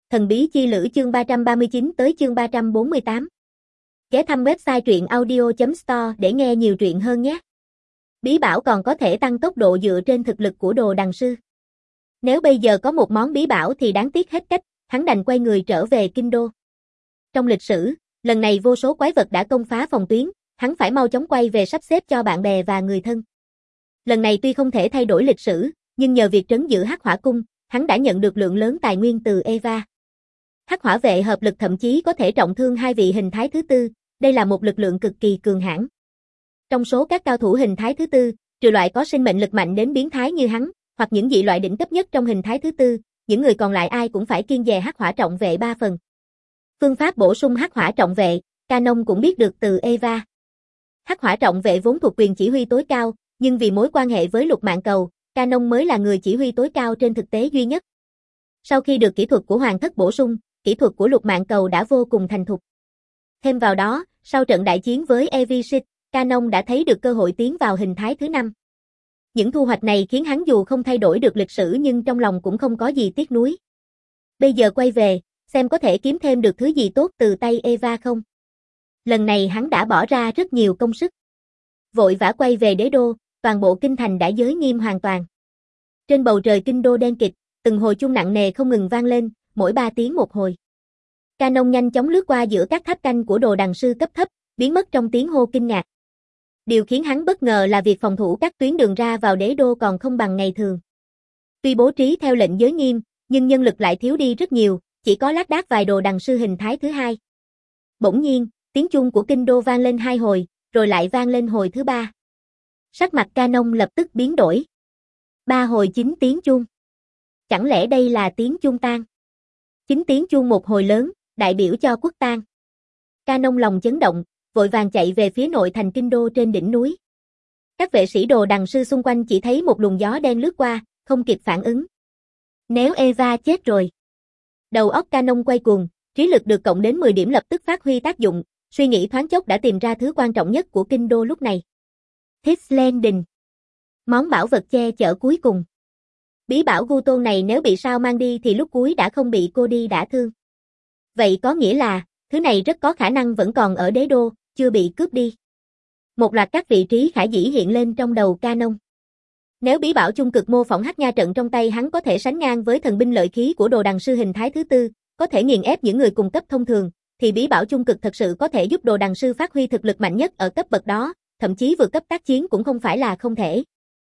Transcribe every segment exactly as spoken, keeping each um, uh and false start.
Thần bí chi lữ chương ba trăm ba mươi chín tới chương ba trăm bốn mươi tám. Ghé thăm website truyện audio chấm store để nghe nhiều truyện hơn nhé. Bí bảo còn có thể tăng tốc độ dựa trên thực lực của đồ đằng sư. Nếu bây giờ có một món bí bảo thì đáng tiếc hết cách, hắn đành quay người trở về kinh đô. Trong lịch sử, lần này vô số quái vật đã công phá phòng tuyến, hắn phải mau chóng quay về sắp xếp cho bạn bè và người thân. Lần này tuy không thể thay đổi lịch sử, nhưng nhờ việc trấn giữ Hắc Hỏa Cung, hắn đã nhận được lượng lớn tài nguyên từ Eva. Hắc hỏa vệ hợp lực thậm chí có thể trọng thương hai vị hình thái thứ tư, đây là một lực lượng cực kỳ cường hãn. Trong số các cao thủ hình thái thứ tư, trừ loại có sinh mệnh lực mạnh đến biến thái như hắn, hoặc những dị loại đỉnh cấp nhất trong hình thái thứ tư, những người còn lại ai cũng phải kiêng dè hắc hỏa trọng vệ ba phần. Phương pháp bổ sung hắc hỏa trọng vệ, Canon cũng biết được từ Eva. Hắc hỏa trọng vệ vốn thuộc quyền chỉ huy tối cao, nhưng vì mối quan hệ với Lục Mạn Cầu, Canon mới là người chỉ huy tối cao trên thực tế duy nhất. Sau khi được kỹ thuật của Hoàng thất bổ sung, kỹ thuật của Lục Mạn Cầu đã vô cùng thành thục. Thêm vào đó, sau trận đại chiến với Evisit, Canon đã thấy được cơ hội tiến vào hình thái thứ năm. Những thu hoạch này khiến hắn dù không thay đổi được lịch sử nhưng trong lòng cũng không có gì tiếc nuối. Bây giờ quay về, xem có thể kiếm thêm được thứ gì tốt từ tay Eva không. Lần này hắn đã bỏ ra rất nhiều công sức. Vội vã quay về đế đô, toàn bộ kinh thành đã giới nghiêm hoàn toàn. Trên bầu trời kinh đô đen kịt, từng hồi chuông nặng nề không ngừng vang lên, mỗi ba tiếng một hồi. Canon nhanh chóng lướt qua giữa các tháp canh của đồ đằng sư cấp thấp, biến mất trong tiếng hô kinh ngạc. Điều khiến hắn bất ngờ là việc phòng thủ các tuyến đường ra vào đế đô còn không bằng ngày thường. Tuy bố trí theo lệnh giới nghiêm, nhưng nhân lực lại thiếu đi rất nhiều, chỉ có lác đác vài đồ đằng sư hình thái thứ hai. Bỗng nhiên, tiếng chuông của kinh đô vang lên hai hồi, rồi lại vang lên hồi thứ ba. Sắc mặt Canon lập tức biến đổi. Ba hồi chín tiếng chuông. Chẳng lẽ đây là tiếng chuông tang? Chín tiếng chuông một hồi lớn, đại biểu cho quốc tang. Canon lòng chấn động, vội vàng chạy về phía nội thành kinh đô trên đỉnh núi. Các vệ sĩ đồ đằng sư xung quanh chỉ thấy một luồng gió đen lướt qua, không kịp phản ứng. Nếu Eva chết rồi. Đầu óc Canon quay cuồng, trí lực được cộng đến mười điểm lập tức phát huy tác dụng, suy nghĩ thoáng chốc đã tìm ra thứ quan trọng nhất của kinh đô lúc này. Thieves Landing. Món bảo vật che chở cuối cùng. Bí bảo Guton này nếu bị sao mang đi thì lúc cuối đã không bị cô đi đả thương. Vậy có nghĩa là, thứ này rất có khả năng vẫn còn ở đế đô, chưa bị cướp đi. Một loạt các vị trí khả dĩ hiện lên trong đầu Canon. Nếu bí bảo chung cực mô phỏng hắc nha trận trong tay hắn có thể sánh ngang với thần binh lợi khí của đồ đằng sư hình thái thứ tư, có thể nghiền ép những người cùng cấp thông thường, thì bí bảo chung cực thật sự có thể giúp đồ đằng sư phát huy thực lực mạnh nhất ở cấp bậc đó, thậm chí vượt cấp tác chiến cũng không phải là không thể.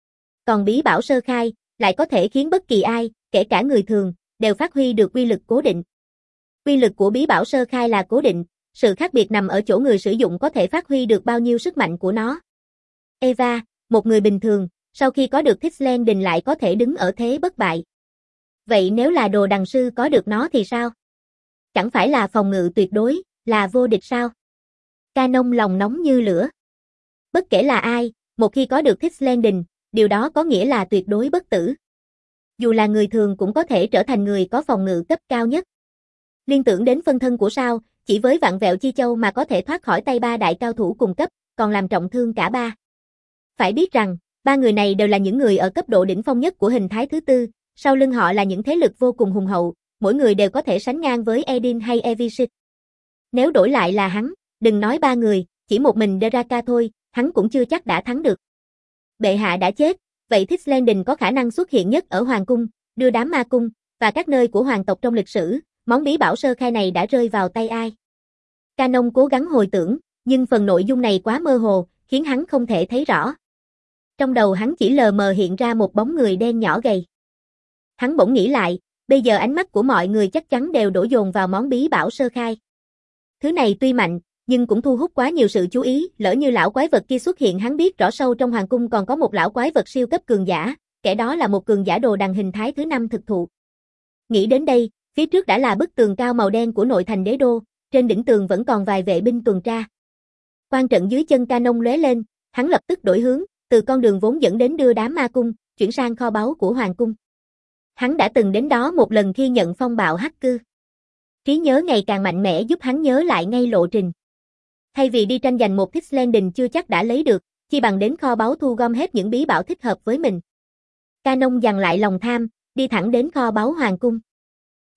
Còn bí bảo sơ khai, lại có thể khiến bất kỳ ai, kể cả người thường, đều phát huy được uy lực cố định. Uy lực của bí bảo sơ khai là cố định, sự khác biệt nằm ở chỗ người sử dụng có thể phát huy được bao nhiêu sức mạnh của nó. Eva, một người bình thường, sau khi có được Thieves Landing lại có thể đứng ở thế bất bại. Vậy nếu là đồ đằng sư có được nó thì sao? Chẳng phải là phòng ngự tuyệt đối, là vô địch sao? Canon lòng nóng như lửa. Bất kể là ai, một khi có được Thieves Landing, điều đó có nghĩa là tuyệt đối bất tử. Dù là người thường cũng có thể trở thành người có phòng ngự cấp cao nhất. Liên tưởng đến phân thân của sao, chỉ với vạn vẹo chi châu mà có thể thoát khỏi tay ba đại cao thủ cùng cấp, còn làm trọng thương cả ba. Phải biết rằng, ba người này đều là những người ở cấp độ đỉnh phong nhất của hình thái thứ tư, sau lưng họ là những thế lực vô cùng hùng hậu, mỗi người đều có thể sánh ngang với Edin hay Evisit. Nếu đổi lại là hắn, đừng nói ba người, chỉ một mình Deraka thôi, hắn cũng chưa chắc đã thắng được. Bệ hạ đã chết, vậy Thieves Landing có khả năng xuất hiện nhất ở Hoàng Cung, Đưa Đám Ma Cung, và các nơi của hoàng tộc trong lịch sử, món bí bảo sơ khai này đã rơi vào tay ai? Canon cố gắng hồi tưởng, nhưng phần nội dung này quá mơ hồ, khiến hắn không thể thấy rõ. Trong đầu hắn chỉ lờ mờ hiện ra một bóng người đen nhỏ gầy. Hắn bỗng nghĩ lại, bây giờ ánh mắt của mọi người chắc chắn đều đổ dồn vào món bí bảo sơ khai. Thứ này tuy mạnh, nhưng cũng thu hút quá nhiều sự chú ý, lỡ như lão quái vật kia xuất hiện hắn biết rõ sâu trong hoàng cung còn có một lão quái vật siêu cấp cường giả, kẻ đó là một cường giả đồ đằng hình thái thứ năm thực thụ. Nghĩ đến đây, phía trước đã là bức tường cao màu đen của nội thành đế đô, trên đỉnh tường vẫn còn vài vệ binh tuần tra. Quan trận dưới chân Canon lóe lên, hắn lập tức đổi hướng, từ con đường vốn dẫn đến Đưa Đám Ma Cung, chuyển sang kho báu của hoàng cung. Hắn đã từng đến đó một lần khi nhận phong bạo hắc cư. Trí nhớ ngày càng mạnh mẽ giúp hắn nhớ lại ngay lộ trình. Thay vì đi tranh giành một Thieves Landing chưa chắc đã lấy được, chi bằng đến kho báu thu gom hết những bí bảo thích hợp với mình. Canon dằn lại lòng tham, đi thẳng đến kho báu hoàng cung.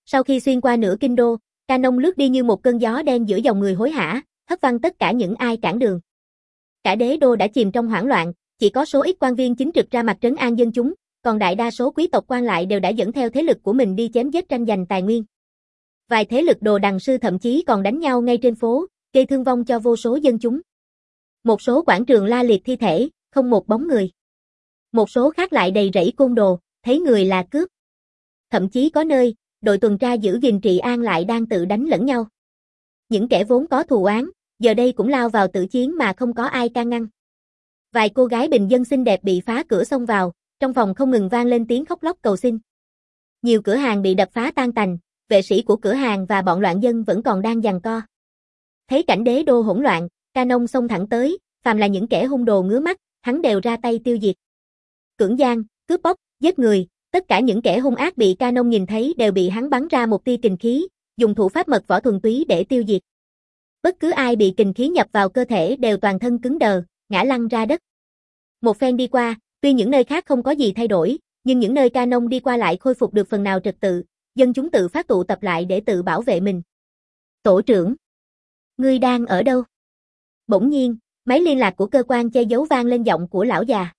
Sau khi xuyên qua nửa kinh đô, Canon lướt đi như một cơn gió đen giữa dòng người hối hả, hất văng tất cả những ai cản đường. Cả đế đô đã chìm trong hoảng loạn, chỉ có số ít quan viên chính trực ra mặt trấn an dân chúng, còn đại đa số quý tộc quan lại đều đã dẫn theo thế lực của mình đi chém giết tranh giành tài nguyên. Vài thế lực đồ đằng sư thậm chí còn đánh nhau ngay trên phố, gây thương vong cho vô số dân chúng. Một số quảng trường la liệt thi thể, không một bóng người. Một số khác lại đầy rẫy côn đồ, thấy người là cướp. Thậm chí có nơi, đội tuần tra giữ gìn trị an lại đang tự đánh lẫn nhau. Những kẻ vốn có thù oán, giờ đây cũng lao vào tử chiến mà không có ai can ngăn. Vài cô gái bình dân xinh đẹp bị phá cửa xông vào, trong phòng không ngừng vang lên tiếng khóc lóc cầu xin. Nhiều cửa hàng bị đập phá tan tành, vệ sĩ của cửa hàng và bọn loạn dân vẫn còn đang giằng co. Thấy cảnh đế đô hỗn loạn, Canon xông thẳng tới, phàm là những kẻ hung đồ ngứa mắt, hắn đều ra tay tiêu diệt. Cưỡng gian, cướp bóc, giết người, tất cả những kẻ hung ác bị Canon nhìn thấy đều bị hắn bắn ra một tia kình khí, dùng thủ pháp mật võ thuần túy để tiêu diệt. Bất cứ ai bị kình khí nhập vào cơ thể đều toàn thân cứng đờ, ngã lăn ra đất. Một phen đi qua, tuy những nơi khác không có gì thay đổi, nhưng những nơi Canon đi qua lại khôi phục được phần nào trật tự, dân chúng tự phát tụ tập lại để tự bảo vệ mình. Tổ trưởng, ngươi đang ở đâu? Bỗng nhiên, máy liên lạc của cơ quan che giấu vang lên giọng của lão già.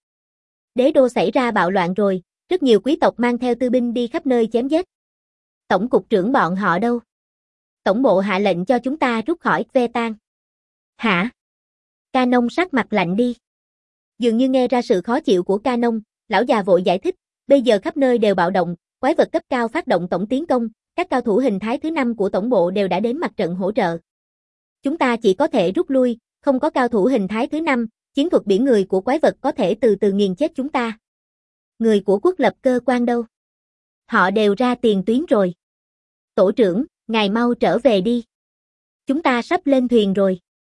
Đế đô xảy ra bạo loạn rồi, rất nhiều quý tộc mang theo tư binh đi khắp nơi chém giết. Tổng cục trưởng bọn họ đâu? Tổng bộ hạ lệnh cho chúng ta rút khỏi Vetan. Hả? Canon sắc mặt lạnh đi. Dường như nghe ra sự khó chịu của Canon, lão già vội giải thích, bây giờ khắp nơi đều bạo động, quái vật cấp cao phát động tổng tiến công, các cao thủ hình thái thứ năm của tổng bộ đều đã đến mặt trận hỗ trợ. Chúng ta chỉ có thể rút lui, không có cao thủ hình thái thứ năm, chiến thuật biển người của quái vật có thể từ từ nghiền chết chúng ta. Người của quốc lập cơ quan đâu? Họ đều ra tiền tuyến rồi. Tổ trưởng, ngài mau trở về đi. Chúng ta sắp lên thuyền rồi.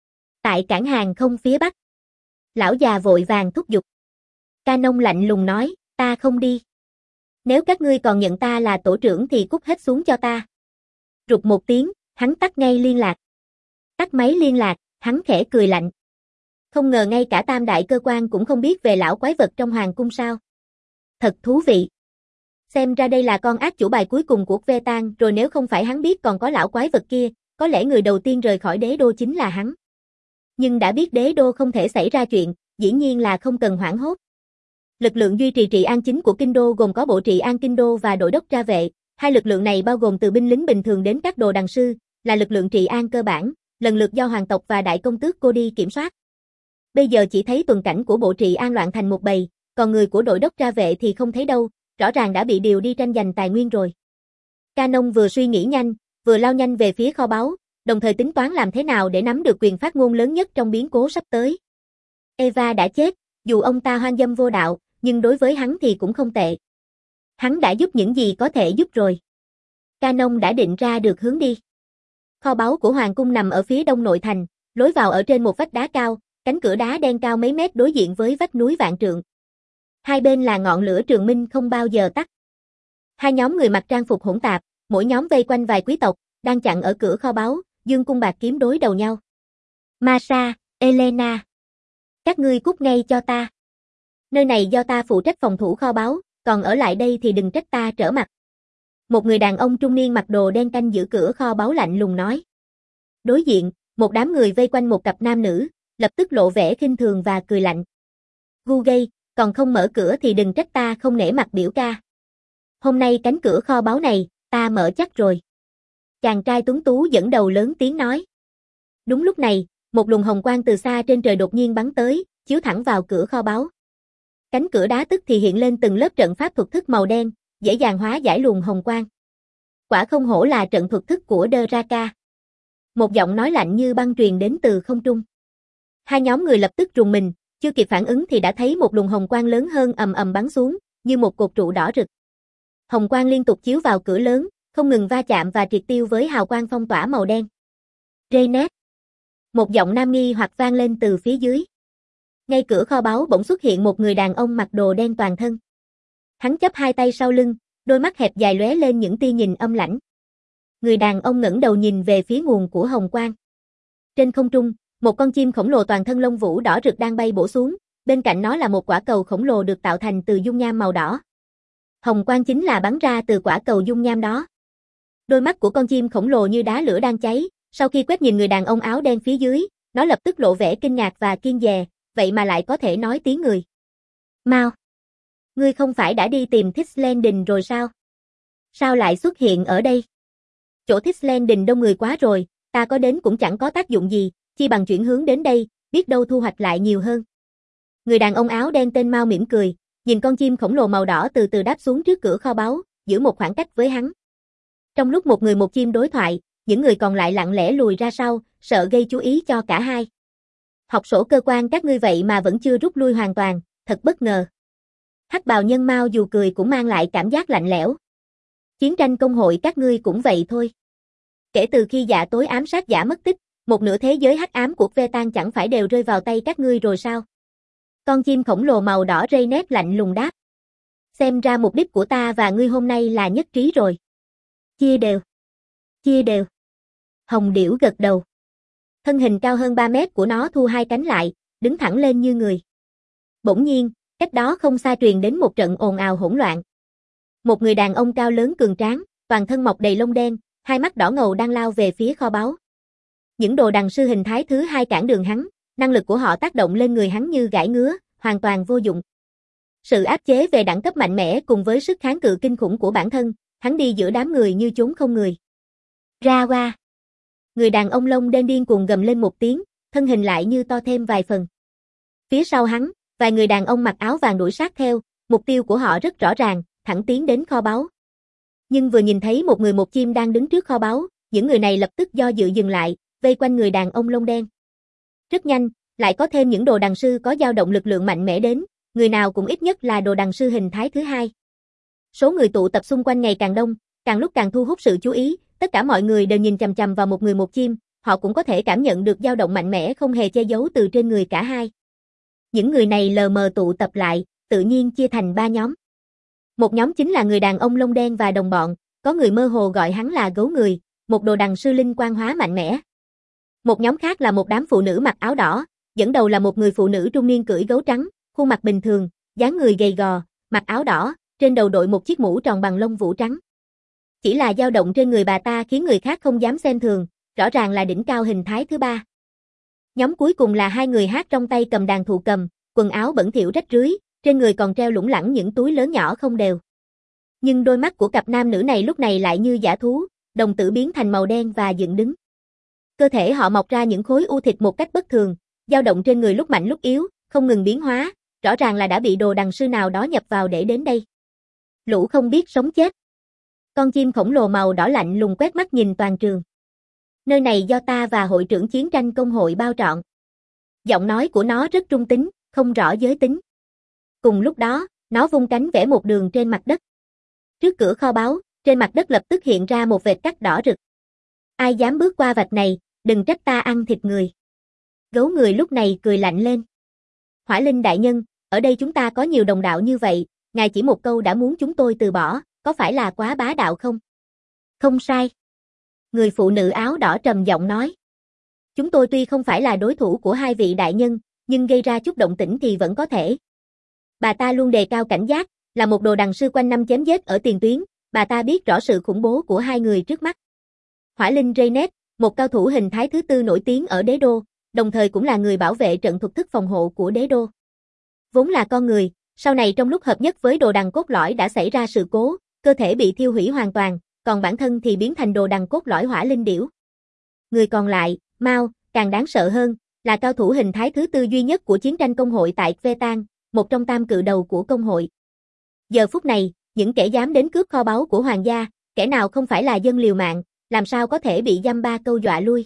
Tại cảng hàng không phía bắc. Lão già vội vàng thúc giục. Canon lạnh lùng nói, ta không đi. Nếu các ngươi còn nhận ta là tổ trưởng thì cút hết xuống cho ta. Rụt một tiếng, hắn tắt ngay liên lạc. Tắt máy liên lạc, hắn khẽ cười lạnh. Không ngờ ngay cả tam đại cơ quan cũng không biết về lão quái vật trong hoàng cung sao. Thật thú vị. Xem ra đây là con ác chủ bài cuối cùng của Vetan, rồi nếu không phải hắn biết còn có lão quái vật kia, có lẽ người đầu tiên rời khỏi đế đô chính là hắn. Nhưng đã biết đế đô không thể xảy ra chuyện, dĩ nhiên là không cần hoảng hốt. Lực lượng duy trì trị an chính của kinh đô gồm có bộ trị an kinh đô và đội đốc tra vệ, hai lực lượng này bao gồm từ binh lính bình thường đến các đồ đằng sư, là lực lượng trị an cơ bản, lần lượt do hoàng tộc và đại công tước cô đi kiểm soát. Bây giờ chỉ thấy tuần cảnh của bộ trị an loạn thành một bầy, còn người của đội đốc tra vệ thì không thấy đâu, rõ ràng đã bị điều đi tranh giành tài nguyên rồi. Canon vừa suy nghĩ nhanh, vừa lao nhanh về phía kho báu, đồng thời tính toán làm thế nào để nắm được quyền phát ngôn lớn nhất trong biến cố sắp tới. Eva đã chết, dù ông ta hoang dâm vô đạo, nhưng đối với hắn thì cũng không tệ. Hắn đã giúp những gì có thể giúp rồi. Canon đã định ra được hướng đi. Kho báu của hoàng cung nằm ở phía đông nội thành, lối vào ở trên một vách đá cao, cánh cửa đá đen cao mấy mét đối diện với vách núi vạn trượng. Hai bên là ngọn lửa trường minh không bao giờ tắt. Hai nhóm người mặc trang phục hỗn tạp, mỗi nhóm vây quanh vài quý tộc, đang chặn ở cửa kho báu, dương cung bạc kiếm đối đầu nhau. Masha, Elena, các ngươi cút ngay cho ta. Nơi này do ta phụ trách phòng thủ kho báu, còn ở lại đây thì đừng trách ta trở mặt. Một người đàn ông trung niên mặc đồ đen canh giữ cửa kho báu lạnh lùng nói. Đối diện, một đám người vây quanh một cặp nam nữ, lập tức lộ vẻ khinh thường và cười lạnh. Gu gây, còn không mở cửa thì đừng trách ta không nể mặt biểu ca. Hôm nay cánh cửa kho báu này, ta mở chắc rồi. Chàng trai tuấn tú dẫn đầu lớn tiếng nói. Đúng lúc này, một luồng hồng quang từ xa trên trời đột nhiên bắn tới, chiếu thẳng vào cửa kho báu. Cánh cửa đá tức thì hiện lên từng lớp trận pháp thuật thức màu đen, dễ dàng hóa giải luồng hồng quang. Quả không hổ là trận thuật thức của Draka. Một giọng nói lạnh như băng truyền đến từ không trung. Hai nhóm người lập tức rùng mình, chưa kịp phản ứng thì đã thấy một luồng hồng quang lớn hơn ầm ầm bắn xuống, như một cột trụ đỏ rực. Hồng quang liên tục chiếu vào cửa lớn, không ngừng va chạm và triệt tiêu với hào quang phong tỏa màu đen. Reynet. Một giọng nam nghi hoặc vang lên từ phía dưới. Ngay cửa kho báu bỗng xuất hiện một người đàn ông mặc đồ đen toàn thân. Hắn chắp hai tay sau lưng, đôi mắt hẹp dài lóe lên những tia nhìn âm lãnh. Người đàn ông ngẩng đầu nhìn về phía nguồn của hồng quang. Trên không trung, một con chim khổng lồ toàn thân lông vũ đỏ rực đang bay bổ xuống, bên cạnh nó là một quả cầu khổng lồ được tạo thành từ dung nham màu đỏ. Hồng quang chính là bắn ra từ quả cầu dung nham đó. Đôi mắt của con chim khổng lồ như đá lửa đang cháy, sau khi quét nhìn người đàn ông áo đen phía dưới, nó lập tức lộ vẻ kinh ngạc và kiêng dè, vậy mà lại có thể nói tiếng người. Mau! Ngươi không phải đã đi tìm Thix Landing rồi sao? Sao lại xuất hiện ở đây? Chỗ Thix Landing đông người quá rồi, ta có đến cũng chẳng có tác dụng gì, chi bằng chuyển hướng đến đây, biết đâu thu hoạch lại nhiều hơn. Người đàn ông áo đen tên Mao mỉm cười, nhìn con chim khổng lồ màu đỏ từ từ đáp xuống trước cửa kho báu, giữ một khoảng cách với hắn. Trong lúc một người một chim đối thoại, những người còn lại lặng lẽ lùi ra sau, sợ gây chú ý cho cả hai. Học sổ cơ quan các ngươi vậy mà vẫn chưa rút lui hoàn toàn, thật bất ngờ. Hắc bào nhân Mao dù cười cũng mang lại cảm giác lạnh lẽo. Chiến tranh công hội các ngươi cũng vậy thôi. Kể từ khi Dạ Tối ám sát giả mất tích, một nửa thế giới hắc ám của Vetan chẳng phải đều rơi vào tay các ngươi rồi sao? Con chim khổng lồ màu đỏ rây nét lạnh lùng đáp. Xem ra mục đích của ta và ngươi hôm nay là nhất trí rồi. Chia đều. Chia đều. Hồng điểu gật đầu. Thân hình cao hơn ba mét của nó thu hai cánh lại, đứng thẳng lên như người. Bỗng nhiên, cách đó không xa truyền đến một trận ồn ào hỗn loạn. Một người đàn ông cao lớn cường tráng, toàn thân mọc đầy lông đen, hai mắt đỏ ngầu đang lao về phía kho báu. Những đồ đằng sư hình thái thứ hai cản đường hắn, năng lực của họ tác động lên người hắn như gãi ngứa, hoàn toàn vô dụng. Sự áp chế về đẳng cấp mạnh mẽ cùng với sức kháng cự kinh khủng của bản thân, hắn đi giữa đám người như chốn không người. Ra qua. Người đàn ông lông đen điên cuồng gầm lên một tiếng, thân hình lại như to thêm vài phần. Phía sau hắn, vài người đàn ông mặc áo vàng đuổi sát theo, mục tiêu của họ rất rõ ràng, thẳng tiến đến kho báu. Nhưng vừa nhìn thấy một người một chim đang đứng trước kho báu, những người này lập tức do dự dừng lại, vây quanh người đàn ông lông đen. Rất nhanh, lại có thêm những đồ đằng sư có dao động lực lượng mạnh mẽ đến, người nào cũng ít nhất là đồ đằng sư hình thái thứ hai. Số người tụ tập xung quanh ngày càng đông, càng lúc càng thu hút sự chú ý, tất cả mọi người đều nhìn chằm chằm vào một người một chim, họ cũng có thể cảm nhận được dao động mạnh mẽ không hề che giấu từ trên người cả hai. Những người này lờ mờ tụ tập lại, tự nhiên chia thành ba nhóm. Một nhóm chính là người đàn ông lông đen và đồng bọn, có người mơ hồ gọi hắn là gấu người, một đồ đằng sư linh quang hóa mạnh mẽ. Một nhóm khác là một đám phụ nữ mặc áo đỏ, dẫn đầu là một người phụ nữ trung niên cưỡi gấu trắng, khuôn mặt bình thường, dáng người gầy gò, mặc áo đỏ, trên đầu đội một chiếc mũ tròn bằng lông vũ trắng. Chỉ là dao động trên người bà ta khiến người khác không dám xem thường, rõ ràng là đỉnh cao hình thái thứ ba. Nhóm cuối cùng là hai người hát trong tay cầm đàn thụ cầm, quần áo bẩn thỉu rách rưới, trên người còn treo lủng lẳng những túi lớn nhỏ không đều. Nhưng đôi mắt của cặp nam nữ này lúc này lại như dã thú, đồng tử biến thành màu đen và dựng đứng. Cơ thể họ mọc ra những khối u thịt một cách bất thường, dao động trên người lúc mạnh lúc yếu, không ngừng biến hóa, rõ ràng là đã bị đồ đằng sư nào đó nhập vào để đến đây. Lũ không biết sống chết. Con chim khổng lồ màu đỏ lạnh lùng quét mắt nhìn toàn trường. Nơi này do ta và hội trưởng chiến tranh công hội bao trọn. Giọng nói của nó rất trung tính, không rõ giới tính. Cùng lúc đó, nó vung cánh vẽ một đường trên mặt đất. Trước cửa kho báu, trên mặt đất lập tức hiện ra một vệt cắt đỏ rực. Ai dám bước qua vạch này, đừng trách ta ăn thịt người. Gấu người lúc này cười lạnh lên. Hỏa Linh đại nhân, ở đây chúng ta có nhiều đồng đạo như vậy, ngài chỉ một câu đã muốn chúng tôi từ bỏ, có phải là quá bá đạo không? Không sai. Người phụ nữ áo đỏ trầm giọng nói. Chúng tôi tuy không phải là đối thủ của hai vị đại nhân, nhưng gây ra chút động tĩnh thì vẫn có thể. Bà ta luôn đề cao cảnh giác, là một đồ đằng sư quanh năm chém giết ở tiền tuyến, bà ta biết rõ sự khủng bố của hai người trước mắt. Hỏa Linh Raynet, một cao thủ hình thái thứ tư nổi tiếng ở đế đô, đồng thời cũng là người bảo vệ trận thuật thức phòng hộ của đế đô. Vốn là con người, sau này trong lúc hợp nhất với đồ đằng cốt lõi đã xảy ra sự cố, cơ thể bị thiêu hủy hoàn toàn, còn bản thân thì biến thành đồ đằng cốt lõi hỏa linh điểu. Người còn lại, Mao, càng đáng sợ hơn, là cao thủ hình thái thứ tư duy nhất của chiến tranh công hội tại Vetan, một trong tam cự đầu của công hội. Giờ phút này, những kẻ dám đến cướp kho báu của hoàng gia, kẻ nào không phải là dân liều mạng, làm sao có thể bị dăm ba câu dọa lui.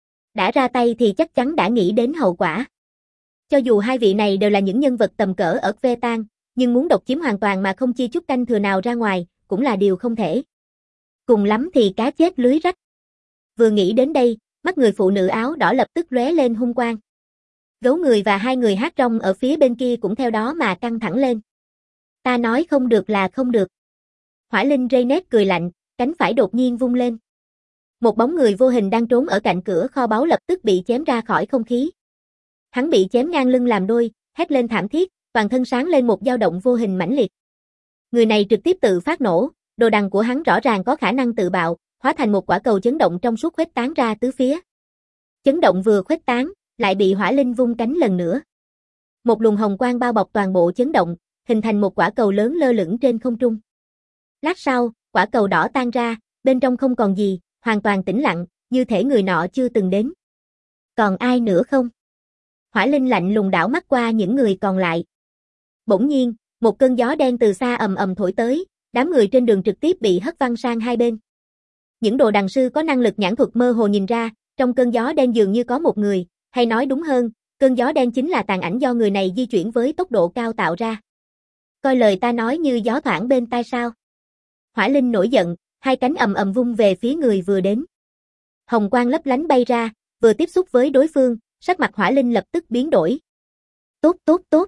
Đã ra tay thì chắc chắn đã nghĩ đến hậu quả. Cho dù hai vị này đều là những nhân vật tầm cỡ ở Vetan, nhưng muốn độc chiếm hoàn toàn mà không chia chút canh thừa nào ra ngoài, cũng là điều không thể. Cùng lắm thì cá chết lưới rách. Vừa nghĩ đến đây, mắt người phụ nữ áo đỏ lập tức lóe lên hung quang. Gấu người và hai người hát rong ở phía bên kia cũng theo đó mà căng thẳng lên. Ta nói không được là không được. Hỏa Linh Raynet cười lạnh, cánh phải đột nhiên vung lên. Một bóng người vô hình đang trốn ở cạnh cửa kho báu lập tức bị chém ra khỏi không khí. Hắn bị chém ngang lưng làm đôi, hét lên thảm thiết, toàn thân sáng lên một dao động vô hình mãnh liệt. Người này trực tiếp tự phát nổ, đồ đằng của hắn rõ ràng có khả năng tự bạo, hóa thành một quả cầu chấn động trong suốt khuếch tán ra tứ phía. Chấn động vừa khuếch tán, lại bị Hỏa Linh vung cánh lần nữa. Một luồng hồng quang bao bọc toàn bộ chấn động, hình thành một quả cầu lớn lơ lửng trên không trung. Lát sau, quả cầu đỏ tan ra, bên trong không còn gì, hoàn toàn tĩnh lặng, như thể người nọ chưa từng đến. Còn ai nữa không? Hỏa Linh lạnh lùng đảo mắt qua những người còn lại. Bỗng nhiên, một cơn gió đen từ xa ầm ầm thổi tới, đám người trên đường trực tiếp bị hất văng sang hai bên. Những đồ đằng sư có năng lực nhãn thuật mơ hồ nhìn ra, trong cơn gió đen dường như có một người, hay nói đúng hơn, cơn gió đen chính là tàn ảnh do người này di chuyển với tốc độ cao tạo ra. Coi lời ta nói như gió thoảng bên tai sao? Hỏa Linh nổi giận, hai cánh ầm ầm vung về phía người vừa đến. Hồng quang lấp lánh bay ra, vừa tiếp xúc với đối phương, sắc mặt Hỏa Linh lập tức biến đổi. Tốt tốt tốt.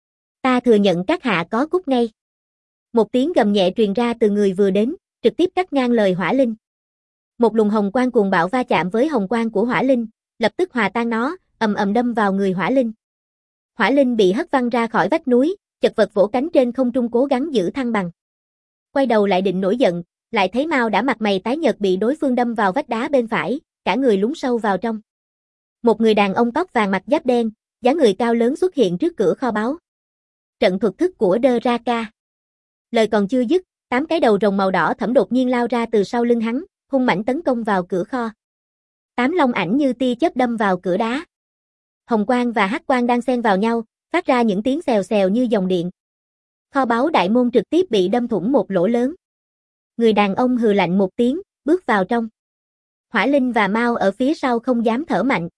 Ta thừa nhận các hạ có cút ngay. Một tiếng gầm nhẹ truyền ra từ người vừa đến, trực tiếp cắt ngang lời Hỏa Linh. Một luồng hồng quang cuồng bạo va chạm với hồng quang của Hỏa Linh, lập tức hòa tan nó, ầm ầm đâm vào người Hỏa Linh. Hỏa Linh bị hất văng ra khỏi vách núi, chật vật vỗ cánh trên không trung cố gắng giữ thăng bằng. Quay đầu lại định nổi giận, lại thấy Mao đã mặt mày tái nhợt bị đối phương đâm vào vách đá bên phải, cả người lún sâu vào trong. Một người đàn ông tóc vàng mặt giáp đen, dáng người cao lớn xuất hiện trước cửa kho báu. Trận thuật thức của Draka. Lời còn chưa dứt, tám cái đầu rồng màu đỏ thẫm đột nhiên lao ra từ sau lưng hắn, hung mãnh tấn công vào cửa kho. Tám long ảnh như tia chớp đâm vào cửa đá. Hồng quang và hắc quang đang xen vào nhau, phát ra những tiếng xèo xèo như dòng điện. Kho báu đại môn trực tiếp bị đâm thủng một lỗ lớn. Người đàn ông hừ lạnh một tiếng, bước vào trong. Hỏa Linh và Mao ở phía sau không dám thở mạnh.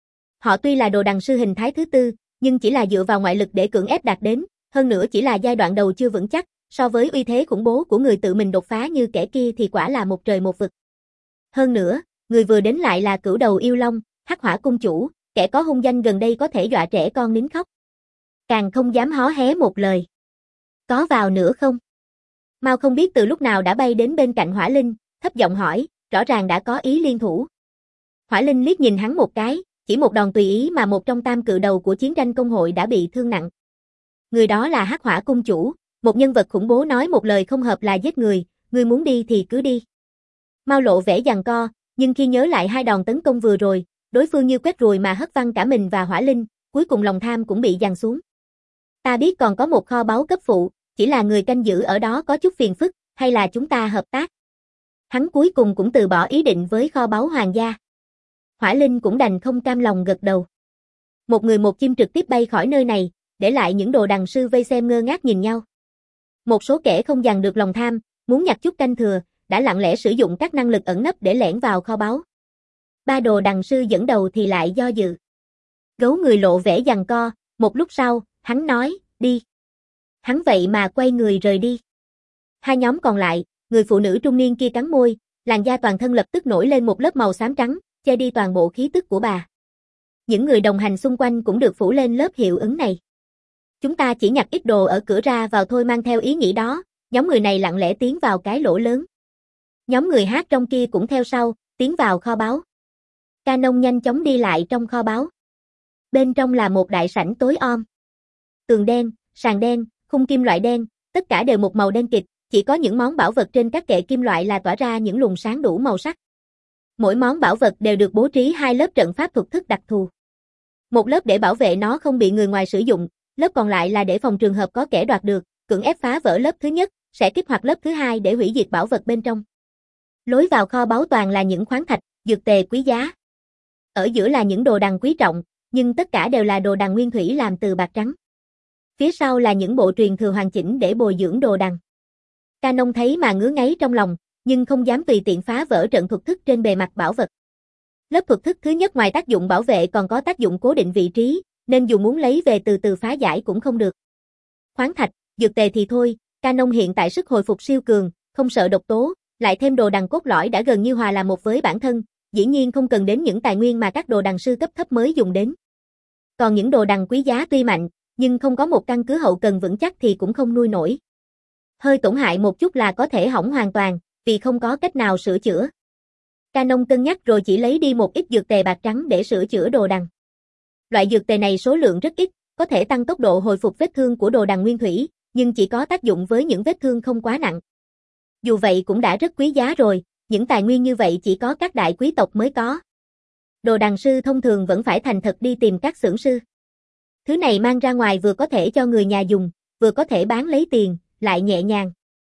Họ tuy là đồ đằng sư hình thái thứ tư, nhưng chỉ là dựa vào ngoại lực để cưỡng ép đạt đến, hơn nữa chỉ là giai đoạn đầu chưa vững chắc, so với uy thế khủng bố của người tự mình đột phá như kẻ kia thì quả là một trời một vực. Hơn nữa, người vừa đến lại là cửu đầu yêu long, Hắc Hỏa cung chủ, kẻ có hung danh gần đây có thể dọa trẻ con nín khóc. Càng không dám hó hé một lời. Có vào nữa không? Mao không biết từ lúc nào đã bay đến bên cạnh Hỏa Linh, thấp giọng hỏi, rõ ràng đã có ý liên thủ. Hỏa Linh liếc nhìn hắn một cái, chỉ một đòn tùy ý mà một trong tam cự đầu của chiến tranh công hội đã bị thương nặng. Người đó là Hắc Hỏa cung chủ, một nhân vật khủng bố nói một lời không hợp là giết người, người muốn đi thì cứ đi. Mao lộ vẻ giằng co, nhưng khi nhớ lại hai đòn tấn công vừa rồi, đối phương như quét ruồi mà hất văng cả mình và Hỏa Linh, cuối cùng lòng tham cũng bị giằng xuống. Ta biết còn có một kho báu cấp phụ, chỉ là người canh giữ ở đó có chút phiền phức, hay là chúng ta hợp tác. Hắn cuối cùng cũng từ bỏ ý định với kho báu hoàng gia. Hỏa Linh cũng đành không cam lòng gật đầu. Một người một chim trực tiếp bay khỏi nơi này, để lại những đồ đằng sư vây xem ngơ ngác nhìn nhau. Một số kẻ không dằn được lòng tham, muốn nhặt chút canh thừa, đã lặng lẽ sử dụng các năng lực ẩn nấp để lẻn vào kho báu. Ba đồ đằng sư dẫn đầu thì lại do dự. Gấu người lộ vẻ giằng co, một lúc sau, hắn nói, đi. Hắn vậy mà quay người rời đi. Hai nhóm còn lại, người phụ nữ trung niên kia cắn môi, làn da toàn thân lập tức nổi lên một lớp màu xám trắng, che đi toàn bộ khí tức của bà. Những người đồng hành xung quanh cũng được phủ lên lớp hiệu ứng này. Chúng ta chỉ nhặt ít đồ ở cửa ra vào thôi, mang theo ý nghĩ đó, nhóm người này lặng lẽ tiến vào cái lỗ lớn. Nhóm người hát trong kia cũng theo sau, tiến vào kho báu. Canon nhanh chóng đi lại trong kho báu. Bên trong là một đại sảnh tối om. Tường đen, sàn đen, khung kim loại đen, tất cả đều một màu đen kịt, chỉ có những món bảo vật trên các kệ kim loại là tỏa ra những luồng sáng đủ màu sắc. Mỗi món bảo vật đều được bố trí hai lớp trận pháp thuật thức đặc thù. Một lớp để bảo vệ nó không bị người ngoài sử dụng, lớp còn lại là để phòng trường hợp có kẻ đoạt được, cưỡng ép phá vỡ lớp thứ nhất, sẽ kích hoạt lớp thứ hai để hủy diệt bảo vật bên trong. Lối vào kho báu toàn là những khoáng thạch, dược tề quý giá. Ở giữa là những đồ đằng quý trọng, nhưng tất cả đều là đồ đằng nguyên thủy làm từ bạc trắng. Phía sau là những bộ truyền thừa hoàn chỉnh để bồi dưỡng đồ đằng. Canon thấy mà ngứa ngáy trong lòng, nhưng không dám tùy tiện phá vỡ trận thuật thức trên bề mặt bảo vật. Lớp thuật thức thứ nhất ngoài tác dụng bảo vệ còn có tác dụng cố định vị trí, nên dù muốn lấy về từ từ phá giải cũng không được. Khoáng thạch, dược tề thì thôi, Canon hiện tại sức hồi phục siêu cường, không sợ độc tố, lại thêm đồ đằng cốt lõi đã gần như hòa làm một với bản thân, dĩ nhiên không cần đến những tài nguyên mà các đồ đằng sư cấp thấp mới dùng đến. Còn những đồ đằng quý giá tuy mạnh, nhưng không có một căn cứ hậu cần vững chắc thì cũng không nuôi nổi. Hơi tổn hại một chút là có thể hỏng hoàn toàn, vì không có cách nào sửa chữa. Canon cân nhắc rồi chỉ lấy đi một ít dược tề bạc trắng để sửa chữa đồ đằng. Loại dược tề này số lượng rất ít, có thể tăng tốc độ hồi phục vết thương của đồ đằng nguyên thủy, nhưng chỉ có tác dụng với những vết thương không quá nặng. Dù vậy cũng đã rất quý giá rồi, Những tài nguyên như vậy chỉ có các đại quý tộc mới có. Đồ đằng sư thông thường vẫn phải thành thật đi tìm các xưởng sư. Thứ này mang ra ngoài vừa có thể cho người nhà dùng, vừa có thể bán lấy tiền, lại nhẹ nhàng.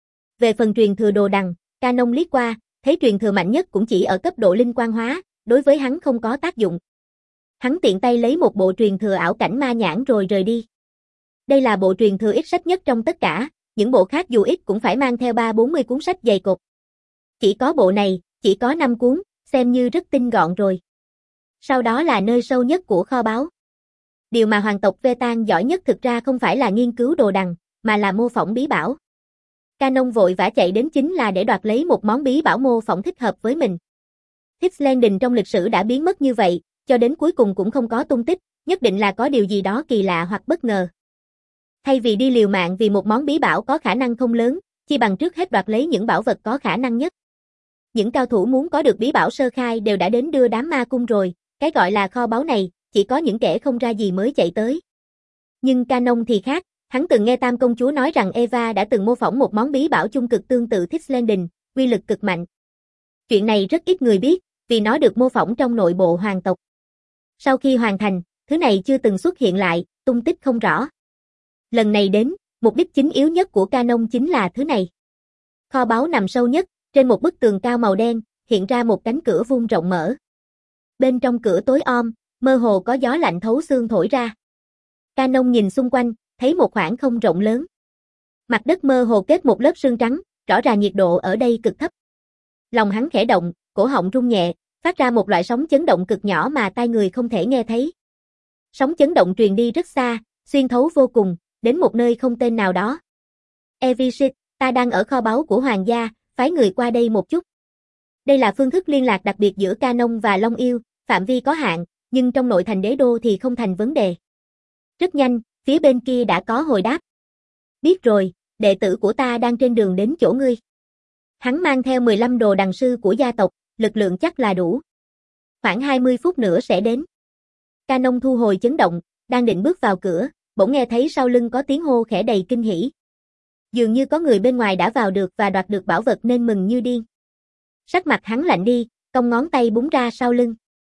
Về phần truyền thừa đồ đằng, Canon liếc qua, thấy truyền thừa mạnh nhất cũng chỉ ở cấp độ linh quan hóa, đối với hắn không có tác dụng. Hắn tiện tay lấy một bộ truyền thừa ảo cảnh ma nhãn rồi rời đi. Đây là bộ truyền thừa ít sách nhất trong tất cả, những bộ khác dù ít cũng phải mang theo ba bốn mươi cuốn sách dày cộp. Chỉ có bộ này, chỉ có năm cuốn, xem như rất tinh gọn rồi. Sau đó là nơi sâu nhất của kho báu. Điều mà hoàng tộc Vetan giỏi nhất thực ra không phải là nghiên cứu đồ đằng, mà là mô phỏng bí bảo. Canon vội vã chạy đến chính là để đoạt lấy một món bí bảo mô phỏng thích hợp với mình. Hitslanding trong lịch sử đã biến mất như vậy, cho đến cuối cùng cũng không có tung tích, nhất định là có điều gì đó kỳ lạ hoặc bất ngờ. Thay vì đi liều mạng vì một món bí bảo có khả năng không lớn, chi bằng trước hết đoạt lấy những bảo vật có khả năng nhất. Những cao thủ muốn có được bí bảo sơ khai đều đã đến đưa đám ma cung rồi, cái gọi là kho báu này, chỉ có những kẻ không ra gì mới chạy tới. Nhưng Canon thì khác, hắn từng nghe Tam công chúa nói rằng Eva đã từng mô phỏng một món bí bảo chung cực tương tự Hitslanding, uy lực cực mạnh. Chuyện này rất ít người biết, vì nó được mô phỏng trong nội bộ hoàng tộc. Sau khi hoàn thành, thứ này chưa từng xuất hiện lại, tung tích không rõ. Lần này đến, mục đích chính yếu nhất của Canon chính là thứ này. Kho báu nằm sâu nhất, trên một bức tường cao màu đen, hiện ra một cánh cửa vuông rộng mở. Bên trong cửa tối om, mơ hồ có gió lạnh thấu xương thổi ra. Canon nhìn xung quanh, thấy một khoảng không rộng lớn. Mặt đất mơ hồ kết một lớp sương trắng, rõ ràng nhiệt độ ở đây cực thấp. Lòng hắn khẽ động, cổ họng rung nhẹ, phát ra một loại sóng chấn động cực nhỏ mà tai người không thể nghe thấy. Sóng chấn động truyền đi rất xa, xuyên thấu vô cùng, đến một nơi không tên nào đó. Evisit, ta đang ở kho báu của hoàng gia, phái người qua đây một chút. Đây là phương thức liên lạc đặc biệt giữa Canon và Long Yêu, phạm vi có hạn, nhưng trong nội thành đế đô thì không thành vấn đề. Rất nhanh, phía bên kia đã có hồi đáp. Biết rồi, đệ tử của ta đang trên đường đến chỗ ngươi. Hắn mang theo mười lăm đồ đằng sư của gia tộc, lực lượng chắc là đủ. Khoảng hai mươi phút nữa sẽ đến. Canon thu hồi chấn động, đang định bước vào cửa, bỗng nghe thấy sau lưng có tiếng hô khẽ đầy kinh hỉ. Dường như có người bên ngoài đã vào được và đoạt được bảo vật nên mừng như điên. Sắc mặt hắn lạnh đi, cong ngón tay búng ra sau lưng.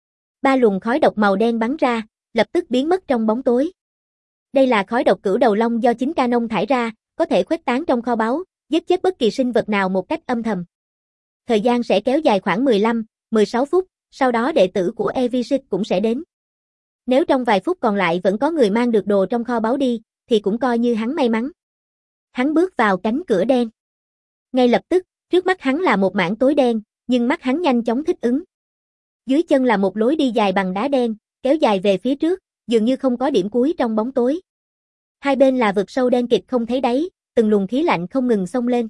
Ba luồng khói độc màu đen bắn ra, lập tức biến mất trong bóng tối. Đây là khói độc cửu đầu long do chính Canon thải ra, có thể khuếch tán trong kho báu, giết chết bất kỳ sinh vật nào một cách âm thầm. Thời gian sẽ kéo dài khoảng mười lăm, mười sáu phút, sau đó đệ tử của Evisit cũng sẽ đến. Nếu trong vài phút còn lại vẫn có người mang được đồ trong kho báu đi, thì cũng coi như hắn may mắn. Hắn bước vào cánh cửa đen. Ngay lập tức, trước mắt hắn là một mảng tối đen, nhưng mắt hắn nhanh chóng thích ứng. Dưới chân là một lối đi dài bằng đá đen, kéo dài về phía trước, dường như không có điểm cuối trong bóng tối. Hai bên là vực sâu đen kịt không thấy đáy, từng luồng khí lạnh không ngừng xông lên.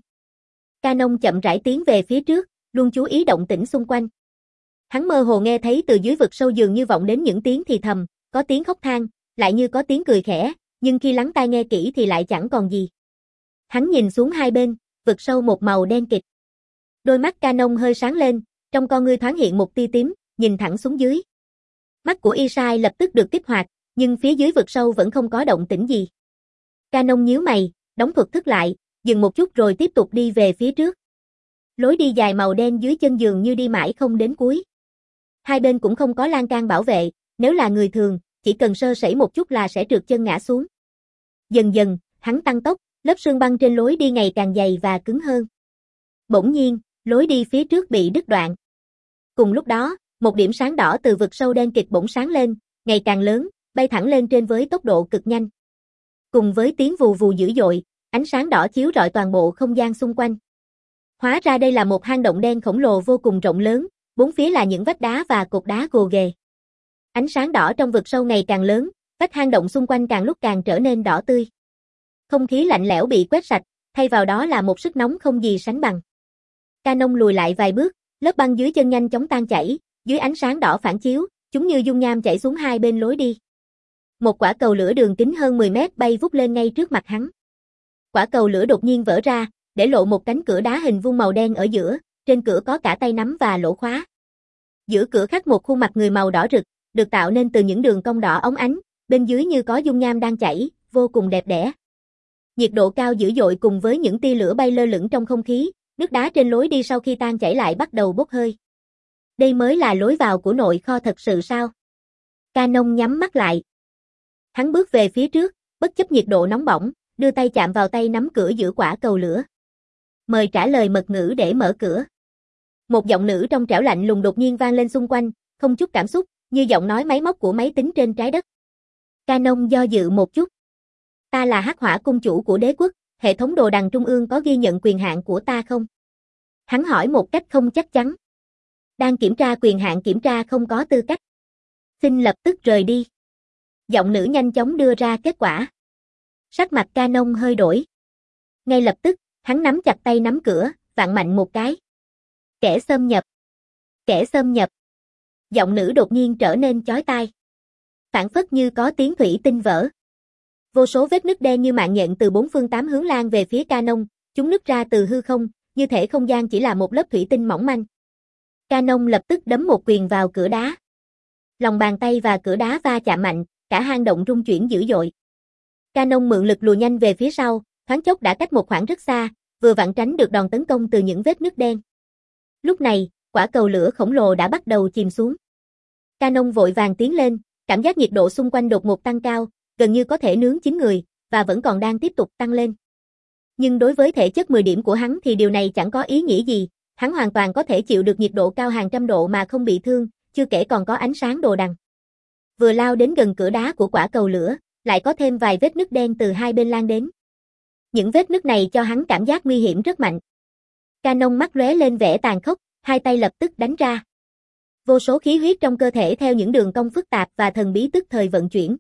Canon chậm rãi tiến về phía trước, luôn chú ý động tĩnh xung quanh. Hắn mơ hồ nghe thấy từ dưới vực sâu dường như vọng đến những tiếng thì thầm, có tiếng khóc than, lại như có tiếng cười khẽ, nhưng khi lắng tai nghe kỹ thì lại chẳng còn gì. Hắn nhìn xuống hai bên, vực sâu một màu đen kịt. Đôi mắt Canon hơi sáng lên, trong con ngươi thoáng hiện một tia tím, nhìn thẳng xuống dưới. Mắt của Isai lập tức được kích hoạt, nhưng phía dưới vực sâu vẫn không có động tĩnh gì. Canon nhíu mày, đóng thuật thức lại, dừng một chút rồi tiếp tục đi về phía trước. Lối đi dài màu đen dưới chân dường như đi mãi không đến cuối. Hai bên cũng không có lan can bảo vệ, nếu là người thường, chỉ cần sơ sẩy một chút là sẽ trượt chân ngã xuống. Dần dần, hắn tăng tốc, lớp sương băng trên lối đi ngày càng dày và cứng hơn. Bỗng nhiên, lối đi phía trước bị đứt đoạn. Cùng lúc đó, một điểm sáng đỏ từ vực sâu đen kịt bỗng sáng lên, ngày càng lớn, bay thẳng lên trên với tốc độ cực nhanh. Cùng với tiếng vù vù dữ dội, ánh sáng đỏ chiếu rọi toàn bộ không gian xung quanh. Hóa ra đây là một hang động đen khổng lồ vô cùng rộng lớn, bốn phía là những vách đá và cột đá gồ ghề. Ánh sáng đỏ trong vực sâu ngày càng lớn, vách hang động xung quanh càng lúc càng trở nên đỏ tươi. Không khí lạnh lẽo bị quét sạch, thay vào đó là một sức nóng không gì sánh bằng. Canon lùi lại vài bước, lớp băng dưới chân nhanh chóng tan chảy, dưới ánh sáng đỏ phản chiếu, chúng như dung nham chảy xuống hai bên lối đi. Một quả cầu lửa đường kính hơn mười mét bay vút lên ngay trước mặt hắn. Quả cầu lửa đột nhiên vỡ ra, để lộ một cánh cửa đá hình vuông màu đen ở giữa, trên cửa có cả tay nắm và lỗ khóa. Giữa cửa khắc một khuôn mặt người màu đỏ rực, được tạo nên từ những đường cong đỏ óng ánh, bên dưới như có dung nham đang chảy, vô cùng đẹp đẽ. Nhiệt độ cao dữ dội cùng với những tia lửa bay lơ lửng trong không khí, Nước đá trên lối đi sau khi tan chảy lại bắt đầu bốc hơi. Đây mới là lối vào của nội kho thật sự sao? Canon nhắm mắt lại. Hắn bước về phía trước, bất chấp nhiệt độ nóng bỏng, đưa tay chạm vào tay nắm cửa giữa quả cầu lửa. Mời trả lời mật ngữ để mở cửa. Một giọng nữ trong trẻo lạnh lùng đột nhiên vang lên xung quanh, không chút cảm xúc, như giọng nói máy móc của máy tính trên trái đất. Canon do dự một chút. Ta là Hắc Hỏa cung chủ của đế quốc, hệ thống đồ đằng trung ương có ghi nhận quyền hạn của ta không? Hắn hỏi một cách không chắc chắn. Đang kiểm tra quyền hạn kiểm tra không có tư cách. Xin lập tức rời đi. Giọng nữ nhanh chóng đưa ra kết quả. Sắc mặt Canon hơi đổi. Ngay lập tức, hắn nắm chặt tay nắm cửa, vặn mạnh một cái. Kẻ xâm nhập. Kẻ xâm nhập. Giọng nữ đột nhiên trở nên chói tai. Phảng phất như có tiếng thủy tinh vỡ. Vô số vết nứt đen như mạng nhện từ bốn phương tám hướng lan về phía Canon, chúng nứt ra từ hư không, như thể không gian chỉ là một lớp thủy tinh mỏng manh. Canon lập tức đấm một quyền vào cửa đá. Lòng bàn tay và cửa đá va chạm mạnh, cả hang động rung chuyển dữ dội. Canon mượn lực lùa nhanh về phía sau, thoáng chốc đã cách một khoảng rất xa, vừa vặn tránh được đòn tấn công từ những vết nứt đen. Lúc này, quả cầu lửa khổng lồ đã bắt đầu chìm xuống. Canon vội vàng tiến lên, cảm giác nhiệt độ xung quanh đột ngột tăng cao, gần như có thể nướng chín người, và vẫn còn đang tiếp tục tăng lên. Nhưng đối với thể chất mười điểm của hắn thì điều này chẳng có ý nghĩa gì, hắn hoàn toàn có thể chịu được nhiệt độ cao hàng trăm độ mà không bị thương, chưa kể còn có ánh sáng đồ đằng. Vừa lao đến gần cửa đá của quả cầu lửa, lại có thêm vài vết nứt đen từ hai bên lan đến. Những vết nứt này cho hắn cảm giác nguy hiểm rất mạnh. Canon mắt lóe lên vẻ tàn khốc, hai tay lập tức đánh ra. Vô số khí huyết trong cơ thể theo những đường cong phức tạp và thần bí tức thời vận chuyển.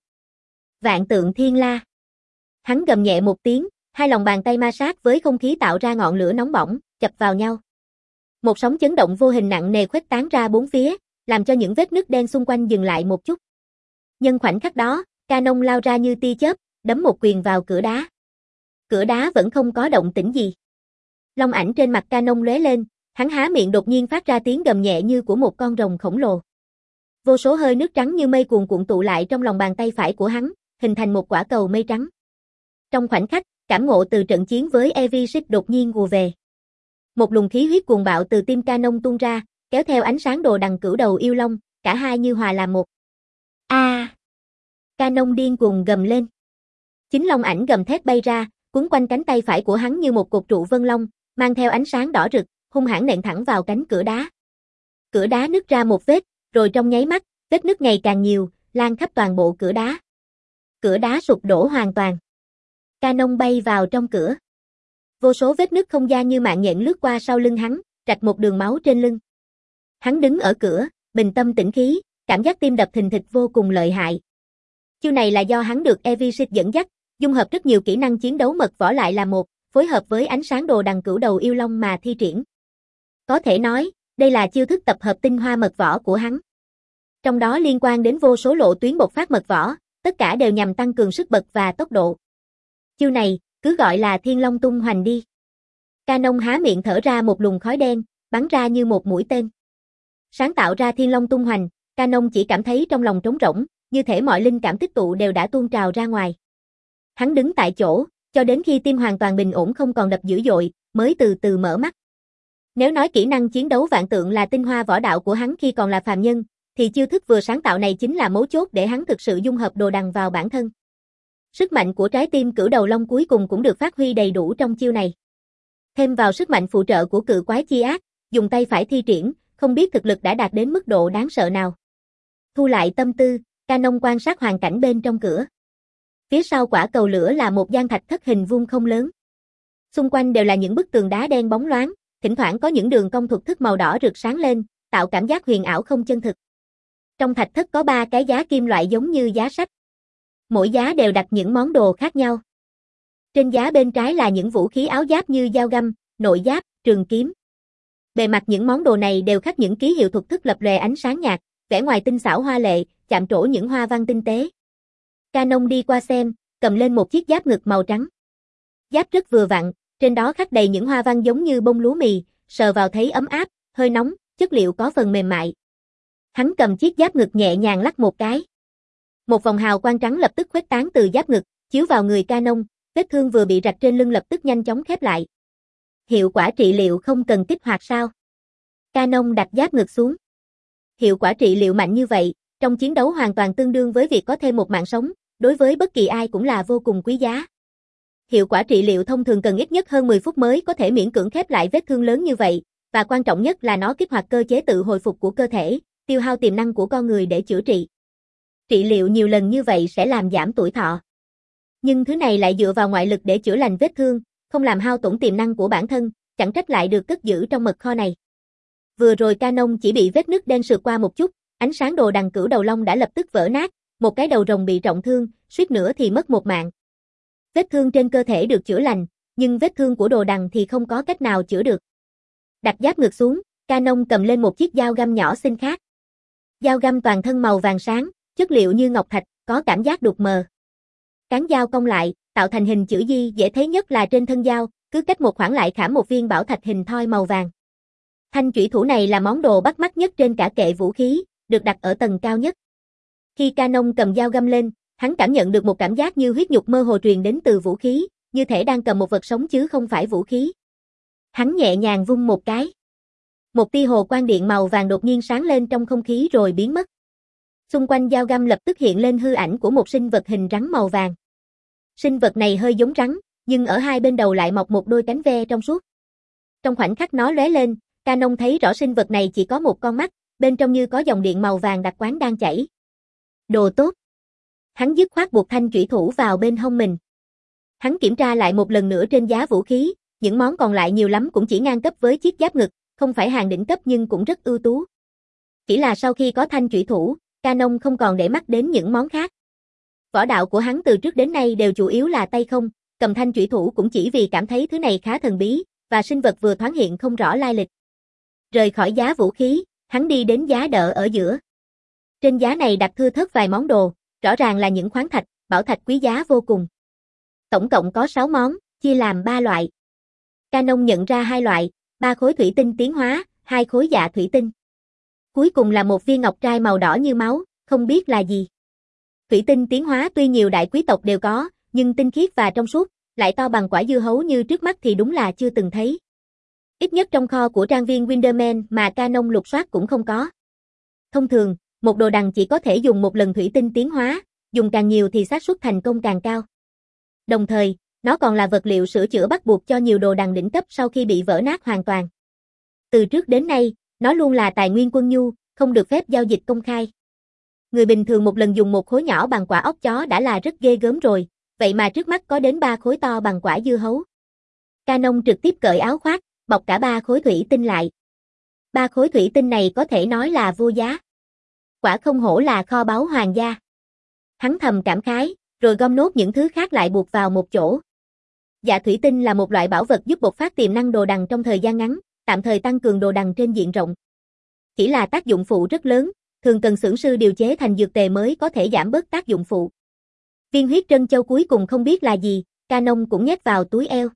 Vạn tượng thiên la. Hắn gầm nhẹ một tiếng, hai lòng bàn tay ma sát với không khí tạo ra ngọn lửa nóng bỏng, chập vào nhau. Một sóng chấn động vô hình nặng nề khuếch tán ra bốn phía, làm cho những vết nứt đen xung quanh dừng lại một chút. Nhân khoảnh khắc đó, Canon lao ra như tia chớp, đấm một quyền vào cửa đá. Cửa đá vẫn không có động tĩnh gì. Long ảnh trên mặt Canon lóe lên, hắn há miệng đột nhiên phát ra tiếng gầm nhẹ như của một con rồng khổng lồ. Vô số hơi nước trắng như mây cuồn cuộn tụ lại trong lòng bàn tay phải của hắn, hình thành một quả cầu mây trắng. Trong khoảnh khắc, cảm ngộ từ trận chiến với Evisip đột nhiên ùa về. Một luồng khí huyết cuồng bạo từ tim Canon tuôn ra, kéo theo ánh sáng đồ đằng cửu đầu yêu long, cả hai như hòa làm một. A! À! Canon điên cuồng gầm lên. Chính long ảnh gầm thét bay ra, quấn quanh cánh tay phải của hắn như một cột trụ vân long, mang theo ánh sáng đỏ rực, hung hãn nện thẳng vào cánh cửa đá. Cửa đá nứt ra một vết, rồi trong nháy mắt, vết nứt ngày càng nhiều, lan khắp toàn bộ cửa đá. Cửa đá sụp đổ hoàn toàn. Canon bay vào trong cửa. Vô số vết nứt không gian như mạng nhện lướt qua sau lưng hắn, rạch một đường máu trên lưng. Hắn đứng ở cửa, bình tâm tĩnh khí, cảm giác tim đập thình thịch vô cùng lợi hại. Chiêu này là do hắn được Evisip dẫn dắt, dung hợp rất nhiều kỹ năng chiến đấu mật võ lại là một, phối hợp với ánh sáng đồ đằng cửu đầu yêu long mà thi triển. Có thể nói, đây là chiêu thức tập hợp tinh hoa mật võ của hắn. Trong đó liên quan đến vô số lộ tuyến bộc phát mật võ, tất cả đều nhằm tăng cường sức bật và tốc độ. Chiêu này, cứ gọi là Thiên Long tung hoành đi. Canon há miệng thở ra một luồng khói đen, bắn ra như một mũi tên. Sáng tạo ra Thiên Long tung hoành, Canon chỉ cảm thấy trong lòng trống rỗng, như thể mọi linh cảm tích tụ đều đã tuôn trào ra ngoài. Hắn đứng tại chỗ, cho đến khi tim hoàn toàn bình ổn không còn đập dữ dội, mới từ từ mở mắt. Nếu nói kỹ năng chiến đấu vạn tượng là tinh hoa võ đạo của hắn khi còn là phàm nhân, thì chiêu thức vừa sáng tạo này chính là mấu chốt để hắn thực sự dung hợp đồ đằng vào bản thân. Sức mạnh của trái tim cửu đầu long cuối cùng cũng được phát huy đầy đủ trong chiêu này. Thêm vào sức mạnh phụ trợ của cự quái chi ác, dùng tay phải thi triển, không biết thực lực đã đạt đến mức độ đáng sợ nào. Thu lại tâm tư, Canon quan sát hoàn cảnh bên trong cửa. Phía sau quả cầu lửa là một gian thạch thất hình vuông không lớn. Xung quanh đều là những bức tường đá đen bóng loáng, thỉnh thoảng có những đường cong thuật thức màu đỏ rực sáng lên, tạo cảm giác huyền ảo không chân thực. Trong thạch thất có ba cái giá kim loại giống như giá sách. Mỗi giá đều đặt những món đồ khác nhau. Trên giá bên trái là những vũ khí áo giáp như dao găm, nội giáp, trường kiếm. Bề mặt những món đồ này đều khắc những ký hiệu thuật thức lập lòe ánh sáng nhạt, vẻ ngoài tinh xảo hoa lệ, chạm trổ những hoa văn tinh tế. Canon đi qua xem, cầm lên một chiếc giáp ngực màu trắng. Giáp rất vừa vặn, trên đó khắc đầy những hoa văn giống như bông lúa mì, sờ vào thấy ấm áp, hơi nóng, chất liệu có phần mềm mại. Hắn cầm chiếc giáp ngực nhẹ nhàng lắc một cái. Một vòng hào quang trắng lập tức khuếch tán từ giáp ngực, chiếu vào người Canon, vết thương vừa bị rạch trên lưng lập tức nhanh chóng khép lại. Hiệu quả trị liệu không cần kích hoạt sao? Canon đặt giáp ngực xuống. Hiệu quả trị liệu mạnh như vậy, trong chiến đấu hoàn toàn tương đương với việc có thêm một mạng sống, đối với bất kỳ ai cũng là vô cùng quý giá. Hiệu quả trị liệu thông thường cần ít nhất hơn mười phút mới có thể miễn cưỡng khép lại vết thương lớn như vậy, và quan trọng nhất là nó kích hoạt cơ chế tự hồi phục của cơ thể, tiêu hao tiềm năng của con người để chữa trị. Trị liệu nhiều lần như vậy sẽ làm giảm tuổi thọ. Nhưng thứ này lại dựa vào ngoại lực để chữa lành vết thương, không làm hao tổn tiềm năng của bản thân, chẳng trách lại được cất giữ trong mật kho này. Vừa rồi Canon chỉ bị vết nứt đen sượt qua một chút, ánh sáng đồ đằng cửu đầu long đã lập tức vỡ nát, một cái đầu rồng bị trọng thương, suýt nữa thì mất một mạng. Vết thương trên cơ thể được chữa lành, nhưng vết thương của đồ đằng thì không có cách nào chữa được. Đặt giáp ngực xuống, Canon cầm lên một chiếc dao găm nhỏ xinh khác. Dao găm toàn thân màu vàng sáng, chất liệu như ngọc thạch, có cảm giác đục mờ. Cán dao cong lại, tạo thành hình chữ di, dễ thấy nhất là trên thân dao, cứ cách một khoảng lại khảm một viên bảo thạch hình thoi màu vàng. Thanh chủy thủ này là món đồ bắt mắt nhất trên cả kệ vũ khí, được đặt ở tầng cao nhất. Khi Canon cầm dao găm lên, hắn cảm nhận được một cảm giác như huyết nhục mơ hồ truyền đến từ vũ khí, như thể đang cầm một vật sống chứ không phải vũ khí. Hắn nhẹ nhàng vung một cái. Một tia hồ quang điện màu vàng đột nhiên sáng lên trong không khí rồi biến mất. Xung quanh dao găm lập tức hiện lên hư ảnh của một sinh vật hình rắn màu vàng. Sinh vật này hơi giống rắn, nhưng ở hai bên đầu lại mọc một đôi cánh ve trong suốt. Trong khoảnh khắc nó lóe lên, Canon thấy rõ sinh vật này chỉ có một con mắt, bên trong như có dòng điện màu vàng đặc quán đang chảy. Đồ tốt. Hắn dứt khoát buộc thanh chủy thủ vào bên hông mình. Hắn kiểm tra lại một lần nữa trên giá vũ khí, những món còn lại nhiều lắm cũng chỉ ngang cấp với chiếc giáp ngực, không phải hàng đỉnh cấp nhưng cũng rất ưu tú. Chỉ là sau khi có thanh chủy thủ, Canon không còn để mắt đến những món khác. Võ đạo của hắn từ trước đến nay đều chủ yếu là tay không, cầm thanh chủy thủ cũng chỉ vì cảm thấy thứ này khá thần bí, và sinh vật vừa thoáng hiện không rõ lai lịch. Rời khỏi giá vũ khí, hắn đi đến giá đỡ ở giữa. Trên giá này đặt thưa thớt vài món đồ, rõ ràng là những khoáng thạch, bảo thạch quý giá vô cùng. Tổng cộng có sáu món, chia làm ba loại. Canon nhận ra hai loại, ba khối thủy tinh tiến hóa, hai khối dạ thủy tinh. Cuối cùng là một viên ngọc trai màu đỏ như máu, không biết là gì. Thủy tinh tiến hóa tuy nhiều đại quý tộc đều có, nhưng tinh khiết và trong suốt, lại to bằng quả dưa hấu như trước mắt thì đúng là chưa từng thấy. Ít nhất trong kho của trang viên Windermere mà Canon lục soát cũng không có. Thông thường, một đồ đằng chỉ có thể dùng một lần thủy tinh tiến hóa, dùng càng nhiều thì xác suất thành công càng cao. Đồng thời, nó còn là vật liệu sửa chữa bắt buộc cho nhiều đồ đằng đỉnh cấp sau khi bị vỡ nát hoàn toàn. Từ trước đến nay, nó luôn là tài nguyên quân nhu, không được phép giao dịch công khai. Người bình thường một lần dùng một khối nhỏ bằng quả óc chó đã là rất ghê gớm rồi, vậy mà trước mắt có đến ba khối to bằng quả dưa hấu. Canon trực tiếp cởi áo khoác, bọc cả ba khối thủy tinh lại. Ba khối thủy tinh này có thể nói là vô giá. Quả không hổ là kho báu hoàng gia. Hắn thầm cảm khái, rồi gom nốt những thứ khác lại buộc vào một chỗ. Dạ thủy tinh là một loại bảo vật giúp bộc phát tiềm năng đồ đằng trong thời gian ngắn, tạm thời tăng cường đồ đằng trên diện rộng. Chỉ là tác dụng phụ rất lớn, thường cần xưởng sư điều chế thành dược tề mới có thể giảm bớt tác dụng phụ. Viên huyết trân châu cuối cùng không biết là gì, Canon cũng nhét vào túi eo.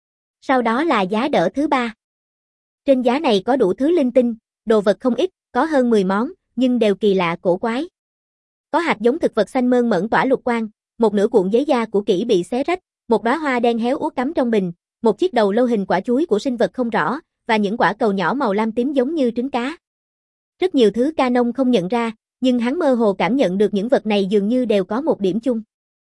Sau đó là giá đỡ thứ ba. Trên giá này có đủ thứ linh tinh, đồ vật không ít, có hơn mười món, nhưng đều kỳ lạ cổ quái. Có hạt giống thực vật xanh mơn mởn tỏa lục quang, một nửa cuộn giấy da của kỹ bị xé rách, một đóa hoa đen héo úa cắm trong bình, một chiếc đầu lâu hình quả chuối của sinh vật không rõ, và những quả cầu nhỏ màu lam tím giống như trứng cá. Rất nhiều thứ Canon không nhận ra, nhưng hắn mơ hồ cảm nhận được những vật này dường như đều có một điểm chung.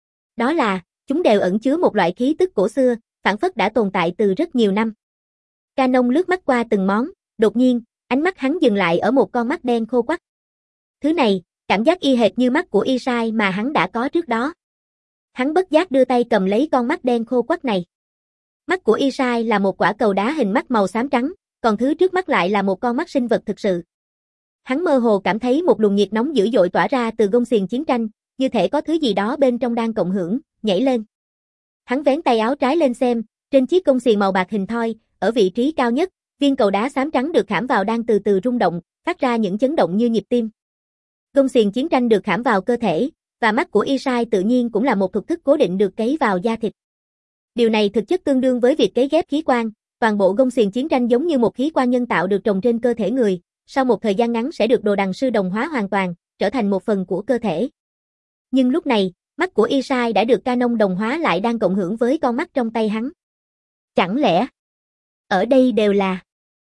Đó là, chúng đều ẩn chứa một loại khí tức cổ xưa, phảng phất đã tồn tại từ rất nhiều năm. Canon lướt mắt qua từng món, đột nhiên, ánh mắt hắn dừng lại ở một con mắt đen khô quắt. Thứ này, cảm giác y hệt như mắt của Isai mà hắn đã có trước đó. Hắn bất giác đưa tay cầm lấy con mắt đen khô quắt này. Mắt của Isai là một quả cầu đá hình mắt màu xám trắng, còn thứ trước mắt lại là một con mắt sinh vật thực sự. Hắn mơ hồ cảm thấy một luồng nhiệt nóng dữ dội tỏa ra từ gông xiềng chiến tranh, như thể có thứ gì đó bên trong đang cộng hưởng, nhảy lên. Hắn vén tay áo trái lên xem, trên chiếc gông xiềng màu bạc hình thoi, ở vị trí cao nhất, viên cầu đá xám trắng được khảm vào đang từ từ rung động, phát ra những chấn động như nhịp tim. Gông xiềng chiến tranh được khảm vào cơ thể, và mắt của Isai tự nhiên cũng là một thuật thức cố định được cấy vào da thịt. Điều này thực chất tương đương với việc cấy ghép khí quan, toàn bộ gông xiềng chiến tranh giống như một khí quan nhân tạo được trồng trên cơ thể người, sau một thời gian ngắn sẽ được đồ đằng sư đồng hóa hoàn toàn, trở thành một phần của cơ thể. Nhưng lúc này, mắt của Isai đã được Canon đồng hóa lại đang cộng hưởng với con mắt trong tay hắn. Chẳng lẽ Ở đây đều là.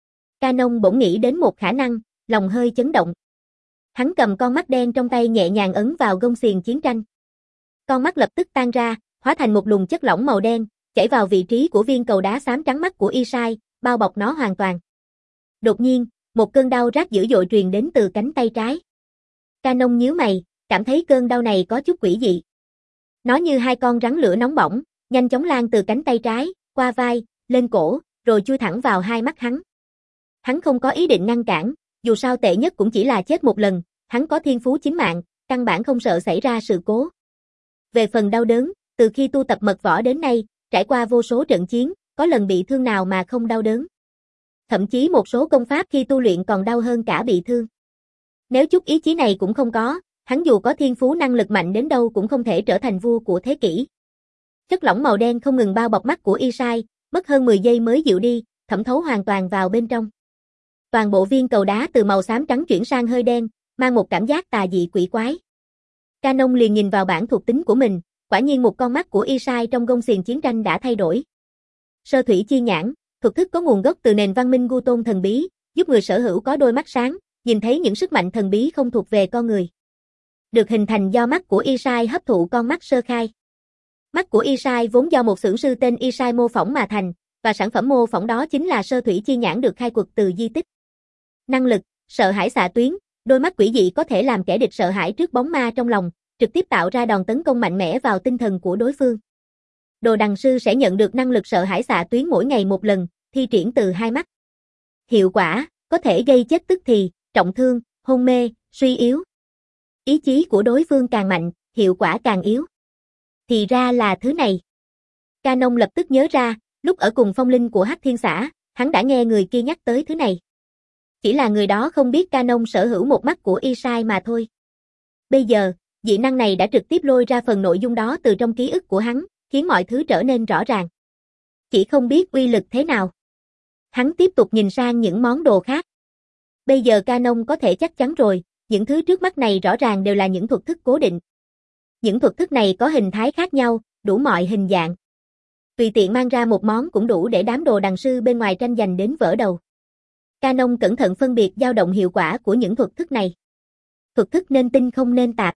Canon bỗng nghĩ đến một khả năng, lòng hơi chấn động. Hắn cầm con mắt đen trong tay nhẹ nhàng ấn vào gông xiềng chiến tranh. Con mắt lập tức tan ra, hóa thành một luồng chất lỏng màu đen, chảy vào vị trí của viên cầu đá xám trắng mắt của Isai, bao bọc nó hoàn toàn. Đột nhiên, một cơn đau rát dữ dội truyền đến từ cánh tay trái. Canon nhíu mày, cảm thấy cơn đau này có chút quỷ dị. Nó như hai con rắn lửa nóng bỏng, nhanh chóng lan từ cánh tay trái, qua vai, lên cổ, rồi chui thẳng vào hai mắt hắn. Hắn không có ý định ngăn cản, dù sao tệ nhất cũng chỉ là chết một lần, hắn có thiên phú chính mạng, căn bản không sợ xảy ra sự cố. Về phần đau đớn, từ khi tu tập mật võ đến nay, trải qua vô số trận chiến, có lần bị thương nào mà không đau đớn. Thậm chí một số công pháp khi tu luyện còn đau hơn cả bị thương. Nếu chút ý chí này cũng không có, hắn dù có thiên phú năng lực mạnh đến đâu cũng không thể trở thành vua của thế kỷ. Chất lỏng màu đen không ngừng bao bọc mắt của Isai, mất hơn mười giây mới dịu đi, thẩm thấu hoàn toàn vào bên trong. Toàn bộ viên cầu đá từ màu xám trắng chuyển sang hơi đen, mang một cảm giác tà dị quỷ quái. Canon liền nhìn vào bảng thuộc tính của mình, quả nhiên một con mắt của Isai trong gông xiềng chiến tranh đã thay đổi. Sơ thủy chi nhãn, thuật thức có nguồn gốc từ nền văn minh Gu Tôn thần bí, giúp người sở hữu có đôi mắt sáng, nhìn thấy những sức mạnh thần bí không thuộc về con người. Được hình thành do mắt của Isai hấp thụ con mắt sơ khai. Mắt của Isai vốn do một xưởng sư tên Isai mô phỏng mà thành, và sản phẩm mô phỏng đó chính là sơ thủy chi nhãn được khai quật từ di tích. Năng lực, sợ hãi xạ tuyến, đôi mắt quỷ dị có thể làm kẻ địch sợ hãi trước bóng ma trong lòng, trực tiếp tạo ra đòn tấn công mạnh mẽ vào tinh thần của đối phương. Đồ đằng sư sẽ nhận được năng lực sợ hãi xạ tuyến mỗi ngày một lần, thi triển từ hai mắt. Hiệu quả, có thể gây chết tức thì, trọng thương, hôn mê, suy yếu. Ý chí của đối phương càng mạnh, hiệu quả càng yếu. Thì ra là thứ này. Canon lập tức nhớ ra, lúc ở cùng phong linh của Hắc Thiên Xã, hắn đã nghe người kia nhắc tới thứ này. Chỉ là người đó không biết Canon sở hữu một mắt của Isai mà thôi. Bây giờ, dị năng này đã trực tiếp lôi ra phần nội dung đó từ trong ký ức của hắn, khiến mọi thứ trở nên rõ ràng. Chỉ không biết uy lực thế nào. Hắn tiếp tục nhìn sang những món đồ khác. Bây giờ Canon có thể chắc chắn rồi, những thứ trước mắt này rõ ràng đều là những thuật thức cố định. Những thuật thức này có hình thái khác nhau, đủ mọi hình dạng. Tùy tiện mang ra một món cũng đủ để đám đồ đằng sư bên ngoài tranh giành đến vỡ đầu. Canon cẩn thận phân biệt dao động hiệu quả của những thuật thức này. Thuật thức nên tinh không nên tạp.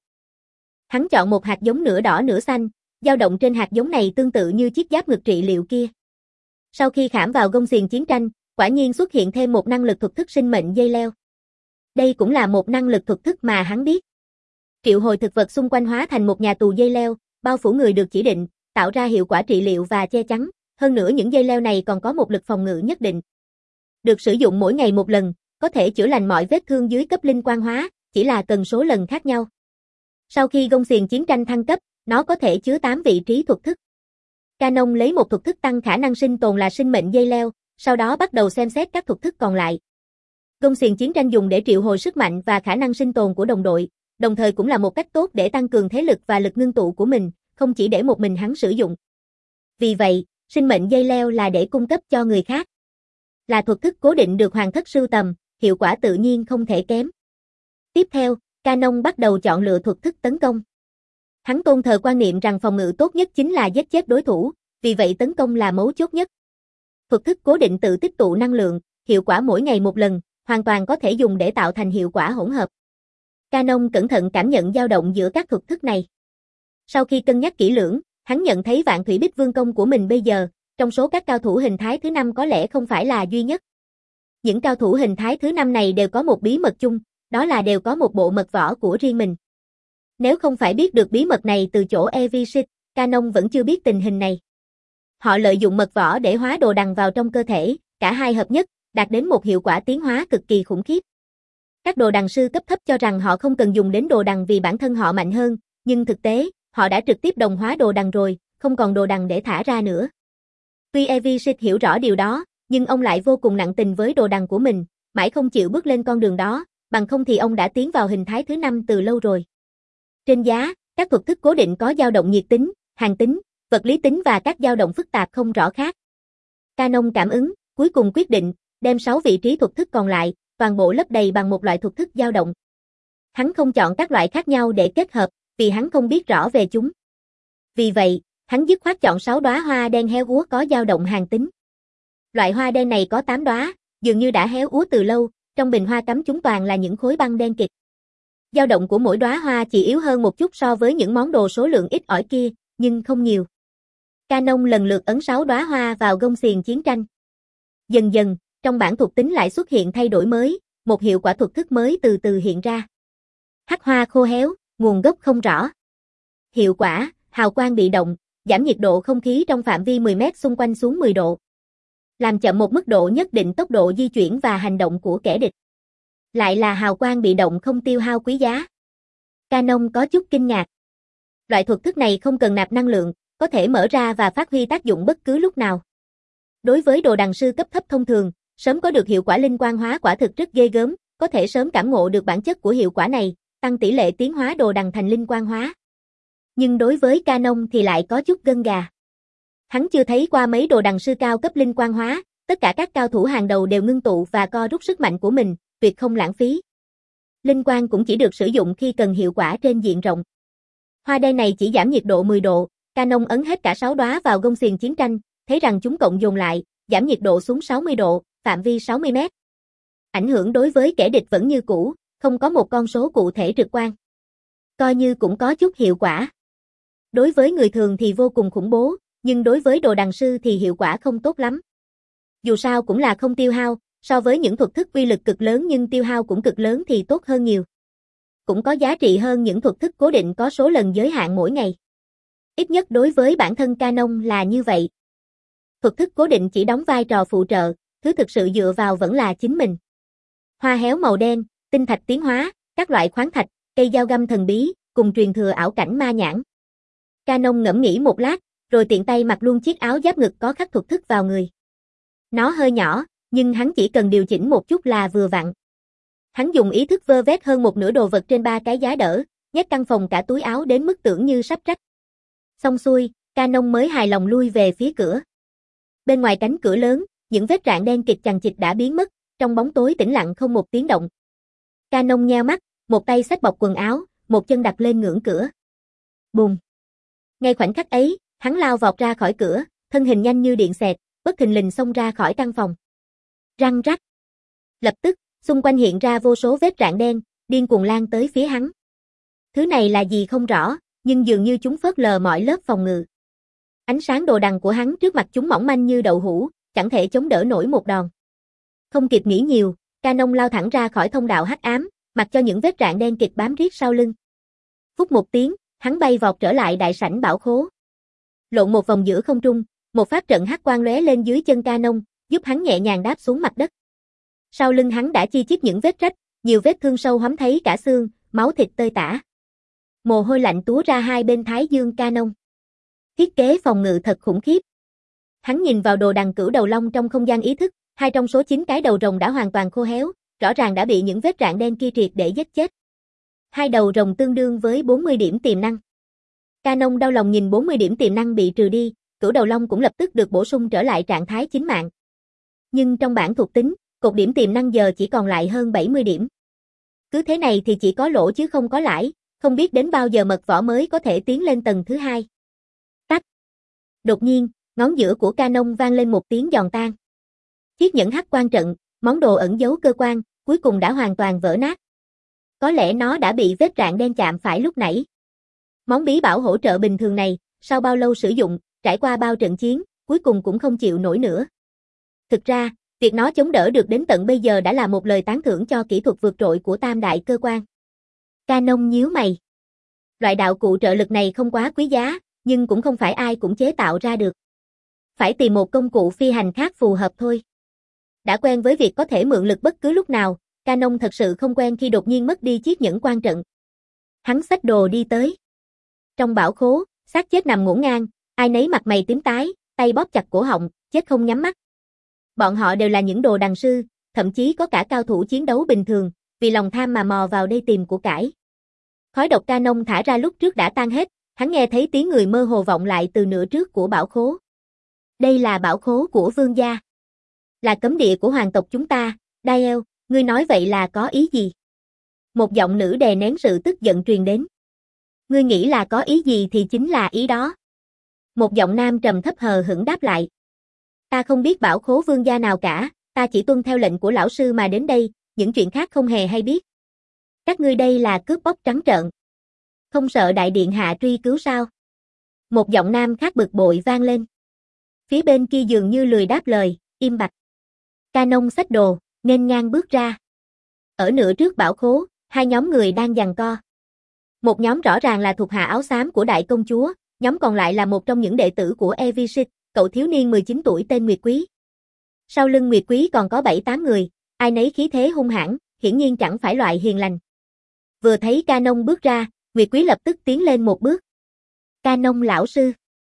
Hắn chọn một hạt giống nửa đỏ nửa xanh, dao động trên hạt giống này tương tự như chiếc giáp ngực trị liệu kia. Sau khi khảm vào gông xiềng chiến tranh, quả nhiên xuất hiện thêm một năng lực thuật thức sinh mệnh dây leo. Đây cũng là một năng lực thuật thức mà hắn biết. Triệu hồi thực vật xung quanh hóa thành một nhà tù dây leo, bao phủ người được chỉ định, tạo ra hiệu quả trị liệu và che chắn, hơn nữa những dây leo này còn có một lực phòng ngự nhất định. Được sử dụng mỗi ngày một lần, có thể chữa lành mọi vết thương dưới cấp linh quan hóa, chỉ là cần số lần khác nhau. Sau khi gông xiềng chiến tranh thăng cấp, nó có thể chứa tám vị trí thuật thức. Canon lấy một thuật thức tăng khả năng sinh tồn là sinh mệnh dây leo, sau đó bắt đầu xem xét các thuật thức còn lại. Gông xiềng chiến tranh dùng để triệu hồi sức mạnh và khả năng sinh tồn của đồng đội, đồng thời cũng là một cách tốt để tăng cường thế lực và lực ngưng tụ của mình, không chỉ để một mình hắn sử dụng. Vì vậy, sinh mệnh dây leo là để cung cấp cho người khác. Là thuật thức cố định được hoàng thất sưu tầm, hiệu quả tự nhiên không thể kém. Tiếp theo, Canon bắt đầu chọn lựa thuật thức tấn công. Hắn tôn thờ quan niệm rằng phòng ngự tốt nhất chính là giết chết đối thủ, vì vậy tấn công là mấu chốt nhất. Thuật thức cố định tự tích tụ năng lượng, hiệu quả mỗi ngày một lần, hoàn toàn có thể dùng để tạo thành hiệu quả hỗn hợp. Canon cẩn thận cảm nhận dao động giữa các thuật thức này. Sau khi cân nhắc kỹ lưỡng, hắn nhận thấy Vạn Thủy Bích Vương công của mình bây giờ, trong số các cao thủ hình thái thứ năm có lẽ không phải là duy nhất. Những cao thủ hình thái thứ năm này đều có một bí mật chung, đó là đều có một bộ mật võ của riêng mình. Nếu không phải biết được bí mật này từ chỗ Evisit, Canon vẫn chưa biết tình hình này. Họ lợi dụng mật võ để hóa đồ đằng vào trong cơ thể, cả hai hợp nhất, đạt đến một hiệu quả tiến hóa cực kỳ khủng khiếp. Các đồ đằng sư cấp thấp cho rằng họ không cần dùng đến đồ đằng vì bản thân họ mạnh hơn, nhưng thực tế, họ đã trực tiếp đồng hóa đồ đằng rồi, không còn đồ đằng để thả ra nữa. Tuy Evisit hiểu rõ điều đó, nhưng ông lại vô cùng nặng tình với đồ đằng của mình, mãi không chịu bước lên con đường đó, bằng không thì ông đã tiến vào hình thái thứ năm từ lâu rồi. Trên giá, các thuật thức cố định có dao động nhiệt tính, hàn tính, vật lý tính và các dao động phức tạp không rõ khác. Canon cảm ứng, cuối cùng quyết định, đem sáu vị trí thuật thức còn lại, toàn bộ lấp đầy bằng một loại thuật thức dao động. Hắn không chọn các loại khác nhau để kết hợp, vì hắn không biết rõ về chúng. Vì vậy, hắn dứt khoát chọn sáu đóa hoa đen héo úa có dao động hàn tính. Loại hoa đen này có tám đóa, dường như đã héo úa từ lâu, trong bình hoa cắm chúng toàn là những khối băng đen kịt. Dao động của mỗi đóa hoa chỉ yếu hơn một chút so với những món đồ số lượng ít ỏi kia, nhưng không nhiều. Canon lần lượt ấn sáu đóa hoa vào gông xiềng chiến tranh. Dần dần, trong bảng thuộc tính lại xuất hiện thay đổi mới, một hiệu quả thuật thức mới từ từ hiện ra. Hắc hoa khô héo, nguồn gốc không rõ. Hiệu quả, hào quang bị động, giảm nhiệt độ không khí trong phạm vi mười mét xung quanh xuống mười độ. Làm chậm một mức độ nhất định tốc độ di chuyển và hành động của kẻ địch. Lại là hào quang bị động không tiêu hao quý giá. Canon có chút kinh ngạc. Loại thuật thức này không cần nạp năng lượng, có thể mở ra và phát huy tác dụng bất cứ lúc nào. Đối với đồ đằng sư cấp thấp thông thường, sớm có được hiệu quả linh quang hóa quả thực rất ghê gớm, có thể sớm cảm ngộ được bản chất của hiệu quả này, tăng tỷ lệ tiến hóa đồ đằng thành linh quang hóa. Nhưng đối với Canon thì lại có chút gân gà. Hắn chưa thấy qua mấy đồ đằng sư cao cấp linh quang hóa, tất cả các cao thủ hàng đầu đều ngưng tụ và co rút sức mạnh của mình, tuyệt không lãng phí. Linh quang cũng chỉ được sử dụng khi cần hiệu quả trên diện rộng. Hoa đen này chỉ giảm nhiệt độ mười độ, Canon ấn hết cả sáu đóa vào gông xiềng chiến tranh, thấy rằng chúng cộng dồn lại, giảm nhiệt độ xuống sáu mươi độ, phạm vi sáu mươi mét. Ảnh hưởng đối với kẻ địch vẫn như cũ, không có một con số cụ thể trực quan. Coi như cũng có chút hiệu quả. Đối với người thường thì vô cùng khủng bố, nhưng đối với đồ đằng sư thì hiệu quả không tốt lắm. Dù sao cũng là không tiêu hao, so với những thuật thức uy lực cực lớn nhưng tiêu hao cũng cực lớn thì tốt hơn nhiều. Cũng có giá trị hơn những thuật thức cố định có số lần giới hạn mỗi ngày. Ít nhất đối với bản thân Canon là như vậy. Thuật thức cố định chỉ đóng vai trò phụ trợ, thứ thực sự dựa vào vẫn là chính mình. Hoa héo màu đen, tinh thạch tiến hóa, các loại khoáng thạch, cây dao găm thần bí, cùng truyền thừa ảo cảnh ma nhãn. Canon ngẫm nghĩ một lát, rồi tiện tay mặc luôn chiếc áo giáp ngực có khắc thuật thức vào người. Nó hơi nhỏ, nhưng hắn chỉ cần điều chỉnh một chút là vừa vặn. Hắn dùng ý thức vơ vét hơn một nửa đồ vật trên ba cái giá đỡ, nhét căn phòng cả túi áo đến mức tưởng như sắp rách. Xong xuôi, Canon mới hài lòng lui về phía cửa. Bên ngoài cánh cửa lớn, những vết rạn đen kịt chằng chịt đã biến mất, trong bóng tối tĩnh lặng không một tiếng động. Canon nheo mắt, một tay xách bọc quần áo, một chân đặt lên ngưỡng cửa. Bùm! Ngay khoảnh khắc ấy, hắn lao vọt ra khỏi cửa, thân hình nhanh như điện xẹt, bất thình lình xông ra khỏi căn phòng. Răng rắc. Lập tức, xung quanh hiện ra vô số vết rạn đen, điên cuồng lan tới phía hắn. Thứ này là gì không rõ, nhưng dường như chúng phớt lờ mọi lớp phòng ngự. Ánh sáng đồ đằng của hắn trước mặt chúng mỏng manh như đậu hũ, chẳng thể chống đỡ nổi một đòn. Không kịp nghĩ nhiều, Canon lao thẳng ra khỏi thông đạo hắc ám, mặc cho những vết rạn đen kịt bám riết sau lưng. Phút một tiếng, hắn bay vọt trở lại đại sảnh bảo khố. Lộn một vòng giữa không trung, một pháp trận hắc quang lóe lên dưới chân Canon, giúp hắn nhẹ nhàng đáp xuống mặt đất. Sau lưng hắn đã chi chít những vết rách, nhiều vết thương sâu hoắm thấy cả xương, máu thịt tơi tả. Mồ hôi lạnh túa ra hai bên thái dương Canon. Thiết kế phòng ngự thật khủng khiếp. Hắn nhìn vào đồ đằng cửu đầu long trong không gian ý thức, hai trong số chín cái đầu rồng đã hoàn toàn khô héo, rõ ràng đã bị những vết rạn đen kia triệt để giết chết. Hai đầu rồng tương đương với bốn mươi điểm tiềm năng. Canon đau lòng nhìn bốn mươi điểm tiềm năng bị trừ đi, cửu đầu long cũng lập tức được bổ sung trở lại trạng thái chính mạng. Nhưng trong bảng thuộc tính, cột điểm tiềm năng giờ chỉ còn lại hơn bảy mươi điểm. Cứ thế này thì chỉ có lỗ chứ không có lãi, không biết đến bao giờ mật võ mới có thể tiến lên tầng thứ hai. Tách. Đột nhiên, ngón giữa của Canon vang lên một tiếng giòn tan. Chiếc nhẫn hắc quan trận, món đồ ẩn giấu cơ quan, cuối cùng đã hoàn toàn vỡ nát. Có lẽ nó đã bị vết rạn đen chạm phải lúc nãy. Món bí bảo hỗ trợ bình thường này, sau bao lâu sử dụng, trải qua bao trận chiến, cuối cùng cũng không chịu nổi nữa. Thực ra, việc nó chống đỡ được đến tận bây giờ đã là một lời tán thưởng cho kỹ thuật vượt trội của tam đại cơ quan. Canon nhíu mày. Loại đạo cụ trợ lực này không quá quý giá, nhưng cũng không phải ai cũng chế tạo ra được. Phải tìm một công cụ phi hành khác phù hợp thôi. Đã quen với việc có thể mượn lực bất cứ lúc nào, Canon thật sự không quen khi đột nhiên mất đi chiếc nhẫn quan trận. Hắn xách đồ đi tới. Trong bảo khố, xác chết nằm ngổn ngang, ai nấy mặt mày tím tái, tay bóp chặt cổ họng, chết không nhắm mắt. Bọn họ đều là những đồ đằng sư, thậm chí có cả cao thủ chiến đấu bình thường, vì lòng tham mà mò vào đây tìm của cải. Khói độc Canon thả ra lúc trước đã tan hết, hắn nghe thấy tiếng người mơ hồ vọng lại từ nửa trước của bảo khố. Đây là bảo khố của vương gia. Là cấm địa của hoàng tộc chúng ta, Dael, ngươi nói vậy là có ý gì? Một giọng nữ đè nén sự tức giận truyền đến. Ngươi nghĩ là có ý gì thì chính là ý đó. Một giọng nam trầm thấp hờ hững đáp lại. Ta không biết bảo khố vương gia nào cả, ta chỉ tuân theo lệnh của lão sư mà đến đây, những chuyện khác không hề hay biết. Các ngươi đây là cướp bóc trắng trợn. Không sợ đại điện hạ truy cứu sao? Một giọng nam khác bực bội vang lên. Phía bên kia dường như lười đáp lời, im bặt. Canon xách đồ, nghênh ngang bước ra. Ở nửa trước bảo khố, hai nhóm người đang giằng co. Một nhóm rõ ràng là thuộc hạ áo xám của đại công chúa, nhóm còn lại là một trong những đệ tử của Evishit, cậu thiếu niên mười chín tuổi tên Nguyệt Quý. Sau lưng Nguyệt Quý còn có bảy tám người, ai nấy khí thế hung hãn, hiển nhiên chẳng phải loại hiền lành. Vừa thấy Canon bước ra, Nguyệt Quý lập tức tiến lên một bước. Canon lão sư.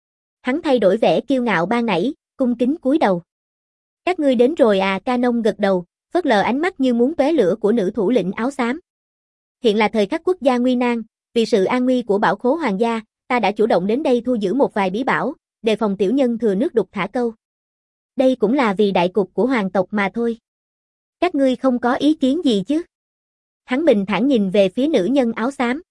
Hắn thay đổi vẻ kiêu ngạo ban nãy, cung kính cúi đầu. Các ngươi đến rồi à? Canon gật đầu, phớt lờ ánh mắt như muốn tóe lửa của nữ thủ lĩnh áo xám. Hiện là thời khắc quốc gia nguy nan, vì sự an nguy của bảo khố hoàng gia, ta đã chủ động đến đây thu giữ một vài bí bảo, đề phòng tiểu nhân thừa nước đục thả câu. Đây cũng là vì đại cục của hoàng tộc mà thôi. Các ngươi không có ý kiến gì chứ? Hắn bình thản nhìn về phía nữ nhân áo xám.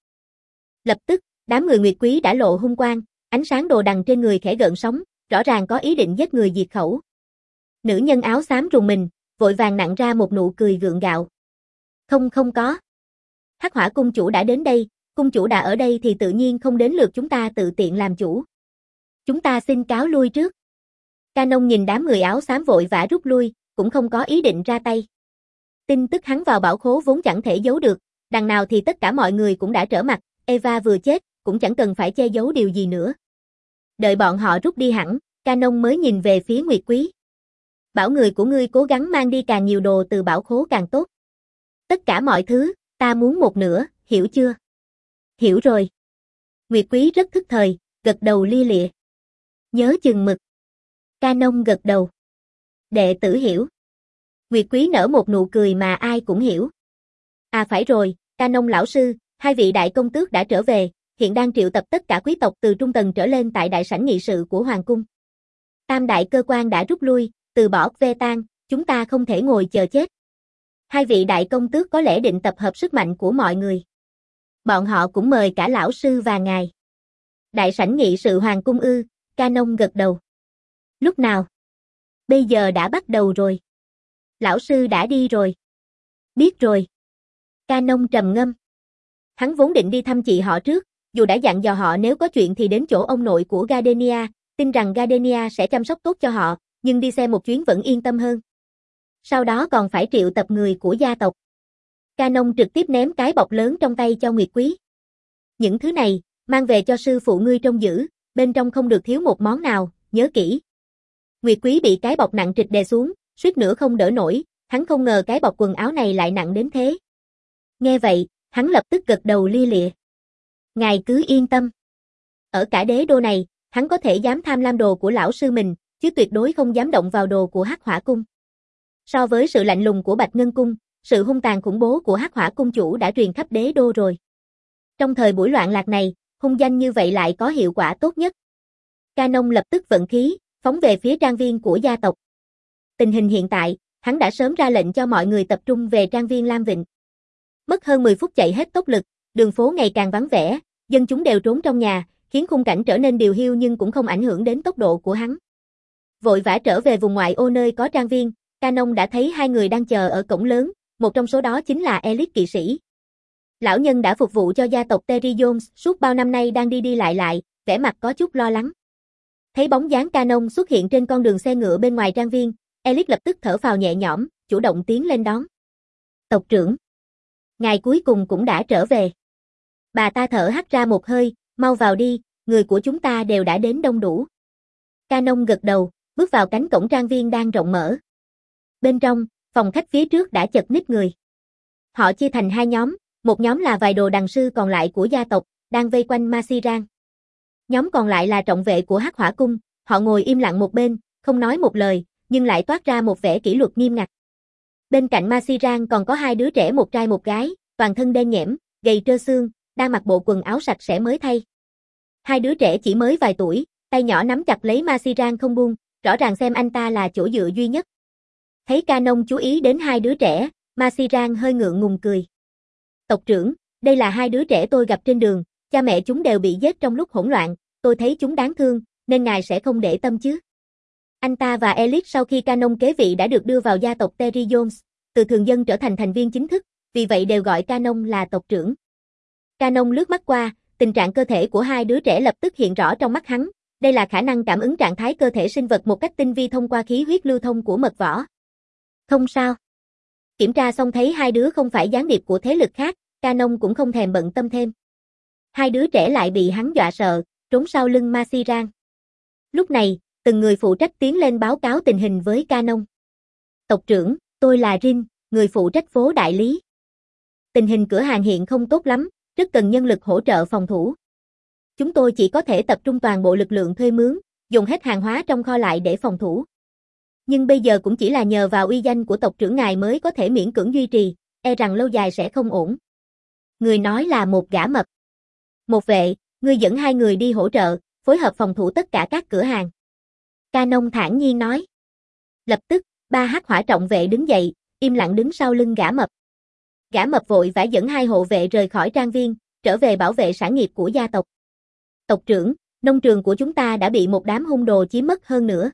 Lập tức, đám người Nguyệt Quý đã lộ hung quang, ánh sáng đồ đằng trên người khẽ gợn sóng, rõ ràng có ý định giết người diệt khẩu. Nữ nhân áo xám rùng mình, vội vàng nặn ra một nụ cười gượng gạo. Không không có. Hắc Hỏa cung chủ đã đến đây, cung chủ đã ở đây thì tự nhiên không đến lượt chúng ta tự tiện làm chủ. Chúng ta xin cáo lui trước. Canon nhìn đám người áo xám vội vã rút lui, cũng không có ý định ra tay. Tin tức hắn vào bảo khố vốn chẳng thể giấu được, đằng nào thì tất cả mọi người cũng đã trở mặt, Eva vừa chết, cũng chẳng cần phải che giấu điều gì nữa. Đợi bọn họ rút đi hẳn, Canon mới nhìn về phía Nguyệt Quý. Bảo người của ngươi cố gắng mang đi càng nhiều đồ từ bảo khố càng tốt. Tất cả mọi thứ, ta muốn một nửa, hiểu chưa? Hiểu rồi. Nguyệt Quý rất thức thời, gật đầu lia lịa. Nhớ chừng mực. Canon gật đầu. Đệ tử hiểu. Nguyệt Quý nở một nụ cười mà ai cũng hiểu. À phải rồi, Canon lão sư, hai vị đại công tước đã trở về, hiện đang triệu tập tất cả quý tộc từ trung tầng trở lên tại đại sảnh nghị sự của hoàng cung. Tam đại cơ quan đã rút lui, từ bỏ ve tan, chúng ta không thể ngồi chờ chết. Hai vị đại công tước có lẽ định tập hợp sức mạnh của mọi người. Bọn họ cũng mời cả lão sư và ngài. Đại sảnh nghị sự hoàng cung ư? Canon gật đầu. Lúc nào? Bây giờ đã bắt đầu rồi. Lão sư đã đi rồi. Biết rồi. Canon trầm ngâm. Hắn vốn định đi thăm chị họ trước, dù đã dặn dò họ nếu có chuyện thì đến chỗ ông nội của Gardenia, tin rằng Gardenia sẽ chăm sóc tốt cho họ, nhưng đi xe một chuyến vẫn yên tâm hơn. Sau đó còn phải triệu tập người của gia tộc. Canon trực tiếp ném cái bọc lớn trong tay cho Nguyệt Quý. Những thứ này, mang về cho sư phụ ngươi trông giữ, bên trong không được thiếu một món nào, nhớ kỹ. Nguyệt Quý bị cái bọc nặng trịch đè xuống, suýt nữa không đỡ nổi, hắn không ngờ cái bọc quần áo này lại nặng đến thế. Nghe vậy, hắn lập tức gật đầu lia lịa. Ngài cứ yên tâm. Ở cả đế đô này, hắn có thể dám tham lam đồ của lão sư mình, chứ tuyệt đối không dám động vào đồ của Hắc Hỏa cung. So với sự lạnh lùng của Bạch Ngân cung, sự hung tàn khủng bố của Hắc Hỏa cung chủ đã truyền khắp đế đô rồi. Trong thời buổi loạn lạc này, hung danh như vậy lại có hiệu quả tốt nhất. Canon lập tức vận khí, phóng về phía trang viên của gia tộc. Tình hình hiện tại, hắn đã sớm ra lệnh cho mọi người tập trung về trang viên Lam Vịnh. Mất hơn mười phút chạy hết tốc lực, đường phố ngày càng vắng vẻ, dân chúng đều trốn trong nhà, khiến khung cảnh trở nên điều hiu nhưng cũng không ảnh hưởng đến tốc độ của hắn. Vội vã trở về vùng ngoại ô nơi có trang viên, Canon đã thấy hai người đang chờ ở cổng lớn, một trong số đó chính là Elite kỵ sĩ. Lão nhân đã phục vụ cho gia tộc Terry Jones suốt bao năm nay đang đi đi lại lại, vẻ mặt có chút lo lắng. Thấy bóng dáng Canon xuất hiện trên con đường xe ngựa bên ngoài trang viên, Elite lập tức thở phào nhẹ nhõm, chủ động tiến lên đón. Tộc trưởng, ngài cuối cùng cũng đã trở về. Bà ta thở hắt ra một hơi, mau vào đi, người của chúng ta đều đã đến đông đủ. Canon gật đầu, bước vào cánh cổng trang viên đang rộng mở. Bên trong, phòng khách phía trước đã chật ních người. Họ chia thành hai nhóm, một nhóm là vài đồ đằng sư còn lại của gia tộc, đang vây quanh Masiran. Nhóm còn lại là trọng vệ của Hắc Hỏa cung, họ ngồi im lặng một bên, không nói một lời, nhưng lại toát ra một vẻ kỷ luật nghiêm ngặt. Bên cạnh Masiran còn có hai đứa trẻ một trai một gái, toàn thân đen nhẽm, gầy trơ xương, đang mặc bộ quần áo sạch sẽ mới thay. Hai đứa trẻ chỉ mới vài tuổi, tay nhỏ nắm chặt lấy Masiran không buông, rõ ràng xem anh ta là chỗ dựa duy nhất. Thấy Canon chú ý đến hai đứa trẻ, Masiran hơi ngượng ngùng cười. Tộc trưởng, đây là hai đứa trẻ tôi gặp trên đường, cha mẹ chúng đều bị giết trong lúc hỗn loạn, tôi thấy chúng đáng thương, nên ngài sẽ không để tâm chứ. Anh ta và Elite sau khi Canon kế vị đã được đưa vào gia tộc Terry Jones, từ thường dân trở thành thành viên chính thức, vì vậy đều gọi Canon là tộc trưởng. Canon lướt mắt qua, tình trạng cơ thể của hai đứa trẻ lập tức hiện rõ trong mắt hắn, đây là khả năng cảm ứng trạng thái cơ thể sinh vật một cách tinh vi thông qua khí huyết lưu thông của mật võ. Không sao. Kiểm tra xong thấy hai đứa không phải gián điệp của thế lực khác, Canon cũng không thèm bận tâm thêm. Hai đứa trẻ lại bị hắn dọa sợ, trốn sau lưng Masiran. Lúc này, từng người phụ trách tiến lên báo cáo tình hình với Canon. Tộc trưởng, tôi là Rin, người phụ trách phố đại lý. Tình hình cửa hàng hiện không tốt lắm, rất cần nhân lực hỗ trợ phòng thủ. Chúng tôi chỉ có thể tập trung toàn bộ lực lượng thuê mướn, dùng hết hàng hóa trong kho lại để phòng thủ. Nhưng bây giờ cũng chỉ là nhờ vào uy danh của tộc trưởng ngài mới có thể miễn cưỡng duy trì, e rằng lâu dài sẽ không ổn. Người nói là một gã mập. Một vệ, ngươi dẫn hai người đi hỗ trợ, phối hợp phòng thủ tất cả các cửa hàng. Canon thản nhiên nói. Lập tức, ba hắc hỏa trọng vệ đứng dậy, im lặng đứng sau lưng gã mập. Gã mập vội vã dẫn hai hộ vệ rời khỏi trang viên, trở về bảo vệ sản nghiệp của gia tộc. Tộc trưởng, nông trường của chúng ta đã bị một đám hung đồ chiếm mất hơn nữa.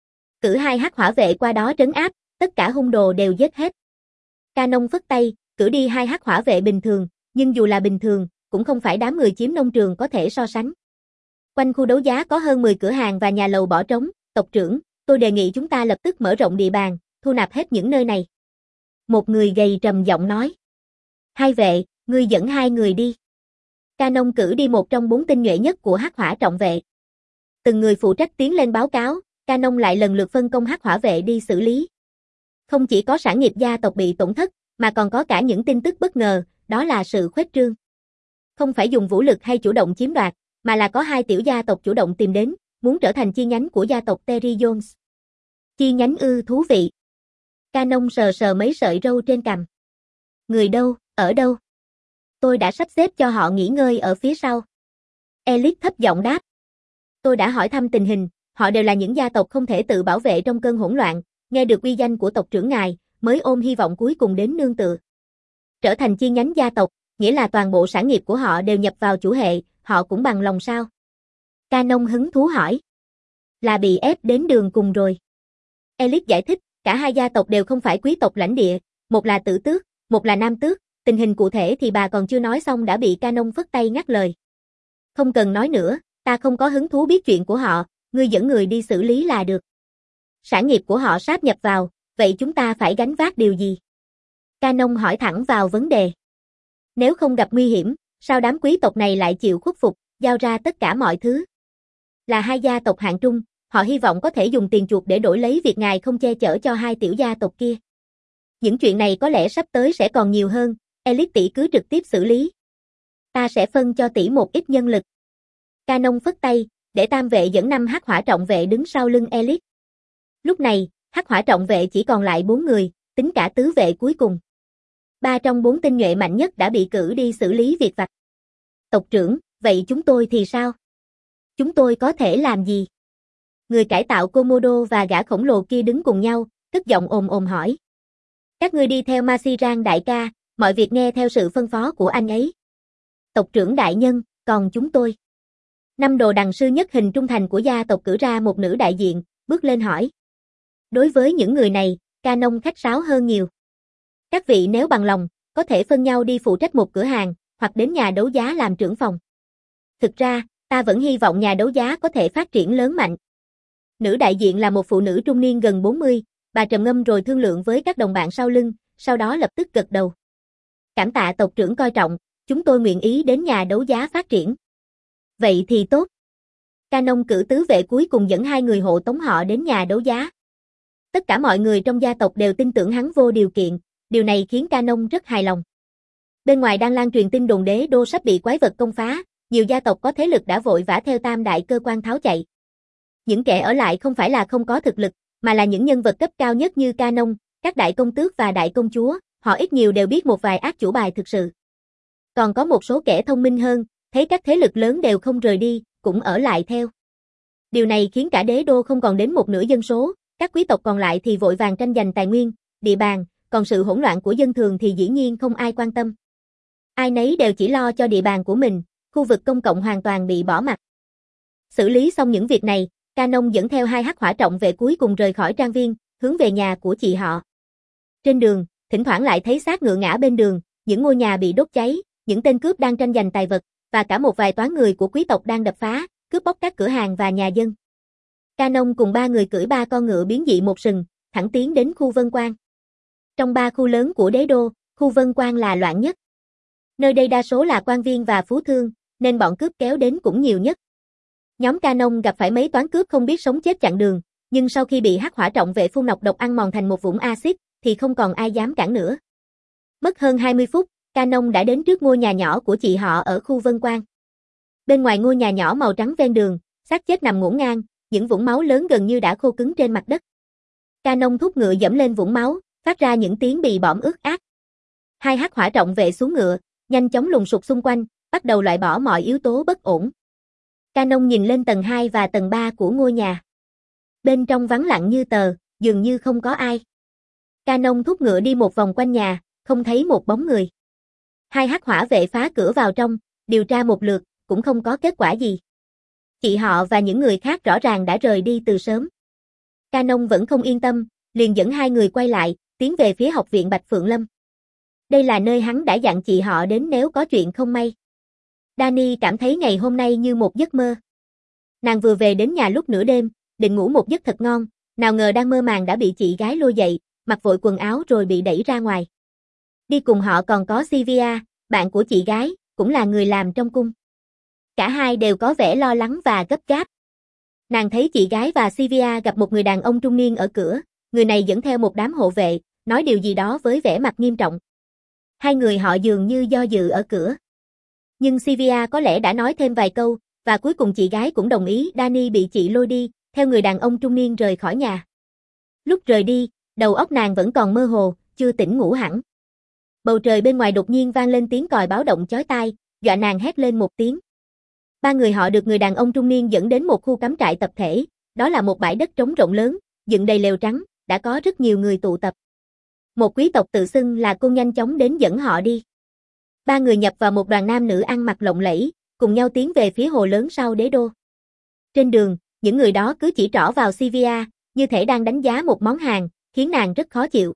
Cử hai hắc hỏa vệ qua đó trấn áp, tất cả hung đồ đều giết hết. Canon phất tay, cử đi hai hắc hỏa vệ bình thường, nhưng dù là bình thường, cũng không phải đám người chiếm nông trường có thể so sánh. Quanh khu đấu giá có hơn mười cửa hàng và nhà lầu bỏ trống, tộc trưởng, tôi đề nghị chúng ta lập tức mở rộng địa bàn, thu nạp hết những nơi này. Một người gầy trầm giọng nói. Hai vệ, ngươi dẫn hai người đi. Canon cử đi một trong bốn tinh nhuệ nhất của hắc hỏa trọng vệ. Từng người phụ trách tiến lên báo cáo, Canon lại lần lượt phân công hắc hỏa vệ đi xử lý. Không chỉ có sản nghiệp gia tộc bị tổn thất, mà còn có cả những tin tức bất ngờ, đó là sự khuếch trương. Không phải dùng vũ lực hay chủ động chiếm đoạt, mà là có hai tiểu gia tộc chủ động tìm đến, muốn trở thành chi nhánh của gia tộc Terry Jones. Chi nhánh ư, thú vị. Canon sờ sờ mấy sợi râu trên cằm. Người đâu, ở đâu? Tôi đã sắp xếp cho họ nghỉ ngơi ở phía sau. Elite thấp giọng đáp. Tôi đã hỏi thăm tình hình, họ đều là những gia tộc không thể tự bảo vệ trong cơn hỗn loạn, nghe được uy danh của tộc trưởng ngài, mới ôm hy vọng cuối cùng đến nương tựa. Trở thành chi nhánh gia tộc, nghĩa là toàn bộ sản nghiệp của họ đều nhập vào chủ hệ, họ cũng bằng lòng sao? Canon hứng thú hỏi. Là bị ép đến đường cùng rồi. Elite giải thích, cả hai gia tộc đều không phải quý tộc lãnh địa, một là tử tước, một là nam tước, tình hình cụ thể thì bà còn chưa nói xong đã bị Canon phất tay ngắt lời. Không cần nói nữa, ta không có hứng thú biết chuyện của họ, ngươi dẫn người đi xử lý là được. Sản nghiệp của họ sáp nhập vào, vậy chúng ta phải gánh vác điều gì? Canon hỏi thẳng vào vấn đề. Nếu không gặp nguy hiểm, sao đám quý tộc này lại chịu khuất phục, giao ra tất cả mọi thứ? Là hai gia tộc hạng trung, họ hy vọng có thể dùng tiền chuộc để đổi lấy việc ngài không che chở cho hai tiểu gia tộc kia. Những chuyện này có lẽ sắp tới sẽ còn nhiều hơn, Elite tỷ cứ trực tiếp xử lý. Ta sẽ phân cho tỷ một ít nhân lực. Canon phất tay, để tam vệ dẫn năm hắc hỏa trọng vệ đứng sau lưng Elite. Lúc này, hắc hỏa trọng vệ chỉ còn lại bốn người, tính cả tứ vệ cuối cùng. Ba trong bốn tinh nhuệ mạnh nhất đã bị cử đi xử lý việc vặt. Tộc trưởng, vậy chúng tôi thì sao? Chúng tôi có thể làm gì? Người cải tạo Komodo và gã khổng lồ kia đứng cùng nhau, cất giọng ồm ồm hỏi. Các ngươi đi theo Masiran đại ca, mọi việc nghe theo sự phân phó của anh ấy. Tộc trưởng đại nhân, còn chúng tôi. Năm đồ đằng sư nhất hình trung thành của gia tộc cử ra một nữ đại diện, bước lên hỏi. Đối với những người này, Canon khách sáo hơn nhiều. Các vị nếu bằng lòng, có thể phân nhau đi phụ trách một cửa hàng, hoặc đến nhà đấu giá làm trưởng phòng. Thực ra, ta vẫn hy vọng nhà đấu giá có thể phát triển lớn mạnh. Nữ đại diện là một phụ nữ trung niên gần bốn mươi, bà trầm ngâm rồi thương lượng với các đồng bạn sau lưng, sau đó lập tức gật đầu. Cảm tạ tộc trưởng coi trọng, chúng tôi nguyện ý đến nhà đấu giá phát triển. Vậy thì tốt. Canon cử tứ vệ cuối cùng dẫn hai người hộ tống họ đến nhà đấu giá. Tất cả mọi người trong gia tộc đều tin tưởng hắn vô điều kiện, điều này khiến Canon rất hài lòng. Bên ngoài đang lan truyền tin đồn đế đô sắp bị quái vật công phá, nhiều gia tộc có thế lực đã vội vã theo tam đại cơ quan tháo chạy. Những kẻ ở lại không phải là không có thực lực, mà là những nhân vật cấp cao nhất như Canon, các đại công tước và đại công chúa, họ ít nhiều đều biết một vài át chủ bài thực sự. Còn có một số kẻ thông minh hơn, thấy các thế lực lớn đều không rời đi, cũng ở lại theo. Điều này khiến cả đế đô không còn đến một nửa dân số, các quý tộc còn lại thì vội vàng tranh giành tài nguyên, địa bàn, còn sự hỗn loạn của dân thường thì dĩ nhiên không ai quan tâm. Ai nấy đều chỉ lo cho địa bàn của mình, khu vực công cộng hoàn toàn bị bỏ mặc. Xử lý xong những việc này, Canon dẫn theo hai hắc hỏa trọng vệ cuối cùng rời khỏi trang viên, hướng về nhà của chị họ. Trên đường, thỉnh thoảng lại thấy xác ngựa ngã bên đường, những ngôi nhà bị đốt cháy, những tên cướp đang tranh giành tài vật, và cả một vài toán người của quý tộc đang đập phá, cướp bóc các cửa hàng và nhà dân. Canon cùng ba người cưỡi ba con ngựa biến dị một sừng, thẳng tiến đến khu Vân Quan. Trong ba khu lớn của đế đô, khu Vân Quan là loạn nhất. Nơi đây đa số là quan viên và phú thương, nên bọn cướp kéo đến cũng nhiều nhất. Nhóm Canon gặp phải mấy toán cướp không biết sống chết chặn đường, nhưng sau khi bị hắc hỏa trọng vệ phun nọc độc ăn mòn thành một vũng axit, thì không còn ai dám cản nữa. Mất hơn hai mươi phút, Canon đã đến trước ngôi nhà nhỏ của chị họ ở khu Vân Quan. Bên ngoài ngôi nhà nhỏ màu trắng ven đường, xác chết nằm ngổn ngang, những vũng máu lớn gần như đã khô cứng trên mặt đất. Canon thúc ngựa dẫm lên vũng máu, phát ra những tiếng bị bõm ướt át. Hai hắc hỏa trọng vệ xuống ngựa, nhanh chóng lùng sục xung quanh, bắt đầu loại bỏ mọi yếu tố bất ổn. Canon nhìn lên tầng hai và tầng ba của ngôi nhà. Bên trong vắng lặng như tờ, dường như không có ai. Canon thúc ngựa đi một vòng quanh nhà, không thấy một bóng người. Hai hắc hỏa vệ phá cửa vào trong, điều tra một lượt, cũng không có kết quả gì. Chị họ và những người khác rõ ràng đã rời đi từ sớm. Canon vẫn không yên tâm, liền dẫn hai người quay lại, tiến về phía học viện Bạch Phượng Lâm. Đây là nơi hắn đã dặn chị họ đến nếu có chuyện không may. Dani cảm thấy ngày hôm nay như một giấc mơ. Nàng vừa về đến nhà lúc nửa đêm, định ngủ một giấc thật ngon, nào ngờ đang mơ màng đã bị chị gái lôi dậy, mặc vội quần áo rồi bị đẩy ra ngoài. Đi cùng họ còn có Sylvia, bạn của chị gái, cũng là người làm trong cung. Cả hai đều có vẻ lo lắng và gấp gáp. Nàng thấy chị gái và Sylvia gặp một người đàn ông trung niên ở cửa, người này dẫn theo một đám hộ vệ, nói điều gì đó với vẻ mặt nghiêm trọng. Hai người họ dường như do dự ở cửa. Nhưng Sylvia có lẽ đã nói thêm vài câu, và cuối cùng chị gái cũng đồng ý Dani bị chị lôi đi, theo người đàn ông trung niên rời khỏi nhà. Lúc rời đi, đầu óc nàng vẫn còn mơ hồ, chưa tỉnh ngủ hẳn. Bầu trời bên ngoài đột nhiên vang lên tiếng còi báo động chói tai, dọa nàng hét lên một tiếng. Ba người họ được người đàn ông trung niên dẫn đến một khu cắm trại tập thể, đó là một bãi đất trống rộng lớn, dựng đầy lều trắng, đã có rất nhiều người tụ tập. Một quý tộc tự xưng là cô nhanh chóng đến dẫn họ đi. Ba người nhập vào một đoàn nam nữ ăn mặc lộng lẫy, cùng nhau tiến về phía hồ lớn sau đế đô. Trên đường, những người đó cứ chỉ trỏ vào Sylvia, như thể đang đánh giá một món hàng, khiến nàng rất khó chịu.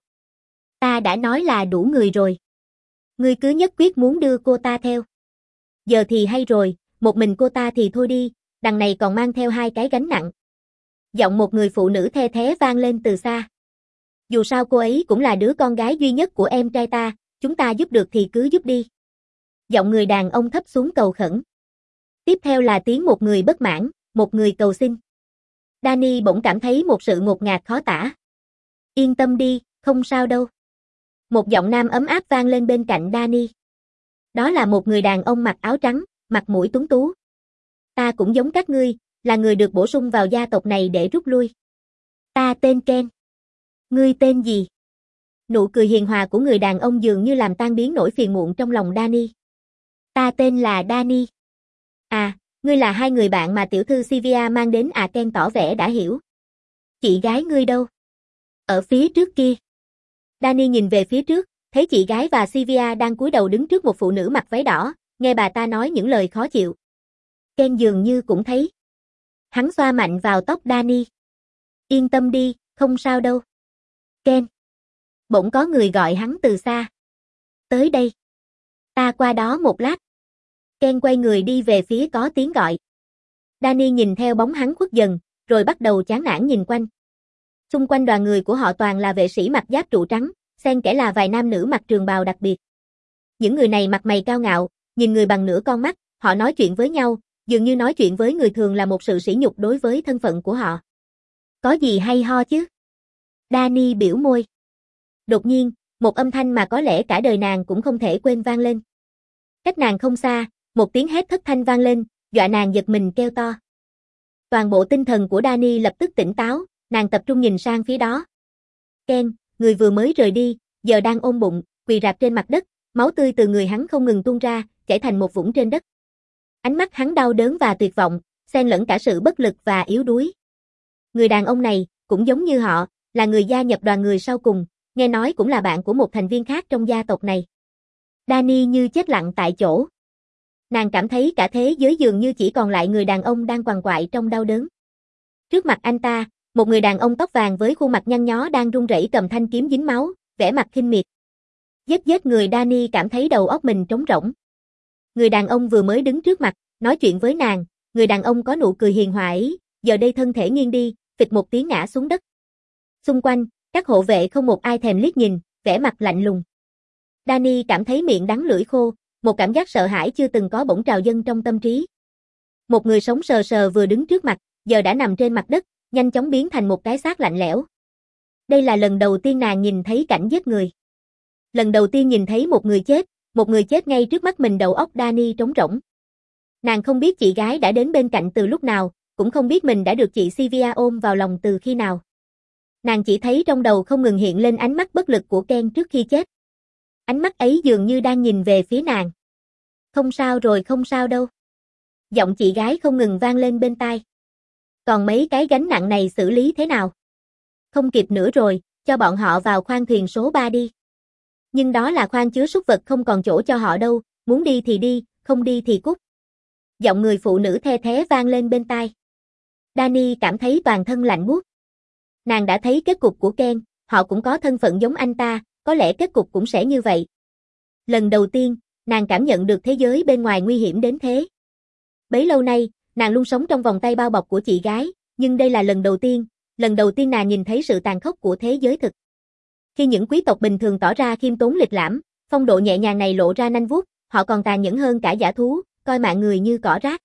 Ta đã nói là đủ người rồi. Ngươi cứ nhất quyết muốn đưa cô ta theo. Giờ thì hay rồi, một mình cô ta thì thôi đi, đằng này còn mang theo hai cái gánh nặng. Giọng một người phụ nữ the thé vang lên từ xa. Dù sao cô ấy cũng là đứa con gái duy nhất của em trai ta, chúng ta giúp được thì cứ giúp đi. Giọng người đàn ông thấp xuống cầu khẩn. Tiếp theo là tiếng một người bất mãn, một người cầu xin. Dani bỗng cảm thấy một sự ngột ngạt khó tả. Yên tâm đi, không sao đâu. Một giọng nam ấm áp vang lên bên cạnh Dani. Đó là một người đàn ông mặc áo trắng, mặt mũi tuấn tú. Ta cũng giống các ngươi, là người được bổ sung vào gia tộc này để rút lui. Ta tên Ken. Ngươi tên gì? Nụ cười hiền hòa của người đàn ông dường như làm tan biến nỗi phiền muộn trong lòng Dani. Ta tên là Dani. À, ngươi là hai người bạn mà tiểu thư Sylvia mang đến à? Ken tỏ vẻ đã hiểu. Chị gái ngươi đâu? Ở phía trước kia. Dani nhìn về phía trước, thấy chị gái và Sylvia đang cúi đầu đứng trước một phụ nữ mặc váy đỏ, nghe bà ta nói những lời khó chịu. Ken dường như cũng thấy. Hắn xoa mạnh vào tóc Dani. Yên tâm đi, không sao đâu. Ken. Bỗng có người gọi hắn từ xa. Tới đây. Ta qua đó một lát. Ken quay người đi về phía có tiếng gọi. Dani nhìn theo bóng hắn khuất dần, rồi bắt đầu chán nản nhìn quanh. Xung quanh đoàn người của họ toàn là vệ sĩ mặc giáp trụ trắng, xen kẽ là vài nam nữ mặc trường bào đặc biệt. Những người này mặt mày cao ngạo, nhìn người bằng nửa con mắt, họ nói chuyện với nhau, dường như nói chuyện với người thường là một sự sỉ nhục đối với thân phận của họ. Có gì hay ho chứ? Dani biểu môi. Đột nhiên, một âm thanh mà có lẽ cả đời nàng cũng không thể quên vang lên. Cách nàng không xa, một tiếng hét thất thanh vang lên, dọa nàng giật mình kêu to. Toàn bộ tinh thần của Dani lập tức tỉnh táo, nàng tập trung nhìn sang phía đó. Ken, người vừa mới rời đi, giờ đang ôm bụng, quỳ rạp trên mặt đất, máu tươi từ người hắn không ngừng tuôn ra, chảy thành một vũng trên đất. Ánh mắt hắn đau đớn và tuyệt vọng, xen lẫn cả sự bất lực và yếu đuối. Người đàn ông này, cũng giống như họ, là người gia nhập đoàn người sau cùng, nghe nói cũng là bạn của một thành viên khác trong gia tộc này. Dani như chết lặng tại chỗ. Nàng cảm thấy cả thế giới dường như chỉ còn lại người đàn ông đang quằn quại trong đau đớn. Trước mặt anh ta, một người đàn ông tóc vàng với khuôn mặt nhăn nhó đang run rẩy cầm thanh kiếm dính máu, vẻ mặt khinh miệt. Giết giết người Danny cảm thấy đầu óc mình trống rỗng. Người đàn ông vừa mới đứng trước mặt, nói chuyện với nàng, người đàn ông có nụ cười hiền hòa ấy, giờ đây thân thể nghiêng đi, phịch một tiếng ngã xuống đất. Xung quanh, các hộ vệ không một ai thèm liếc nhìn, vẻ mặt lạnh lùng. Danny cảm thấy miệng đắng lưỡi khô, một cảm giác sợ hãi chưa từng có bỗng trào dâng trong tâm trí. Một người sống sờ sờ vừa đứng trước mặt, giờ đã nằm trên mặt đất, nhanh chóng biến thành một cái xác lạnh lẽo. Đây là lần đầu tiên nàng nhìn thấy cảnh giết người. Lần đầu tiên nhìn thấy một người chết, một người chết ngay trước mắt mình. Đầu óc Danny trống rỗng. Nàng không biết chị gái đã đến bên cạnh từ lúc nào, cũng không biết mình đã được chị Sylvia ôm vào lòng từ khi nào. Nàng chỉ thấy trong đầu không ngừng hiện lên ánh mắt bất lực của Ken trước khi chết. Ánh mắt ấy dường như đang nhìn về phía nàng. Không sao rồi, không sao đâu. Giọng chị gái không ngừng vang lên bên tai. Còn mấy cái gánh nặng này xử lý thế nào? Không kịp nữa rồi, cho bọn họ vào khoang thuyền số ba đi. Nhưng đó là khoang chứa súc vật, không còn chỗ cho họ đâu, muốn đi thì đi, không đi thì cút. Giọng người phụ nữ the thé vang lên bên tai. Danny cảm thấy toàn thân lạnh buốt. Nàng đã thấy kết cục của Ken, họ cũng có thân phận giống anh ta, có lẽ kết cục cũng sẽ như vậy. Lần đầu tiên, nàng cảm nhận được thế giới bên ngoài nguy hiểm đến thế. Bấy lâu nay, nàng luôn sống trong vòng tay bao bọc của chị gái, nhưng đây là lần đầu tiên, lần đầu tiên nàng nhìn thấy sự tàn khốc của thế giới thực. Khi những quý tộc bình thường tỏ ra khiêm tốn lịch lãm, phong độ nhẹ nhàng này lộ ra nanh vuốt, họ còn tàn nhẫn hơn cả dã thú, coi mạng người như cỏ rác.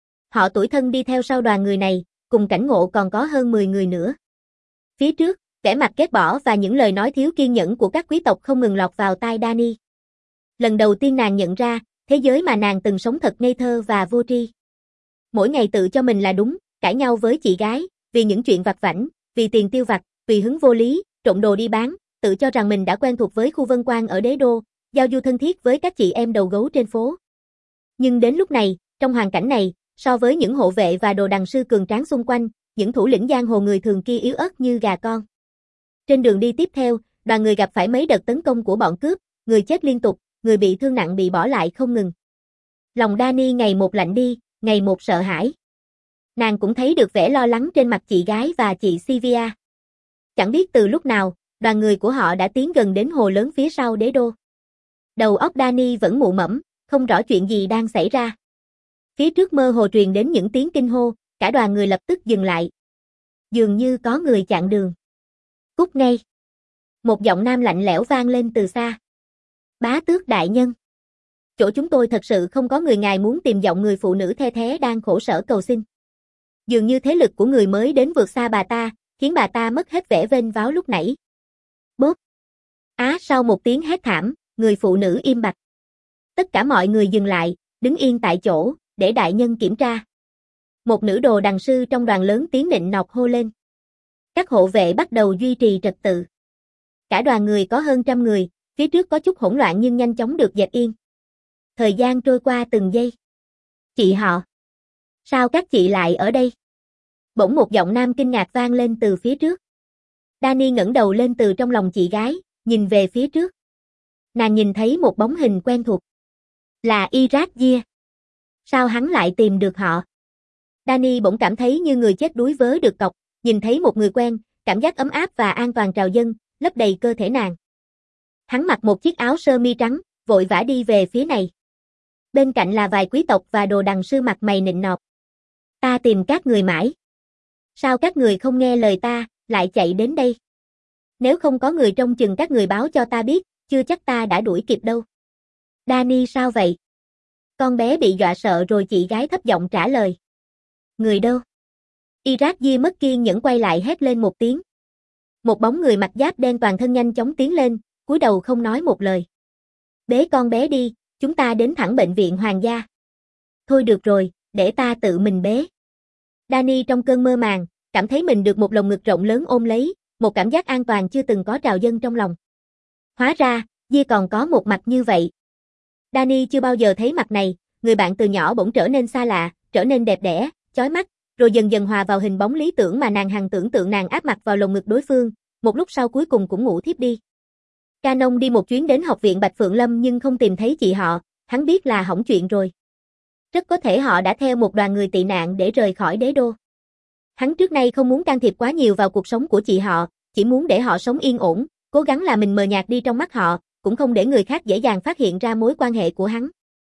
Họ tủi thân đi theo sau đoàn người này, cùng cảnh ngộ còn có hơn mười người nữa. Phía trước, vẻ mặt ghét bỏ và những lời nói thiếu kiên nhẫn của các quý tộc không ngừng lọt vào tai Danny. Lần đầu tiên nàng nhận ra, thế giới mà nàng từng sống thật ngây thơ và vô tri. Mỗi ngày tự cho mình là đúng, cãi nhau với chị gái, vì những chuyện vặt vãnh, vì tiền tiêu vặt, vì hứng vô lý, trộn đồ đi bán, tự cho rằng mình đã quen thuộc với khu vân quan ở đế đô, giao du thân thiết với các chị em đầu gấu trên phố. Nhưng đến lúc này, trong hoàn cảnh này, so với những hộ vệ và đồ đằng sư cường tráng xung quanh, những thủ lĩnh giang hồ người thường kia yếu ớt như gà con. Trên đường đi tiếp theo, đoàn người gặp phải mấy đợt tấn công của bọn cướp, người chết liên tục, người bị thương nặng bị bỏ lại không ngừng. Lòng Danny ngày một lạnh đi, ngày một sợ hãi. Nàng cũng thấy được vẻ lo lắng trên mặt chị gái và chị Sylvia. Chẳng biết từ lúc nào, đoàn người của họ đã tiến gần đến hồ lớn phía sau đế đô. Đầu óc Danny vẫn mụ mẫm, không rõ chuyện gì đang xảy ra. Phía trước mơ hồ truyền đến những tiếng kinh hô, cả đoàn người lập tức dừng lại. Dường như có người chặn đường. Cút ngay. Một giọng nam lạnh lẽo vang lên từ xa. Bá tước đại nhân. Chỗ chúng tôi thật sự không có người, ngài muốn tìm. Giọng người phụ nữ the thé đang khổ sở cầu xin. Dường như thế lực của người mới đến vượt xa bà ta, khiến bà ta mất hết vẻ vênh váo lúc nãy. Bốp. Á, sau một tiếng hét thảm, người phụ nữ im bặt. Tất cả mọi người dừng lại, đứng yên tại chỗ, để đại nhân kiểm tra. Một nữ đồ đằng sư trong đoàn lớn tiếng nịnh nọt hô lên. Các hộ vệ bắt đầu duy trì trật tự. Cả đoàn người có hơn trăm người, phía trước có chút hỗn loạn nhưng nhanh chóng được dẹp yên. Thời gian trôi qua từng giây. Chị họ. Sao các chị lại ở đây? Bỗng một giọng nam kinh ngạc vang lên từ phía trước. Danny ngẩng đầu lên từ trong lòng chị gái, nhìn về phía trước. Nàng nhìn thấy một bóng hình quen thuộc. Là Irad Gia. Sao hắn lại tìm được họ? Danny bỗng cảm thấy như người chết đuối vớ được cọc, nhìn thấy một người quen, cảm giác ấm áp và an toàn trào dâng, lấp đầy cơ thể nàng. Hắn mặc một chiếc áo sơ mi trắng, vội vã đi về phía này. Bên cạnh là vài quý tộc và đồ đằng sư mặt mày nịnh nọt. Ta tìm các người mãi. Sao các người không nghe lời ta, lại chạy đến đây? Nếu không có người trông chừng các người báo cho ta biết, chưa chắc ta đã đuổi kịp đâu. Danny sao vậy? Con bé bị dọa sợ rồi, chị gái thấp giọng trả lời. Người đâu? Irad Gia mất kiên nhẫn quay lại hét lên một tiếng. Một bóng người mặc giáp đen toàn thân nhanh chóng tiến lên, cúi đầu không nói một lời. Bế con bé đi, chúng ta đến thẳng bệnh viện hoàng gia. Thôi được rồi, để ta tự mình bế. Danny trong cơn mơ màng, cảm thấy mình được một lồng ngực rộng lớn ôm lấy, một cảm giác an toàn chưa từng có trào dâng trong lòng. Hóa ra, Gia còn có một mặt như vậy. Danny chưa bao giờ thấy mặt này, người bạn từ nhỏ bỗng trở nên xa lạ, trở nên đẹp đẽ, chói mắt, rồi dần dần hòa vào hình bóng lý tưởng mà nàng hằng tưởng tượng. Nàng áp mặt vào lồng ngực đối phương, một lúc sau cuối cùng cũng ngủ thiếp đi. Canon đi một chuyến đến học viện Bạch Phượng Lâm nhưng không tìm thấy chị họ, hắn biết là hỏng chuyện rồi. Rất có thể họ đã theo một đoàn người tị nạn để rời khỏi đế đô. Hắn trước nay không muốn can thiệp quá nhiều vào cuộc sống của chị họ, chỉ muốn để họ sống yên ổn, cố gắng làm mình mờ nhạt đi trong mắt họ, cũng không để người khác dễ dàng phát hiện ra mối quan hệ của hắn.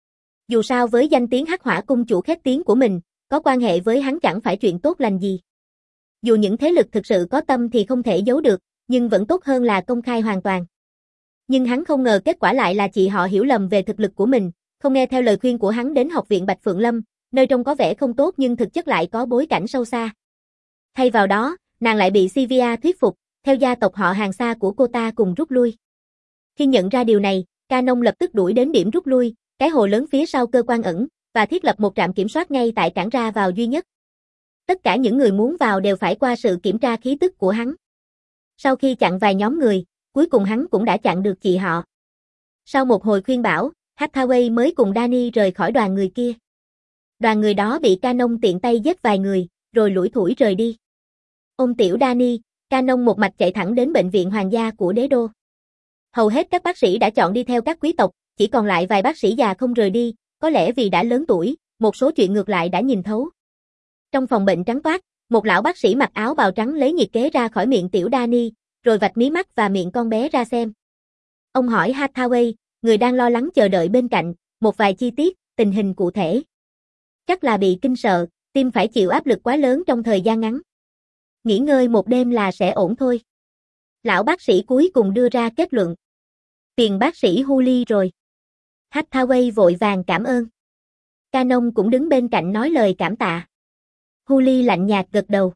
Dù sao với danh tiếng Hắc Hỏa cung chủ khét tiếng của mình, có quan hệ với hắn chẳng phải chuyện tốt lành gì. Dù những thế lực thực sự có tâm thì không thể giấu được, nhưng vẫn tốt hơn là công khai hoàn toàn. Nhưng hắn không ngờ kết quả lại là chị họ hiểu lầm về thực lực của mình, không nghe theo lời khuyên của hắn đến học viện Bạch Phượng Lâm, nơi trông có vẻ không tốt nhưng thực chất lại có bối cảnh sâu xa. Thay vào đó, nàng lại bị Sylvia thuyết phục, theo gia tộc họ hàng xa của cô ta cùng rút lui. Khi nhận ra điều này, Canon lập tức đuổi đến điểm rút lui, cái hồ lớn phía sau cơ quan ẩn, và thiết lập một trạm kiểm soát ngay tại cảng ra vào duy nhất. Tất cả những người muốn vào đều phải qua sự kiểm tra khí tức của hắn. Sau khi chặn vài nhóm người, cuối cùng hắn cũng đã chặn được chị họ. Sau một hồi khuyên bảo, Hathaway mới cùng Danny rời khỏi đoàn người kia. Đoàn người đó bị Canon tiện tay giết vài người, rồi lủi thủi rời đi. Ôm tiểu Danny, Canon một mạch chạy thẳng đến bệnh viện hoàng gia của đế đô. Hầu hết các bác sĩ đã chọn đi theo các quý tộc, chỉ còn lại vài bác sĩ già không rời đi, có lẽ vì đã lớn tuổi, một số chuyện ngược lại đã nhìn thấu. Trong phòng bệnh trắng toát, một lão bác sĩ mặc áo bào trắng lấy nhiệt kế ra khỏi miệng tiểu Danny, rồi vạch mí mắt và miệng con bé ra xem. Ông hỏi Hathaway, người đang lo lắng chờ đợi bên cạnh, một vài chi tiết, tình hình cụ thể. Chắc là bị kinh sợ, tim phải chịu áp lực quá lớn trong thời gian ngắn. Nghỉ ngơi một đêm là sẽ ổn thôi. Lão bác sĩ cuối cùng đưa ra kết luận. Tiền bác sĩ Huli rồi. Hathaway vội vàng cảm ơn. Canon cũng đứng bên cạnh nói lời cảm tạ. Huli lạnh nhạt gật đầu.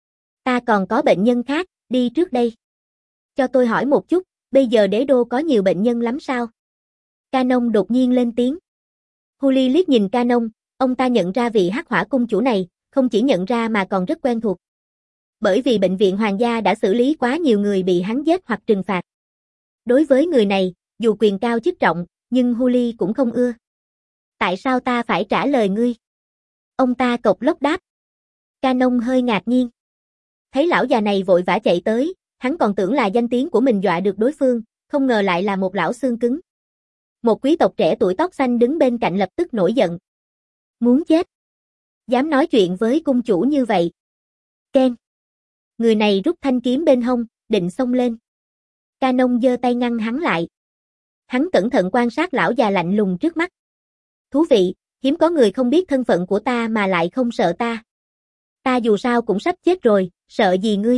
Ta còn có bệnh nhân khác, đi trước đây. Cho tôi hỏi một chút, bây giờ đế đô có nhiều bệnh nhân lắm sao? Canon đột nhiên lên tiếng. Huli liếc nhìn Canon, ông ta nhận ra vị Hắc Hỏa cung chủ này, không chỉ nhận ra mà còn rất quen thuộc. Bởi vì bệnh viện hoàng gia đã xử lý quá nhiều người bị hắn giết hoặc trừng phạt. Đối với người này, dù quyền cao chức trọng, nhưng Huli cũng không ưa. Tại sao ta phải trả lời ngươi? Ông ta cộc lốc đáp. Canon hơi ngạc nhiên. Thấy lão già này vội vã chạy tới, hắn còn tưởng là danh tiếng của mình dọa được đối phương, không ngờ lại là một lão xương cứng. Một quý tộc trẻ tuổi tóc xanh đứng bên cạnh lập tức nổi giận. Muốn chết. Dám nói chuyện với cung chủ như vậy. Ken. Người này rút thanh kiếm bên hông, định xông lên. Canon giơ tay ngăn hắn lại. Hắn cẩn thận quan sát lão già lạnh lùng trước mắt. Thú vị, hiếm có người không biết thân phận của ta mà lại không sợ ta. Ta dù sao cũng sắp chết rồi, sợ gì ngươi?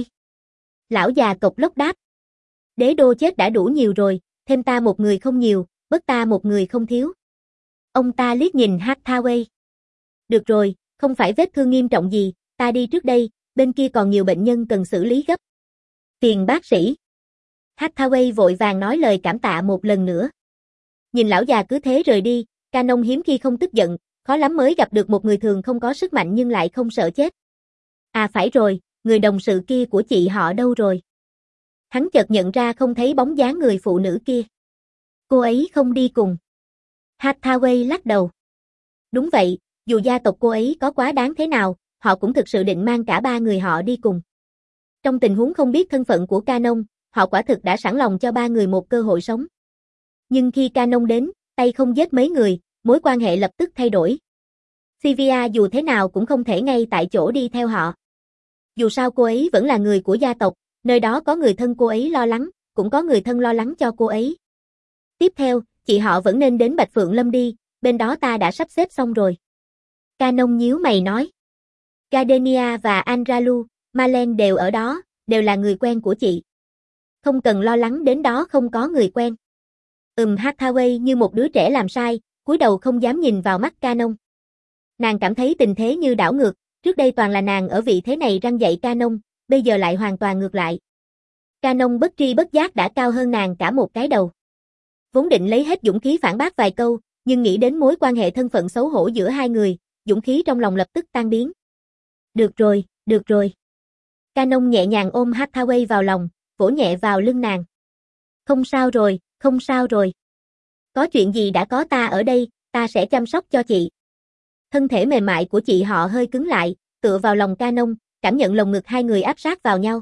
Lão già cộc lốc đáp. Đế đô chết đã đủ nhiều rồi, thêm ta một người không nhiều, bớt ta một người không thiếu. Ông ta liếc nhìn Hathaway. Được rồi, không phải vết thương nghiêm trọng gì, ta đi trước đây, bên kia còn nhiều bệnh nhân cần xử lý gấp. Phiền bác sĩ. Hathaway vội vàng nói lời cảm tạ một lần nữa. Nhìn lão già cứ thế rời đi, Canon hiếm khi không tức giận, khó lắm mới gặp được một người thường không có sức mạnh nhưng lại không sợ chết. À phải rồi, người đồng sự kia của chị họ đâu rồi? Hắn chợt nhận ra không thấy bóng dáng người phụ nữ kia. Cô ấy không đi cùng. Hathaway lắc đầu. Đúng vậy, dù gia tộc cô ấy có quá đáng thế nào, họ cũng thực sự định mang cả ba người họ đi cùng. Trong tình huống không biết thân phận của Canon, họ quả thực đã sẵn lòng cho ba người một cơ hội sống. Nhưng khi Canon đến, tay không giết mấy người, mối quan hệ lập tức thay đổi. Sylvia dù thế nào cũng không thể ngay tại chỗ đi theo họ. Dù sao cô ấy vẫn là người của gia tộc, nơi đó có người thân cô ấy lo lắng, cũng có người thân lo lắng cho cô ấy. Tiếp theo, chị họ vẫn nên đến Bạch Phượng Lâm đi, bên đó ta đã sắp xếp xong rồi. Canon nhíu mày nói. Gardenia và Andralu, Malen đều ở đó, đều là người quen của chị. Không cần lo lắng đến đó không có người quen. Ừm Hathaway như một đứa trẻ làm sai, cúi đầu không dám nhìn vào mắt Canon. Nàng cảm thấy tình thế như đảo ngược, trước đây toàn là nàng ở vị thế này răn dạy Canon, bây giờ lại hoàn toàn ngược lại. Canon bất tri bất giác đã cao hơn nàng cả một cái đầu. Vốn định lấy hết dũng khí phản bác vài câu, nhưng nghĩ đến mối quan hệ thân phận xấu hổ giữa hai người, dũng khí trong lòng lập tức tan biến. Được rồi, được rồi. Canon nhẹ nhàng ôm Hathaway vào lòng, vỗ nhẹ vào lưng nàng. Không sao rồi, không sao rồi. Có chuyện gì đã có ta ở đây, ta sẽ chăm sóc cho chị. Thân thể mềm mại của chị họ hơi cứng lại, tựa vào lòng Canon, cảm nhận lồng ngực hai người áp sát vào nhau.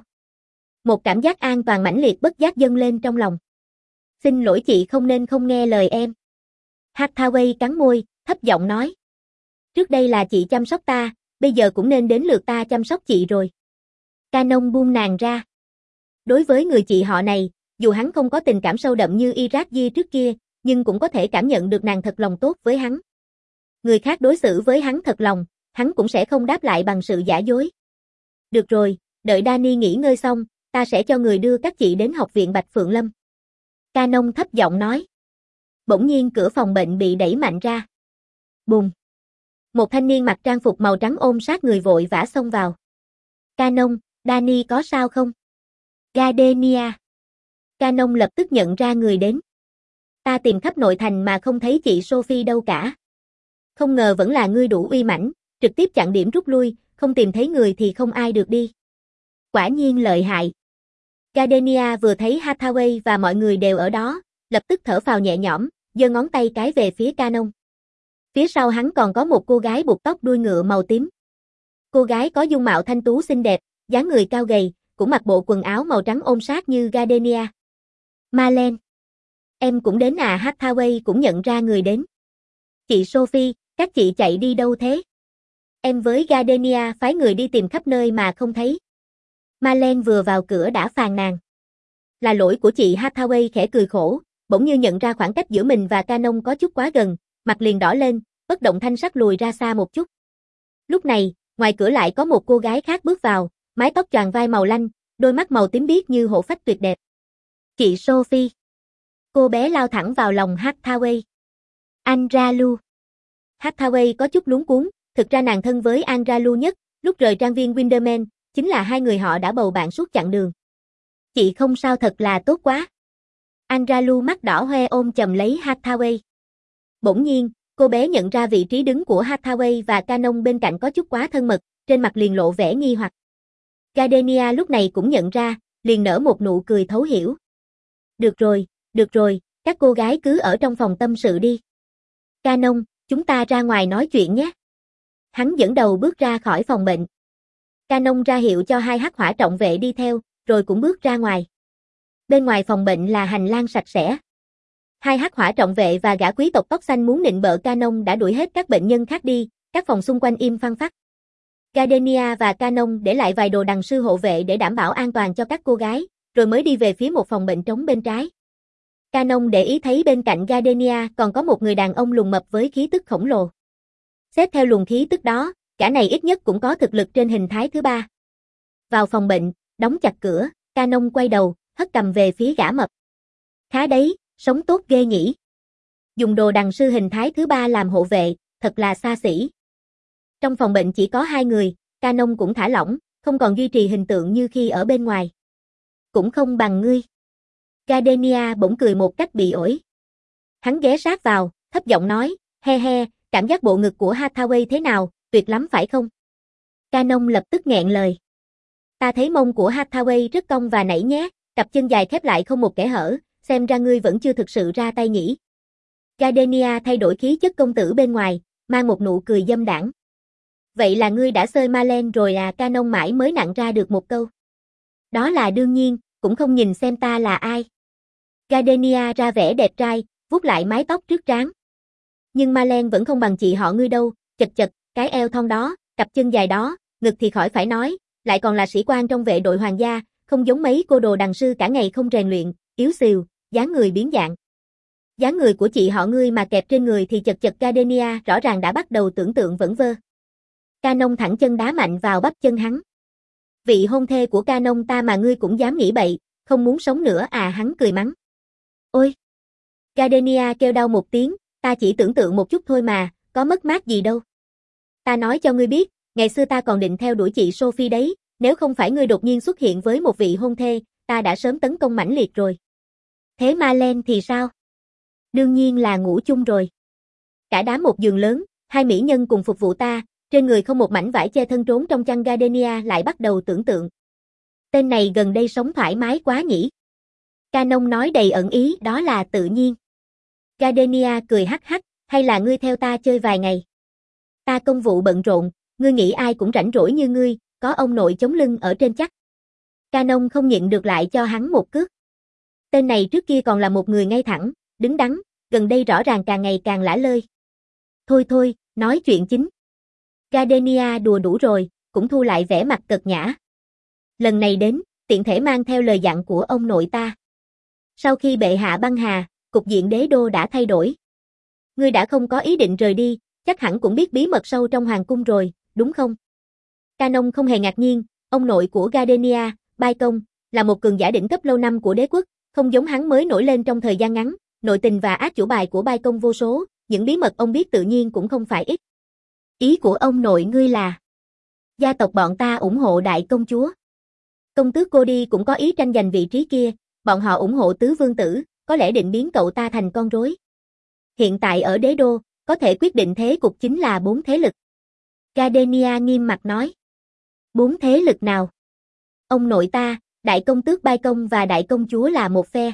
Một cảm giác an toàn mãnh liệt bất giác dâng lên trong lòng. Xin lỗi chị không nên không nghe lời em. Hathaway cắn môi, thấp giọng nói. Trước đây là chị chăm sóc ta, bây giờ cũng nên đến lượt ta chăm sóc chị rồi. Canon buông nàng ra. Đối với người chị họ này, dù hắn không có tình cảm sâu đậm như Iraji trước kia, nhưng cũng có thể cảm nhận được nàng thật lòng tốt với hắn. Người khác đối xử với hắn thật lòng, hắn cũng sẽ không đáp lại bằng sự giả dối. Được rồi, đợi Dani nghỉ ngơi xong, ta sẽ cho người đưa các chị đến học viện Bạch Phượng Lâm. Canon thấp giọng nói. Bỗng nhiên cửa phòng bệnh bị đẩy mạnh ra. Bùng. Một thanh niên mặc trang phục màu trắng ôm sát người vội vã xông vào. Canon, Dani có sao không? Gardenia. Canon lập tức nhận ra người đến. Ta tìm khắp nội thành mà không thấy chị Sophie đâu cả. Không ngờ vẫn là ngươi đủ uy mãnh, trực tiếp chặn điểm rút lui, không tìm thấy người thì không ai được đi. Quả nhiên lợi hại. Gardenia vừa thấy Hathaway và mọi người đều ở đó, lập tức thở phào nhẹ nhõm, giơ ngón tay cái về phía Canon. Phía sau hắn còn có một cô gái buộc tóc đuôi ngựa màu tím. Cô gái có dung mạo thanh tú xinh đẹp, dáng người cao gầy, cũng mặc bộ quần áo màu trắng ôm sát như Gardenia. Marlene. Em cũng đến à? Hathaway cũng nhận ra người đến. Chị Sophie, các chị chạy đi đâu thế? Em với Gardenia phái người đi tìm khắp nơi mà không thấy. Marlene vừa vào cửa đã phàn nàn. Là lỗi của chị. Hathaway khẽ cười khổ, bỗng như nhận ra khoảng cách giữa mình và Canon có chút quá gần, mặt liền đỏ lên, bất động thanh sắc lùi ra xa một chút. Lúc này, ngoài cửa lại có một cô gái khác bước vào, mái tóc choàng vai màu lanh, đôi mắt màu tím biếc như hổ phách tuyệt đẹp. Chị Sophie. Cô bé lao thẳng vào lòng Hathaway. Anralu. Hathaway có chút luống cuống, thực ra nàng thân với Anralu nhất, lúc rời trang viên Windermere, chính là hai người họ đã bầu bạn suốt chặng đường. Chị không sao, thật là tốt quá. Anralu mắt đỏ hoe ôm chầm lấy Hathaway. Bỗng nhiên, cô bé nhận ra vị trí đứng của Hathaway và Canon bên cạnh có chút quá thân mật, trên mặt liền lộ vẻ nghi hoặc. Gardenia lúc này cũng nhận ra, liền nở một nụ cười thấu hiểu. Được rồi, được rồi, các cô gái cứ ở trong phòng tâm sự đi. Canon, chúng ta ra ngoài nói chuyện nhé. Hắn dẫn đầu bước ra khỏi phòng bệnh. Canon ra hiệu cho hai hắc hỏa trọng vệ đi theo, rồi cũng bước ra ngoài. Bên ngoài phòng bệnh là hành lang sạch sẽ. Hai hắc hỏa trọng vệ và gã quý tộc tóc xanh muốn nịnh bợ Canon đã đuổi hết các bệnh nhân khác đi, các phòng xung quanh im phăng phắc. Gardenia và Canon để lại vài đồ đằng sư hộ vệ để đảm bảo an toàn cho các cô gái, rồi mới đi về phía một phòng bệnh trống bên trái. Canon để ý thấy bên cạnh Gardenia còn có một người đàn ông lùn mập với khí tức khổng lồ. Xét theo luồng khí tức đó, cả này ít nhất cũng có thực lực trên hình thái thứ ba. Vào phòng bệnh, đóng chặt cửa, Canon quay đầu, hất cầm về phía gã mập. Khá đấy, sống tốt ghê nhỉ. Dùng đồ đằng sư hình thái thứ ba làm hộ vệ, thật là xa xỉ. Trong phòng bệnh chỉ có hai người, Canon cũng thả lỏng, không còn duy trì hình tượng như khi ở bên ngoài. Cũng không bằng ngươi. Gardenia bỗng cười một cách bị ổi. Hắn ghé sát vào, thấp giọng nói, he he, cảm giác bộ ngực của Hathaway thế nào, tuyệt lắm phải không? Canon lập tức nghẹn lời. Ta thấy mông của Hathaway rất cong và nảy nhé, cặp chân dài khép lại không một kẽ hở, xem ra ngươi vẫn chưa thực sự ra tay nhỉ. Gardenia thay đổi khí chất công tử bên ngoài, mang một nụ cười dâm đãng. Vậy là ngươi đã xơi Marlene rồi à? Canon mãi mới nặn ra được một câu. Đó là đương nhiên, cũng không nhìn xem ta là ai. Gardenia ra vẻ đẹp trai, vuốt lại mái tóc trước trán. Nhưng Marlene vẫn không bằng chị họ ngươi đâu, chật chật, cái eo thon đó, cặp chân dài đó, ngực thì khỏi phải nói, lại còn là sĩ quan trong vệ đội hoàng gia, không giống mấy cô đồ đằng sư cả ngày không rèn luyện, yếu xìu, dáng người biến dạng. Dáng người của chị họ ngươi mà kẹp trên người thì chật chật. Gardenia rõ ràng đã bắt đầu tưởng tượng vẩn vơ. Canon thẳng chân đá mạnh vào bắp chân hắn. Vị hôn thê của Canon ta mà ngươi cũng dám nghĩ bậy, không muốn sống nữa à? Hắn cười mắng. Ôi! Gardenia kêu đau một tiếng, ta chỉ tưởng tượng một chút thôi mà, có mất mát gì đâu. Ta nói cho ngươi biết, ngày xưa ta còn định theo đuổi chị Sophie đấy, nếu không phải ngươi đột nhiên xuất hiện với một vị hôn thê, ta đã sớm tấn công mãnh liệt rồi. Thế Marlene thì sao? Đương nhiên là ngủ chung rồi. Cả đám một giường lớn, hai mỹ nhân cùng phục vụ ta, trên người không một mảnh vải che thân trốn trong chăn. Gardenia lại bắt đầu tưởng tượng. Tên này gần đây sống thoải mái quá nhỉ? Canon nói đầy ẩn ý, đó là tự nhiên. Gardenia cười hắc hắc, hay là ngươi theo ta chơi vài ngày? Ta công vụ bận rộn, ngươi nghĩ ai cũng rảnh rỗi như ngươi, có ông nội chống lưng ở trên chắc. Canon không nhịn được lại cho hắn một cước. Tên này trước kia còn là một người ngay thẳng, đứng đắn, gần đây rõ ràng càng ngày càng lả lơi. Thôi thôi, nói chuyện chính. Gardenia đùa đủ rồi, cũng thu lại vẻ mặt cợt nhã. Lần này đến, tiện thể mang theo lời dặn của ông nội ta. Sau khi bệ hạ băng hà, cục diện đế đô đã thay đổi. Ngươi đã không có ý định rời đi, chắc hẳn cũng biết bí mật sâu trong hoàng cung rồi, đúng không? Canon không hề ngạc nhiên, ông nội của Gardenia, Bai Công, là một cường giả đỉnh cấp lâu năm của đế quốc, không giống hắn mới nổi lên trong thời gian ngắn, nội tình và át chủ bài của Bai Công vô số, những bí mật ông biết tự nhiên cũng không phải ít. Ý của ông nội ngươi là gia tộc bọn ta ủng hộ đại công chúa. Công tước Cody cũng có ý tranh giành vị trí kia, bọn họ ủng hộ tứ vương tử, có lẽ định biến cậu ta thành con rối. Hiện tại ở đế đô, có thể quyết định thế cục chính là bốn thế lực. Gardenia nghiêm mặt nói. Bốn thế lực nào? Ông nội ta, đại công tước Bai Công và đại công chúa là một phe.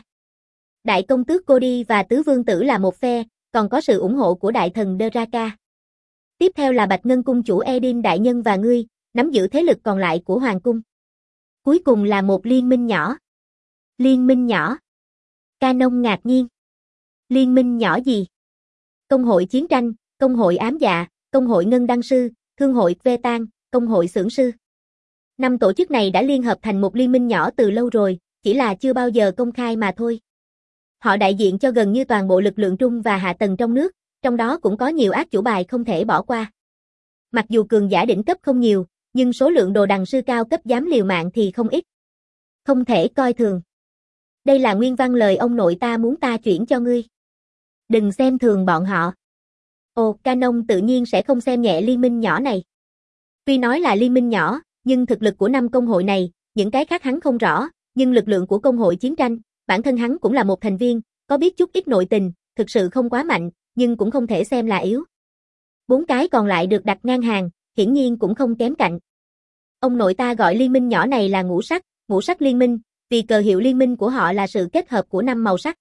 Đại công tước Cody và tứ vương tử là một phe, còn có sự ủng hộ của đại thần Draka. Tiếp theo là Bạch Ngân cung chủ Edin đại nhân và ngươi, nắm giữ thế lực còn lại của hoàng cung. Cuối cùng là một liên minh nhỏ. Liên minh nhỏ? Canon ngạc nhiên. Liên minh nhỏ gì? Công hội chiến tranh, công hội ám dạ, công hội ngân đăng sư, thương hội Vetan, công hội xưởng sư. Năm tổ chức này đã liên hợp thành một liên minh nhỏ từ lâu rồi, chỉ là chưa bao giờ công khai mà thôi. Họ đại diện cho gần như toàn bộ lực lượng trung và hạ tầng trong nước, trong đó cũng có nhiều ác chủ bài không thể bỏ qua. Mặc dù cường giả đỉnh cấp không nhiều, nhưng số lượng đồ đằng sư cao cấp dám liều mạng thì không ít. Không thể coi thường. Đây là nguyên văn lời ông nội ta muốn ta chuyển cho ngươi. Đừng xem thường bọn họ. Ồ, Canon tự nhiên sẽ không xem nhẹ liên minh nhỏ này. Tuy nói là liên minh nhỏ, nhưng thực lực của năm công hội này, những cái khác hắn không rõ, nhưng lực lượng của công hội chiến tranh, bản thân hắn cũng là một thành viên, có biết chút ít nội tình, thực sự không quá mạnh, nhưng cũng không thể xem là yếu. Bốn cái còn lại được đặt ngang hàng, hiển nhiên cũng không kém cạnh. Ông nội ta gọi liên minh nhỏ này là ngũ sắc, ngũ sắc liên minh, vì cờ hiệu liên minh của họ là sự kết hợp của năm màu sắc.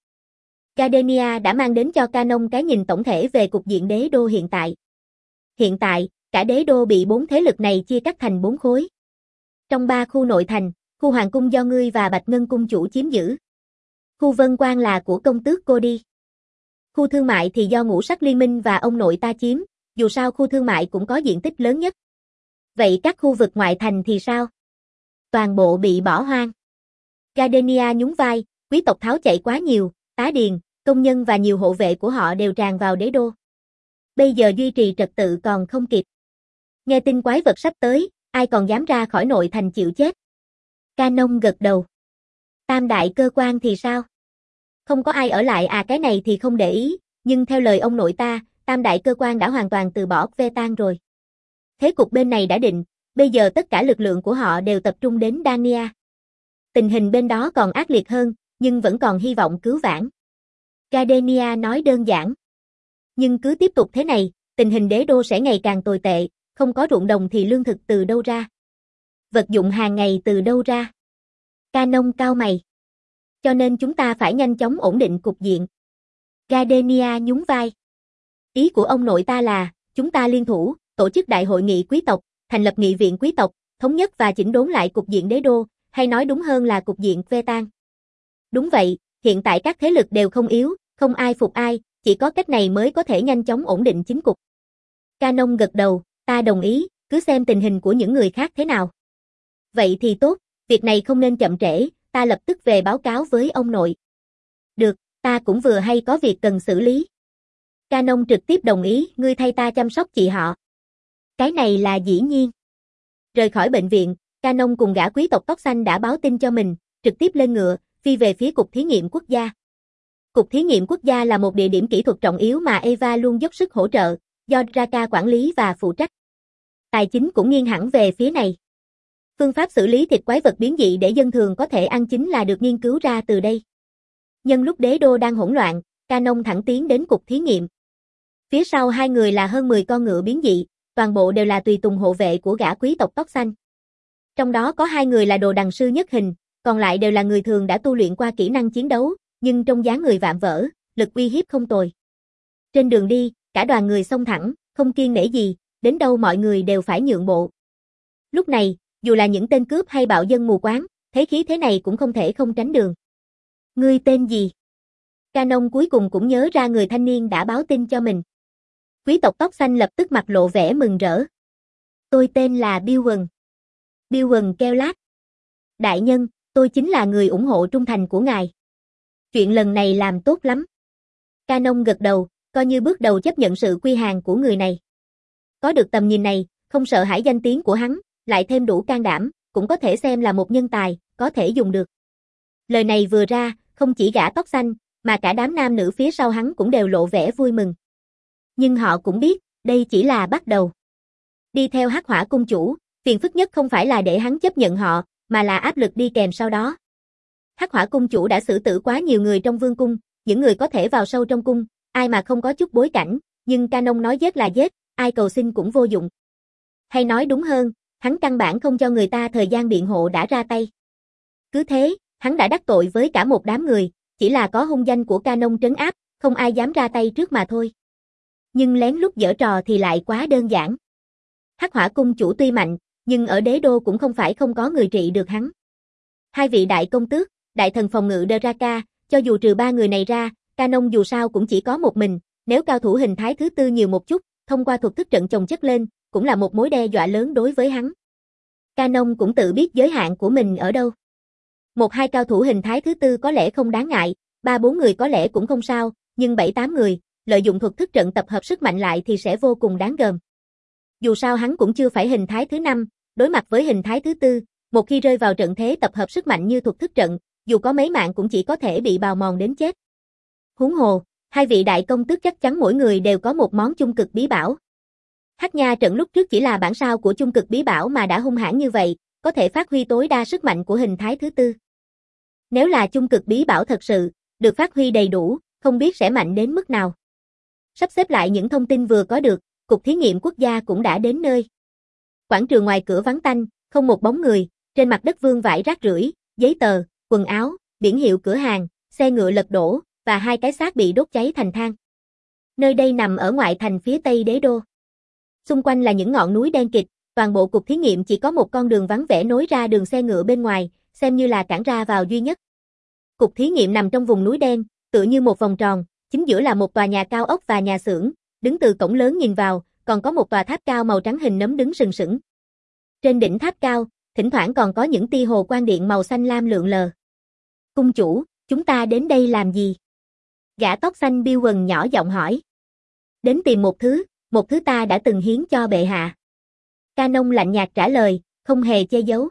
Gardenia đã mang đến cho Canon cái nhìn tổng thể về cục diện đế đô hiện tại. Hiện tại, cả đế đô bị bốn thế lực này chia cắt thành bốn khối. Trong ba khu nội thành, khu hoàng cung do ngươi và Bạch Ngân cung chủ chiếm giữ. Khu Vân Quan là của công tước Cody. Khu thương mại thì do ngũ sắc liên minh và ông nội ta chiếm, dù sao khu thương mại cũng có diện tích lớn nhất. Vậy các khu vực ngoại thành thì sao? Toàn bộ bị bỏ hoang. Gardenia nhún vai, quý tộc tháo chạy quá nhiều, tá điền, công nhân và nhiều hộ vệ của họ đều tràn vào đế đô. Bây giờ duy trì trật tự còn không kịp. Nghe tin quái vật sắp tới, ai còn dám ra khỏi nội thành chịu chết? Canon gật đầu. Tam đại cơ quan thì sao? Không có ai ở lại à, cái này thì không để ý, nhưng theo lời ông nội ta, tam đại cơ quan đã hoàn toàn từ bỏ Vetan rồi. Thế cục bên này đã định, bây giờ tất cả lực lượng của họ đều tập trung đến Dania. Tình hình bên đó còn ác liệt hơn, nhưng vẫn còn hy vọng cứu vãn. Gardenia nói đơn giản. Nhưng cứ tiếp tục thế này, tình hình đế đô sẽ ngày càng tồi tệ, không có ruộng đồng thì lương thực từ đâu ra? Vật dụng hàng ngày từ đâu ra? Canon cau mày. Cho nên chúng ta phải nhanh chóng ổn định cục diện. Gardenia nhún vai. Ý của ông nội ta là, chúng ta liên thủ, tổ chức đại hội nghị quý tộc, thành lập nghị viện quý tộc, thống nhất và chỉnh đốn lại cục diện đế đô, hay nói đúng hơn là cục diện Vetan. Đúng vậy, hiện tại các thế lực đều không yếu, không ai phục ai, chỉ có cách này mới có thể nhanh chóng ổn định chính cục. Canon gật đầu, ta đồng ý, cứ xem tình hình của những người khác thế nào. Vậy thì tốt, việc này không nên chậm trễ, ta lập tức về báo cáo với ông nội. Được, ta cũng vừa hay có việc cần xử lý. Canon trực tiếp đồng ý, ngươi thay ta chăm sóc chị họ. Cái này là dĩ nhiên. Rời khỏi bệnh viện, Canon cùng gã quý tộc tóc xanh đã báo tin cho mình, trực tiếp lên ngựa, phi về phía Cục Thí nghiệm Quốc gia. Cục Thí nghiệm Quốc gia là một địa điểm kỹ thuật trọng yếu mà Eva luôn dốc sức hỗ trợ, do Draka quản lý và phụ trách. Tài chính cũng nghiêng hẳn về phía này. Phương pháp xử lý thịt quái vật biến dị để dân thường có thể ăn chính là được nghiên cứu ra từ đây. Nhân lúc đế đô đang hỗn loạn, Canon thẳng tiến đến Cục Thí nghiệm. Phía sau hai người là hơn mười con ngựa biến dị, toàn bộ đều là tùy tùng hộ vệ của gã quý tộc tóc xanh. Trong đó có hai người là đồ đằng sư nhất hình, còn lại đều là người thường đã tu luyện qua kỹ năng chiến đấu, nhưng trong dáng người vạm vỡ, lực uy hiếp không tồi. Trên đường đi, cả đoàn người xông thẳng, không kiêng nể gì, đến đâu mọi người đều phải nhượng bộ. Lúc này, dù là những tên cướp hay bạo dân mù quáng, thấy khí thế này cũng không thể không tránh đường. Ngươi tên gì? Canon cuối cùng cũng nhớ ra người thanh niên đã báo tin cho mình. Quý tộc tóc xanh lập tức mặt lộ vẻ mừng rỡ. Tôi tên là Bill Quần. Bill Quần kêu lát. Đại nhân, tôi chính là người ủng hộ trung thành của ngài. Chuyện lần này làm tốt lắm. Canon gật đầu, coi như bước đầu chấp nhận sự quy hàng của người này. Có được tầm nhìn này, không sợ hãi danh tiếng của hắn, lại thêm đủ can đảm, cũng có thể xem là một nhân tài, có thể dùng được. Lời này vừa ra, không chỉ gã tóc xanh, mà cả đám nam nữ phía sau hắn cũng đều lộ vẻ vui mừng. Nhưng họ cũng biết, đây chỉ là bắt đầu. Đi theo Hắc Hỏa cung chủ, phiền phức nhất không phải là để hắn chấp nhận họ, mà là áp lực đi kèm sau đó. Hắc Hỏa cung chủ đã xử tử quá nhiều người trong vương cung, những người có thể vào sâu trong cung, ai mà không có chút bối cảnh, nhưng Canon nói giết là giết, ai cầu xin cũng vô dụng. Hay nói đúng hơn, hắn căn bản không cho người ta thời gian biện hộ đã ra tay. Cứ thế, hắn đã đắc tội với cả một đám người, chỉ là có hung danh của Canon trấn áp, không ai dám ra tay trước mà thôi. Nhưng lén lút giở trò thì lại quá đơn giản. Hắc Hỏa cung chủ tuy mạnh, nhưng ở đế đô cũng không phải không có người trị được hắn. Hai vị đại công tước, đại thần phòng ngự Draka, cho dù trừ ba người này ra, Canon dù sao cũng chỉ có một mình, nếu cao thủ hình thái thứ tư nhiều một chút, thông qua thuật thức trận chồng chất lên, cũng là một mối đe dọa lớn đối với hắn. Canon cũng tự biết giới hạn của mình ở đâu. Một hai cao thủ hình thái thứ tư có lẽ không đáng ngại, ba bốn người có lẽ cũng không sao, nhưng bảy tám người, lợi dụng thuật thức trận tập hợp sức mạnh lại thì sẽ vô cùng đáng gờm. Dù sao hắn cũng chưa phải hình thái thứ năm, đối mặt với hình thái thứ tư, một khi rơi vào trận thế tập hợp sức mạnh như thuật thức trận, dù có mấy mạng cũng chỉ có thể bị bào mòn đến chết. Huống hồ, hai vị đại công tước chắc chắn mỗi người đều có một món chung cực bí bảo. Hắc Nha trận lúc trước chỉ là bản sao của chung cực bí bảo mà đã hung hãn như vậy, có thể phát huy tối đa sức mạnh của hình thái thứ tư. Nếu là chung cực bí bảo thật sự, được phát huy đầy đủ, không biết sẽ mạnh đến mức nào. Sắp xếp lại những thông tin vừa có được, Cục Thí nghiệm Quốc gia cũng đã đến nơi. Quảng trường ngoài cửa vắng tanh, không một bóng người, trên mặt đất vương vãi rác rưởi, giấy tờ, quần áo, biển hiệu cửa hàng, xe ngựa lật đổ, và hai cái xác bị đốt cháy thành than. Nơi đây nằm ở ngoại thành phía tây đế đô. Xung quanh là những ngọn núi đen kịt, toàn bộ cục thí nghiệm chỉ có một con đường vắng vẻ nối ra đường xe ngựa bên ngoài, xem như là cản ra vào duy nhất. Cục thí nghiệm nằm trong vùng núi đen, tựa như một vòng tròn, chính giữa là một tòa nhà cao ốc và nhà xưởng, đứng từ cổng lớn nhìn vào, còn có một tòa tháp cao màu trắng hình nấm đứng sừng sững. Trên đỉnh tháp cao, thỉnh thoảng còn có những tia hồ quang điện màu xanh lam lượn lờ. Cung chủ, chúng ta đến đây làm gì? Gã tóc xanh Bill Quần nhỏ giọng hỏi. Đến tìm một thứ, một thứ ta đã từng hiến cho bệ hạ. Canon lạnh nhạt trả lời, không hề che giấu.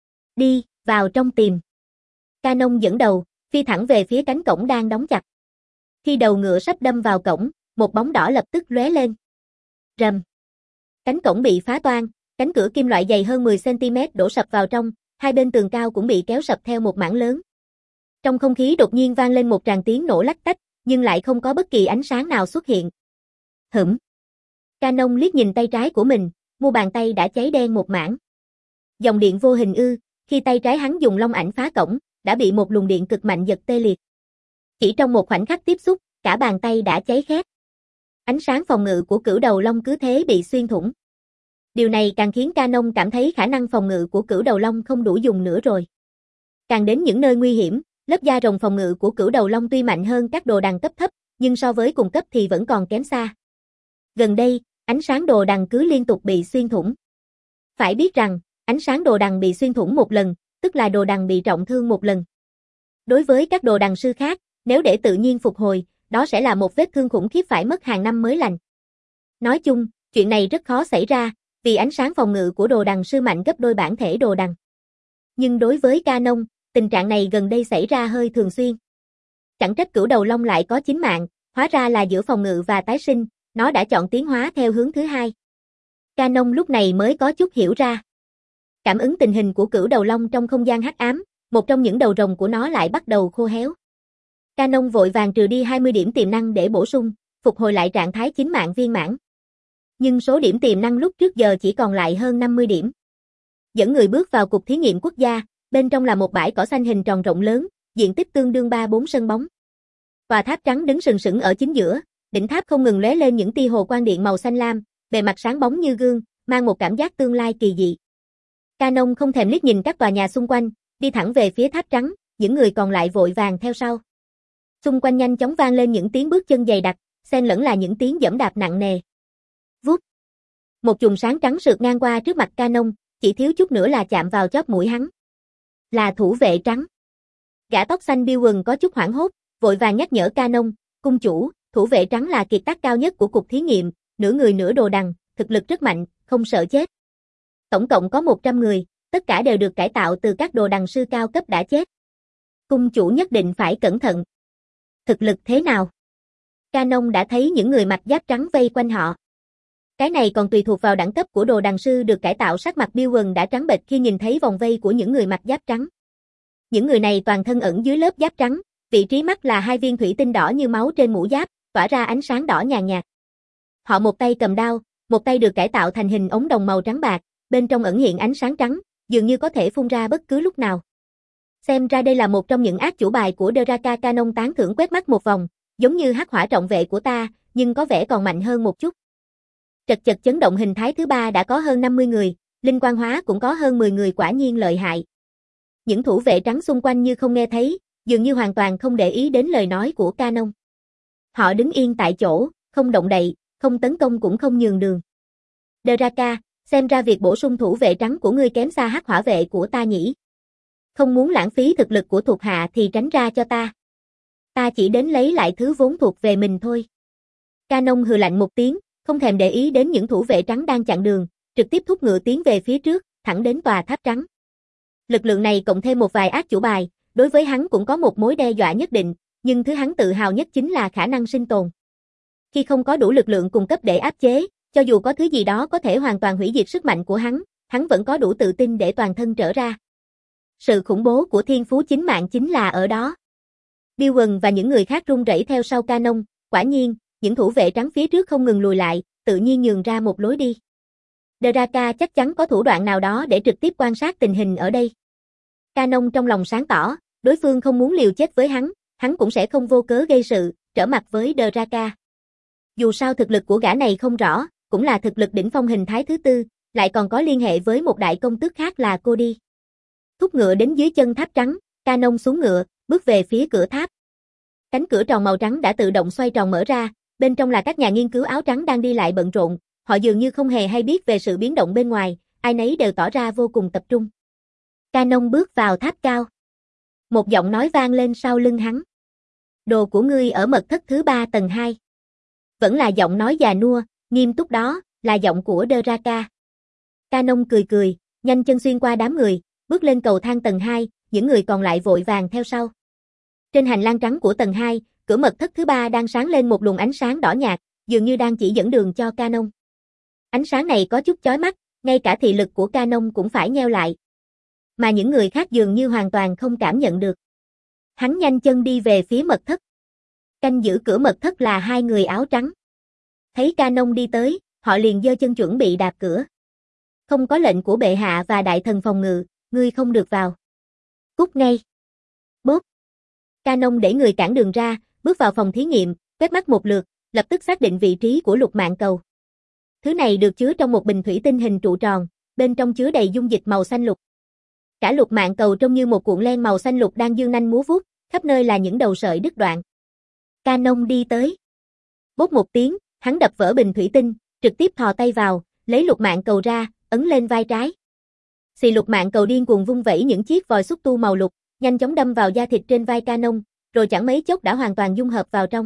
Đi, vào trong tìm. Canon dẫn đầu, phi thẳng về phía cánh cổng đang đóng chặt. Khi đầu ngựa sắp đâm vào cổng, một bóng đỏ lập tức lóe lên. Rầm. Cánh cổng bị phá toang, cánh cửa kim loại dày hơn mười xăng ti mét đổ sập vào trong, hai bên tường cao cũng bị kéo sập theo một mảng lớn. Trong không khí đột nhiên vang lên một tràng tiếng nổ lách tách, nhưng lại không có bất kỳ ánh sáng nào xuất hiện. Hửm. Canon liếc nhìn tay trái của mình, mu bàn tay đã cháy đen một mảng. Dòng điện vô hình ư, khi tay trái hắn dùng long ảnh phá cổng, đã bị một luồng điện cực mạnh giật tê liệt. Chỉ trong một khoảnh khắc tiếp xúc, cả bàn tay đã cháy khét. Ánh sáng phòng ngự của cửu đầu long cứ thế bị xuyên thủng. Điều này càng khiến Canon cảm thấy khả năng phòng ngự của cửu đầu long không đủ dùng nữa rồi. Càng đến những nơi nguy hiểm, lớp da rồng phòng ngự của cửu đầu long tuy mạnh hơn các đồ đằng cấp thấp, nhưng so với cùng cấp thì vẫn còn kém xa. Gần đây, ánh sáng đồ đằng cứ liên tục bị xuyên thủng. Phải biết rằng, ánh sáng đồ đằng bị xuyên thủng một lần, tức là đồ đằng bị trọng thương một lần. Đối với các đồ đằng sư khác, nếu để tự nhiên phục hồi, đó sẽ là một vết thương khủng khiếp phải mất hàng năm mới lành. Nói chung, chuyện này rất khó xảy ra, vì ánh sáng phòng ngự của đồ đằng sư mạnh gấp đôi bản thể đồ đằng. Nhưng đối với Canon, tình trạng này gần đây xảy ra hơi thường xuyên. Chẳng trách cửu đầu long lại có chín mạng, hóa ra là giữa phòng ngự và tái sinh, nó đã chọn tiến hóa theo hướng thứ hai. Canon lúc này mới có chút hiểu ra. Cảm ứng tình hình của cửu đầu long trong không gian hắc ám, một trong những đầu rồng của nó lại bắt đầu khô héo. Canon vội vàng trừ đi hai mươi điểm tiềm năng để bổ sung, phục hồi lại trạng thái chín mạng viên mãn. Nhưng số điểm tiềm năng lúc trước giờ chỉ còn lại hơn năm mươi điểm. Dẫn người bước vào cục thí nghiệm quốc gia, bên trong là một bãi cỏ xanh hình tròn rộng lớn, diện tích tương đương ba bốn sân bóng. Tòa tháp trắng đứng sừng sững ở chính giữa, đỉnh tháp không ngừng lóe lên những tia hồ quang điện màu xanh lam, bề mặt sáng bóng như gương, mang một cảm giác tương lai kỳ dị. Canon không thèm liếc nhìn các tòa nhà xung quanh, đi thẳng về phía tháp trắng, những người còn lại vội vàng theo sau. Xung quanh nhanh chóng vang lên những tiếng bước chân dày đặc, xen lẫn là những tiếng giẫm đạp nặng nề. Vút. Một chùm sáng trắng sượt ngang qua trước mặt Canon, chỉ thiếu chút nữa là chạm vào chóp mũi hắn. Là thủ vệ trắng. Gã tóc xanh Bill Quần có chút hoảng hốt, vội vàng nhắc nhở Canon, cung chủ, thủ vệ trắng là kiệt tác cao nhất của cục thí nghiệm, nửa người nửa đồ đằng, thực lực rất mạnh, không sợ chết. Tổng cộng có một trăm người, tất cả đều được cải tạo từ các đồ đằng sư cao cấp đã chết. Cung chủ nhất định phải cẩn thận. Thực lực thế nào? Canon đã thấy những người mặc giáp trắng vây quanh họ. Cái này còn tùy thuộc vào đẳng cấp của đồ đằng sư được cải tạo. Sắc mặt Bill Quần đã trắng bệch khi nhìn thấy vòng vây của những người mặc giáp trắng. Những người này toàn thân ẩn dưới lớp giáp trắng, vị trí mắt là hai viên thủy tinh đỏ như máu trên mũ giáp, tỏa ra ánh sáng đỏ nhàn nhạt. Họ một tay cầm đao, một tay được cải tạo thành hình ống đồng màu trắng bạc, bên trong ẩn hiện ánh sáng trắng, dường như có thể phun ra bất cứ lúc nào. Xem ra đây là một trong những ác chủ bài của Draka. Canon tán thưởng quét mắt một vòng, giống như hắc hỏa trọng vệ của ta, nhưng có vẻ còn mạnh hơn một chút. Trật chật chấn động hình thái thứ ba đã có hơn năm mươi người, linh quan hóa cũng có hơn mười người, quả nhiên lợi hại. Những thủ vệ trắng xung quanh như không nghe thấy, dường như hoàn toàn không để ý đến lời nói của Canon. Họ đứng yên tại chỗ, không động đậy, không tấn công cũng không nhường đường. Draka, xem ra việc bổ sung thủ vệ trắng của ngươi kém xa hắc hỏa vệ của ta nhỉ. Không muốn lãng phí thực lực của thuộc hạ thì tránh ra cho ta. Ta chỉ đến lấy lại thứ vốn thuộc về mình thôi. Canon hừ lạnh một tiếng, không thèm để ý đến những thủ vệ trắng đang chặn đường, trực tiếp thúc ngựa tiến về phía trước, thẳng đến tòa tháp trắng. Lực lượng này cộng thêm một vài ác chủ bài, đối với hắn cũng có một mối đe dọa nhất định, nhưng thứ hắn tự hào nhất chính là khả năng sinh tồn. Khi không có đủ lực lượng cung cấp để áp chế, cho dù có thứ gì đó có thể hoàn toàn hủy diệt sức mạnh của hắn, hắn vẫn có đủ tự tin để toàn thân trở ra. Sự khủng bố của thiên phú chính mạng chính là ở đó. Bill Quần và những người khác run rẩy theo sau Canon, quả nhiên, những thủ vệ trắng phía trước không ngừng lùi lại, tự nhiên nhường ra một lối đi. Draka chắc chắn có thủ đoạn nào đó để trực tiếp quan sát tình hình ở đây. Canon trong lòng sáng tỏ, đối phương không muốn liều chết với hắn, hắn cũng sẽ không vô cớ gây sự, trở mặt với Draka. Dù sao thực lực của gã này không rõ, cũng là thực lực đỉnh phong hình thái thứ tư, lại còn có liên hệ với một đại công tước khác là Cody. Thúc ngựa đến dưới chân tháp trắng, Canon xuống ngựa, bước về phía cửa tháp. Cánh cửa tròn màu trắng đã tự động xoay tròn mở ra, bên trong là các nhà nghiên cứu áo trắng đang đi lại bận rộn, họ dường như không hề hay biết về sự biến động bên ngoài, ai nấy đều tỏ ra vô cùng tập trung. Canon bước vào tháp cao. Một giọng nói vang lên sau lưng hắn. Đồ của ngươi ở mật thất thứ ba tầng hai. Vẫn là giọng nói già nua, nghiêm túc đó, là giọng của Draka. Canon cười cười, nhanh chân xuyên qua đám người, bước lên cầu thang tầng hai, những người còn lại vội vàng theo sau. Trên hành lang trắng của tầng hai, cửa mật thất thứ ba đang sáng lên một luồng ánh sáng đỏ nhạt, dường như đang chỉ dẫn đường cho Canon. Ánh sáng này có chút chói mắt, ngay cả thị lực của Canon cũng phải nheo lại. Mà những người khác dường như hoàn toàn không cảm nhận được. Hắn nhanh chân đi về phía mật thất. Canh giữ cửa mật thất là hai người áo trắng. Thấy Canon đi tới, họ liền giơ chân chuẩn bị đạp cửa. Không có lệnh của bệ hạ và đại thần phòng ngự, ngươi không được vào. Cút ngay. Bốp. Canon để người cản đường ra, bước vào phòng thí nghiệm, quét mắt một lượt, lập tức xác định vị trí của lục mạng cầu. Thứ này được chứa trong một bình thủy tinh hình trụ tròn, bên trong chứa đầy dung dịch màu xanh lục. Cả lục mạng cầu trông như một cuộn len màu xanh lục đang dương nanh múa vuốt, khắp nơi là những đầu sợi đứt đoạn. Canon đi tới. Bốp một tiếng, hắn đập vỡ bình thủy tinh, trực tiếp thò tay vào, lấy lục mạng cầu ra, ấn lên vai trái. Xì lục mạng cầu điên cuồng vung vẩy những chiếc vòi xúc tu màu lục, nhanh chóng đâm vào da thịt trên vai Canon, rồi chẳng mấy chốc đã hoàn toàn dung hợp vào trong.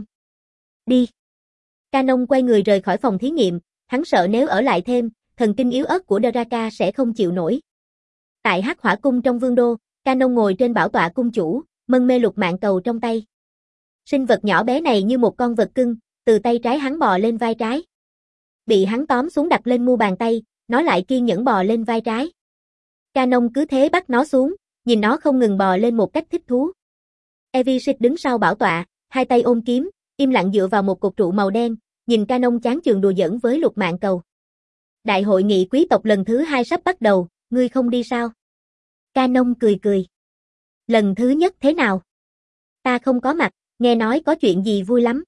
Đi. Canon quay người rời khỏi phòng thí nghiệm, hắn sợ nếu ở lại thêm, thần kinh yếu ớt của Draka sẽ không chịu nổi. Tại Hắc Hỏa cung trong vương đô, Canon ngồi trên bảo tọa cung chủ, mân mê lục mạng cầu trong tay. Sinh vật nhỏ bé này như một con vật cưng, từ tay trái hắn bò lên vai trái. Bị hắn tóm xuống đặt lên mu bàn tay, nó lại kiên nhẫn bò lên vai trái. Canon cứ thế bắt nó xuống, nhìn nó không ngừng bò lên một cách thích thú. Evishit đứng sau bảo tọa, hai tay ôm kiếm, im lặng dựa vào một cột trụ màu đen, nhìn Canon chán chường đùa giỡn với lục mạng cầu. Đại hội nghị quý tộc lần thứ hai sắp bắt đầu, ngươi không đi sao? Canon cười cười. Lần thứ nhất thế nào? Ta không có mặt, nghe nói có chuyện gì vui lắm.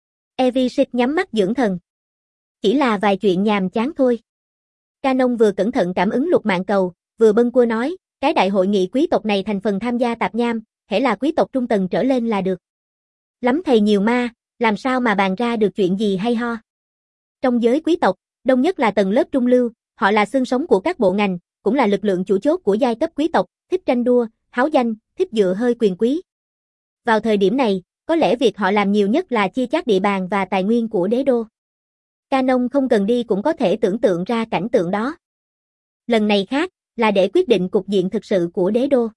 Evishit nhắm mắt dưỡng thần. Chỉ là vài chuyện nhàm chán thôi. Canon vừa cẩn thận cảm ứng lục mạng cầu, vừa bâng quơ nói, cái đại hội nghị quý tộc này thành phần tham gia tạp nham, hễ là quý tộc trung tầng trở lên là được. Lắm thầy nhiều ma, làm sao mà bàn ra được chuyện gì hay ho. Trong giới quý tộc, Đông nhất là tầng lớp trung lưu, họ là xương sống của các bộ ngành, cũng là lực lượng chủ chốt của giai cấp quý tộc, thích tranh đua, háo danh, thích dựa hơi quyền quý. Vào thời điểm này, có lẽ việc họ làm nhiều nhất là chia chác địa bàn và tài nguyên của đế đô. Canon không cần đi cũng có thể tưởng tượng ra cảnh tượng đó. Lần này khác, là để quyết định cục diện thực sự của đế đô.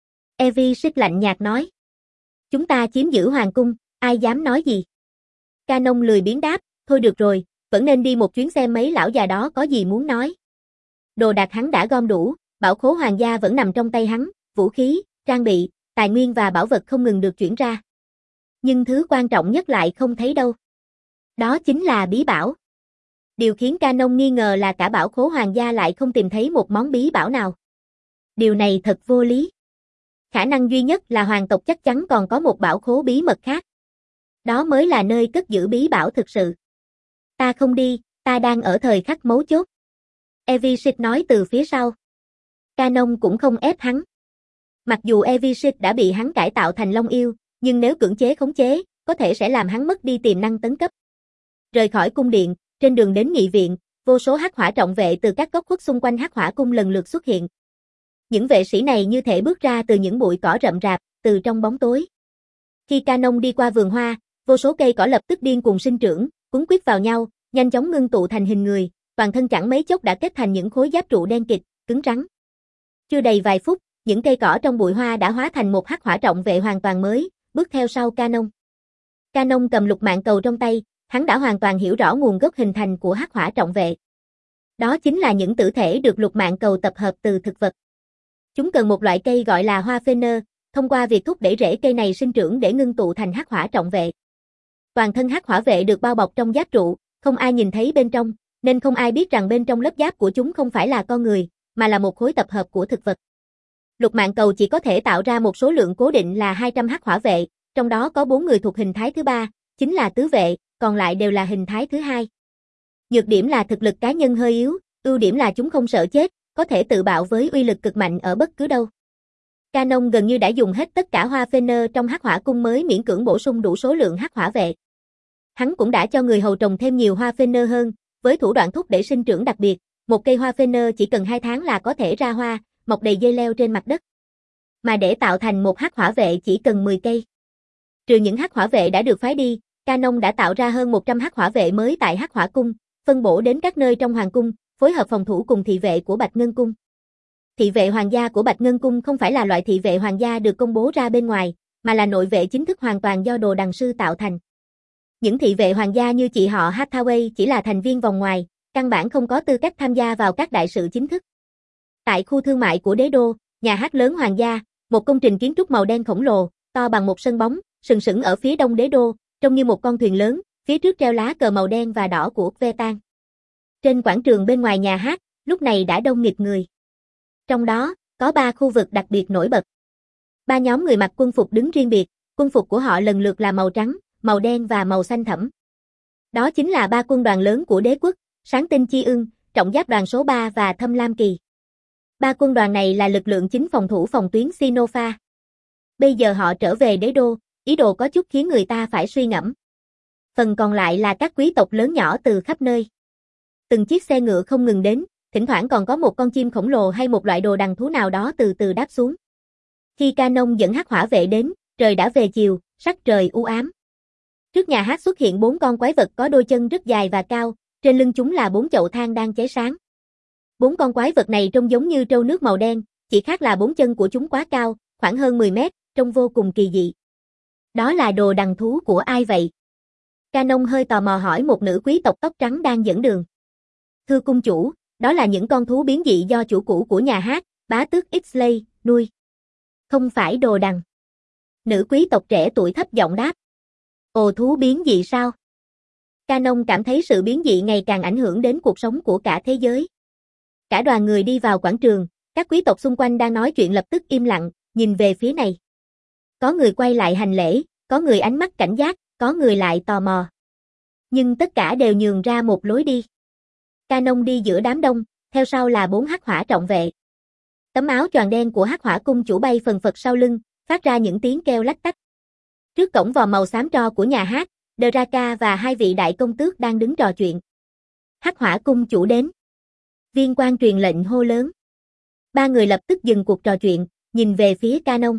Evie Ship lạnh nhạt nói. Chúng ta chiếm giữ hoàng cung, ai dám nói gì? Canon lười biếng đáp, thôi được rồi, vẫn nên đi một chuyến xem mấy lão già đó có gì muốn nói. Đồ đạc hắn đã gom đủ, bảo khố hoàng gia vẫn nằm trong tay hắn, vũ khí, trang bị, tài nguyên và bảo vật không ngừng được chuyển ra. Nhưng thứ quan trọng nhất lại không thấy đâu. Đó chính là bí bảo. Điều khiến Canon nghi ngờ là cả bảo khố hoàng gia lại không tìm thấy một món bí bảo nào. Điều này thật vô lý. Khả năng duy nhất là hoàng tộc chắc chắn còn có một bảo khố bí mật khác. Đó mới là nơi cất giữ bí bảo thực sự. Ta không đi, ta đang ở thời khắc mấu chốt. Evie Ship nói từ phía sau. Canon cũng không ép hắn. Mặc dù Evie Ship đã bị hắn cải tạo thành Long Yêu, nhưng nếu cưỡng chế khống chế, có thể sẽ làm hắn mất đi tiềm năng tấn cấp. Rời khỏi cung điện, trên đường đến nghị viện, vô số hắc hỏa trọng vệ từ các góc khuất xung quanh hắc hỏa cung lần lượt xuất hiện. Những vệ sĩ này như thể bước ra từ những bụi cỏ rậm rạp, từ trong bóng tối. Khi Canon đi qua vườn hoa, vô số cây cỏ lập tức điên cuồng sinh trưởng, cuốn quýt vào nhau, nhanh chóng ngưng tụ thành hình người, toàn thân chẳng mấy chốc đã kết thành những khối giáp trụ đen kịt, cứng rắn. Chưa đầy vài phút, những cây cỏ trong bụi hoa đã hóa thành một hắc hỏa trọng vệ hoàn toàn mới, bước theo sau Canon. Canon cầm lục mạng cầu trong tay, hắn đã hoàn toàn hiểu rõ nguồn gốc hình thành của hắc hỏa trọng vệ. Đó chính là những tử thể được lục mạng cầu tập hợp từ thực vật. Chúng cần một loại cây gọi là hoa phê nơ, thông qua việc thúc đẩy rễ cây này sinh trưởng để ngưng tụ thành hắc hỏa trọng vệ. Toàn thân hắc hỏa vệ được bao bọc trong giáp trụ, không ai nhìn thấy bên trong, nên không ai biết rằng bên trong lớp giáp của chúng không phải là con người, mà là một khối tập hợp của thực vật. Lục mạng cầu chỉ có thể tạo ra một số lượng cố định là hai trăm hắc hỏa vệ, trong đó có bốn người thuộc hình thái thứ ba, chính là tứ vệ, còn lại đều là hình thái thứ hai. Nhược điểm là thực lực cá nhân hơi yếu, ưu điểm là chúng không sợ chết, có thể tự bạo với uy lực cực mạnh ở bất cứ đâu. Canon gần như đã dùng hết tất cả hoa phê nơ trong hắc hỏa cung mới miễn cưỡng bổ sung đủ số lượng hắc hỏa vệ. Hắn cũng đã cho người hầu trồng thêm nhiều hoa phê nơ hơn, với thủ đoạn thúc đẩy sinh trưởng đặc biệt, một cây hoa phê nơ chỉ cần hai tháng là có thể ra hoa, mọc đầy dây leo trên mặt đất. Mà để tạo thành một hắc hỏa vệ chỉ cần mười cây. Trừ những hắc hỏa vệ đã được phái đi, Canon đã tạo ra hơn một trăm hắc hỏa vệ mới tại hắc hỏa cung, phân bổ đến các nơi trong hoàng cung, phối hợp phòng thủ cùng thị vệ của Bạch Ngân cung. Thị vệ hoàng gia của Bạch Ngân cung không phải là loại thị vệ hoàng gia được công bố ra bên ngoài, mà là nội vệ chính thức hoàn toàn do đồ đằng sư tạo thành. Những thị vệ hoàng gia như chị họ Hathaway chỉ là thành viên vòng ngoài, căn bản không có tư cách tham gia vào các đại sự chính thức. Tại khu thương mại của đế đô, nhà hát lớn hoàng gia, một công trình kiến trúc màu đen khổng lồ, to bằng một sân bóng, sừng sững ở phía đông đế đô, trông như một con thuyền lớn, phía trước treo lá cờ màu đen và đỏ của Vetan. Trên quảng trường bên ngoài nhà hát, lúc này đã đông nghịt người. Trong đó, có ba khu vực đặc biệt nổi bật. Ba nhóm người mặc quân phục đứng riêng biệt, quân phục của họ lần lượt là màu trắng, màu đen và màu xanh thẫm. Đó chính là ba quân đoàn lớn của đế quốc, Sáng Tinh Chi Ưng, Trọng Giáp đoàn số ba và Thâm Lam Kỳ. Ba quân đoàn này là lực lượng chính phòng thủ phòng tuyến Sinopha. Bây giờ họ trở về đế đô, ý đồ có chút khiến người ta phải suy ngẫm. Phần còn lại là các quý tộc lớn nhỏ từ khắp nơi. Từng chiếc xe ngựa không ngừng đến, thỉnh thoảng còn có một con chim khổng lồ hay một loại đồ đằng thú nào đó từ từ đáp xuống. Khi Canon dẫn hắc hỏa vệ đến, trời đã về chiều, sắc trời u ám. Trước nhà hát xuất hiện bốn con quái vật có đôi chân rất dài và cao, trên lưng chúng là bốn chậu than đang cháy sáng. Bốn con quái vật này trông giống như trâu nước màu đen, chỉ khác là bốn chân của chúng quá cao, khoảng hơn mười mét, trông vô cùng kỳ dị. Đó là đồ đằng thú của ai vậy? Canon hơi tò mò hỏi một nữ quý tộc tóc trắng đang dẫn đường. Thưa cung chủ, đó là những con thú biến dị do chủ cũ của nhà hát, bá tước Ixley, nuôi. Không phải đồ đằng. Nữ quý tộc trẻ tuổi thấp giọng đáp. Ồ, thú biến dị sao? Canon cảm thấy sự biến dị ngày càng ảnh hưởng đến cuộc sống của cả thế giới. Cả đoàn người đi vào quảng trường, các quý tộc xung quanh đang nói chuyện lập tức im lặng, nhìn về phía này. Có người quay lại hành lễ, có người ánh mắt cảnh giác, có người lại tò mò. Nhưng tất cả đều nhường ra một lối đi. Canon đi giữa đám đông, theo sau là bốn hắc hỏa trọng vệ. Tấm áo choàng đen của hắc hỏa cung chủ bay phần phật sau lưng, phát ra những tiếng kêu lách tách. Trước cổng vòm màu xám tro của nhà hát, Draka và hai vị đại công tước đang đứng trò chuyện. Hắc Hỏa cung chủ đến. Viên quan truyền lệnh hô lớn. Ba người lập tức dừng cuộc trò chuyện, nhìn về phía Canon.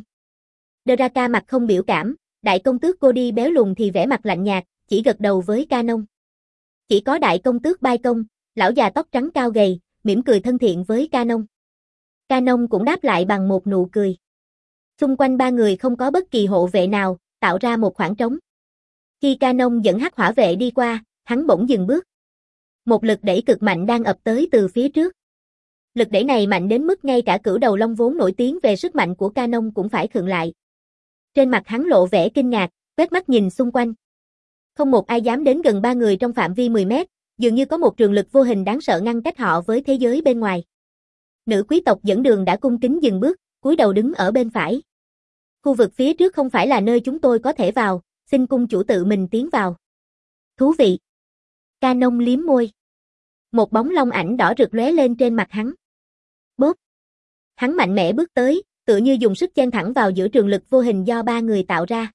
Draka mặt không biểu cảm, đại công tước Cody béo lùn thì vẻ mặt lạnh nhạt, chỉ gật đầu với Canon. Chỉ có đại công tước Bai Công, lão già tóc trắng cao gầy, mỉm cười thân thiện với Canon. Canon cũng đáp lại bằng một nụ cười. Xung quanh ba người không có bất kỳ hộ vệ nào, tạo ra một khoảng trống. Khi Canon dẫn Hắc Hỏa vệ đi qua, hắn bỗng dừng bước. Một lực đẩy cực mạnh đang ập tới từ phía trước. Lực đẩy này mạnh đến mức ngay cả cửu đầu long vốn nổi tiếng về sức mạnh của Canon cũng phải khựng lại. Trên mặt hắn lộ vẻ kinh ngạc, quét mắt nhìn xung quanh. Không một ai dám đến gần ba người trong phạm vi mười mét, dường như có một trường lực vô hình đáng sợ ngăn cách họ với thế giới bên ngoài. Nữ quý tộc dẫn đường đã cung kính dừng bước, cúi đầu đứng ở bên phải. Khu vực phía trước không phải là nơi chúng tôi có thể vào, xin cung chủ tự mình tiến vào. Thú vị. Canon liếm môi. Một bóng long ảnh đỏ rực lóe lên trên mặt hắn. Bốp. Hắn mạnh mẽ bước tới, tựa như dùng sức chen thẳng vào giữa trường lực vô hình do ba người tạo ra.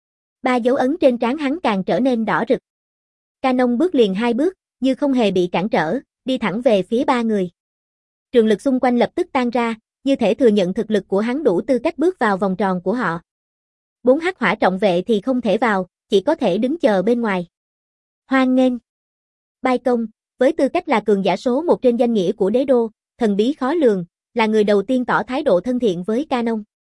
Ba dấu ấn trên trán hắn càng trở nên đỏ rực. Canon bước liền hai bước, như không hề bị cản trở, đi thẳng về phía ba người. Trường lực xung quanh lập tức tan ra, như thể thừa nhận thực lực của hắn đủ tư cách bước vào vòng tròn của họ. Bốn hắc hỏa trọng vệ thì không thể vào, chỉ có thể đứng chờ bên ngoài. Hoan nghênh. Bai Công, với tư cách là cường giả số một trên danh nghĩa của đế đô, thần bí khó lường, là người đầu tiên tỏ thái độ thân thiện với Canon.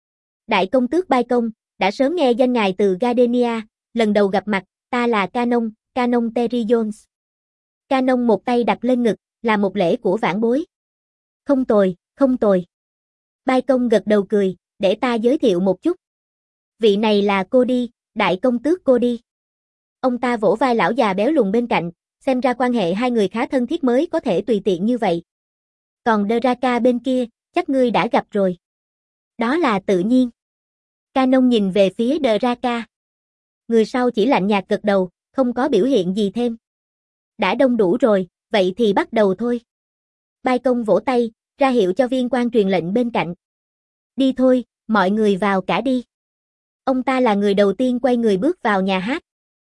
Đại công tước Bai Công, đã sớm nghe danh ngài từ Gardenia, lần đầu gặp mặt, ta là Canon, Canon Terry Jones. Canon một tay đặt lên ngực, là một lễ của vãn bối. Không tồi, không tồi. Bai Công gật đầu cười, để ta giới thiệu một chút. Vị này là Cody, đại công tước Cody. Ông ta vỗ vai lão già béo lùn bên cạnh, xem ra quan hệ hai người khá thân thiết mới có thể tùy tiện như vậy. Còn Draka bên kia, chắc ngươi đã gặp rồi. Đó là tự nhiên. Canon nhìn về phía Draka. Người sau chỉ lạnh nhạt gật đầu, không có biểu hiện gì thêm. Đã đông đủ rồi, vậy thì bắt đầu thôi. Bai Công vỗ tay, ra hiệu cho viên quan truyền lệnh bên cạnh. Đi thôi, mọi người vào cả đi. Ông ta là người đầu tiên quay người bước vào nhà hát.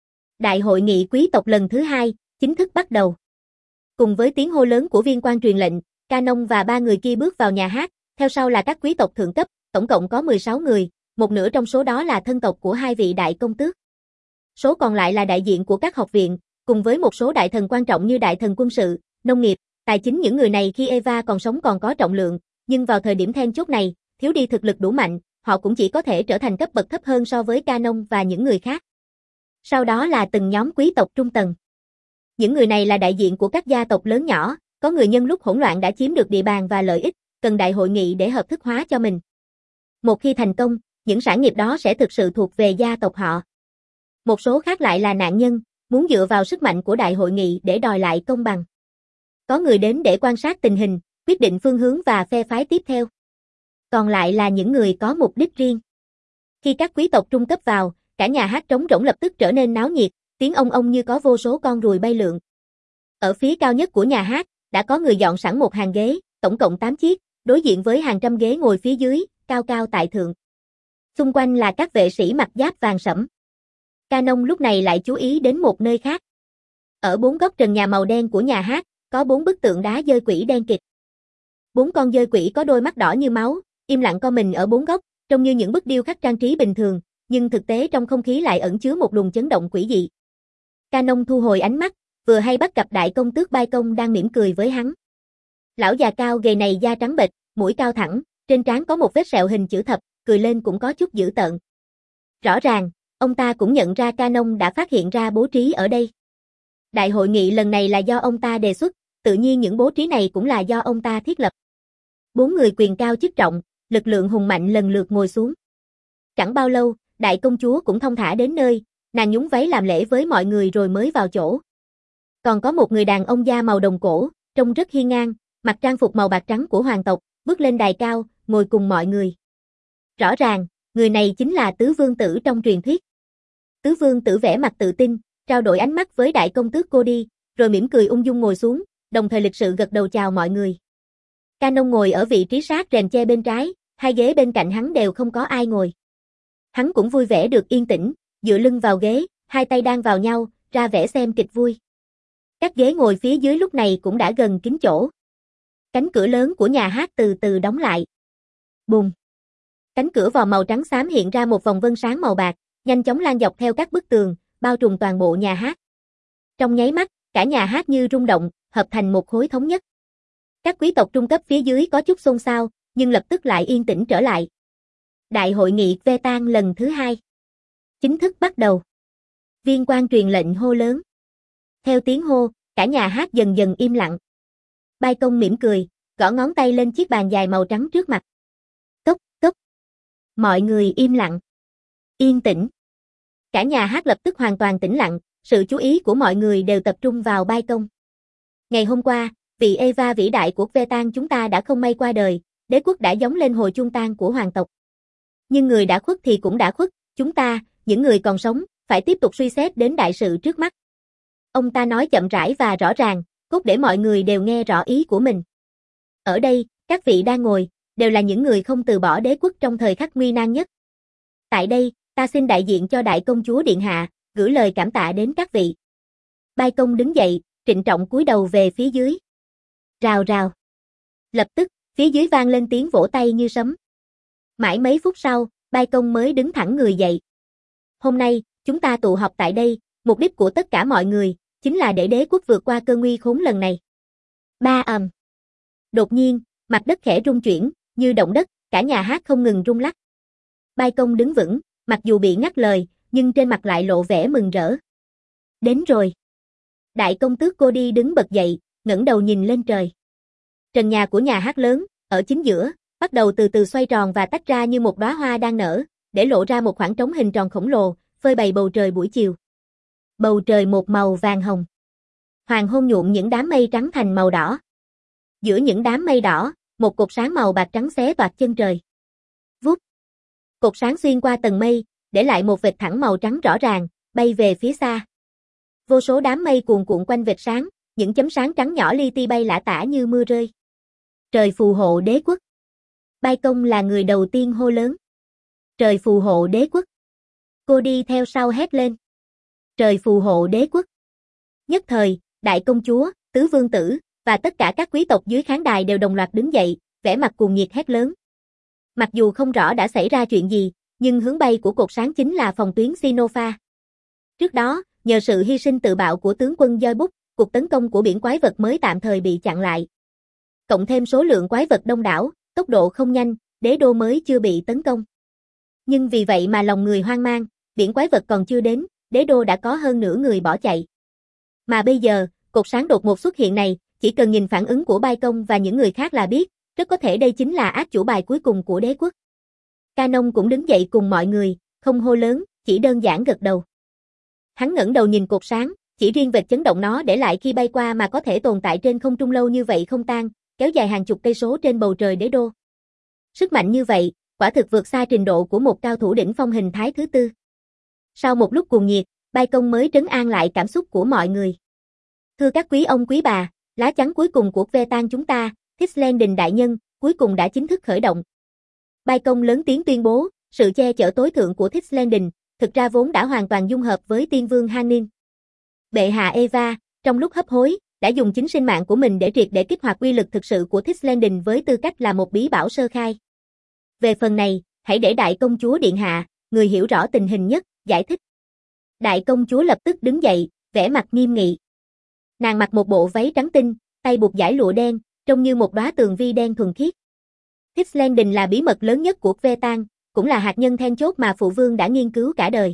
Đại hội nghị quý tộc lần thứ hai, chính thức bắt đầu. Cùng với tiếng hô lớn của viên quan truyền lệnh, Canon và ba người kia bước vào nhà hát, theo sau là các quý tộc thượng cấp, tổng cộng có mười sáu người, một nửa trong số đó là thân tộc của hai vị đại công tước. Số còn lại là đại diện của các học viện, cùng với một số đại thần quan trọng như đại thần quân sự, nông nghiệp, tài chính. Những người này khi Eva còn sống còn có trọng lượng, nhưng vào thời điểm then chốt này, thiếu đi thực lực đủ mạnh, họ cũng chỉ có thể trở thành cấp bậc thấp hơn so với Canon và những người khác. Sau đó là từng nhóm quý tộc trung tầng. Những người này là đại diện của các gia tộc lớn nhỏ, có người nhân lúc hỗn loạn đã chiếm được địa bàn và lợi ích, cần đại hội nghị để hợp thức hóa cho mình. Một khi thành công, những sản nghiệp đó sẽ thực sự thuộc về gia tộc họ. Một số khác lại là nạn nhân, muốn dựa vào sức mạnh của đại hội nghị để đòi lại công bằng. Có người đến để quan sát tình hình, quyết định phương hướng và phe phái tiếp theo. Còn lại là những người có mục đích riêng. Khi các quý tộc trung cấp vào, cả nhà hát trống rỗng lập tức trở nên náo nhiệt, tiếng ông ông như có vô số con ruồi bay lượn. Ở phía cao nhất của nhà hát, đã có người dọn sẵn một hàng ghế, tổng cộng tám chiếc, đối diện với hàng trăm ghế ngồi phía dưới, cao cao tại thượng. Xung quanh là các vệ sĩ mặc giáp vàng sẫm. Canon lúc này lại chú ý đến một nơi khác. Ở bốn góc trần nhà màu đen của nhà hát, có bốn bức tượng đá dơi quỷ đen kịt. Bốn con dơi quỷ có đôi mắt đỏ như máu, im lặng co mình ở bốn góc, trông như những bức điêu khắc trang trí bình thường, nhưng thực tế trong không khí lại ẩn chứa một luồng chấn động quỷ dị. Canon thu hồi ánh mắt, vừa hay bắt gặp đại công tước Bai Công đang mỉm cười với hắn. Lão già cao gầy này da trắng bệch, mũi cao thẳng, trên trán có một vết sẹo hình chữ thập, cười lên cũng có chút dữ tợn. Rõ ràng, ông ta cũng nhận ra Canon đã phát hiện ra bố trí ở đây. Đại hội nghị lần này là do ông ta đề xuất, tự nhiên những bố trí này cũng là do ông ta thiết lập. Bốn người quyền cao chức trọng, lực lượng hùng mạnh lần lượt ngồi xuống. Chẳng bao lâu, đại công chúa cũng thong thả đến nơi, nàng nhún váy làm lễ với mọi người rồi mới vào chỗ. Còn có một người đàn ông da màu đồng cổ, trông rất hiên ngang, mặc trang phục màu bạc trắng của hoàng tộc, bước lên đài cao, ngồi cùng mọi người. Rõ ràng, người này chính là tứ vương tử trong truyền thuyết. Tứ vương tử vẻ mặt tự tin, trao đổi ánh mắt với đại công tước Cody, rồi mỉm cười ung dung ngồi xuống, đồng thời lịch sự gật đầu chào mọi người. Canon ngồi ở vị trí sát rèm che bên trái, hai ghế bên cạnh hắn đều không có ai ngồi. Hắn cũng vui vẻ được yên tĩnh, dựa lưng vào ghế, hai tay đan vào nhau, ra vẻ xem kịch vui. Các ghế ngồi phía dưới lúc này cũng đã gần kín chỗ. Cánh cửa lớn của nhà hát từ từ đóng lại. Bùng! Cánh cửa vòm màu trắng xám hiện ra một vòng vân sáng màu bạc, nhanh chóng lan dọc theo các bức tường, bao trùm toàn bộ nhà hát. Trong nháy mắt, cả nhà hát như rung động, hợp thành một khối thống nhất. Các quý tộc trung cấp phía dưới có chút xôn xao, nhưng lập tức lại yên tĩnh trở lại. Đại hội nghị ve tan lần thứ hai chính thức bắt đầu. Viên quan truyền lệnh hô lớn. Theo tiếng hô, cả nhà hát dần dần im lặng. Bai Công mỉm cười, gõ ngón tay lên chiếc bàn dài màu trắng trước mặt. Cốc, cốc. Mọi người im lặng. Yên tĩnh. Cả nhà hát lập tức hoàn toàn tĩnh lặng, sự chú ý của mọi người đều tập trung vào Bai Công. Ngày hôm qua, vị Eva vĩ đại của ve tan chúng ta đã không may qua đời, đế quốc đã gióng lên hồi chuông tang của hoàng tộc. Nhưng người đã khuất thì cũng đã khuất, chúng ta, những người còn sống, phải tiếp tục suy xét đến đại sự trước mắt. Ông ta nói chậm rãi và rõ ràng, cốt để mọi người đều nghe rõ ý của mình. Ở đây, các vị đang ngồi, đều là những người không từ bỏ đế quốc trong thời khắc nguy nan nhất. Tại đây, ta xin đại diện cho đại công chúa Điện Hạ, gửi lời cảm tạ đến các vị. Bai Công đứng dậy, trịnh trọng cúi đầu về phía dưới. Rào rào. Lập tức, phía dưới vang lên tiếng vỗ tay như sấm. Mãi mấy phút sau, Bai Công mới đứng thẳng người dậy. Hôm nay, chúng ta tụ họp tại đây, mục đích của tất cả mọi người, chính là để đế quốc vượt qua cơn nguy khốn lần này. Ba ầm. Đột nhiên, mặt đất khẽ rung chuyển, như động đất, cả nhà hát không ngừng rung lắc. Bai Công đứng vững, mặc dù bị ngắt lời, nhưng trên mặt lại lộ vẻ mừng rỡ. Đến rồi. Đại công tước cô đi đứng bật dậy, ngẩng đầu nhìn lên trời. Trần nhà của nhà hát lớn, ở chính giữa, bắt đầu từ từ xoay tròn và tách ra như một đóa hoa đang nở, để lộ ra một khoảng trống hình tròn khổng lồ, phơi bày bầu trời buổi chiều. Bầu trời một màu vàng hồng. Hoàng hôn nhuộm những đám mây trắng thành màu đỏ. Giữa những đám mây đỏ, một cột sáng màu bạc trắng xé toạc chân trời. Vút. Cột sáng xuyên qua tầng mây, để lại một vệt thẳng màu trắng rõ ràng, bay về phía xa. Vô số đám mây cuồn cuộn quanh vệt sáng, những chấm sáng trắng nhỏ li ti bay lả tả như mưa rơi. Trời phù hộ đế quốc. Bai Công là người đầu tiên hô lớn. Trời phù hộ đế quốc. Cô đi theo sau hét lên. Trời phù hộ đế quốc. Nhất thời, đại công chúa, tứ vương tử, và tất cả các quý tộc dưới khán đài đều đồng loạt đứng dậy, vẻ mặt cuồng nhiệt hét lớn. Mặc dù không rõ đã xảy ra chuyện gì, nhưng hướng bay của cột sáng chính là phòng tuyến Sinopha. Trước đó, nhờ sự hy sinh tự bạo của tướng quân Joy Book, cuộc tấn công của biển quái vật mới tạm thời bị chặn lại. Cộng thêm số lượng quái vật đông đảo, tốc độ không nhanh, đế đô mới chưa bị tấn công. Nhưng vì vậy mà lòng người hoang mang, biển quái vật còn chưa đến, đế đô đã có hơn nửa người bỏ chạy. Mà bây giờ, cột sáng đột ngột xuất hiện này, chỉ cần nhìn phản ứng của Bai Công và những người khác là biết, rất có thể đây chính là át chủ bài cuối cùng của đế quốc. Canon cũng đứng dậy cùng mọi người, không hô lớn, chỉ đơn giản gật đầu. Hắn ngẩng đầu nhìn cột sáng, chỉ riêng vệt chấn động nó để lại khi bay qua mà có thể tồn tại trên không trung lâu như vậy không tan, kéo dài hàng chục cây số trên bầu trời đế đô. Sức mạnh như vậy, quả thực vượt xa trình độ của một cao thủ đỉnh phong hình thái thứ tư. Sau một lúc cuồng nhiệt, Bai Công mới trấn an lại cảm xúc của mọi người. Thưa các quý ông quý bà, lá chắn cuối cùng của ve tan chúng ta, Thistlanding đại nhân, cuối cùng đã chính thức khởi động. Bai Công lớn tiếng tuyên bố, sự che chở tối thượng của Thistlanding, thực ra vốn đã hoàn toàn dung hợp với tiên vương Hanin. Bệ hạ Eva, trong lúc hấp hối, đã dùng chính sinh mạng của mình để triệt để kích hoạt uy lực thực sự của Thistlanding với tư cách là một bí bảo sơ khai. Về phần này, hãy để đại công chúa Điện Hạ, người hiểu rõ tình hình nhất, giải thích. Đại công chúa lập tức đứng dậy, vẻ mặt nghiêm nghị. Nàng mặc một bộ váy trắng tinh, tay buộc dải lụa đen, trông như một đóa tường vi đen thuần khiết. Thistlanding là bí mật lớn nhất của ve tan, cũng là hạt nhân then chốt mà phụ vương đã nghiên cứu cả đời.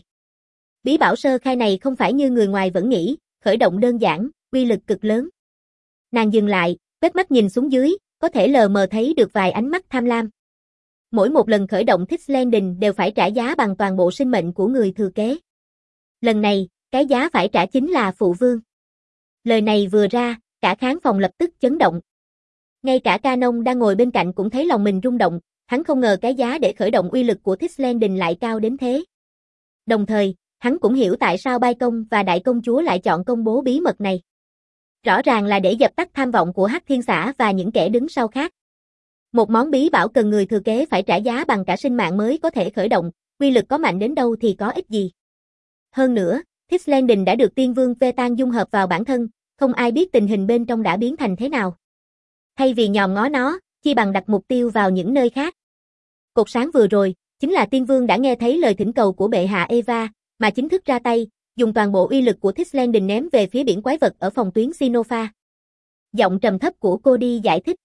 Bí bảo sơ khai này không phải như người ngoài vẫn nghĩ, khởi động đơn giản, uy lực cực lớn. Nàng dừng lại, quét mắt nhìn xuống dưới, có thể lờ mờ thấy được vài ánh mắt tham lam. Mỗi một lần khởi động Thistlanding đều phải trả giá bằng toàn bộ sinh mệnh của người thừa kế. Lần này, cái giá phải trả chính là phụ vương. Lời này vừa ra, cả khán phòng lập tức chấn động. Ngay cả Canon đang ngồi bên cạnh cũng thấy lòng mình rung động, hắn không ngờ cái giá để khởi động uy lực của Thistlanding lại cao đến thế. Đồng thời, hắn cũng hiểu tại sao Bai Công và đại công chúa lại chọn công bố bí mật này. Rõ ràng là để dập tắt tham vọng của Hắc Thiên Xã và những kẻ đứng sau khác. Một món bí bảo cần người thừa kế phải trả giá bằng cả sinh mạng mới có thể khởi động, uy lực có mạnh đến đâu thì có ích gì. Hơn nữa, Thistlanding đã được tiên vương ve tan dung hợp vào bản thân, không ai biết tình hình bên trong đã biến thành thế nào. Thay vì nhòm ngó nó, chi bằng đặt mục tiêu vào những nơi khác. Cột sáng vừa rồi, chính là Tiên Vương đã nghe thấy lời thỉnh cầu của bệ hạ Eva, mà chính thức ra tay, dùng toàn bộ uy lực của Thix Landing ném về phía biển quái vật ở phòng tuyến Sinopha. Giọng trầm thấp của Cody giải thích.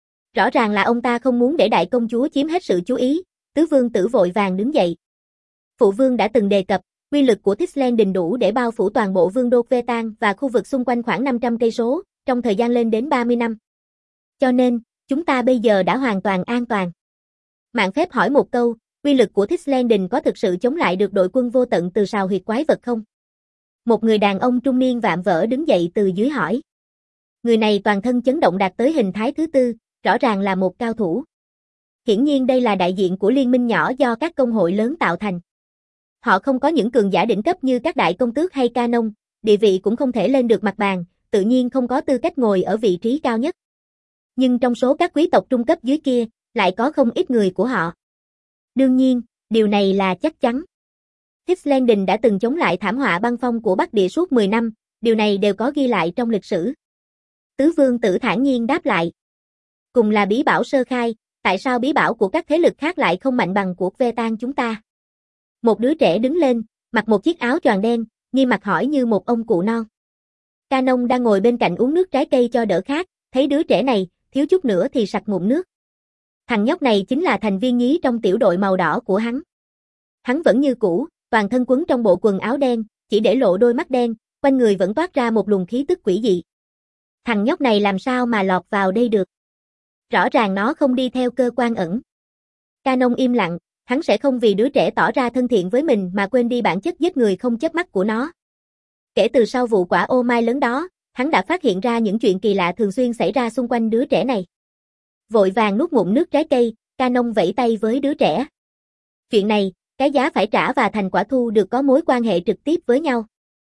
Rõ ràng là ông ta không muốn để đại công chúa chiếm hết sự chú ý, tứ vương tử vội vàng đứng dậy. Phụ vương đã từng đề cập, uy lực của Thix Landing đủ để bao phủ toàn bộ vương đô Vetan và khu vực xung quanh khoảng năm trăm cây số, trong thời gian lên đến ba mươi năm. Cho nên, chúng ta bây giờ đã hoàn toàn an toàn. Mạng phép hỏi một câu, uy lực của Thix Landing có thực sự chống lại được đội quân vô tận từ sào huyệt quái vật không? Một người đàn ông trung niên vạm vỡ đứng dậy từ dưới hỏi. Người này toàn thân chấn động đạt tới hình thái thứ tư, rõ ràng là một cao thủ. Hiển nhiên đây là đại diện của liên minh nhỏ do các công hội lớn tạo thành. Họ không có những cường giả đỉnh cấp như các đại công tước hay canon, địa vị cũng không thể lên được mặt bàn, tự nhiên không có tư cách ngồi ở vị trí cao nhất. Nhưng trong số các quý tộc trung cấp dưới kia, lại có không ít người của họ. Đương nhiên, điều này là chắc chắn. Thix Landing đã từng chống lại thảm họa băng phong của Bắc Địa suốt mười năm, điều này đều có ghi lại trong lịch sử. Tứ vương tử thản nhiên đáp lại. Cùng là bí bảo sơ khai, tại sao bí bảo của các thế lực khác lại không mạnh bằng của Vetan chúng ta? Một đứa trẻ đứng lên, mặc một chiếc áo choàng đen, nghiêm mặt hỏi như một ông cụ non. Canon đang ngồi bên cạnh uống nước trái cây cho đỡ khát, thấy đứa trẻ này, thiếu chút nữa thì sặc ngụm nước. Thằng nhóc này chính là thành viên nhí trong tiểu đội màu đỏ của hắn. Hắn vẫn như cũ, toàn thân quấn trong bộ quần áo đen, chỉ để lộ đôi mắt đen, quanh người vẫn toát ra một luồng khí tức quỷ dị. Thằng nhóc này làm sao mà lọt vào đây được? Rõ ràng nó không đi theo cơ quan ẩn. Canon im lặng, hắn sẽ không vì đứa trẻ tỏ ra thân thiện với mình mà quên đi bản chất giết người không chớp mắt của nó. Kể từ sau vụ quả ô mai lớn đó, hắn đã phát hiện ra những chuyện kỳ lạ thường xuyên xảy ra xung quanh đứa trẻ này. Vội vàng nuốt ngụm nước trái cây, Canon vẫy tay với đứa trẻ. Chuyện này, cái giá phải trả và thành quả thu được có mối quan hệ trực tiếp với nhau.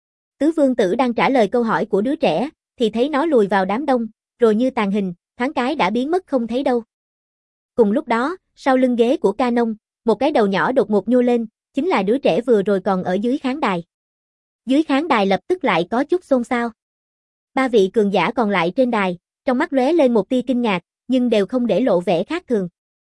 Tứ vương tử đang trả lời câu hỏi của đứa trẻ, thì thấy nó lùi vào đám đông, rồi như tàn hình, thoáng cái đã biến mất không thấy đâu. Cùng lúc đó, sau lưng ghế của Canon, một cái đầu nhỏ đột ngột nhô lên, chính là đứa trẻ vừa rồi còn ở dưới khán đài. Dưới khán đài lập tức lại có chút xôn xao. Ba vị cường giả còn lại trên đài, trong mắt lóe lên một tia kinh ngạc, nhưng đều không để lộ vẻ khác thường.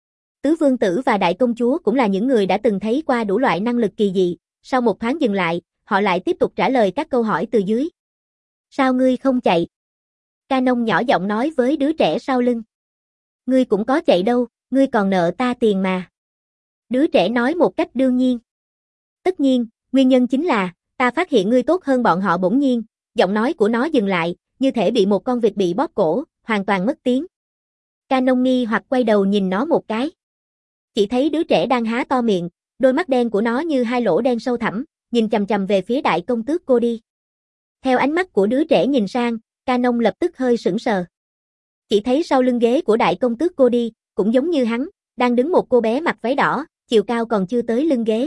Tứ vương tử và đại công chúa cũng là những người đã từng thấy qua đủ loại năng lực kỳ dị, sau một thoáng dừng lại, họ lại tiếp tục trả lời các câu hỏi từ dưới. Sao ngươi không chạy? Canon nhỏ giọng nói với đứa trẻ sau lưng. Ngươi cũng có chạy đâu, ngươi còn nợ ta tiền mà. Đứa trẻ nói một cách đương nhiên. Tất nhiên, nguyên nhân chính là, ta phát hiện ngươi tốt hơn bọn họ bỗng nhiên, giọng nói của nó dừng lại, như thể bị một con vịt bị bóp cổ, hoàn toàn mất tiếng. Canon nghi hoặc quay đầu nhìn nó một cái. Chỉ thấy đứa trẻ đang há to miệng, đôi mắt đen của nó như hai lỗ đen sâu thẳm, nhìn chằm chằm về phía đại công tước Cody. Theo ánh mắt của đứa trẻ nhìn sang, Canon lập tức hơi sững sờ. Chỉ thấy sau lưng ghế của đại công tước Cody, cũng giống như hắn, đang đứng một cô bé mặc váy đỏ, chiều cao còn chưa tới lưng ghế.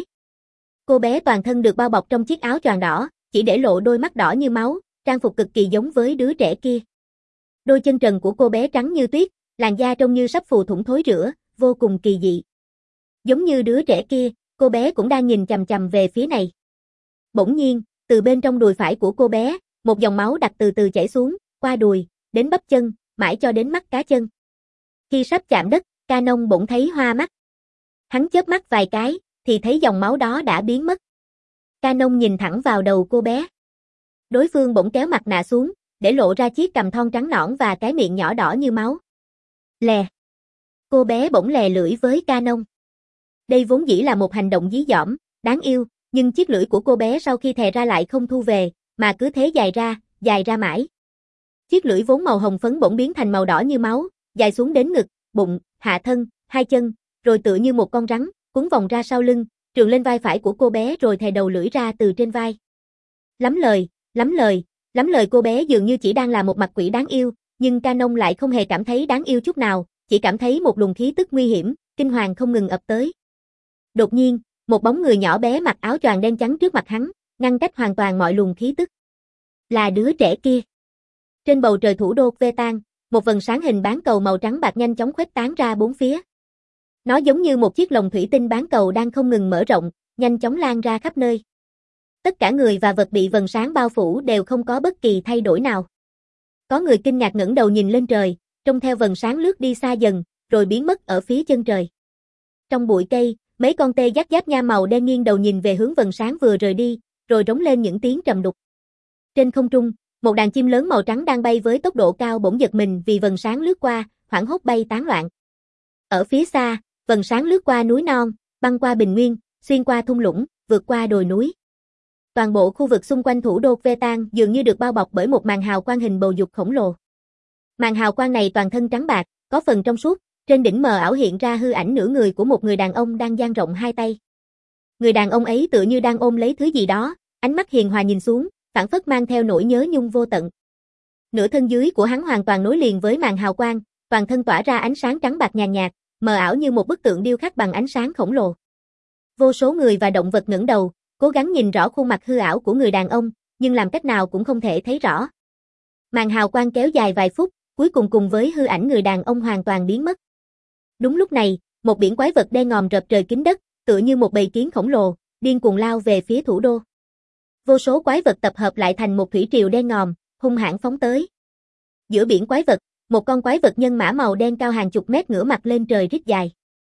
Cô bé toàn thân được bao bọc trong chiếc áo choàng đỏ, chỉ để lộ đôi mắt đỏ như máu, trang phục cực kỳ giống với đứa trẻ kia. Đôi chân trần của cô bé trắng như tuyết, làn da trông như sắp phù thủng thối rữa, vô cùng kỳ dị. Giống như đứa trẻ kia, cô bé cũng đang nhìn chằm chằm về phía này. Bỗng nhiên, từ bên trong đùi phải của cô bé, một dòng máu đặc từ từ chảy xuống, qua đùi, đến bắp chân, mãi cho đến mắt cá chân. Khi sắp chạm đất, Canon bỗng thấy hoa mắt. Hắn chớp mắt vài cái, thì thấy dòng máu đó đã biến mất. Canon nhìn thẳng vào đầu cô bé. Đối phương bỗng kéo mặt nạ xuống, để lộ ra chiếc cằm thon trắng nõn và cái miệng nhỏ đỏ như máu. Lè. Cô bé bỗng lè lưỡi với Canon. Đây vốn dĩ là một hành động dí dỏm, đáng yêu, nhưng chiếc lưỡi của cô bé sau khi thè ra lại không thu về, mà cứ thế dài ra, dài ra mãi. Chiếc lưỡi vốn màu hồng phấn bỗng biến thành màu đỏ như máu, dài xuống đến ngực, bụng, hạ thân, hai chân, rồi tựa như một con rắn, cuốn vòng ra sau lưng, trườn lên vai phải của cô bé rồi thè đầu lưỡi ra từ trên vai. Lắm lời, lắm lời, lắm lời cô bé dường như chỉ đang là một mặt quỷ đáng yêu, nhưng Canon lại không hề cảm thấy đáng yêu chút nào, chỉ cảm thấy một luồng khí tức nguy hiểm, kinh hoàng không ngừng ập tới. Đột nhiên, một bóng người nhỏ bé mặc áo choàng đen trắng trước mặt hắn, ngăn cách hoàn toàn mọi luồng khí tức. Là đứa trẻ kia. Trên bầu trời thủ đô Vetan, một vầng sáng hình bán cầu màu trắng bạc nhanh chóng khuếch tán ra bốn phía. Nó giống như một chiếc lồng thủy tinh bán cầu đang không ngừng mở rộng, nhanh chóng lan ra khắp nơi. Tất cả người và vật bị vầng sáng bao phủ đều không có bất kỳ thay đổi nào. Có người kinh ngạc ngẩng đầu nhìn lên trời, trông theo vầng sáng lướt đi xa dần, rồi biến mất ở phía chân trời. Trong bụi cây, mấy con tê giác giáp nha màu đen nghiêng đầu nhìn về hướng vầng sáng vừa rời đi, rồi rống lên những tiếng trầm đục. Trên không trung, một đàn chim lớn màu trắng đang bay với tốc độ cao bỗng giật mình vì vầng sáng lướt qua, hoảng hốt bay tán loạn. Ở phía xa, vầng sáng lướt qua núi non, băng qua bình nguyên, xuyên qua thung lũng, vượt qua đồi núi. Toàn bộ khu vực xung quanh thủ đô Vetan dường như được bao bọc bởi một màn hào quang hình bầu dục khổng lồ. Màn hào quang này toàn thân trắng bạc, có phần trong suốt, trên đỉnh mờ ảo hiện ra hư ảnh nửa người của một người đàn ông đang dang rộng hai tay. Người đàn ông ấy tựa như đang ôm lấy thứ gì đó, ánh mắt hiền hòa nhìn xuống, phảng phất mang theo nỗi nhớ nhung vô tận. Nửa thân dưới của hắn hoàn toàn nối liền với màn hào quang, toàn thân tỏa ra ánh sáng trắng bạc nhàn nhạt, mờ ảo như một bức tượng điêu khắc bằng ánh sáng khổng lồ. Vô số người và động vật ngẩng đầu, cố gắng nhìn rõ khuôn mặt hư ảo của người đàn ông, nhưng làm cách nào cũng không thể thấy rõ. Màn hào quang kéo dài vài phút, cuối cùng cùng với hư ảnh người đàn ông hoàn toàn biến mất. Đúng lúc này, một biển quái vật đen ngòm rợp trời kín đất, tựa như một bầy kiến khổng lồ, điên cuồng lao về phía thủ đô. Vô số quái vật tập hợp lại thành một thủy triều đen ngòm, hung hãn phóng tới. Giữa biển quái vật, một con quái vật nhân mã màu đen cao hàng chục mét ngửa mặt lên trời rít dài.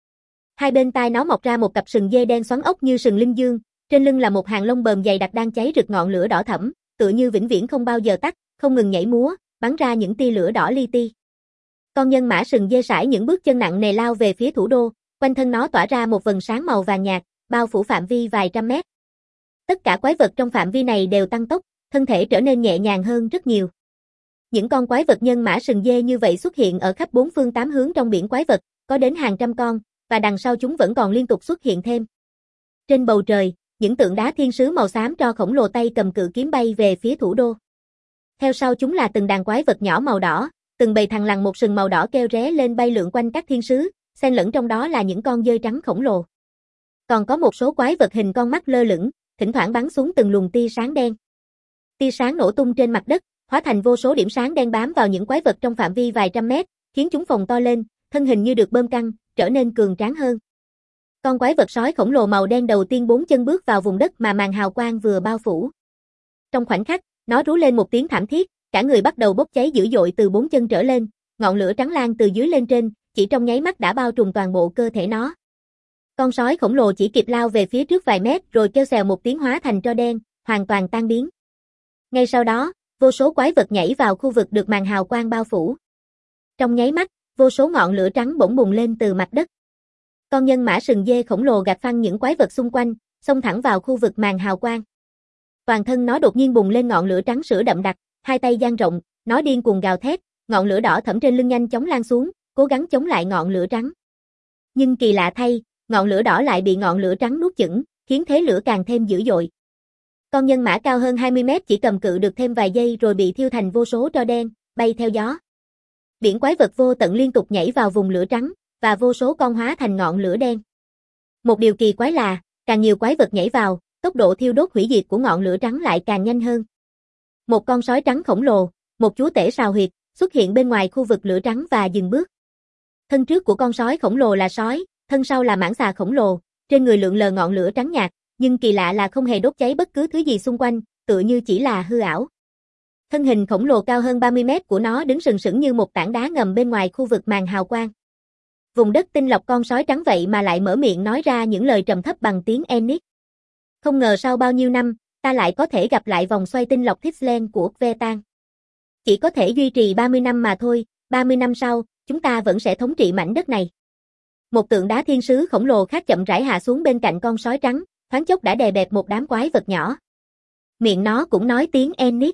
Hai bên tai nó mọc ra một cặp sừng dê đen xoắn ốc như sừng linh dương, trên lưng là một hàng lông bờm dày đặc đang cháy rực ngọn lửa đỏ thẫm, tựa như vĩnh viễn không bao giờ tắt, không ngừng nhảy múa, bắn ra những tia lửa đỏ li ti. Con nhân mã sừng dê sải những bước chân nặng nề lao về phía thủ đô, quanh thân nó tỏa ra một vầng sáng màu vàng nhạt, bao phủ phạm vi vài trăm mét. Tất cả quái vật trong phạm vi này đều tăng tốc, thân thể trở nên nhẹ nhàng hơn rất nhiều. Những con quái vật nhân mã sừng dê như vậy xuất hiện ở khắp bốn phương tám hướng trong biển quái vật, có đến hàng trăm con, và đằng sau chúng vẫn còn liên tục xuất hiện thêm. Trên bầu trời, những tượng đá thiên sứ màu xám tro khổng lồ tay cầm cự kiếm bay về phía thủ đô. Theo sau chúng là từng đàn quái vật nhỏ màu đỏ, từng bầy thằn lằn một sừng màu đỏ kêu ré lên bay lượn quanh các thiên sứ, xen lẫn trong đó là những con dơi trắng khổng lồ. Còn có một số quái vật hình con mắt lơ lửng, thỉnh thoảng bắn xuống từng luồng tia sáng đen. Tia sáng nổ tung trên mặt đất, hóa thành vô số điểm sáng đen bám vào những quái vật trong phạm vi vài trăm mét, khiến chúng phồng to lên, thân hình như được bơm căng, trở nên cường tráng hơn. Con quái vật sói khổng lồ màu đen đầu tiên bốn chân bước vào vùng đất mà màn hào quang vừa bao phủ. Trong khoảnh khắc, nó rú lên một tiếng thảm thiết, cả người bắt đầu bốc cháy dữ dội từ bốn chân trở lên, ngọn lửa trắng lan từ dưới lên trên, chỉ trong nháy mắt đã bao trùm toàn bộ cơ thể nó. Con sói khổng lồ chỉ kịp lao về phía trước vài mét rồi kêu xèo một tiếng hóa thành tro đen, hoàn toàn tan biến. Ngay sau đó, vô số quái vật nhảy vào khu vực được màn hào quang bao phủ. Trong nháy mắt, vô số ngọn lửa trắng bỗng bùng lên từ mặt đất. Con nhân mã sừng dê khổng lồ gạt phăng những quái vật xung quanh, xông thẳng vào khu vực màn hào quang. Toàn thân nó đột nhiên bùng lên ngọn lửa trắng sữa đậm đặc, hai tay dang rộng, nó điên cuồng gào thét, ngọn lửa đỏ thẫm trên lưng nhanh chóng lan xuống, cố gắng chống lại ngọn lửa trắng. Nhưng kỳ lạ thay, ngọn lửa đỏ lại bị ngọn lửa trắng nuốt chửng, khiến thế lửa càng thêm dữ dội. Con nhân mã cao hơn hai mươi mét chỉ cầm cự được thêm vài giây rồi bị thiêu thành vô số tro đen, bay theo gió. Biển quái vật vô tận liên tục nhảy vào vùng lửa trắng, và vô số con hóa thành ngọn lửa đen. Một điều kỳ quái là, càng nhiều quái vật nhảy vào, tốc độ thiêu đốt hủy diệt của ngọn lửa trắng lại càng nhanh hơn. Một con sói trắng khổng lồ, một chúa tể sào huyệt, xuất hiện bên ngoài khu vực lửa trắng và dừng bước. Thân trước của con sói khổng lồ là sói, thân sau là mãng xà khổng lồ, trên người lượn lờ ngọn lửa trắng nhạt, nhưng kỳ lạ là không hề đốt cháy bất cứ thứ gì xung quanh, tựa như chỉ là hư ảo. Thân hình khổng lồ cao hơn ba mươi mét của nó đứng sừng sững như một tảng đá ngầm bên ngoài khu vực màn hào quang. Vùng đất tinh lọc con sói trắng vậy mà lại mở miệng nói ra những lời trầm thấp bằng tiếng Enix. Không ngờ sau bao nhiêu năm, ta lại có thể gặp lại vòng xoay tinh lọc Thixlen của Vetan. Chỉ có thể duy trì ba mươi năm mà thôi, ba mươi năm sau, chúng ta vẫn sẽ thống trị mảnh đất này. Một tượng đá thiên sứ khổng lồ khác chậm rãi hạ xuống bên cạnh con sói trắng, thoáng chốc đã đè bẹp một đám quái vật nhỏ. Miệng nó cũng nói tiếng Enix.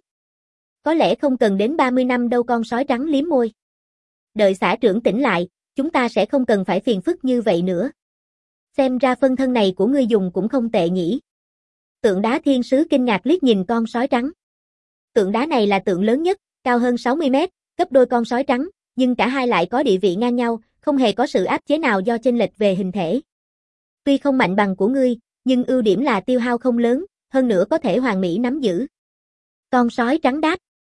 Có lẽ không cần đến ba mươi năm đâu, con sói trắng liếm môi. Đợi xã trưởng tỉnh lại, chúng ta sẽ không cần phải phiền phức như vậy nữa. Xem ra phân thân này của ngươi dùng cũng không tệ nhỉ. Tượng đá thiên sứ kinh ngạc liếc nhìn con sói trắng. Tượng đá này là tượng lớn nhất, cao hơn sáu mươi mét, gấp đôi con sói trắng, nhưng cả hai lại có địa vị ngang nhau, không hề có sự áp chế nào do chênh lệch về hình thể. Tuy không mạnh bằng của ngươi, nhưng ưu điểm là tiêu hao không lớn, hơn nữa có thể hoàn mỹ nắm giữ. Con sói trắng đáp.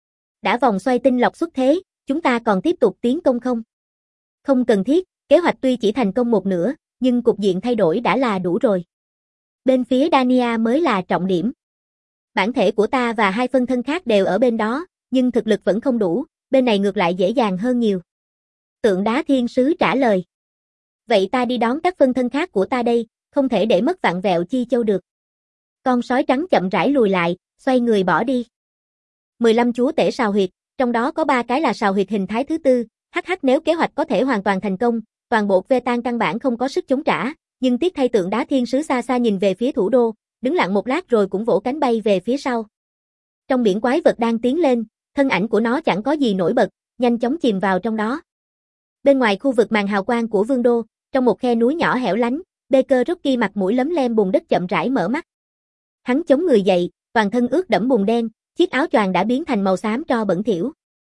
Đã vòng xoay tinh lọc xuất thế, chúng ta còn tiếp tục tiến công không? Không cần thiết, kế hoạch tuy chỉ thành công một nửa, nhưng cục diện thay đổi đã là đủ rồi. Bên phía Dania mới là trọng điểm. Bản thể của ta và hai phân thân khác đều ở bên đó, nhưng thực lực vẫn không đủ, bên này ngược lại dễ dàng hơn nhiều. Tượng đá thiên sứ trả lời. Vậy ta đi đón các phân thân khác của ta đây, không thể để mất vạn vẹo chi châu được. Con sói trắng chậm rãi lùi lại, xoay người bỏ đi. mười lăm chúa tể sào huyệt, trong đó có ba cái là sào huyệt hình thái thứ tư, hắc hắc nếu kế hoạch có thể hoàn toàn thành công, toàn bộ Vetan căn bản không có sức chống trả, nhưng tiếc thay tượng đá thiên sứ xa xa nhìn về phía thủ đô, đứng lặng một lát rồi cũng vỗ cánh bay về phía sau. Trong biển quái vật đang tiến lên, thân ảnh của nó chẳng có gì nổi bật, nhanh chóng chìm vào trong đó. Bên ngoài khu vực màn hào quang của vương đô, trong một khe núi nhỏ hẻo lánh, Baker Rocky mặt mũi lấm lem bùn đất chậm rãi mở mắt. Hắn chống người dậy, toàn thân ướt đẫm bùn đen, chiếc áo choàng đã biến thành màu xám tro bẩn thỉu.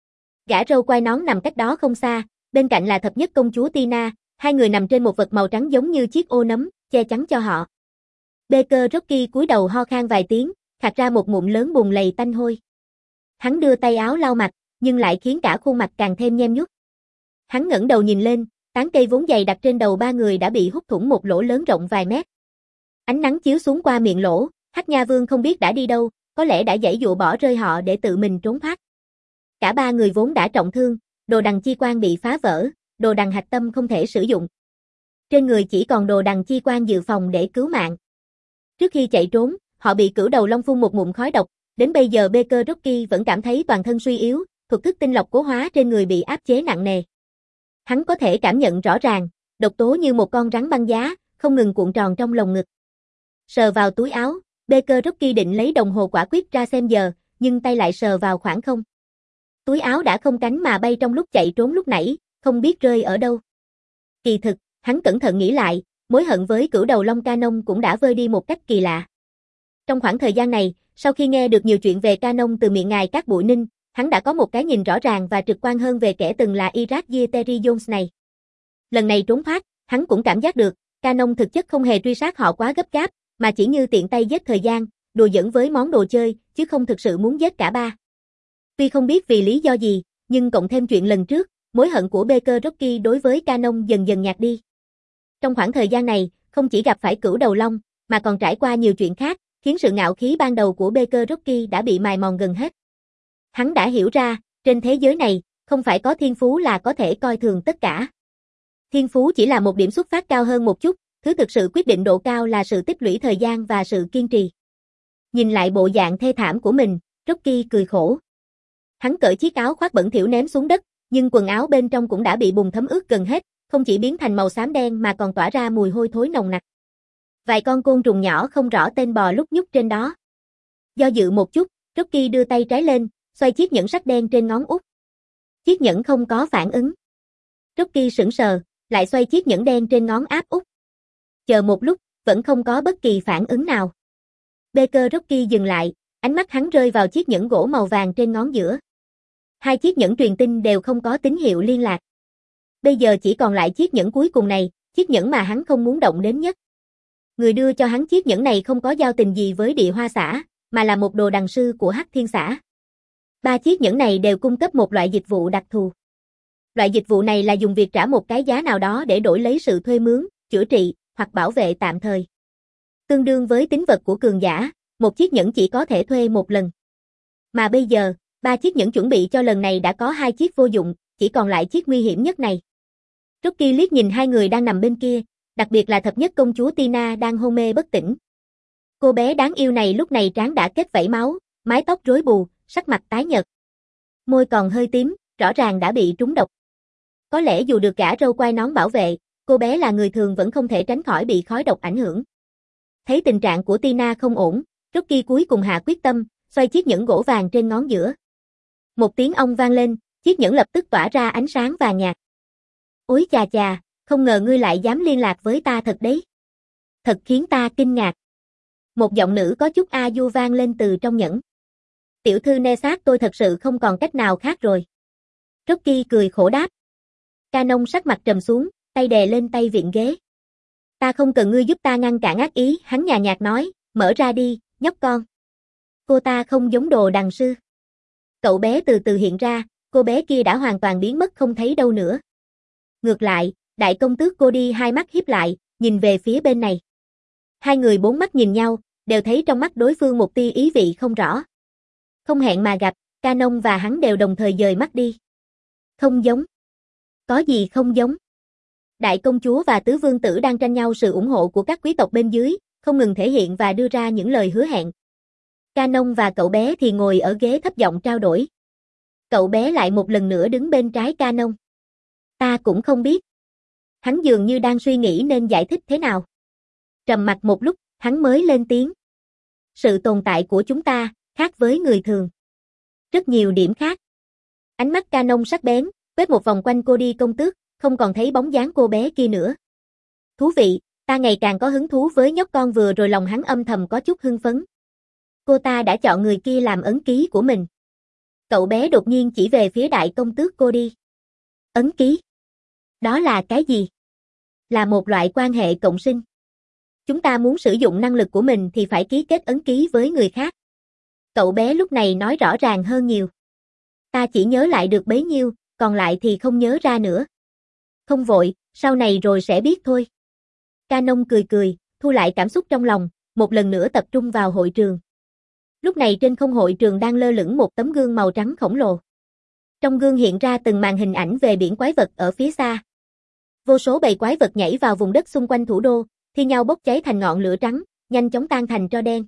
Gã râu quai nón nằm cách đó không xa, bên cạnh là thập nhất công chúa Tina, hai người nằm trên một vật màu trắng giống như chiếc ô nấm, che chắn cho họ. Baker Rocky cúi đầu ho khan vài tiếng, khạc ra một ngụm lớn bùn lầy tanh hôi. Hắn đưa tay áo lau mặt, nhưng lại khiến cả khuôn mặt càng thêm nhem nhuốc. Hắn ngẩng đầu nhìn lên, tán cây vốn dày đặt trên đầu ba người đã bị hút thủng một lỗ lớn rộng vài mét. Ánh nắng chiếu xuống qua miệng lỗ, Hắc Nha Vương không biết đã đi đâu, có lẽ đã giãy dụa bỏ rơi họ để tự mình trốn thoát. Cả ba người vốn đã trọng thương, đồ đằng chi quan bị phá vỡ, đồ đằng hạch tâm không thể sử dụng. Trên người chỉ còn đồ đằng chi quan dự phòng để cứu mạng. Trước khi chạy trốn, họ bị cửu đầu long phun một ngụm khói độc, đến bây giờ Baker Rocky vẫn cảm thấy toàn thân suy yếu, thuật thức tinh lọc cố hóa trên người bị áp chế nặng nề. Hắn có thể cảm nhận rõ ràng, độc tố như một con rắn băng giá, không ngừng cuộn tròn trong lồng ngực. Sờ vào túi áo, Baker Rocky định lấy đồng hồ quả quyết ra xem giờ, nhưng tay lại sờ vào khoảng không. Túi áo đã không cánh mà bay trong lúc chạy trốn lúc nãy, không biết rơi ở đâu. Kỳ thực, hắn cẩn thận nghĩ lại, mối hận với cửu đầu long Canon cũng đã vơi đi một cách kỳ lạ. Trong khoảng thời gian này, sau khi nghe được nhiều chuyện về Canon từ miệng ngài Cát Bụi Ninh, hắn đã có một cái nhìn rõ ràng và trực quan hơn về kẻ từng là Iraq Yeeteri Jones này. Lần này trốn thoát, hắn cũng cảm giác được, Canon thực chất không hề truy sát họ quá gấp gáp, mà chỉ như tiện tay giết thời gian, đùa giỡn với món đồ chơi, chứ không thực sự muốn giết cả ba. Tuy không biết vì lý do gì, nhưng cộng thêm chuyện lần trước, mối hận của Baker Rocky đối với Canon dần dần nhạt đi. Trong khoảng thời gian này, không chỉ gặp phải cửu đầu long, mà còn trải qua nhiều chuyện khác, khiến sự ngạo khí ban đầu của Baker Rocky đã bị mài mòn gần hết. Hắn đã hiểu ra, trên thế giới này, không phải có thiên phú là có thể coi thường tất cả. Thiên phú chỉ là một điểm xuất phát cao hơn một chút, thứ thực sự quyết định độ cao là sự tích lũy thời gian và sự kiên trì. Nhìn lại bộ dạng thê thảm của mình, Rocky cười khổ. Hắn cởi chiếc áo khoác bẩn thỉu ném xuống đất, nhưng quần áo bên trong cũng đã bị bùn thấm ướt gần hết, không chỉ biến thành màu xám đen mà còn tỏa ra mùi hôi thối nồng nặc. Vài con côn trùng nhỏ không rõ tên bò lúc nhúc trên đó. Do dự một chút, Rocky đưa tay trái lên, xoay chiếc nhẫn sắt đen trên ngón út. Chiếc nhẫn không có phản ứng. Rocky sững sờ, lại xoay chiếc nhẫn đen trên ngón áp út. Chờ một lúc, vẫn không có bất kỳ phản ứng nào. Baker Rocky dừng lại, ánh mắt hắn rơi vào chiếc nhẫn gỗ màu vàng trên ngón giữa. Hai chiếc nhẫn truyền tin đều không có tín hiệu liên lạc. Bây giờ chỉ còn lại chiếc nhẫn cuối cùng này, chiếc nhẫn mà hắn không muốn động đến nhất. Người đưa cho hắn chiếc nhẫn này không có giao tình gì với Địa Hoa xã, mà là một đồ đằng sư của Hắc Thiên xã. Ba chiếc nhẫn này đều cung cấp một loại dịch vụ đặc thù. Loại dịch vụ này là dùng việc trả một cái giá nào đó để đổi lấy sự thuê mướn, chữa trị, hoặc bảo vệ tạm thời. Tương đương với tín vật của cường giả, một chiếc nhẫn chỉ có thể thuê một lần. Mà bây giờ, ba chiếc nhẫn chuẩn bị cho lần này đã có hai chiếc vô dụng, chỉ còn lại chiếc nguy hiểm nhất này. Rocky liếc nhìn hai người đang nằm bên kia, đặc biệt là thập nhất công chúa Tina đang hôn mê bất tỉnh. Cô bé đáng yêu này lúc này trán đã kết vảy máu, mái tóc rối bù, sắc mặt tái nhợt. Môi còn hơi tím, rõ ràng đã bị trúng độc. Có lẽ dù được gã râu quai nón bảo vệ, cô bé là người thường vẫn không thể tránh khỏi bị khói độc ảnh hưởng. Thấy tình trạng của Tina không ổn, Rocky cuối cùng hạ quyết tâm, xoay chiếc nhẫn gỗ vàng trên ngón giữa. Một tiếng ong vang lên, chiếc nhẫn lập tức tỏa ra ánh sáng vàng nhạt. Ôi chà chà, không ngờ ngươi lại dám liên lạc với ta thật đấy. Thật khiến ta kinh ngạc. Một giọng nữ có chút a du vang lên từ trong nhẫn. Tiểu thư Nesat, tôi thật sự không còn cách nào khác rồi. Rocky cười khổ đáp. Canon sắc mặt trầm xuống, tay đè lên tay vịn ghế. Ta không cần ngươi giúp ta ngăn cản ác ý, hắn nhàn nhạt nói, mở ra đi, nhóc con. Cô ta không giống đồ đằng sư. Cậu bé từ từ hiện ra, cô bé kia đã hoàn toàn biến mất không thấy đâu nữa. Ngược lại, đại công tước cô đi hai mắt híp lại, nhìn về phía bên này. Hai người bốn mắt nhìn nhau, đều thấy trong mắt đối phương một tia ý vị không rõ. Không hẹn mà gặp, Canon và hắn đều đồng thời dời mắt đi. Không giống. Có gì không giống? Đại công chúa và tứ vương tử đang tranh nhau sự ủng hộ của các quý tộc bên dưới, không ngừng thể hiện và đưa ra những lời hứa hẹn. Canon và cậu bé thì ngồi ở ghế thấp giọng trao đổi. Cậu bé lại một lần nữa đứng bên trái Canon. Ta cũng không biết. Hắn dường như đang suy nghĩ nên giải thích thế nào. Trầm mặc một lúc, hắn mới lên tiếng. Sự tồn tại của chúng ta, khác với người thường. Rất nhiều điểm khác. Ánh mắt Canon sắc bén, quét một vòng quanh cô đi công tước, không còn thấy bóng dáng cô bé kia nữa. Thú vị, ta ngày càng có hứng thú với nhóc con vừa rồi, lòng hắn âm thầm có chút hưng phấn. Cô ta đã chọn người kia làm ấn ký của mình. Cậu bé đột nhiên chỉ về phía đại công tước cô đi. Ấn ký? Đó là cái gì? Là một loại quan hệ cộng sinh. Chúng ta muốn sử dụng năng lực của mình thì phải ký kết ấn ký với người khác. Cậu bé lúc này nói rõ ràng hơn nhiều. Ta chỉ nhớ lại được bấy nhiêu, còn lại thì không nhớ ra nữa. Không vội, sau này rồi sẽ biết thôi. Canon cười cười, thu lại cảm xúc trong lòng, một lần nữa tập trung vào hội trường. Lúc này trên không hội trường đang lơ lửng một tấm gương màu trắng khổng lồ. Trong gương hiện ra từng màn hình ảnh về biển quái vật ở phía xa. Vô số bầy quái vật nhảy vào vùng đất xung quanh thủ đô, thi nhau bốc cháy thành ngọn lửa trắng, nhanh chóng tan thành tro đen.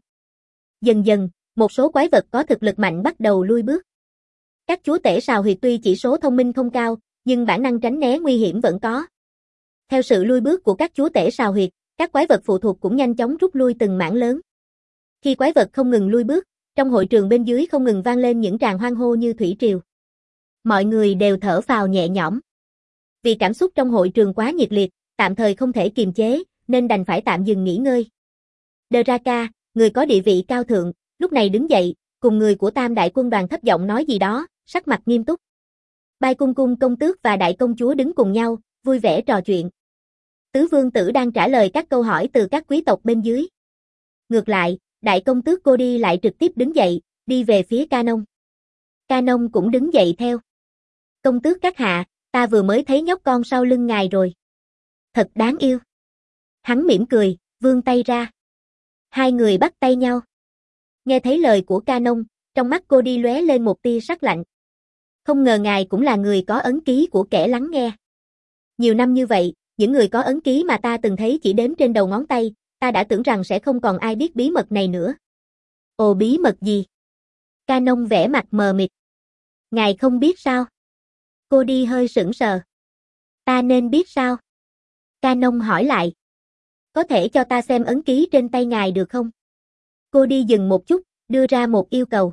Dần dần, một số quái vật có thực lực mạnh bắt đầu lui bước. Các chúa tể sào huyệt tuy chỉ số thông minh không cao, nhưng bản năng tránh né nguy hiểm vẫn có. Theo sự lui bước của các chúa tể sào huyệt, các quái vật phụ thuộc cũng nhanh chóng rút lui từng mảng lớn. Khi quái vật không ngừng lui bước, trong hội trường bên dưới không ngừng vang lên những tràng hoan hô như thủy triều. Mọi người đều thở phào nhẹ nhõm. Vì cảm xúc trong hội trường quá nhiệt liệt, tạm thời không thể kiềm chế, nên đành phải tạm dừng nghỉ ngơi. Draka, người có địa vị cao thượng, lúc này đứng dậy, cùng người của Tam đại quân đoàn thấp giọng nói gì đó, sắc mặt nghiêm túc. Bai Cung Cung công tước và đại công chúa đứng cùng nhau, vui vẻ trò chuyện. Tứ vương tử đang trả lời các câu hỏi từ các quý tộc bên dưới. Ngược lại, đại công tước cô đi lại trực tiếp đứng dậy, đi về phía Canon. Canon cũng đứng dậy theo. Công tước các hạ, ta vừa mới thấy nhóc con sau lưng ngài rồi. Thật đáng yêu. Hắn mỉm cười, vươn tay ra. Hai người bắt tay nhau. Nghe thấy lời của Canon, trong mắt cô đi lóe lên một tia sắc lạnh. Không ngờ ngài cũng là người có ấn ký của kẻ lắng nghe. Nhiều năm như vậy, những người có ấn ký mà ta từng thấy chỉ đếm trên đầu ngón tay, ta đã tưởng rằng sẽ không còn ai biết bí mật này nữa. Ồ, bí mật gì? Canon vẽ mặt mờ mịt. Ngài không biết sao? Cô đi hơi sững sờ. Ta nên biết sao? Canon hỏi lại. Có thể cho ta xem ấn ký trên tay ngài được không? Cô đi dừng một chút, đưa ra một yêu cầu.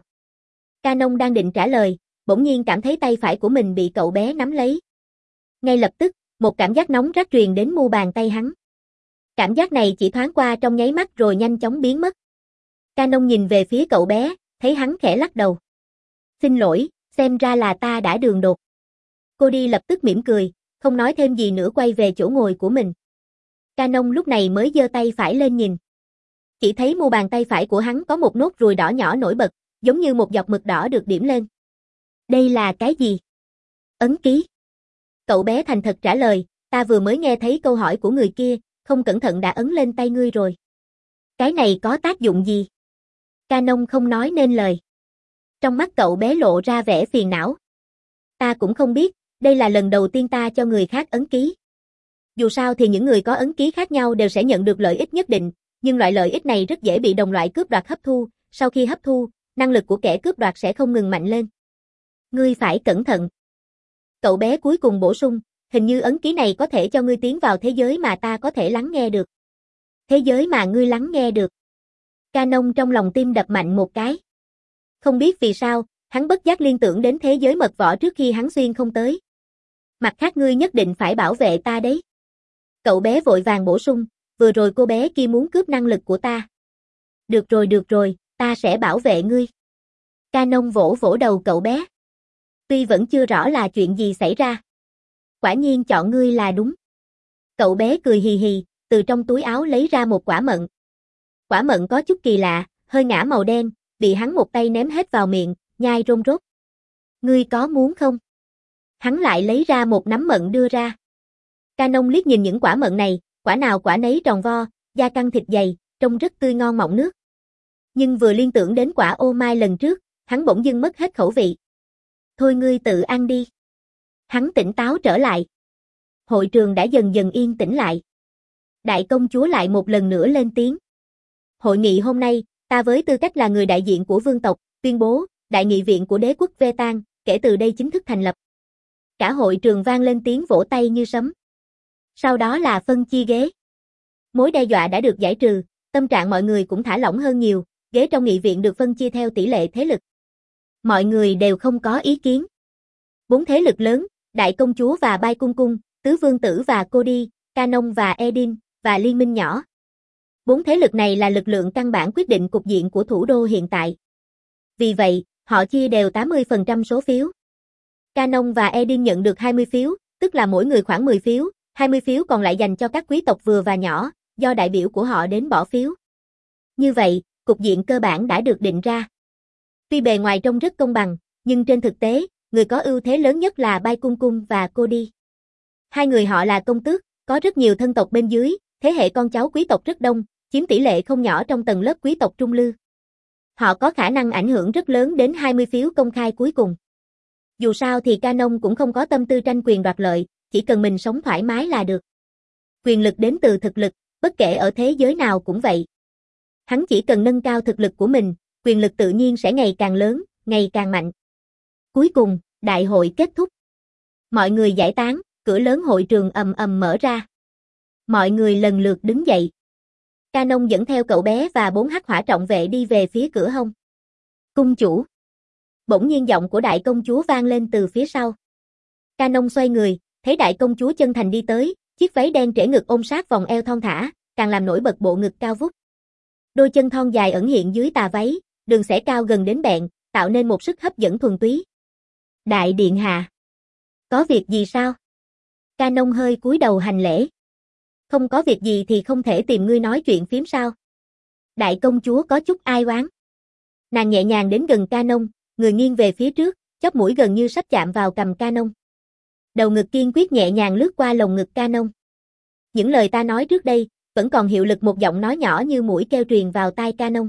Canon đang định trả lời, bỗng nhiên cảm thấy tay phải của mình bị cậu bé nắm lấy. Ngay lập tức, một cảm giác nóng rát truyền đến mu bàn tay hắn. Cảm giác này chỉ thoáng qua trong nháy mắt rồi nhanh chóng biến mất. Canon nhìn về phía cậu bé, thấy hắn khẽ lắc đầu. Xin lỗi, xem ra là ta đã đường đột. Cô đi lập tức mỉm cười, không nói thêm gì nữa quay về chỗ ngồi của mình. Canon lúc này mới giơ tay phải lên nhìn. Chỉ thấy mu bàn tay phải của hắn có một nốt ruồi đỏ nhỏ nổi bật, giống như một giọt mực đỏ được điểm lên. Đây là cái gì? Ấn ký. Cậu bé thành thật trả lời, ta vừa mới nghe thấy câu hỏi của người kia, không cẩn thận đã ấn lên tay ngươi rồi. Cái này có tác dụng gì? Canon không nói nên lời. Trong mắt cậu bé lộ ra vẻ phiền não. Ta cũng không biết, đây là lần đầu tiên ta cho người khác ấn ký. Dù sao thì những người có ấn ký khác nhau đều sẽ nhận được lợi ích nhất định, nhưng loại lợi ích này rất dễ bị đồng loại cướp đoạt hấp thu, sau khi hấp thu, năng lực của kẻ cướp đoạt sẽ không ngừng mạnh lên. Ngươi phải cẩn thận. Cậu bé cuối cùng bổ sung, hình như ấn ký này có thể cho ngươi tiến vào thế giới mà ta có thể lắng nghe được. Thế giới mà ngươi lắng nghe được. Canon trong lòng tim đập mạnh một cái. Không biết vì sao, hắn bất giác liên tưởng đến thế giới mật võ trước khi hắn xuyên không tới. Mặt khác ngươi nhất định phải bảo vệ ta đấy. Cậu bé vội vàng bổ sung, vừa rồi cô bé kia muốn cướp năng lực của ta. Được rồi được rồi, ta sẽ bảo vệ ngươi. Canon vỗ vỗ đầu cậu bé. Tuy vẫn chưa rõ là chuyện gì xảy ra. Quả nhiên chọn ngươi là đúng. Cậu bé cười hì hì, từ trong túi áo lấy ra một quả mận. Quả mận có chút kỳ lạ, hơi ngả màu đen, bị hắn một tay ném hết vào miệng, nhai rôm rốt. Ngươi có muốn không? Hắn lại lấy ra một nắm mận đưa ra. Canon liếc nhìn những quả mận này, quả nào quả nấy tròn vo, da căng thịt dày, trông rất tươi ngon mọng nước. Nhưng vừa liên tưởng đến quả ô mai lần trước, hắn bỗng dưng mất hết khẩu vị. Thôi ngươi tự ăn đi. Hắn tỉnh táo trở lại. Hội trường đã dần dần yên tĩnh lại. Đại công chúa lại một lần nữa lên tiếng. Hội nghị hôm nay, ta với tư cách là người đại diện của vương tộc, tuyên bố, đại nghị viện của đế quốc Vetan, kể từ đây chính thức thành lập. Cả hội trường vang lên tiếng vỗ tay như sấm. Sau đó là phân chia ghế. Mối đe dọa đã được giải trừ, tâm trạng mọi người cũng thả lỏng hơn nhiều, ghế trong nghị viện được phân chia theo tỷ lệ thế lực. Mọi người đều không có ý kiến. Bốn thế lực lớn, đại công chúa và Bai Cung Cung, tứ vương tử và Cody, Canon và Edin, và liên minh nhỏ. Bốn thế lực này là lực lượng căn bản quyết định cục diện của thủ đô hiện tại. Vì vậy, họ chia đều tám mươi phần trăm số phiếu. Canon và Edin nhận được hai mươi phiếu, tức là mỗi người khoảng mười phiếu, hai mươi phiếu còn lại dành cho các quý tộc vừa và nhỏ, do đại biểu của họ đến bỏ phiếu. Như vậy, cục diện cơ bản đã được định ra. Tuy bề ngoài trông rất công bằng, nhưng trên thực tế, người có ưu thế lớn nhất là Bai Cung Cung và Cody. Hai người họ là công tước, có rất nhiều thân tộc bên dưới, thế hệ con cháu quý tộc rất đông, chiếm tỷ lệ không nhỏ trong tầng lớp quý tộc trung lưu. Họ có khả năng ảnh hưởng rất lớn đến hai mươi phiếu công khai cuối cùng. Dù sao thì Canon cũng không có tâm tư tranh quyền đoạt lợi, chỉ cần mình sống thoải mái là được. Quyền lực đến từ thực lực, bất kể ở thế giới nào cũng vậy. Hắn chỉ cần nâng cao thực lực của mình, quyền lực tự nhiên sẽ ngày càng lớn, ngày càng mạnh. Cuối cùng, đại hội kết thúc. Mọi người giải tán, cửa lớn hội trường ầm ầm mở ra. Mọi người lần lượt đứng dậy. Canon dẫn theo cậu bé và bốn hắc hỏa trọng vệ đi về phía cửa hông. Cung chủ. Bỗng nhiên giọng của đại công chúa vang lên từ phía sau. Canon xoay người, thấy đại công chúa chân thành đi tới, chiếc váy đen trễ ngực ôm sát vòng eo thon thả, càng làm nổi bật bộ ngực cao vút. Đôi chân thon dài ẩn hiện dưới tà váy, đường xẻ cao gần đến bẹn, tạo nên một sức hấp dẫn thuần túy. Đại điện hạ. Có việc gì sao? Canon hơi cúi đầu hành lễ. Không có việc gì thì không thể tìm ngươi nói chuyện phím sao? Đại công chúa có chút ai oán. Nàng nhẹ nhàng đến gần Canon, người nghiêng về phía trước, chóp mũi gần như sắp chạm vào cằm Canon. Đầu ngực kiên quyết nhẹ nhàng lướt qua lồng ngực Canon. Những lời ta nói trước đây, vẫn còn hiệu lực, một giọng nói nhỏ như mũi kêu truyền vào tai Canon.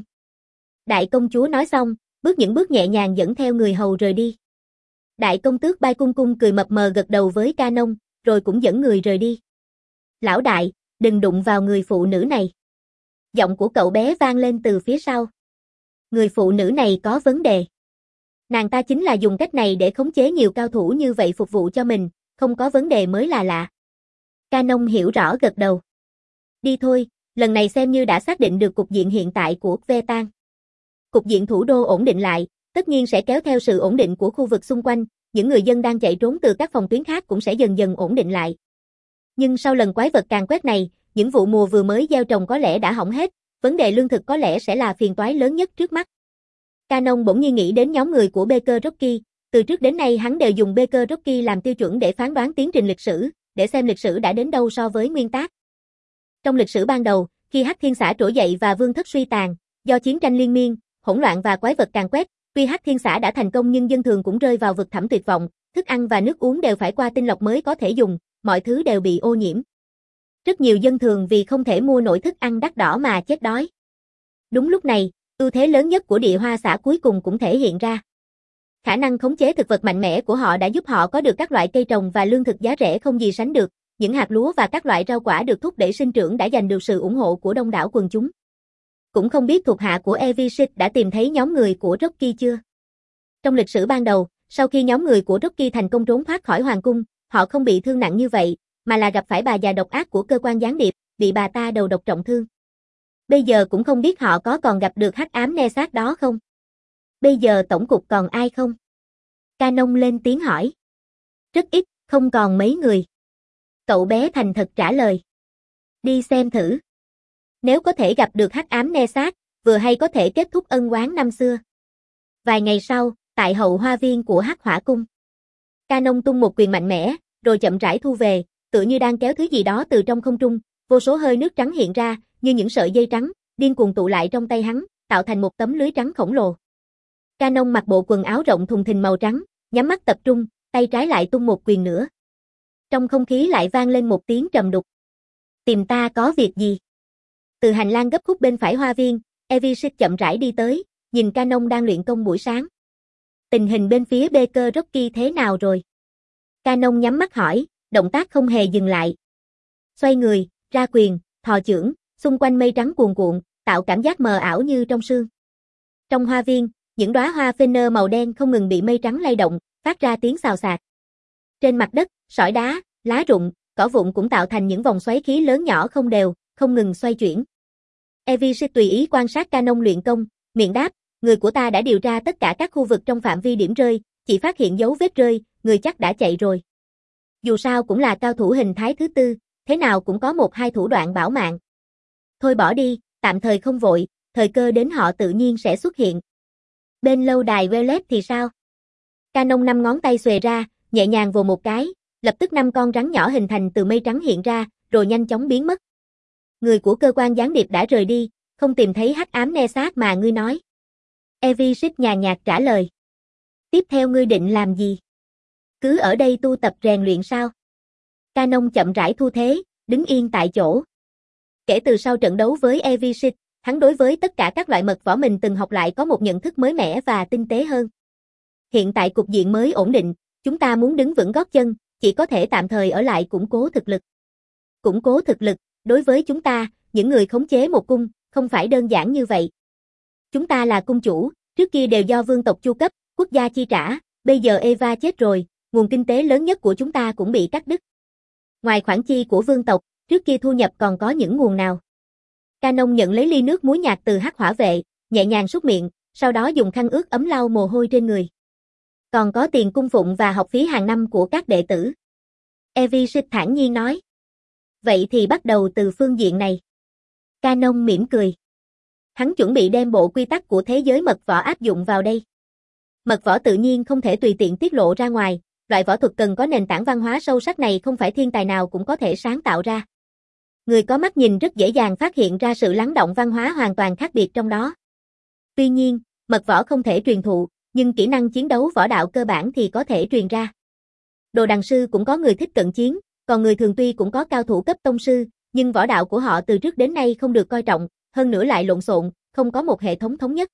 Đại công chúa nói xong, bước những bước nhẹ nhàng dẫn theo người hầu rời đi. Đại công tước Bai Cung Cung cười mập mờ gật đầu với Canon, rồi cũng dẫn người rời đi. Lão đại, đừng đụng vào người phụ nữ này. Giọng của cậu bé vang lên từ phía sau. Người phụ nữ này có vấn đề. Nàng ta chính là dùng cách này để khống chế nhiều cao thủ như vậy phục vụ cho mình, không có vấn đề mới là lạ. Canon hiểu rõ gật đầu. Đi thôi, lần này xem như đã xác định được cục diện hiện tại của Vetan. Cục diện thủ đô ổn định lại, tất nhiên sẽ kéo theo sự ổn định của khu vực xung quanh, những người dân đang chạy trốn từ các phòng tuyến khác cũng sẽ dần dần ổn định lại. Nhưng sau lần quái vật càn quét này, những vụ mùa vừa mới gieo trồng có lẽ đã hỏng hết, vấn đề lương thực có lẽ sẽ là phiền toái lớn nhất trước mắt. Canon bỗng nhiên nghĩ đến nhóm người của Baker Rocky, từ trước đến nay hắn đều dùng Baker Rocky làm tiêu chuẩn để phán đoán tiến trình lịch sử, để xem lịch sử đã đến đâu so với nguyên tác. Trong lịch sử ban đầu, khi Hắc Thiên Xã trỗi dậy và vương thất suy tàn, do chiến tranh liên miên, hỗn loạn và quái vật càn quét, tuy Hắc Thiên Xã đã thành công nhưng dân thường cũng rơi vào vực thẳm tuyệt vọng, thức ăn và nước uống đều phải qua tinh lọc mới có thể dùng, mọi thứ đều bị ô nhiễm. Rất nhiều dân thường vì không thể mua nổi thức ăn đắt đỏ mà chết đói. Đúng lúc này, ưu thế lớn nhất của địa hoa xã cuối cùng cũng thể hiện ra. Khả năng khống chế thực vật mạnh mẽ của họ đã giúp họ có được các loại cây trồng và lương thực giá rẻ không gì sánh được, những hạt lúa và các loại rau quả được thúc đẩy sinh trưởng đã giành được sự ủng hộ của đông đảo quần chúng. Cũng không biết thuộc hạ của Evishit đã tìm thấy nhóm người của Rocky chưa? Trong lịch sử ban đầu, sau khi nhóm người của Rocky thành công trốn thoát khỏi hoàng cung, họ không bị thương nặng như vậy, mà là gặp phải bà già độc ác của cơ quan gián điệp, bị bà ta đầu độc trọng thương. Bây giờ cũng không biết họ có còn gặp được hắc ám ne sát đó không? Bây giờ tổng cục còn ai không? Canon lên tiếng hỏi. Rất ít, không còn mấy người. Cậu bé thành thật trả lời. Đi xem thử. Nếu có thể gặp được hắc ám ne sát, vừa hay có thể kết thúc ân oán năm xưa. Vài ngày sau, tại hậu hoa viên của Hắc Hỏa Cung, Canon tung một quyền mạnh mẽ, rồi chậm rãi thu về, tựa như đang kéo thứ gì đó từ trong không trung, vô số hơi nước trắng hiện ra, như những sợi dây trắng, điên cuồng tụ lại trong tay hắn, tạo thành một tấm lưới trắng khổng lồ. Canon mặc bộ quần áo rộng thùng thình màu trắng, nhắm mắt tập trung, tay trái lại tung một quyền nữa. Trong không khí lại vang lên một tiếng trầm đục. Tìm ta có việc gì? Từ hành lang gấp khúc bên phải hoa viên, Evishit chậm rãi đi tới, nhìn Canon đang luyện công buổi sáng. Tình hình bên phía Baker Rocky thế nào rồi? Canon nhắm mắt hỏi, động tác không hề dừng lại. Xoay người, ra quyền, thò chưởng, xung quanh mây trắng cuồn cuộn, tạo cảm giác mờ ảo như trong sương. Trong hoa viên, những đóa hoa phênơ màu đen không ngừng bị mây trắng lay động, phát ra tiếng xào xạc. Trên mặt đất, sỏi đá, lá rụng, cỏ vụn cũng tạo thành những vòng xoáy khí lớn nhỏ không đều, không ngừng xoay chuyển. Evisit tùy ý quan sát Canon luyện công, miệng đáp, người của ta đã điều tra tất cả các khu vực trong phạm vi điểm rơi, chỉ phát hiện dấu vết rơi, người chắc đã chạy rồi. Dù sao cũng là cao thủ hình thái thứ tư, thế nào cũng có một hai thủ đoạn bảo mạng. Thôi bỏ đi, tạm thời không vội, thời cơ đến họ tự nhiên sẽ xuất hiện. Bên lâu đài Velet thì sao? Canon năm ngón tay xuề ra, nhẹ nhàng vồ một cái, lập tức năm con rắn nhỏ hình thành từ mây trắng hiện ra, rồi nhanh chóng biến mất. Người của cơ quan gián điệp đã rời đi, không tìm thấy hắc ám ne sát mà ngươi nói. Evisit nhàn nhạt trả lời. Tiếp theo ngươi định làm gì? Cứ ở đây tu tập rèn luyện sao? Canon chậm rãi thu thế, đứng yên tại chỗ. Kể từ sau trận đấu với Evisit, hắn đối với tất cả các loại mật võ mình từng học lại có một nhận thức mới mẻ và tinh tế hơn. Hiện tại cục diện mới ổn định, chúng ta muốn đứng vững gót chân, chỉ có thể tạm thời ở lại củng cố thực lực. Củng cố thực lực, đối với chúng ta, những người khống chế một cung, không phải đơn giản như vậy. Chúng ta là cung chủ, trước kia đều do vương tộc chu cấp, quốc gia chi trả, bây giờ Eva chết rồi, nguồn kinh tế lớn nhất của chúng ta cũng bị cắt đứt. Ngoài khoản chi của vương tộc, trước kia thu nhập còn có những nguồn nào? Canon nhận lấy ly nước muối nhạt từ hắc hỏa vệ, nhẹ nhàng súc miệng, sau đó dùng khăn ướt ấm lau mồ hôi trên người. Còn có tiền cung phụng và học phí hàng năm của các đệ tử. Evisit thản nhiên nói. Vậy thì bắt đầu từ phương diện này. Canon mỉm cười. Hắn chuẩn bị đem bộ quy tắc của thế giới mật võ áp dụng vào đây. Mật võ tự nhiên không thể tùy tiện tiết lộ ra ngoài, loại võ thuật cần có nền tảng văn hóa sâu sắc này không phải thiên tài nào cũng có thể sáng tạo ra. Người có mắt nhìn rất dễ dàng phát hiện ra sự lắng động văn hóa hoàn toàn khác biệt trong đó. Tuy nhiên, mật võ không thể truyền thụ, nhưng kỹ năng chiến đấu võ đạo cơ bản thì có thể truyền ra. Đồ đằng sư cũng có người thích cận chiến, còn người thường tuy cũng có cao thủ cấp tông sư, nhưng võ đạo của họ từ trước đến nay không được coi trọng, hơn nữa lại lộn xộn, không có một hệ thống thống nhất.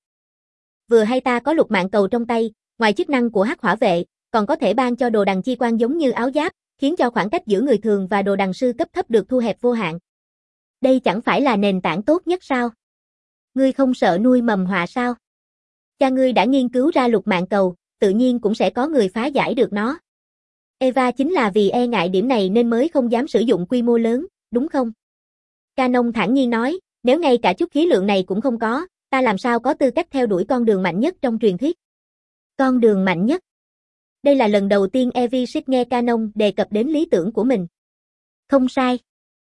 Vừa hay ta có lục mạng cầu trong tay, ngoài chức năng của hắc hỏa vệ, còn có thể ban cho đồ đằng chi quan giống như áo giáp, khiến cho khoảng cách giữa người thường và đồ đằng sư cấp thấp được thu hẹp vô hạn. Đây chẳng phải là nền tảng tốt nhất sao? Ngươi không sợ nuôi mầm họa sao? Cha ngươi đã nghiên cứu ra lục mạng cầu, tự nhiên cũng sẽ có người phá giải được nó. Eva chính là vì e ngại điểm này nên mới không dám sử dụng quy mô lớn, đúng không? Canon thản nhiên nói, nếu ngay cả chút khí lượng này cũng không có, ta làm sao có tư cách theo đuổi con đường mạnh nhất trong truyền thuyết? Con đường mạnh nhất? Đây là lần đầu tiên Evisit nghe Canon đề cập đến lý tưởng của mình. Không sai.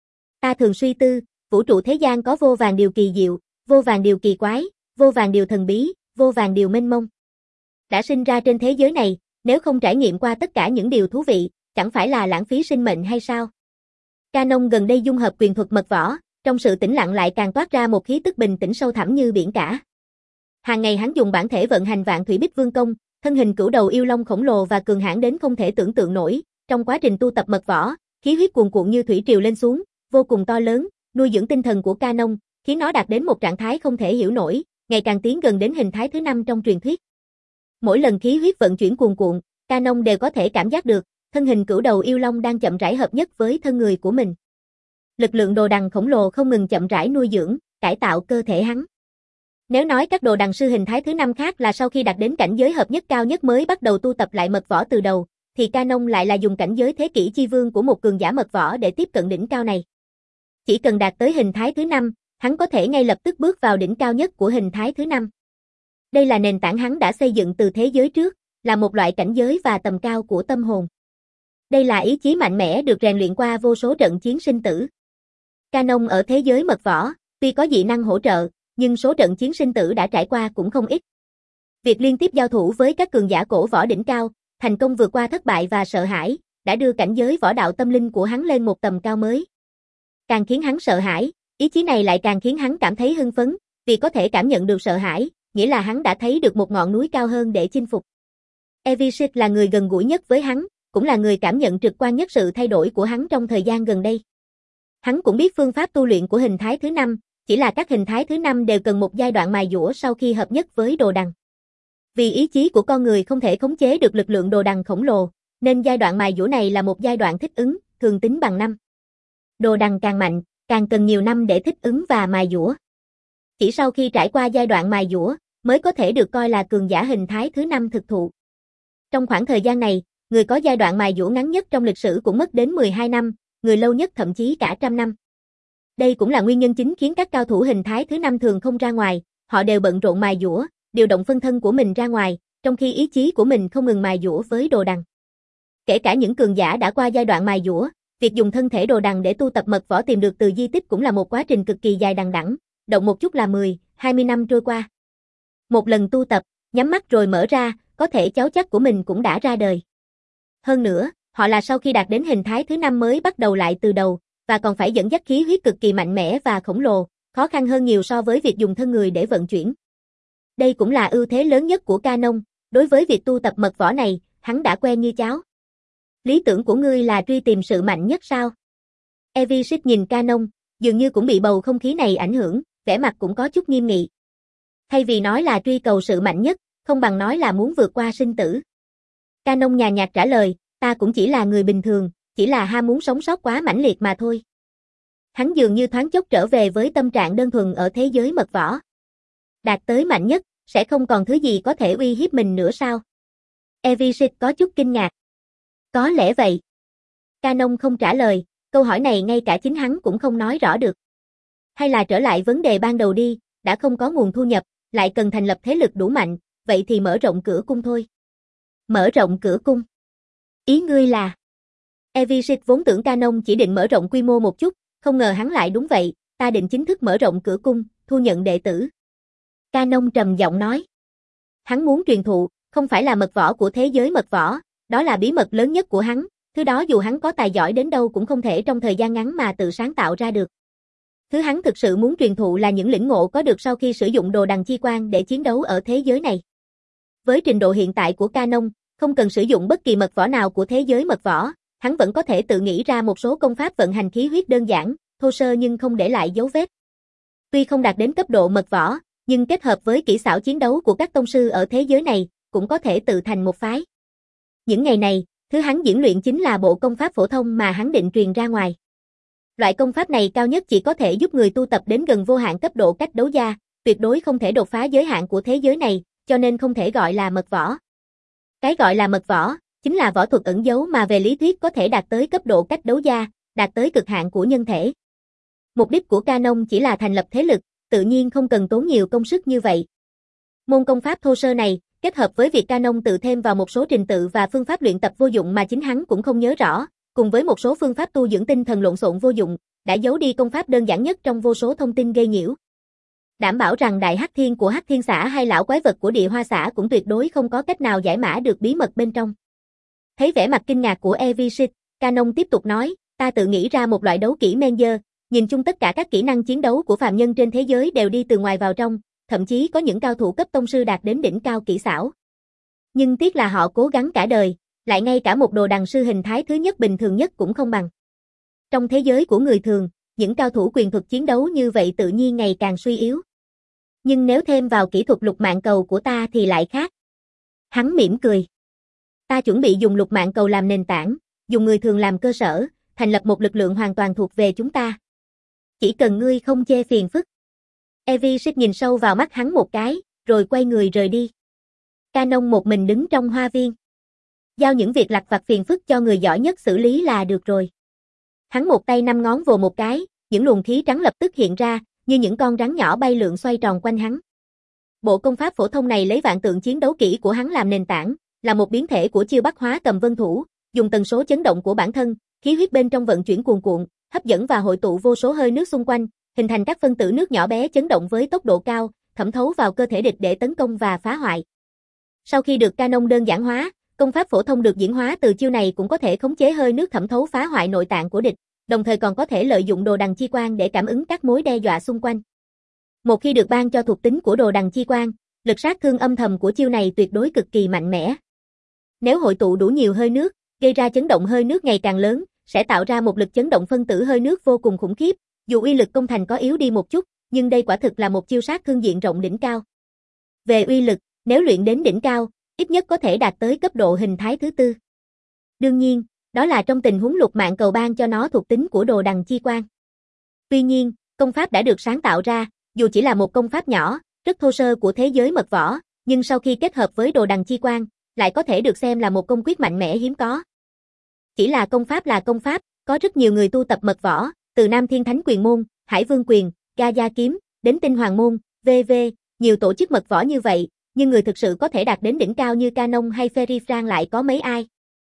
Ta thường suy tư, vũ trụ thế gian có vô vàn điều kỳ diệu, vô vàn điều kỳ quái, vô vàn điều thần bí, vô vàn điều mênh mông. Đã sinh ra trên thế giới này, nếu không trải nghiệm qua tất cả những điều thú vị, chẳng phải là lãng phí sinh mệnh hay sao? Canon gần đây dung hợp quyền thuật mật võ, trong sự tĩnh lặng lại càng toát ra một khí tức bình tĩnh sâu thẳm như biển cả. Hàng ngày hắn dùng bản thể vận hành Vạn Thủy Bích Vương công, thân hình cửu đầu yêu long khổng lồ và cường hãn đến không thể tưởng tượng nổi, trong quá trình tu tập mật võ, khí huyết cuồn cuộn như thủy triều lên xuống, vô cùng to lớn, nuôi dưỡng tinh thần của Canon, khiến nó đạt đến một trạng thái không thể hiểu nổi, ngày càng tiến gần đến hình thái thứ năm trong truyền thuyết. Mỗi lần khí huyết vận chuyển cuồn cuộn, Canon đều có thể cảm giác được, thân hình cửu đầu yêu long đang chậm rãi hợp nhất với thân người của mình. Lực lượng đồ đằng khổng lồ không ngừng chậm rãi nuôi dưỡng, cải tạo cơ thể hắn. Nếu nói các đồ đằng sư hình thái thứ năm khác là sau khi đạt đến cảnh giới hợp nhất cao nhất mới bắt đầu tu tập lại mật võ từ đầu, thì Canon lại là dùng cảnh giới thế kỷ chi vương của một cường giả mật võ để tiếp cận đỉnh cao này. Chỉ cần đạt tới hình thái thứ năm, hắn có thể ngay lập tức bước vào đỉnh cao nhất của hình thái thứ năm. Đây là nền tảng hắn đã xây dựng từ thế giới trước, là một loại cảnh giới và tầm cao của tâm hồn. Đây là ý chí mạnh mẽ được rèn luyện qua vô số trận chiến sinh tử. Canon ở thế giới mật võ, tuy có dị năng hỗ trợ, nhưng số trận chiến sinh tử đã trải qua cũng không ít. Việc liên tiếp giao thủ với các cường giả cổ võ đỉnh cao, thành công vượt qua thất bại và sợ hãi, đã đưa cảnh giới võ đạo tâm linh của hắn lên một tầm cao mới. Càng khiến hắn sợ hãi, ý chí này lại càng khiến hắn cảm thấy hưng phấn, vì có thể cảm nhận được sợ hãi, nghĩa là hắn đã thấy được một ngọn núi cao hơn để chinh phục. Evisit là người gần gũi nhất với hắn, cũng là người cảm nhận trực quan nhất sự thay đổi của hắn trong thời gian gần đây. Hắn cũng biết phương pháp tu luyện của hình thái thứ năm, chỉ là các hình thái thứ năm đều cần một giai đoạn mài dũa sau khi hợp nhất với đồ đằng. Vì ý chí của con người không thể khống chế được lực lượng đồ đằng khổng lồ, Nên giai đoạn mài dũa này là một giai đoạn thích ứng, thường tính bằng năm. Đồ đằng càng mạnh, càng cần nhiều năm để thích ứng và mài dũa. Chỉ sau khi trải qua giai đoạn mài dũa, mới có thể được coi là cường giả hình thái thứ năm thực thụ. Trong khoảng thời gian này, người có giai đoạn mài dũa ngắn nhất trong lịch sử cũng mất đến mười hai năm, người lâu nhất thậm chí cả trăm năm. Đây cũng là nguyên nhân chính khiến các cao thủ hình thái thứ năm thường không ra ngoài, họ đều bận rộn mài dũa, điều động phân thân của mình ra ngoài, trong khi ý chí của mình không ngừng mài dũa với đồ đằng. Kể cả những cường giả đã qua giai đoạn mài dũa, việc dùng thân thể đồ đằng để tu tập mật võ tìm được từ di tích cũng là một quá trình cực kỳ dài đằng đẵng, động một chút là mười, hai mươi năm trôi qua. Một lần tu tập, nhắm mắt rồi mở ra, có thể cháu chắc của mình cũng đã ra đời. Hơn nữa, họ là sau khi đạt đến hình thái thứ năm mới bắt đầu lại từ đầu, và còn phải dẫn dắt khí huyết cực kỳ mạnh mẽ và khổng lồ, khó khăn hơn nhiều so với việc dùng thân người để vận chuyển. Đây cũng là ưu thế lớn nhất của Canon, đối với việc tu tập mật võ này, hắn đã quen như cháo. Lý tưởng của ngươi là truy tìm sự mạnh nhất sao? Evisit nhìn Canon, dường như cũng bị bầu không khí này ảnh hưởng, vẻ mặt cũng có chút nghiêm nghị. Thay vì nói là truy cầu sự mạnh nhất, không bằng nói là muốn vượt qua sinh tử. Canon nhàn nhạt trả lời, ta cũng chỉ là người bình thường, chỉ là ham muốn sống sót quá mãnh liệt mà thôi. Hắn dường như thoáng chốc trở về với tâm trạng đơn thuần ở thế giới mật võ. Đạt tới mạnh nhất, sẽ không còn thứ gì có thể uy hiếp mình nữa sao? Evisit có chút kinh ngạc. Có lẽ vậy. Canon không trả lời, câu hỏi này ngay cả chính hắn cũng không nói rõ được. Hay là trở lại vấn đề ban đầu đi, đã không có nguồn thu nhập, lại cần thành lập thế lực đủ mạnh, vậy thì mở rộng cửa cung thôi. Mở rộng cửa cung. Ý ngươi là... Evisit vốn tưởng Canon chỉ định mở rộng quy mô một chút, không ngờ hắn lại đúng vậy, ta định chính thức mở rộng cửa cung, thu nhận đệ tử. Canon trầm giọng nói. Hắn muốn truyền thụ, không phải là mật võ của thế giới mật võ, đó là bí mật lớn nhất của hắn, thứ đó dù hắn có tài giỏi đến đâu cũng không thể trong thời gian ngắn mà tự sáng tạo ra được. Thứ hắn thực sự muốn truyền thụ là những lĩnh ngộ có được sau khi sử dụng đồ đằng chi quan để chiến đấu ở thế giới này. Với trình độ hiện tại của Canon, không cần sử dụng bất kỳ mật võ nào của thế giới mật võ, hắn vẫn có thể tự nghĩ ra một số công pháp vận hành khí huyết đơn giản, thô sơ nhưng không để lại dấu vết. Tuy không đạt đến cấp độ mật võ, nhưng kết hợp với kỹ xảo chiến đấu của các tông sư ở thế giới này, cũng có thể tự thành một phái. Những ngày này, thứ hắn diễn luyện chính là bộ công pháp phổ thông mà hắn định truyền ra ngoài. Loại công pháp này cao nhất chỉ có thể giúp người tu tập đến gần vô hạn cấp độ cách đấu gia, tuyệt đối không thể đột phá giới hạn của thế giới này, cho nên không thể gọi là mật võ. Cái gọi là mật võ, chính là võ thuật ẩn giấu mà về lý thuyết có thể đạt tới cấp độ cách đấu gia, đạt tới cực hạn của nhân thể. Mục đích của Canon chỉ là thành lập thế lực, tự nhiên không cần tốn nhiều công sức như vậy. Môn công pháp thô sơ này, kết hợp với việc Canon tự thêm vào một số trình tự và phương pháp luyện tập vô dụng mà chính hắn cũng không nhớ rõ, cùng với một số phương pháp tu dưỡng tinh thần lộn xộn vô dụng, đã giấu đi công pháp đơn giản nhất trong vô số thông tin gây nhiễu. Đảm bảo rằng đại hắc thiên của Hắc Thiên xã hay lão quái vật của Địa Hoa xã cũng tuyệt đối không có cách nào giải mã được bí mật bên trong. Thấy vẻ mặt kinh ngạc của Evisit, Canon tiếp tục nói, ta tự nghĩ ra một loại đấu kỹ Menzer, nhìn chung tất cả các kỹ năng chiến đấu của phàm nhân trên thế giới đều đi từ ngoài vào trong, thậm chí có những cao thủ cấp tông sư đạt đến đỉnh cao kỹ xảo. Nhưng tiếc là họ cố gắng cả đời, lại ngay cả một đồ đằng sư hình thái thứ nhất bình thường nhất cũng không bằng. Trong thế giới của người thường, những cao thủ quyền thuật chiến đấu như vậy tự nhiên ngày càng suy yếu. Nhưng nếu thêm vào kỹ thuật lục mạng cầu của ta thì lại khác. Hắn mỉm cười. Ta chuẩn bị dùng lục mạng cầu làm nền tảng, dùng người thường làm cơ sở, thành lập một lực lượng hoàn toàn thuộc về chúng ta. Chỉ cần ngươi không chê phiền phức. Evisit nhìn sâu vào mắt hắn một cái, rồi quay người rời đi. Canon một mình đứng trong hoa viên. Giao những việc lặt vặt phiền phức cho người giỏi nhất xử lý là được rồi. Hắn một tay năm ngón vồ một cái, những luồng khí trắng lập tức hiện ra, như những con rắn nhỏ bay lượn xoay tròn quanh hắn. Bộ công pháp phổ thông này lấy vạn tượng chiến đấu kỹ của hắn làm nền tảng, là một biến thể của chiêu Bắc Hóa Cầm Vân Thủ, dùng tần số chấn động của bản thân, khí huyết bên trong vận chuyển cuồn cuộn, hấp dẫn và hội tụ vô số hơi nước xung quanh, hình thành các phân tử nước nhỏ bé chấn động với tốc độ cao, thẩm thấu vào cơ thể địch để tấn công và phá hoại. Sau khi được Canon đơn giản hóa, công pháp phổ thông được diễn hóa từ chiêu này cũng có thể khống chế hơi nước thẩm thấu phá hoại nội tạng của địch, đồng thời còn có thể lợi dụng đồ đằng chi quan để cảm ứng các mối đe dọa xung quanh. Một khi được ban cho thuộc tính của đồ đằng chi quan, lực sát thương âm thầm của chiêu này tuyệt đối cực kỳ mạnh mẽ. Nếu hội tụ đủ nhiều hơi nước, gây ra chấn động hơi nước ngày càng lớn, sẽ tạo ra một lực chấn động phân tử hơi nước vô cùng khủng khiếp, dù uy lực công thành có yếu đi một chút, nhưng đây quả thực là một chiêu sát thương diện rộng đỉnh cao. Về uy lực, nếu luyện đến đỉnh cao, ít nhất có thể đạt tới cấp độ hình thái thứ tư. Đương nhiên, đó là trong tình huống lục mạng cầu ban cho nó thuộc tính của đồ đằng chi quan. Tuy nhiên, công pháp đã được sáng tạo ra, dù chỉ là một công pháp nhỏ, rất thô sơ của thế giới mật võ, nhưng sau khi kết hợp với đồ đằng chi quan, lại có thể được xem là một công quyết mạnh mẽ hiếm có. Chỉ là công pháp là công pháp, có rất nhiều người tu tập mật võ, từ Nam Thiên Thánh Quyền Môn, Hải Vương Quyền, Ga Gia Kiếm, đến Tinh Hoàng Môn, vân vân, nhiều tổ chức mật võ như vậy, nhưng người thực sự có thể đạt đến đỉnh cao như Canon hay Ferry Frank lại có mấy ai.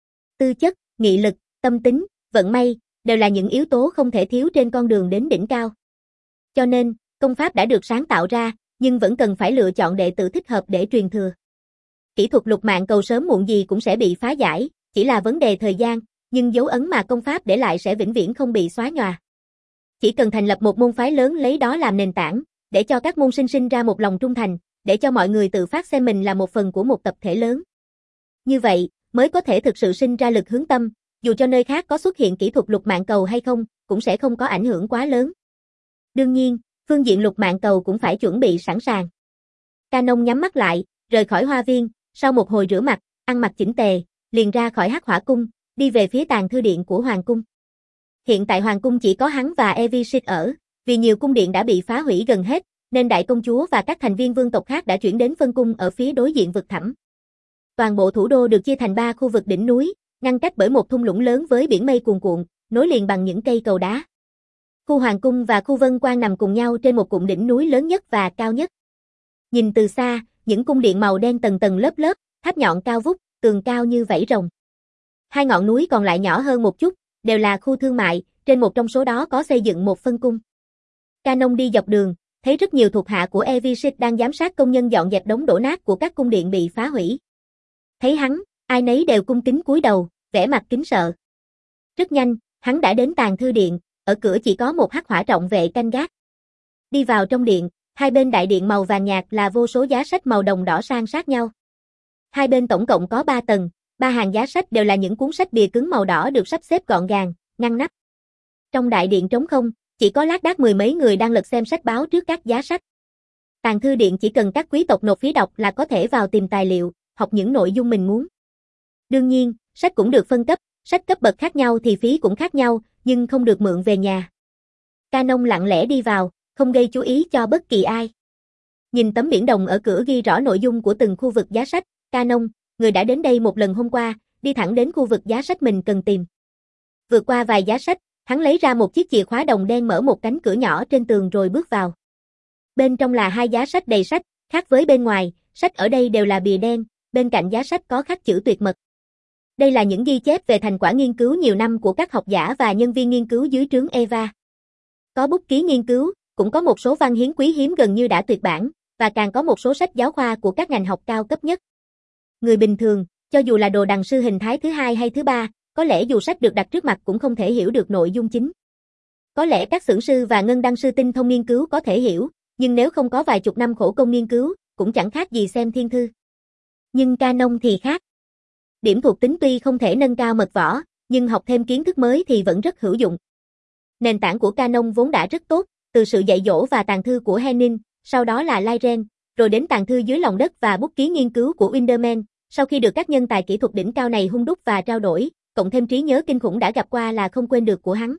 Tư chất, nghị lực, tâm tính, vận may, đều là những yếu tố không thể thiếu trên con đường đến đỉnh cao. Cho nên, công pháp đã được sáng tạo ra, nhưng vẫn cần phải lựa chọn đệ tử thích hợp để truyền thừa. Kỹ thuật lục mạng cầu sớm muộn gì cũng sẽ bị phá giải, chỉ là vấn đề thời gian, nhưng dấu ấn mà công pháp để lại sẽ vĩnh viễn không bị xóa nhòa. Chỉ cần thành lập một môn phái lớn lấy đó làm nền tảng, để cho các môn sinh sinh ra một lòng trung thành, để cho mọi người tự phát xem mình là một phần của một tập thể lớn. Như vậy, mới có thể thực sự sinh ra lực hướng tâm, dù cho nơi khác có xuất hiện kỹ thuật lục mạng cầu hay không, cũng sẽ không có ảnh hưởng quá lớn. Đương nhiên, phương diện lục mạng cầu cũng phải chuẩn bị sẵn sàng. Canon nhắm mắt lại, rời khỏi hoa viên, sau một hồi rửa mặt, ăn mặc chỉnh tề, liền ra khỏi Hắc Hỏa Cung, đi về phía tàng thư điện của Hoàng Cung. Hiện tại Hoàng Cung chỉ có hắn và Evisit ở, vì nhiều cung điện đã bị phá hủy gần hết, nên đại công chúa và các thành viên vương tộc khác đã chuyển đến phân cung ở phía đối diện vực thẳm. Toàn bộ thủ đô được chia thành ba khu vực đỉnh núi, ngăn cách bởi một thung lũng lớn với biển mây cuồn cuộn, nối liền bằng những cây cầu đá. Khu Hoàng Cung và khu Vân Quan nằm cùng nhau trên một cụm đỉnh núi lớn nhất và cao nhất. Nhìn từ xa, những cung điện màu đen tầng tầng lớp lớp, tháp nhọn cao vút, tường cao như vảy rồng. Hai ngọn núi còn lại nhỏ hơn một chút, đều là khu thương mại, trên một trong số đó có xây dựng một phân cung. Canon đi dọc đường, thấy rất nhiều thuộc hạ của Evisit đang giám sát công nhân dọn dẹp đống đổ nát của các cung điện bị phá hủy. Thấy hắn, ai nấy đều cung kính cúi đầu, vẻ mặt kính sợ. Rất nhanh, hắn đã đến tàng thư điện, ở cửa chỉ có một hắc hỏa trọng vệ canh gác. Đi vào trong điện, hai bên đại điện màu vàng nhạt là vô số giá sách màu đồng đỏ san sát nhau. Hai bên tổng cộng có ba tầng, ba hàng giá sách đều là những cuốn sách bìa cứng màu đỏ được sắp xếp gọn gàng, ngăn nắp. Trong đại điện trống không, chỉ có lác đác mười mấy người đang lật xem sách báo trước các giá sách. Tàng thư điện chỉ cần các quý tộc nộp phí đọc là có thể vào tìm tài liệu, học những nội dung mình muốn. Đương nhiên, sách cũng được phân cấp, sách cấp bậc khác nhau thì phí cũng khác nhau, nhưng không được mượn về nhà. Canon lặng lẽ đi vào, không gây chú ý cho bất kỳ ai. Nhìn tấm biển đồng ở cửa ghi rõ nội dung của từng khu vực giá sách, Canon, người đã đến đây một lần hôm qua, đi thẳng đến khu vực giá sách mình cần tìm. Vượt qua vài giá sách, hắn lấy ra một chiếc chìa khóa đồng đen mở một cánh cửa nhỏ trên tường rồi bước vào. Bên trong là hai giá sách đầy sách, khác với bên ngoài, sách ở đây đều là bìa đen, bên cạnh giá sách có khắc chữ tuyệt mật. Đây là những ghi chép về thành quả nghiên cứu nhiều năm của các học giả và nhân viên nghiên cứu dưới trướng Eva. Có bút ký nghiên cứu, cũng có một số văn hiến quý hiếm gần như đã tuyệt bản, và càng có một số sách giáo khoa của các ngành học cao cấp nhất. Người bình thường, cho dù là đồ đằng sư hình thái thứ hai hay thứ ba, có lẽ dù sách được đặt trước mặt cũng không thể hiểu được nội dung chính. Có lẽ các xưởng sư và ngân đăng sư tinh thông nghiên cứu có thể hiểu, nhưng nếu không có vài chục năm khổ công nghiên cứu, cũng chẳng khác gì xem thiên thư. Nhưng Canon thì khác. Điểm thuộc tính tuy không thể nâng cao mật võ, nhưng học thêm kiến thức mới thì vẫn rất hữu dụng. Nền tảng của Canon vốn đã rất tốt, từ sự dạy dỗ và tàng thư của Henning, sau đó là Lyren, rồi đến tàng thư dưới lòng đất và bút ký nghiên cứu của Winderman. Sau khi được các nhân tài kỹ thuật đỉnh cao này hun đúc và trao đổi, cộng thêm trí nhớ kinh khủng đã gặp qua là không quên được của hắn.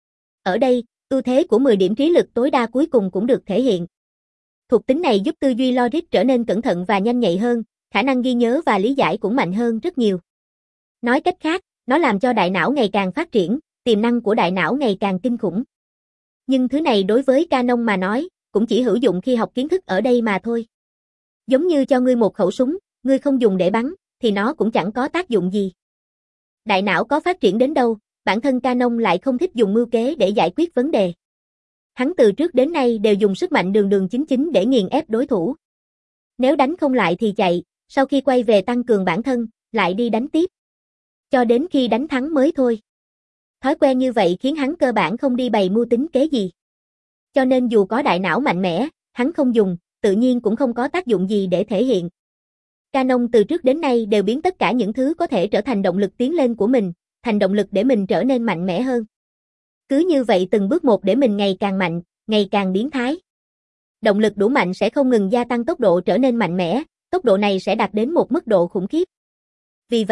Ở đây, ưu thế của mười điểm trí lực tối đa cuối cùng cũng được thể hiện. Thuộc tính này giúp tư duy logic trở nên cẩn thận và nhanh nhạy hơn, khả năng ghi nhớ và lý giải cũng mạnh hơn rất nhiều. Nói cách khác, nó làm cho đại não ngày càng phát triển, tiềm năng của đại não ngày càng kinh khủng. Nhưng thứ này đối với Canon mà nói, cũng chỉ hữu dụng khi học kiến thức ở đây mà thôi. Giống như cho ngươi một khẩu súng, ngươi không dùng để bắn, thì nó cũng chẳng có tác dụng gì. Đại não có phát triển đến đâu, bản thân Canon lại không thích dùng mưu kế để giải quyết vấn đề. Hắn từ trước đến nay đều dùng sức mạnh đường đường chính chính để nghiền ép đối thủ. Nếu đánh không lại thì chạy, sau khi quay về tăng cường bản thân, lại đi đánh tiếp. Cho đến khi đánh thắng mới thôi. Thói quen như vậy khiến hắn cơ bản không đi bày mưu tính kế gì. Cho nên dù có đại não mạnh mẽ, hắn không dùng, tự nhiên cũng không có tác dụng gì để thể hiện. Canon từ trước đến nay đều biến tất cả những thứ có thể trở thành động lực tiến lên của mình, thành động lực để mình trở nên mạnh mẽ hơn. Cứ như vậy từng bước một để mình ngày càng mạnh, ngày càng biến thái. Động lực đủ mạnh sẽ không ngừng gia tăng tốc độ trở nên mạnh mẽ, tốc độ này sẽ đạt đến một mức độ khủng khiếp. Vì vậy,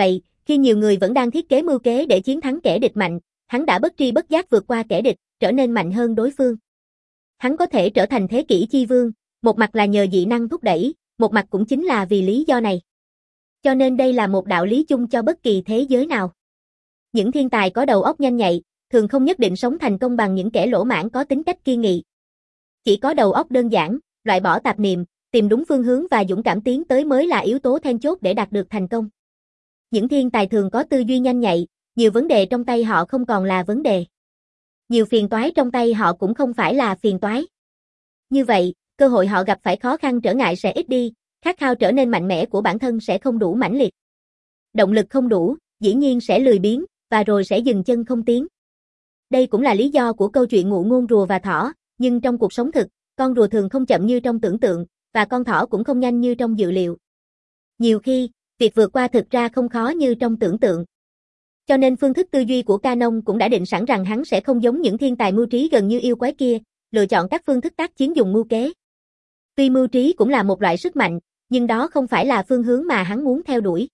Khi nhiều người vẫn đang thiết kế mưu kế để chiến thắng kẻ địch mạnh, hắn đã bất tri bất giác vượt qua kẻ địch, trở nên mạnh hơn đối phương. Hắn có thể trở thành thế kỷ chi vương, một mặt là nhờ dị năng thúc đẩy, một mặt cũng chính là vì lý do này. Cho nên đây là một đạo lý chung cho bất kỳ thế giới nào. Những thiên tài có đầu óc nhanh nhạy, thường không nhất định sống thành công bằng những kẻ lỗ mãng có tính cách kiên nghị. Chỉ có đầu óc đơn giản, loại bỏ tạp niệm, tìm đúng phương hướng và dũng cảm tiến tới mới là yếu tố then chốt để đạt được thành công. Những thiên tài thường có tư duy nhanh nhạy, nhiều vấn đề trong tay họ không còn là vấn đề. Nhiều phiền toái trong tay họ cũng không phải là phiền toái. Như vậy, cơ hội họ gặp phải khó khăn trở ngại sẽ ít đi, khát khao trở nên mạnh mẽ của bản thân sẽ không đủ mãnh liệt. Động lực không đủ, dĩ nhiên sẽ lười biếng, và rồi sẽ dừng chân không tiến. Đây cũng là lý do của câu chuyện ngụ ngôn rùa và thỏ, nhưng trong cuộc sống thực, con rùa thường không chậm như trong tưởng tượng, và con thỏ cũng không nhanh như trong dự liệu. Nhiều khi, việc vượt qua thực ra không khó như trong tưởng tượng. Cho nên phương thức tư duy của Canon cũng đã định sẵn rằng hắn sẽ không giống những thiên tài mưu trí gần như yêu quái kia, lựa chọn các phương thức tác chiến dùng mưu kế. Tuy mưu trí cũng là một loại sức mạnh, nhưng đó không phải là phương hướng mà hắn muốn theo đuổi.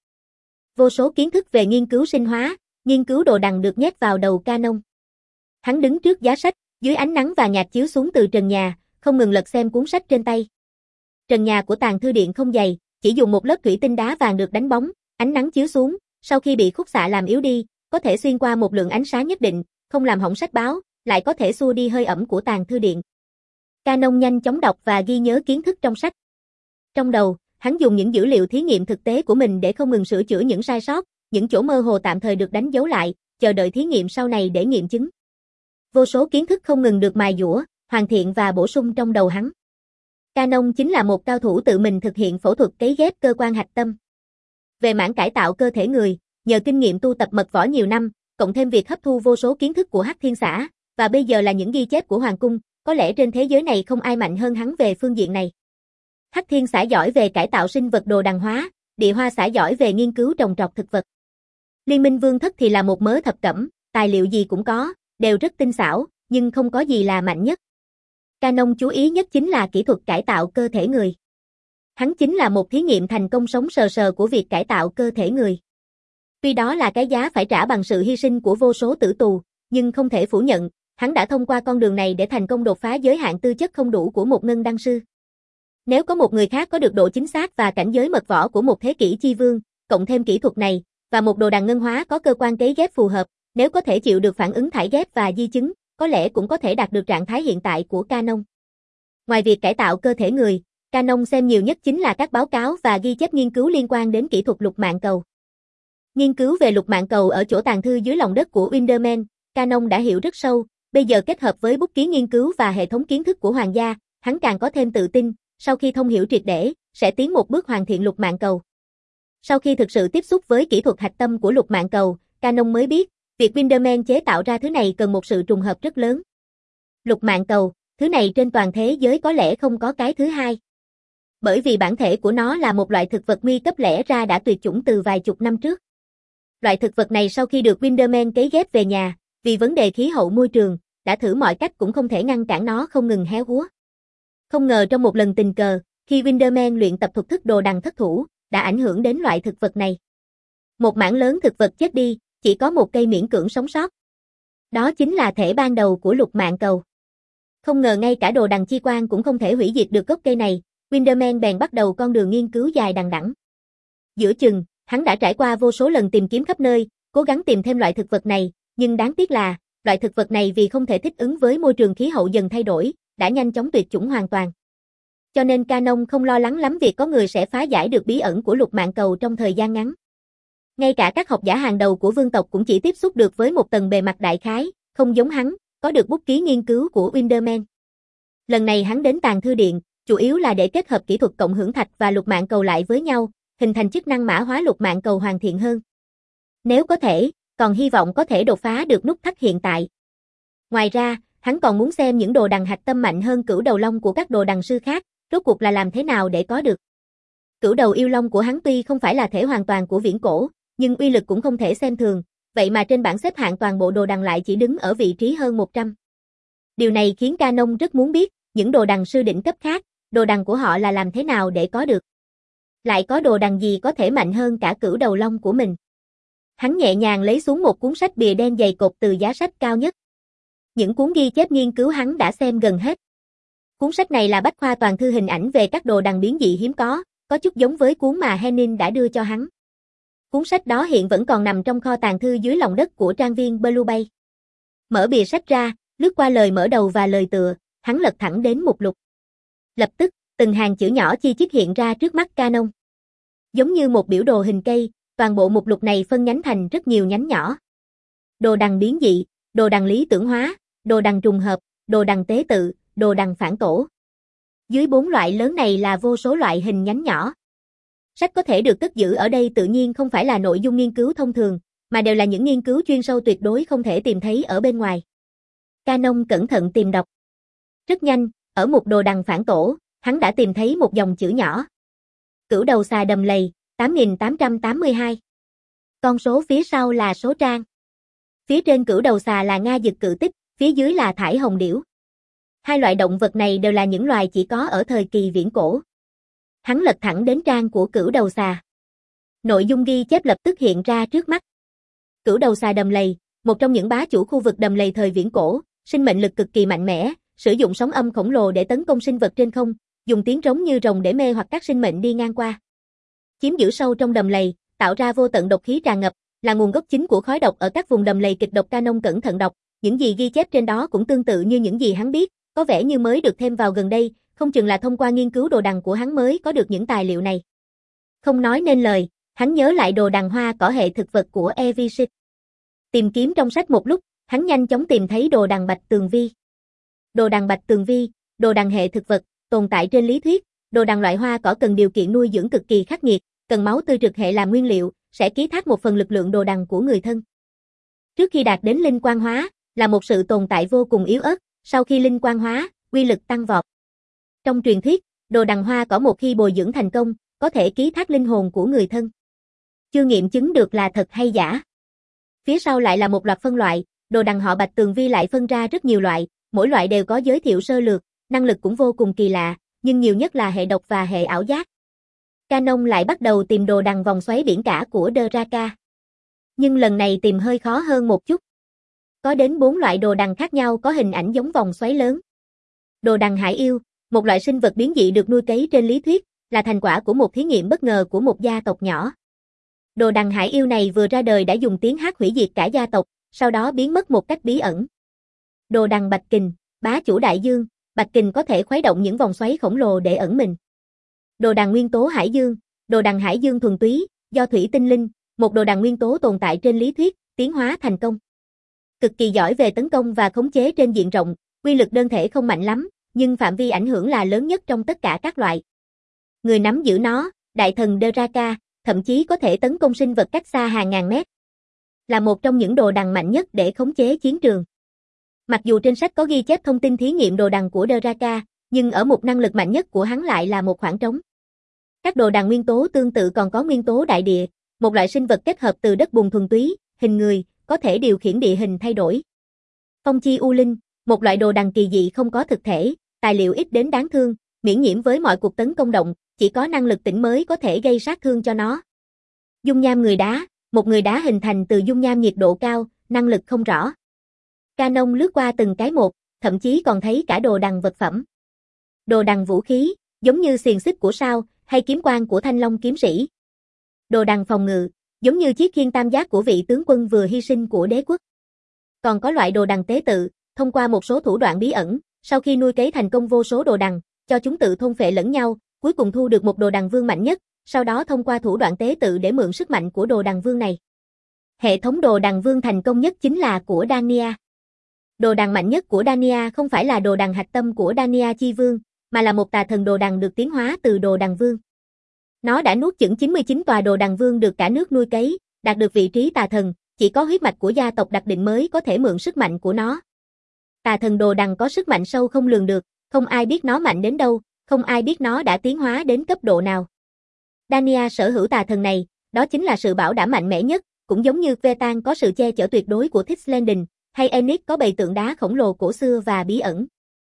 Vô số kiến thức về nghiên cứu sinh hóa, nghiên cứu đồ đằng được nhét vào đầu Canon. Hắn đứng trước giá sách, dưới ánh nắng và nhạt chiếu xuống từ trần nhà, không ngừng lật xem cuốn sách trên tay. Trần nhà của tàng thư điện không dày, chỉ dùng một lớp thủy tinh đá vàng được đánh bóng, ánh nắng chiếu xuống, sau khi bị khúc xạ làm yếu đi, có thể xuyên qua một lượng ánh sáng nhất định, không làm hỏng sách báo, lại có thể xua đi hơi ẩm của tàng thư điện. Canon nhanh chóng đọc và ghi nhớ kiến thức trong sách. Trong đầu, hắn dùng những dữ liệu thí nghiệm thực tế của mình để không ngừng sửa chữa những sai sót, những chỗ mơ hồ tạm thời được đánh dấu lại, chờ đợi thí nghiệm sau này để nghiệm chứng. Vô số kiến thức không ngừng được mài dũa, hoàn thiện và bổ sung trong đầu hắn. Canon chính là một cao thủ tự mình thực hiện phẫu thuật cấy ghép cơ quan hạch tâm. Về mảng cải tạo cơ thể người, nhờ kinh nghiệm tu tập mật võ nhiều năm, cộng thêm việc hấp thu vô số kiến thức của Hắc Thiên Xã, và bây giờ là những ghi chép của Hoàng Cung, có lẽ trên thế giới này không ai mạnh hơn hắn về phương diện này. Hắc Thiên Xã giỏi về cải tạo sinh vật đồ đằng hóa, Địa Hoa Xã giỏi về nghiên cứu trồng trọt thực vật. Liên minh Vương Thất thì là một mớ thập cẩm, tài liệu gì cũng có, đều rất tinh xảo, nhưng không có gì là mạnh nhất. Canon chú ý nhất chính là kỹ thuật cải tạo cơ thể người. Hắn chính là một thí nghiệm thành công sống sờ sờ của việc cải tạo cơ thể người. Tuy đó là cái giá phải trả bằng sự hy sinh của vô số tử tù, nhưng không thể phủ nhận, hắn đã thông qua con đường này để thành công đột phá giới hạn tư chất không đủ của một ngân đăng sư. Nếu có một người khác có được độ chính xác và cảnh giới mật võ của một thế kỷ chi vương, cộng thêm kỹ thuật này, và một đồ đằng ngân hóa có cơ quan cấy ghép phù hợp, nếu có thể chịu được phản ứng thải ghép và di chứng, có lẽ cũng có thể đạt được trạng thái hiện tại của Canon. Ngoài việc cải tạo cơ thể người, Canon xem nhiều nhất chính là các báo cáo và ghi chép nghiên cứu liên quan đến kỹ thuật lục mạng cầu. Nghiên cứu về lục mạng cầu ở chỗ tàng thư dưới lòng đất của Windermere, Canon đã hiểu rất sâu, bây giờ kết hợp với bút ký nghiên cứu và hệ thống kiến thức của hoàng gia, hắn càng có thêm tự tin, sau khi thông hiểu triệt để, sẽ tiến một bước hoàn thiện lục mạng cầu. Sau khi thực sự tiếp xúc với kỹ thuật hạch tâm của lục mạng cầu, Canon mới biết, việc Windermere chế tạo ra thứ này cần một sự trùng hợp rất lớn. Lục mạng cầu, thứ này trên toàn thế giới có lẽ không có cái thứ hai. Bởi vì bản thể của nó là một loại thực vật nguy cấp lẽ ra đã tuyệt chủng từ vài chục năm trước. Loại thực vật này sau khi được Windermere cấy ghép về nhà, vì vấn đề khí hậu môi trường, đã thử mọi cách cũng không thể ngăn cản nó không ngừng héo úa. Không ngờ trong một lần tình cờ, khi Windermere luyện tập thuật thức đồ đằng thất thủ, đã ảnh hưởng đến loại thực vật này. Một mảng lớn thực vật chết đi, chỉ có một cây miễn cưỡng sống sót. Đó chính là thể ban đầu của lục mạng cầu. Không ngờ ngay cả đồ đằng chi quan cũng không thể hủy diệt được gốc cây này, Windermere bèn bắt đầu con đường nghiên cứu dài đằng đẵng. Giữa chừng, hắn đã trải qua vô số lần tìm kiếm khắp nơi, cố gắng tìm thêm loại thực vật này, nhưng đáng tiếc là, loại thực vật này vì không thể thích ứng với môi trường khí hậu dần thay đổi, đã nhanh chóng tuyệt chủng hoàn toàn. Cho nên Canon không lo lắng lắm việc có người sẽ phá giải được bí ẩn của lục mạng cầu trong thời gian ngắn. Ngay cả các học giả hàng đầu của vương tộc cũng chỉ tiếp xúc được với một tầng bề mặt đại khái, không giống hắn, có được bút ký nghiên cứu của Windermere. Lần này hắn đến tàng thư điện, chủ yếu là để kết hợp kỹ thuật cộng hưởng thạch và lục mạng cầu lại với nhau, hình thành chức năng mã hóa lục mạng cầu hoàn thiện hơn. Nếu có thể, còn hy vọng có thể đột phá được nút thắt hiện tại. Ngoài ra, hắn còn muốn xem những đồ đằng hạch tâm mạnh hơn cửu đầu long của các đồ đằng sư khác, rốt cuộc là làm thế nào để có được. Cửu đầu yêu long của hắn tuy không phải là thể hoàn toàn của viễn cổ, nhưng uy lực cũng không thể xem thường, vậy mà trên bảng xếp hạng toàn bộ đồ đằng lại chỉ đứng ở vị trí hơn một trăm. Điều này khiến Canon rất muốn biết, những đồ đằng sư đỉnh cấp khác, đồ đằng của họ là làm thế nào để có được. Lại có đồ đằng gì có thể mạnh hơn cả cửu đầu long của mình. Hắn nhẹ nhàng lấy xuống một cuốn sách bìa đen dày cộp từ giá sách cao nhất. Những cuốn ghi chép nghiên cứu hắn đã xem gần hết. Cuốn sách này là bách khoa toàn thư hình ảnh về các đồ đằng biến dị hiếm có, có chút giống với cuốn mà Henning đã đưa cho hắn. Cuốn sách đó hiện vẫn còn nằm trong kho tàng thư dưới lòng đất của trang viên Blue Bay. Mở bìa sách ra, lướt qua lời mở đầu và lời tựa, hắn lật thẳng đến mục lục. Lập tức, từng hàng chữ nhỏ chi chít hiện ra trước mắt Canon. Giống như một biểu đồ hình cây, toàn bộ mục lục này phân nhánh thành rất nhiều nhánh nhỏ. Đồ đằng biến dị, đồ đằng lý tưởng hóa, đồ đằng trùng hợp, đồ đằng tế tự, đồ đằng phản tổ. Dưới bốn loại lớn này là vô số loại hình nhánh nhỏ. Sách có thể được cất giữ ở đây tự nhiên không phải là nội dung nghiên cứu thông thường, mà đều là những nghiên cứu chuyên sâu tuyệt đối không thể tìm thấy ở bên ngoài. Canon cẩn thận tìm đọc. Rất nhanh, ở mục đồ đằng phản tổ, hắn đã tìm thấy một dòng chữ nhỏ. Cửu đầu xà đầm lầy, tám nghìn tám trăm tám mươi hai. Con số phía sau là số trang. Phía trên cửu đầu xà là Nga dực cự tích, phía dưới là thải hồng điểu. Hai loại động vật này đều là những loài chỉ có ở thời kỳ viễn cổ. Hắn lật thẳng đến trang của cửu đầu xà. Nội dung ghi chép lập tức hiện ra trước mắt. Cửu đầu xà đầm lầy, một trong những bá chủ khu vực đầm lầy thời viễn cổ, sinh mệnh lực cực kỳ mạnh mẽ, sử dụng sóng âm khổng lồ để tấn công sinh vật trên không, dùng tiếng rống như rồng để mê hoặc các sinh mệnh đi ngang qua. Chiếm giữ sâu trong đầm lầy, tạo ra vô tận độc khí tràn ngập, là nguồn gốc chính của khói độc ở các vùng đầm lầy kịch độc. Canon cẩn thận đọc, những gì ghi chép trên đó cũng tương tự như những gì hắn biết, có vẻ như mới được thêm vào gần đây, không chừng là thông qua nghiên cứu đồ đằng của hắn mới có được những tài liệu này. Không nói nên lời, hắn nhớ lại đồ đằng hoa cỏ hệ thực vật của Evisit. Tìm kiếm trong sách một lúc, hắn nhanh chóng tìm thấy đồ đằng bạch tường vi. Đồ đằng bạch tường vi, đồ đằng hệ thực vật, tồn tại trên lý thuyết, đồ đằng loại hoa cỏ cần điều kiện nuôi dưỡng cực kỳ khắc nghiệt, cần máu tươi trực hệ làm nguyên liệu, sẽ ký thác một phần lực lượng đồ đằng của người thân. Trước khi đạt đến linh quang hóa, là một sự tồn tại vô cùng yếu ớt, sau khi linh quang hóa, uy lực tăng vọt. Trong truyền thuyết, đồ đằng hoa cỏ một khi bồi dưỡng thành công, có thể ký thác linh hồn của người thân. Chưa nghiệm chứng được là thật hay giả. Phía sau lại là một loạt phân loại, đồ đằng họ bạch tường vi lại phân ra rất nhiều loại, mỗi loại đều có giới thiệu sơ lược, năng lực cũng vô cùng kỳ lạ, nhưng nhiều nhất là hệ độc và hệ ảo giác. Canon lại bắt đầu tìm đồ đằng vòng xoáy biển cả của Draka. Nhưng lần này tìm hơi khó hơn một chút. Có đến bốn loại đồ đằng khác nhau có hình ảnh giống vòng xoáy lớn. Đồ đằng hải yêu, một loại sinh vật biến dị được nuôi cấy trên lý thuyết, là thành quả của một thí nghiệm bất ngờ của một gia tộc nhỏ. Đồ đằng hải yêu này vừa ra đời đã dùng tiếng hát hủy diệt cả gia tộc, sau đó biến mất một cách bí ẩn. Đồ đằng bạch kình, bá chủ đại dương, bạch kình có thể khuấy động những vòng xoáy khổng lồ để ẩn mình. Đồ đằng nguyên tố hải dương, đồ đằng hải dương thuần túy, do thủy tinh linh, một đồ đằng nguyên tố tồn tại trên lý thuyết, tiến hóa thành công. Cực kỳ giỏi về tấn công và khống chế trên diện rộng, uy lực đơn thể không mạnh lắm, nhưng phạm vi ảnh hưởng là lớn nhất trong tất cả các loại. Người nắm giữ nó, đại thần Draka, thậm chí có thể tấn công sinh vật cách xa hàng ngàn mét. Là một trong những đồ đằng mạnh nhất để khống chế chiến trường. Mặc dù trên sách có ghi chép thông tin thí nghiệm đồ đằng của Draka, nhưng ở một năng lực mạnh nhất của hắn lại là một khoảng trống. Các đồ đằng nguyên tố tương tự còn có nguyên tố đại địa, một loại sinh vật kết hợp từ đất bùn thuần túy, hình người, có thể điều khiển địa hình thay đổi. Phong chi u linh, một loại đồ đằng kỳ dị không có thực thể, tài liệu ít đến đáng thương, miễn nhiễm với mọi cuộc tấn công động, chỉ có năng lực tĩnh mới có thể gây sát thương cho nó. Dung nham người đá, một người đá hình thành từ dung nham nhiệt độ cao, năng lực không rõ. Canon lướt qua từng cái một, thậm chí còn thấy cả đồ đằng vật phẩm. Đồ đằng vũ khí, giống như xiềng xích của sao, hay kiếm quang của Thanh Long kiếm sĩ. Đồ đằng phòng ngự, giống như chiếc khiên tam giác của vị tướng quân vừa hy sinh của đế quốc. Còn có loại đồ đằng tế tự, thông qua một số thủ đoạn bí ẩn, sau khi nuôi cấy thành công vô số đồ đằng, cho chúng tự thôn phệ lẫn nhau, cuối cùng thu được một đồ đằng vương mạnh nhất, sau đó thông qua thủ đoạn tế tự để mượn sức mạnh của đồ đằng vương này. Hệ thống đồ đằng vương thành công nhất chính là của Dania. Đồ đằng mạnh nhất của Dania không phải là đồ đằng hạch tâm của Dania Chi Vương, mà là một tà thần đồ đằng được tiến hóa từ đồ đằng vương. Nó đã nuốt chửng chín mươi chín tòa đồ đằng vương được cả nước nuôi cấy, đạt được vị trí tà thần, chỉ có huyết mạch của gia tộc đặc định mới có thể mượn sức mạnh của nó. Tà thần đồ đằng có sức mạnh sâu không lường được, không ai biết nó mạnh đến đâu, không ai biết nó đã tiến hóa đến cấp độ nào. Dania sở hữu tà thần này, đó chính là sự bảo đảm mạnh mẽ nhất, cũng giống như Vetan có sự che chở tuyệt đối của Thixlanden, hay Enix có bầy tượng đá khổng lồ cổ xưa và bí ẩn.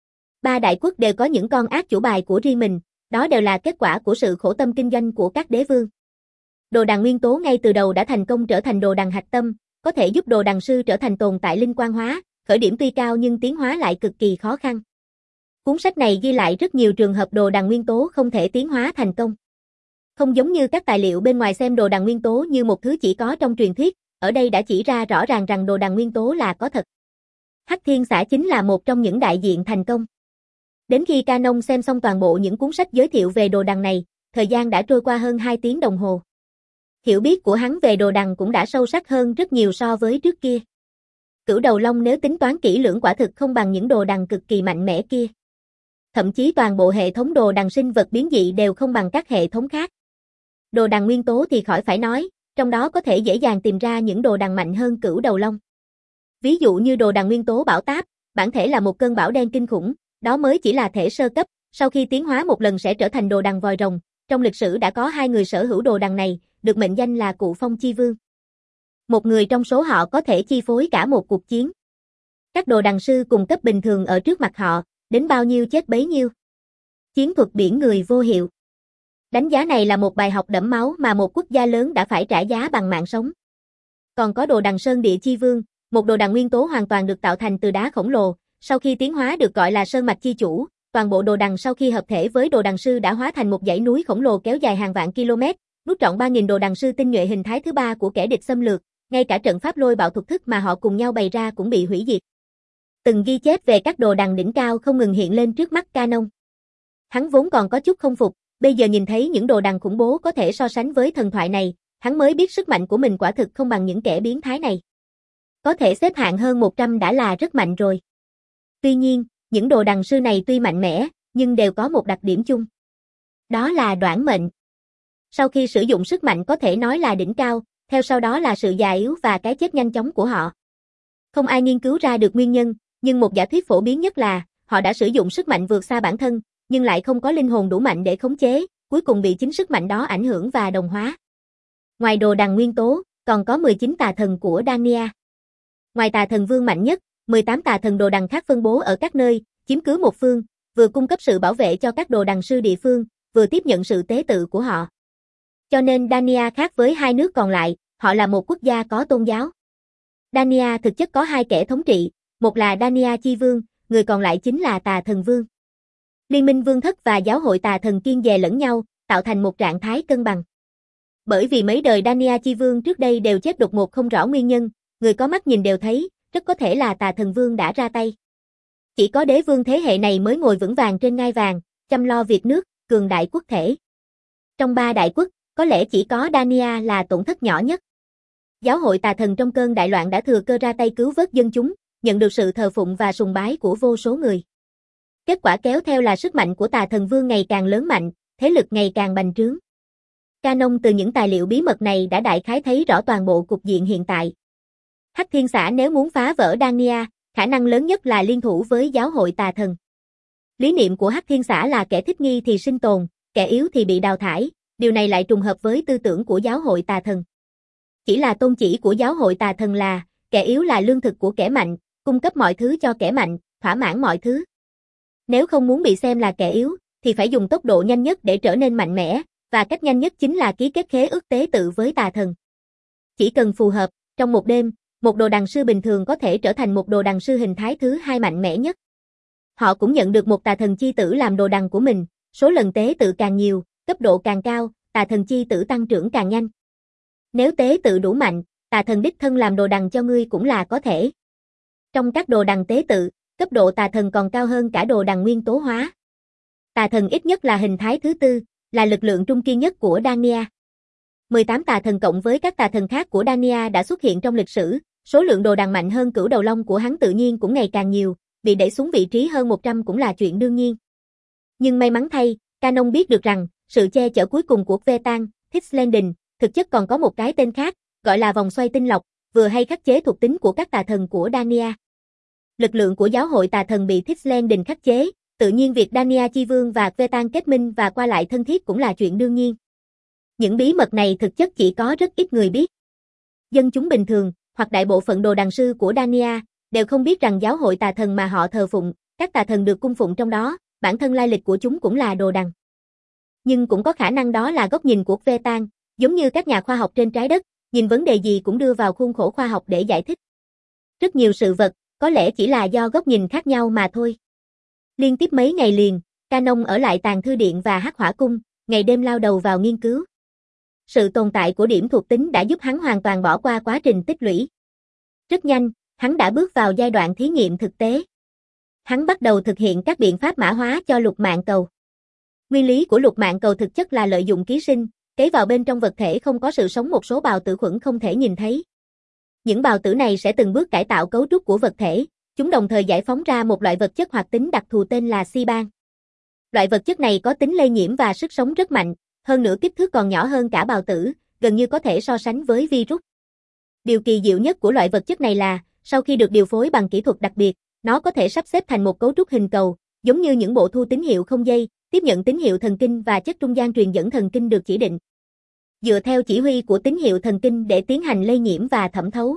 Ba đại quốc đều có những con ác chủ bài của riêng mình, đó đều là kết quả của sự khổ tâm kinh doanh của các đế vương. Đồ đằng nguyên tố ngay từ đầu đã thành công trở thành đồ đằng hạch tâm, có thể giúp đồ đằng sư trở thành tồn tại linh quan hóa, khởi điểm tuy cao nhưng tiến hóa lại cực kỳ khó khăn. Cuốn sách này ghi lại rất nhiều trường hợp đồ đằng nguyên tố không thể tiến hóa thành công. Không giống như các tài liệu bên ngoài xem đồ đằng nguyên tố như một thứ chỉ có trong truyền thuyết, ở đây đã chỉ ra rõ ràng rằng đồ đằng nguyên tố là có thật. Hắc Thiên Xã chính là một trong những đại diện thành công. Đến khi Canon xem xong toàn bộ những cuốn sách giới thiệu về đồ đằng này, thời gian đã trôi qua hơn hai tiếng đồng hồ. Hiểu biết của hắn về đồ đằng cũng đã sâu sắc hơn rất nhiều so với trước kia. Cửu đầu long nếu tính toán kỹ lưỡng quả thực không bằng những đồ đằng cực kỳ mạnh mẽ kia. Thậm chí toàn bộ hệ thống đồ đằng sinh vật biến dị đều không bằng các hệ thống khác. Đồ đằng nguyên tố thì khỏi phải nói, trong đó có thể dễ dàng tìm ra những đồ đằng mạnh hơn cửu đầu long. Ví dụ như đồ đằng nguyên tố bão táp, bản thể là một cơn bão đen kinh khủng, đó mới chỉ là thể sơ cấp, sau khi tiến hóa một lần sẽ trở thành đồ đằng vòi rồng. Trong lịch sử đã có hai người sở hữu đồ đằng này, được mệnh danh là Cụ Phong Chi Vương. Một người trong số họ có thể chi phối cả một cuộc chiến. Các đồ đằng sư cùng cấp bình thường ở trước mặt họ, đến bao nhiêu chết bấy nhiêu. Chiến thuật biển người vô hiệu. Đánh giá này là một bài học đẫm máu mà một quốc gia lớn đã phải trả giá bằng mạng sống. Còn có đồ đằng Sơn Địa Chi Vương, một đồ đằng nguyên tố hoàn toàn được tạo thành từ đá khổng lồ, sau khi tiến hóa được gọi là Sơn Mạch Chi Chủ, toàn bộ đồ đằng sau khi hợp thể với đồ đằng sư đã hóa thành một dãy núi khổng lồ kéo dài hàng vạn km, nuốt trọn ba nghìn đồ đằng sư tinh nhuệ hình thái thứ ba của kẻ địch xâm lược, ngay cả trận pháp lôi bạo thuật thức mà họ cùng nhau bày ra cũng bị hủy diệt. Từng ghi chép về các đồ đằng đỉnh cao không ngừng hiện lên trước mắt Canon. Hắn vốn còn có chút không phục, bây giờ nhìn thấy những đồ đằng khủng bố có thể so sánh với thần thoại này, hắn mới biết sức mạnh của mình quả thực không bằng những kẻ biến thái này. Có thể xếp hạng hơn một trăm đã là rất mạnh rồi. Tuy nhiên, những đồ đằng sư này tuy mạnh mẽ, nhưng đều có một đặc điểm chung. Đó là đoản mệnh. Sau khi sử dụng sức mạnh có thể nói là đỉnh cao, theo sau đó là sự già yếu và cái chết nhanh chóng của họ. Không ai nghiên cứu ra được nguyên nhân, nhưng một giả thuyết phổ biến nhất là, họ đã sử dụng sức mạnh vượt xa bản thân, nhưng lại không có linh hồn đủ mạnh để khống chế, cuối cùng bị chính sức mạnh đó ảnh hưởng và đồng hóa. Ngoài đồ đằng nguyên tố, còn có mười chín tà thần của Dania. Ngoài tà thần vương mạnh nhất, mười tám tà thần đồ đằng khác phân bố ở các nơi, chiếm cứ một phương, vừa cung cấp sự bảo vệ cho các đồ đằng sư địa phương, vừa tiếp nhận sự tế tự của họ. Cho nên Dania khác với hai nước còn lại, họ là một quốc gia có tôn giáo. Dania thực chất có hai kẻ thống trị, một là Dania Chi Vương, người còn lại chính là tà thần vương. Liên minh vương thất và giáo hội tà thần kiêng dè lẫn nhau, tạo thành một trạng thái cân bằng. Bởi vì mấy đời Dania Chi Vương trước đây đều chết đột ngột không rõ nguyên nhân, người có mắt nhìn đều thấy, rất có thể là tà thần vương đã ra tay. Chỉ có đế vương thế hệ này mới ngồi vững vàng trên ngai vàng, chăm lo việc nước, cường đại quốc thể. Trong ba đại quốc, có lẽ chỉ có Dania là tổn thất nhỏ nhất. Giáo hội tà thần trong cơn đại loạn đã thừa cơ ra tay cứu vớt dân chúng, nhận được sự thờ phụng và sùng bái của vô số người. Kết quả kéo theo là sức mạnh của tà thần vương ngày càng lớn mạnh, thế lực ngày càng bành trướng. Canon từ những tài liệu bí mật này đã đại khái thấy rõ toàn bộ cục diện hiện tại. Hắc Thiên Xã nếu muốn phá vỡ Dania, khả năng lớn nhất là liên thủ với giáo hội tà thần. Lý niệm của Hắc Thiên Xã là kẻ thích nghi thì sinh tồn, kẻ yếu thì bị đào thải, điều này lại trùng hợp với tư tưởng của giáo hội tà thần. Chỉ là tôn chỉ của giáo hội tà thần là, kẻ yếu là lương thực của kẻ mạnh, cung cấp mọi thứ cho kẻ mạnh, thỏa mãn mọi thứ. Nếu không muốn bị xem là kẻ yếu, thì phải dùng tốc độ nhanh nhất để trở nên mạnh mẽ, và cách nhanh nhất chính là ký kết khế ước tế tự với tà thần. Chỉ cần phù hợp, trong một đêm, một đồ đằng sư bình thường có thể trở thành một đồ đằng sư hình thái thứ hai mạnh mẽ nhất. Họ cũng nhận được một tà thần chi tử làm đồ đằng của mình, số lần tế tự càng nhiều, cấp độ càng cao, tà thần chi tử tăng trưởng càng nhanh. Nếu tế tự đủ mạnh, tà thần đích thân làm đồ đằng cho ngươi cũng là có thể. Trong các đồ đằng tế tự, cấp độ tà thần còn cao hơn cả đồ đằng nguyên tố hóa. Tà thần ít nhất là hình thái thứ tư, là lực lượng trung kiên nhất của Dania. mười tám tà thần cộng với các tà thần khác của Dania đã xuất hiện trong lịch sử, số lượng đồ đằng mạnh hơn cửu đầu long của hắn tự nhiên cũng ngày càng nhiều, bị đẩy xuống vị trí hơn một trăm cũng là chuyện đương nhiên. Nhưng may mắn thay, Canon biết được rằng, sự che chở cuối cùng của Vetan, Thixlenden, thực chất còn có một cái tên khác, gọi là vòng xoay tinh lọc, vừa hay khắc chế thuộc tính của các tà thần của Dania. Lực lượng của giáo hội tà thần bị Thixlenden khắc chế, tự nhiên việc Dania Chi Vương và Vetan kết minh và qua lại thân thiết cũng là chuyện đương nhiên. Những bí mật này thực chất chỉ có rất ít người biết. Dân chúng bình thường, hoặc đại bộ phận đồ đằng sư của Dania, đều không biết rằng giáo hội tà thần mà họ thờ phụng, các tà thần được cung phụng trong đó, bản thân lai lịch của chúng cũng là đồ đằng. Nhưng cũng có khả năng đó là góc nhìn của Vetan, Giống như các nhà khoa học trên trái đất, nhìn vấn đề gì cũng đưa vào khuôn khổ khoa học để giải thích. Rất nhiều sự vật, có lẽ chỉ là do góc nhìn khác nhau mà thôi. Liên tiếp mấy ngày liền, Canon ở lại Tàng Thư Điện và Hắc Hỏa Cung, ngày đêm lao đầu vào nghiên cứu. Sự tồn tại của điểm thuộc tính đã giúp hắn hoàn toàn bỏ qua quá trình tích lũy. Rất nhanh, hắn đã bước vào giai đoạn thí nghiệm thực tế. Hắn bắt đầu thực hiện các biện pháp mã hóa cho lục mạng cầu. Nguyên lý của lục mạng cầu thực chất là lợi dụng ký sinh, cấy vào bên trong vật thể không có sự sống một số bào tử khuẩn không thể nhìn thấy. Những bào tử này sẽ từng bước cải tạo cấu trúc của vật thể, chúng đồng thời giải phóng ra một loại vật chất hoạt tính đặc thù tên là si-ban. Loại vật chất này có tính lây nhiễm và sức sống rất mạnh, hơn nữa kích thước còn nhỏ hơn cả bào tử, gần như có thể so sánh với virus. Điều kỳ diệu nhất của loại vật chất này là, sau khi được điều phối bằng kỹ thuật đặc biệt, nó có thể sắp xếp thành một cấu trúc hình cầu, giống như những bộ thu tín hiệu không dây, tiếp nhận tín hiệu thần kinh và chất trung gian truyền dẫn thần kinh được chỉ định. Dựa theo chỉ huy của tín hiệu thần kinh để tiến hành lây nhiễm và thẩm thấu.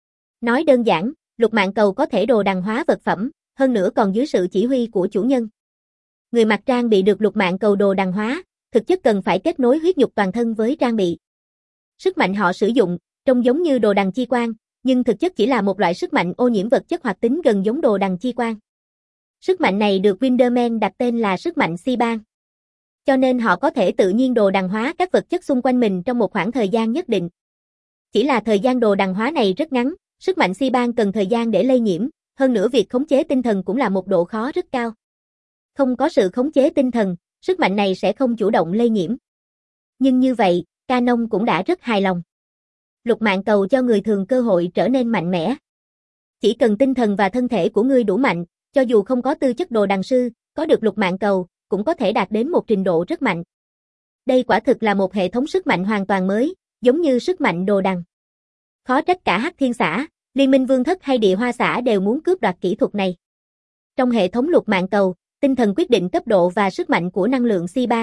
Nói đơn giản, lục mạng cầu có thể đồ đằng hóa vật phẩm, hơn nữa còn dưới sự chỉ huy của chủ nhân. Người mặc trang bị được lục mạng cầu đồ đằng hóa, thực chất cần phải kết nối huyết nhục toàn thân với trang bị. Sức mạnh họ sử dụng, trông giống như đồ đằng chi quan, nhưng thực chất chỉ là một loại sức mạnh ô nhiễm vật chất hoạt tính gần giống đồ đằng chi quan. Sức mạnh này được Winderman đặt tên là sức mạnh si-ban. Cho nên họ có thể tự nhiên đồ đằng hóa các vật chất xung quanh mình trong một khoảng thời gian nhất định. Chỉ là thời gian đồ đằng hóa này rất ngắn, sức mạnh si-ban cần thời gian để lây nhiễm, hơn nữa việc khống chế tinh thần cũng là một độ khó rất cao. Không có sự khống chế tinh thần, sức mạnh này sẽ không chủ động lây nhiễm. Nhưng như vậy, Canon cũng đã rất hài lòng. Lục mạng cầu cho người thường cơ hội trở nên mạnh mẽ. Chỉ cần tinh thần và thân thể của ngươi đủ mạnh, cho dù không có tư chất đồ đằng sư, có được lục mạng cầu, cũng có thể đạt đến một trình độ rất mạnh. Đây quả thực là một hệ thống sức mạnh hoàn toàn mới, giống như sức mạnh đồ đằng. Khó trách cả Hắc Thiên Xã, Liên minh Vương Thất hay Địa Hoa Xã đều muốn cướp đoạt kỹ thuật này. Trong hệ thống lục mạng cầu, tinh thần quyết định cấp độ và sức mạnh của năng lượng si-ban.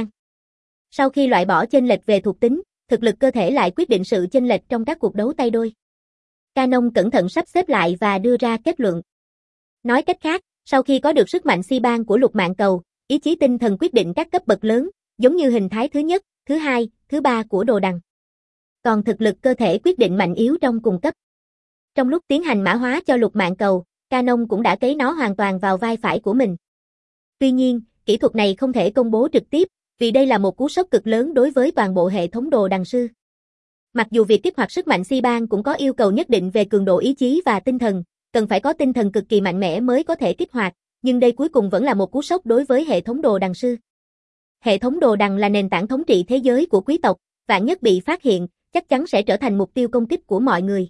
Sau khi loại bỏ chênh lệch về thuộc tính, thực lực cơ thể lại quyết định sự chênh lệch trong các cuộc đấu tay đôi. Canon cẩn thận sắp xếp lại và đưa ra kết luận. Nói cách khác, sau khi có được sức mạnh si-ban của lục mạng cầu, ý chí tinh thần quyết định các cấp bậc lớn, giống như hình thái thứ nhất, thứ hai, thứ ba của đồ đằng. Còn thực lực cơ thể quyết định mạnh yếu trong cùng cấp. Trong lúc tiến hành mã hóa cho lục mạng cầu, Canon cũng đã cấy nó hoàn toàn vào vai phải của mình. Tuy nhiên, kỹ thuật này không thể công bố trực tiếp, vì đây là một cú sốc cực lớn đối với toàn bộ hệ thống đồ đằng sư. Mặc dù việc kích hoạt sức mạnh si-ban cũng có yêu cầu nhất định về cường độ ý chí và tinh thần, cần phải có tinh thần cực kỳ mạnh mẽ mới có thể kích hoạt, nhưng đây cuối cùng vẫn là một cú sốc đối với hệ thống đồ đằng sư. Hệ thống đồ đằng là nền tảng thống trị thế giới của quý tộc, vạn nhất bị phát hiện, chắc chắn sẽ trở thành mục tiêu công kích của mọi người.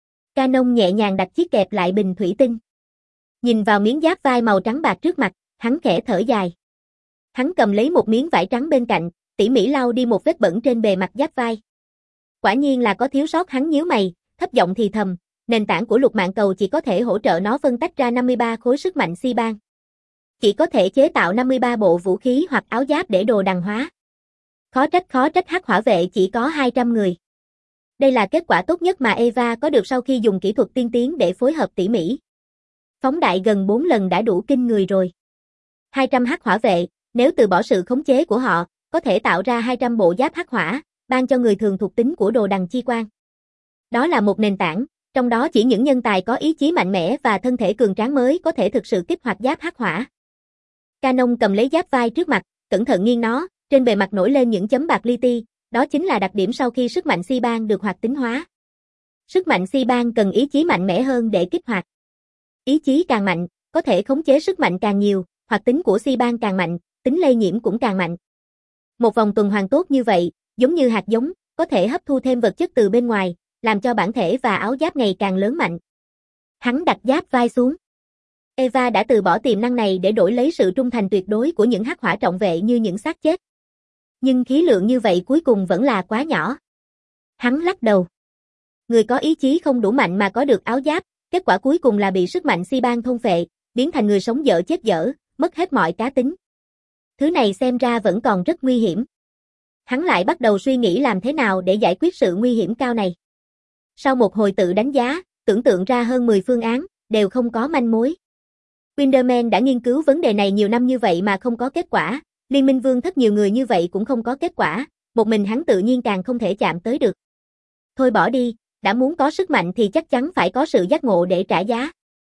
Canon nhẹ nhàng đặt chiếc kẹp lại bình thủy tinh. Nhìn vào miếng giáp vai màu trắng bạc trước mặt, hắn khẽ thở dài. Hắn cầm lấy một miếng vải trắng bên cạnh, tỉ mỉ lau đi một vết bẩn trên bề mặt giáp vai. Quả nhiên là có thiếu sót, hắn nhíu mày, thấp giọng thì thầm, nền tảng của lục mạng cầu chỉ có thể hỗ trợ nó phân tách ra năm mươi ba khối sức mạnh si-ban. Chỉ có thể chế tạo năm mươi ba bộ vũ khí hoặc áo giáp để đồ đằng hóa. Khó trách khó trách Hắc Hỏa vệ chỉ có hai trăm người. Đây là kết quả tốt nhất mà Eva có được sau khi dùng kỹ thuật tiên tiến để phối hợp tỉ mỉ. Phóng đại gần bốn lần đã đủ kinh người rồi. hai trăm Hắc Hỏa vệ, nếu từ bỏ sự khống chế của họ, có thể tạo ra hai trăm bộ giáp hắc hỏa, ban cho người thường thuộc tính của đồ đằng chi quan. Đó là một nền tảng, trong đó chỉ những nhân tài có ý chí mạnh mẽ và thân thể cường tráng mới có thể thực sự kích hoạt giáp hắc hỏa. Canon cầm lấy giáp vai trước mặt, cẩn thận nghiêng nó, trên bề mặt nổi lên những chấm bạc li ti, đó chính là đặc điểm sau khi sức mạnh si-ban được hoạt tính hóa. Sức mạnh si-ban cần ý chí mạnh mẽ hơn để kích hoạt. Ý chí càng mạnh, có thể khống chế sức mạnh càng nhiều, hoạt tính của si-ban càng mạnh, tính lây nhiễm cũng càng mạnh. Một vòng tuần hoàn tốt như vậy, giống như hạt giống, có thể hấp thu thêm vật chất từ bên ngoài, làm cho bản thể và áo giáp ngày càng lớn mạnh. Hắn đặt giáp vai xuống. Eva đã từ bỏ tiềm năng này để đổi lấy sự trung thành tuyệt đối của những hắc hỏa trọng vệ như những xác chết. Nhưng khí lượng như vậy cuối cùng vẫn là quá nhỏ. Hắn lắc đầu. Người có ý chí không đủ mạnh mà có được áo giáp, kết quả cuối cùng là bị sức mạnh si-ban thôn phệ, biến thành người sống dở chết dở, mất hết mọi cá tính. Thứ này xem ra vẫn còn rất nguy hiểm. Hắn lại bắt đầu suy nghĩ làm thế nào để giải quyết sự nguy hiểm cao này. Sau một hồi tự đánh giá, tưởng tượng ra hơn mười phương án, đều không có manh mối. Winderman đã nghiên cứu vấn đề này nhiều năm như vậy mà không có kết quả, Liên minh Vương Thất nhiều người như vậy cũng không có kết quả, một mình hắn tự nhiên càng không thể chạm tới được. Thôi bỏ đi, đã muốn có sức mạnh thì chắc chắn phải có sự giác ngộ để trả giá.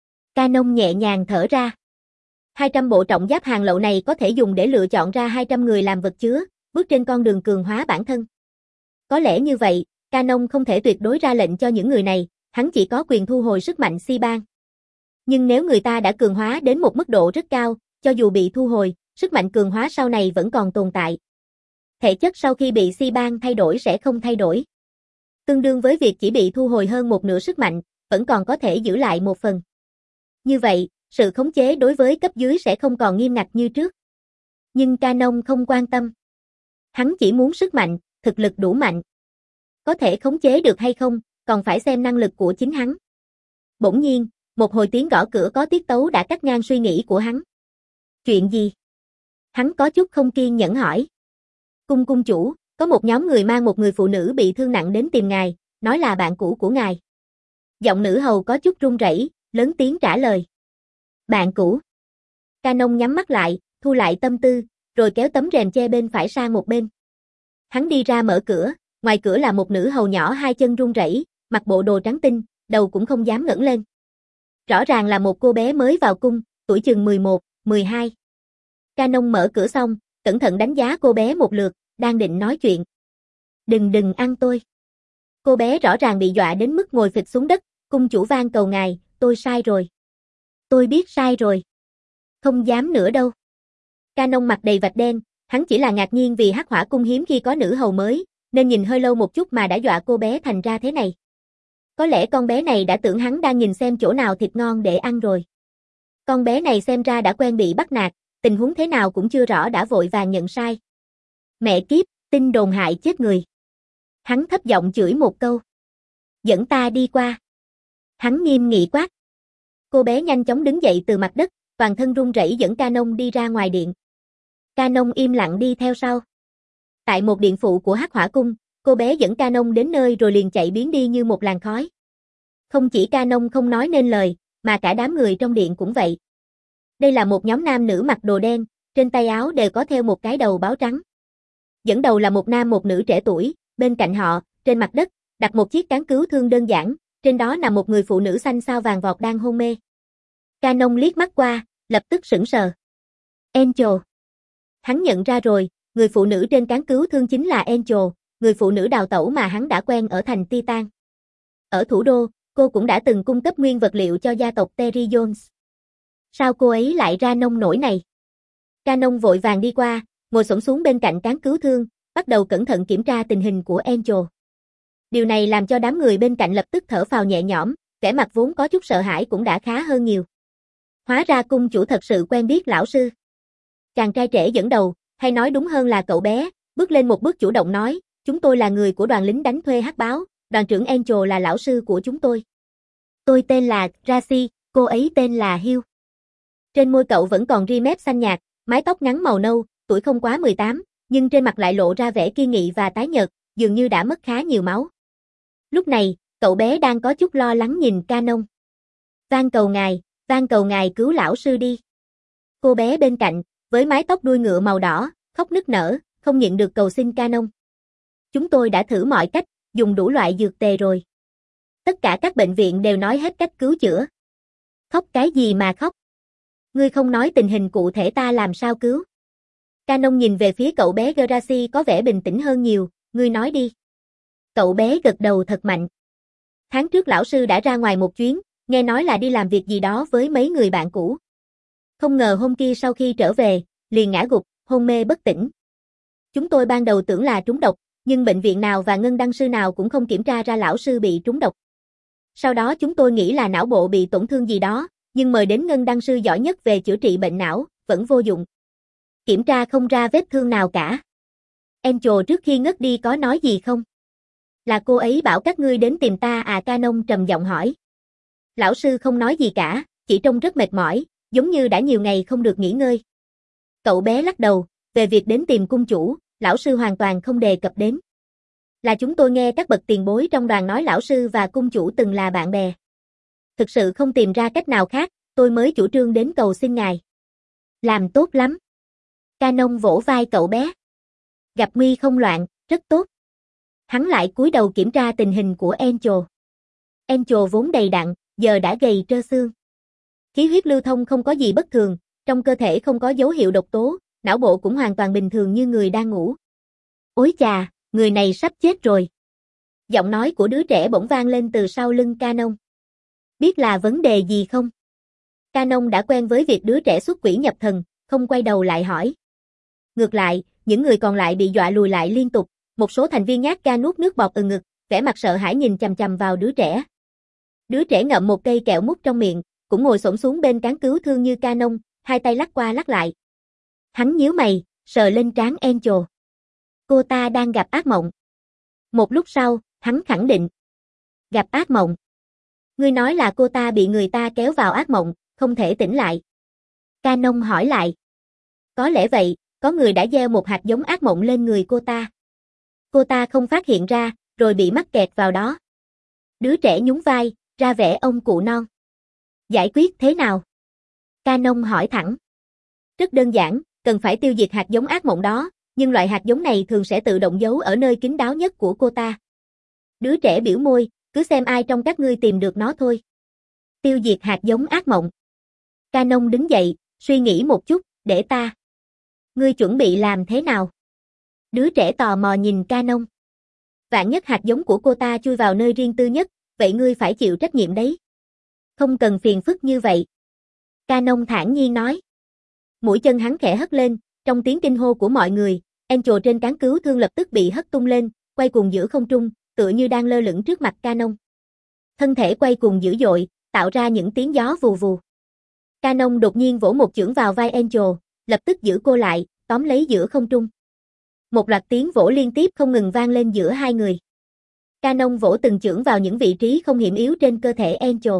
Canon nhẹ nhàng thở ra. hai trăm bộ trọng giáp hàng lậu này có thể dùng để lựa chọn ra hai trăm người làm vật chứa, bước trên con đường cường hóa bản thân. Có lẽ như vậy, Canon không thể tuyệt đối ra lệnh cho những người này, hắn chỉ có quyền thu hồi sức mạnh si ban. Nhưng nếu người ta đã cường hóa đến một mức độ rất cao, cho dù bị thu hồi, sức mạnh cường hóa sau này vẫn còn tồn tại. Thể chất sau khi bị si ban thay đổi sẽ không thay đổi. Tương đương với việc chỉ bị thu hồi hơn một nửa sức mạnh, vẫn còn có thể giữ lại một phần. Như vậy, sự khống chế đối với cấp dưới sẽ không còn nghiêm ngặt như trước. Nhưng Canon không quan tâm. Hắn chỉ muốn sức mạnh, thực lực đủ mạnh. Có thể khống chế được hay không, còn phải xem năng lực của chính hắn. Bỗng nhiên, một hồi tiếng gõ cửa có tiết tấu đã cắt ngang suy nghĩ của hắn. Chuyện gì? Hắn có chút không kiên nhẫn hỏi. Cung cung chủ, có một nhóm người mang một người phụ nữ bị thương nặng đến tìm ngài, nói là bạn cũ của ngài. Giọng nữ hầu có chút run rẩy, lớn tiếng trả lời. Bạn cũ. Canon nhắm mắt lại, thu lại tâm tư, rồi kéo tấm rèm che bên phải sang một bên. Hắn đi ra mở cửa, ngoài cửa là một nữ hầu nhỏ hai chân run rẩy, mặc bộ đồ trắng tinh, đầu cũng không dám ngẩng lên. Rõ ràng là một cô bé mới vào cung, tuổi chừng mười một, mười hai. Canon mở cửa xong, cẩn thận đánh giá cô bé một lượt, đang định nói chuyện. Đừng đừng ăn tôi. Cô bé rõ ràng bị dọa đến mức ngồi phịch xuống đất, cung chủ van cầu ngài, tôi sai rồi. Tôi biết sai rồi. Không dám nữa đâu. Canon mặt đầy vạch đen, hắn chỉ là ngạc nhiên vì Hắc Hỏa cung hiếm khi có nữ hầu mới, nên nhìn hơi lâu một chút mà đã dọa cô bé thành ra thế này. Có lẽ con bé này đã tưởng hắn đang nhìn xem chỗ nào thịt ngon để ăn rồi. Con bé này xem ra đã quen bị bắt nạt, tình huống thế nào cũng chưa rõ đã vội vàng nhận sai. Mẹ kiếp, tin đồn hại chết người. Hắn thấp giọng chửi một câu. Dẫn ta đi qua. Hắn nghiêm nghị quát. Cô bé nhanh chóng đứng dậy từ mặt đất, toàn thân run rẩy dẫn Canon đi ra ngoài điện. Canon im lặng đi theo sau. Tại một điện phụ của Hắc Hỏa cung, cô bé dẫn Canon đến nơi rồi liền chạy biến đi như một làn khói. Không chỉ Canon không nói nên lời, mà cả đám người trong điện cũng vậy. Đây là một nhóm nam nữ mặc đồ đen, trên tay áo đều có theo một cái đầu báo trắng. Dẫn đầu là một nam một nữ trẻ tuổi, bên cạnh họ, trên mặt đất, đặt một chiếc cán cứu thương đơn giản, trên đó nằm một người phụ nữ xanh xao vàng vọt đang hôn mê. Canon liếc mắt qua, lập tức sững sờ. Angel. Hắn nhận ra rồi, người phụ nữ trên cán cứu thương chính là Angel, người phụ nữ đào tẩu mà hắn đã quen ở thành Titan. Ở thủ đô, cô cũng đã từng cung cấp nguyên vật liệu cho gia tộc Terry Jones. Sao cô ấy lại ra nông nổi này? Canon vội vàng đi qua, ngồi xổm xuống bên cạnh cán cứu thương, bắt đầu cẩn thận kiểm tra tình hình của Angel. Điều này làm cho đám người bên cạnh lập tức thở phào nhẹ nhõm, vẻ mặt vốn có chút sợ hãi cũng đã khá hơn nhiều. Hóa ra cung chủ thật sự quen biết lão sư. Chàng trai trẻ dẫn đầu, hay nói đúng hơn là cậu bé, bước lên một bước chủ động nói, chúng tôi là người của đoàn lính đánh thuê hắc báo, đoàn trưởng Angel là lão sư của chúng tôi. Tôi tên là Razi, cô ấy tên là Hill. Trên môi cậu vẫn còn ria mép xanh nhạt, mái tóc ngắn màu nâu, tuổi không quá mười tám, nhưng trên mặt lại lộ ra vẻ kiên nghị và tái nhợt, dường như đã mất khá nhiều máu. Lúc này, cậu bé đang có chút lo lắng nhìn Canon. Van cầu ngài, van cầu ngài cứu lão sư đi. Cô bé bên cạnh, với mái tóc đuôi ngựa màu đỏ, khóc nức nở, không nhịn được cầu xin Canon. Chúng tôi đã thử mọi cách, dùng đủ loại dược tề rồi. Tất cả các bệnh viện đều nói hết cách cứu chữa. Khóc cái gì mà khóc? Ngươi không nói tình hình cụ thể ta làm sao cứu? Canon nhìn về phía cậu bé Gracie có vẻ bình tĩnh hơn nhiều, ngươi nói đi. Cậu bé gật đầu thật mạnh. Tháng trước lão sư đã ra ngoài một chuyến, nghe nói là đi làm việc gì đó với mấy người bạn cũ. Không ngờ hôm kia sau khi trở về, liền ngã gục, hôn mê bất tỉnh. Chúng tôi ban đầu tưởng là trúng độc, nhưng bệnh viện nào và ngân đăng sư nào cũng không kiểm tra ra lão sư bị trúng độc. Sau đó chúng tôi nghĩ là não bộ bị tổn thương gì đó, nhưng mời đến ngân đăng sư giỏi nhất về chữa trị bệnh não, vẫn vô dụng. Kiểm tra không ra vết thương nào cả. Angel trước khi ngất đi có nói gì không? Là cô ấy bảo các ngươi đến tìm ta à? Canon trầm giọng hỏi. Lão sư không nói gì cả, chỉ trông rất mệt mỏi, giống như đã nhiều ngày không được nghỉ ngơi. Cậu bé lắc đầu, về việc đến tìm cung chủ, lão sư hoàn toàn không đề cập đến. Là chúng tôi nghe các bậc tiền bối trong đoàn nói lão sư và cung chủ từng là bạn bè. Thực sự không tìm ra cách nào khác, tôi mới chủ trương đến cầu xin ngài. Làm tốt lắm. Canon vỗ vai cậu bé. Gặp nguy không loạn, rất tốt. Hắn lại cúi đầu kiểm tra tình hình của Angel. Angel vốn đầy đặn, giờ đã gầy trơ xương. Khí huyết lưu thông không có gì bất thường, trong cơ thể không có dấu hiệu độc tố, não bộ cũng hoàn toàn bình thường như người đang ngủ. Ối chà, người này sắp chết rồi. Giọng nói của đứa trẻ bỗng vang lên từ sau lưng Canon. Biết là vấn đề gì không? Canon đã quen với việc đứa trẻ xuất quỷ nhập thần, không quay đầu lại hỏi. Ngược lại, những người còn lại bị dọa lùi lại liên tục, một số thành viên nhát ga nuốt nước bọt ừ ngực, vẻ mặt sợ hãi nhìn chằm chằm vào đứa trẻ. Đứa trẻ ngậm một cây kẹo mút trong miệng, cũng ngồi xổm xuống bên cán cứu thương như Canon, hai tay lắc qua lắc lại. Hắn nhíu mày, sờ lên trán Angel. Cô ta đang gặp ác mộng. Một lúc sau, hắn khẳng định. Gặp ác mộng. Ngươi nói là cô ta bị người ta kéo vào ác mộng, không thể tỉnh lại. Canon hỏi lại. Có lẽ vậy, có người đã gieo một hạt giống ác mộng lên người cô ta. Cô ta không phát hiện ra, rồi bị mắc kẹt vào đó. Đứa trẻ nhún vai, ra vẻ ông cụ non. Giải quyết thế nào? Canon hỏi thẳng. Rất đơn giản, cần phải tiêu diệt hạt giống ác mộng đó, nhưng loại hạt giống này thường sẽ tự động giấu ở nơi kín đáo nhất của cô ta. Đứa trẻ biểu môi, cứ xem ai trong các ngươi tìm được nó thôi. Tiêu diệt hạt giống ác mộng. Canon đứng dậy, suy nghĩ một chút, để ta. Ngươi chuẩn bị làm thế nào? Đứa trẻ tò mò nhìn Canon. Vạn nhất hạt giống của cô ta chui vào nơi riêng tư nhất, vậy ngươi phải chịu trách nhiệm đấy. Không cần phiền phức như vậy. Canon thản nhiên nói. Mũi chân hắn khẽ hất lên, trong tiếng kinh hô của mọi người, Angel trên cán cứu thương lập tức bị hất tung lên, quay cuồng giữa không trung, tựa như đang lơ lửng trước mặt Canon. Thân thể quay cuồng dữ dội, tạo ra những tiếng gió vù vù. Canon đột nhiên vỗ một chưởng vào vai Angel, lập tức giữ cô lại, tóm lấy giữa không trung. Một loạt tiếng vỗ liên tiếp không ngừng vang lên giữa hai người. Canon vỗ từng chưởng vào những vị trí không hiểm yếu trên cơ thể Angel.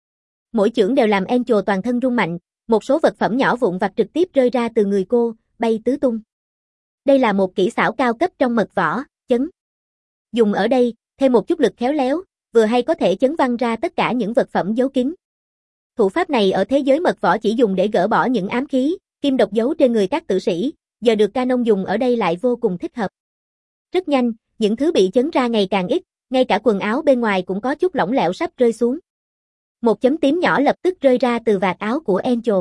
Mỗi chưởng đều làm Angel toàn thân rung mạnh, một số vật phẩm nhỏ vụn vặt trực tiếp rơi ra từ người cô, bay tứ tung. Đây là một kỹ xảo cao cấp trong mật võ, chấn. Dùng ở đây, thêm một chút lực khéo léo, vừa hay có thể chấn văng ra tất cả những vật phẩm giấu kín. Thủ pháp này ở thế giới mật võ chỉ dùng để gỡ bỏ những ám khí, kim độc giấu trên người các tử sĩ, giờ được Canon dùng ở đây lại vô cùng thích hợp. Rất nhanh, những thứ bị chấn ra ngày càng ít, ngay cả quần áo bên ngoài cũng có chút lỏng lẻo sắp rơi xuống. Một chấm tím nhỏ lập tức rơi ra từ vạt áo của Angel.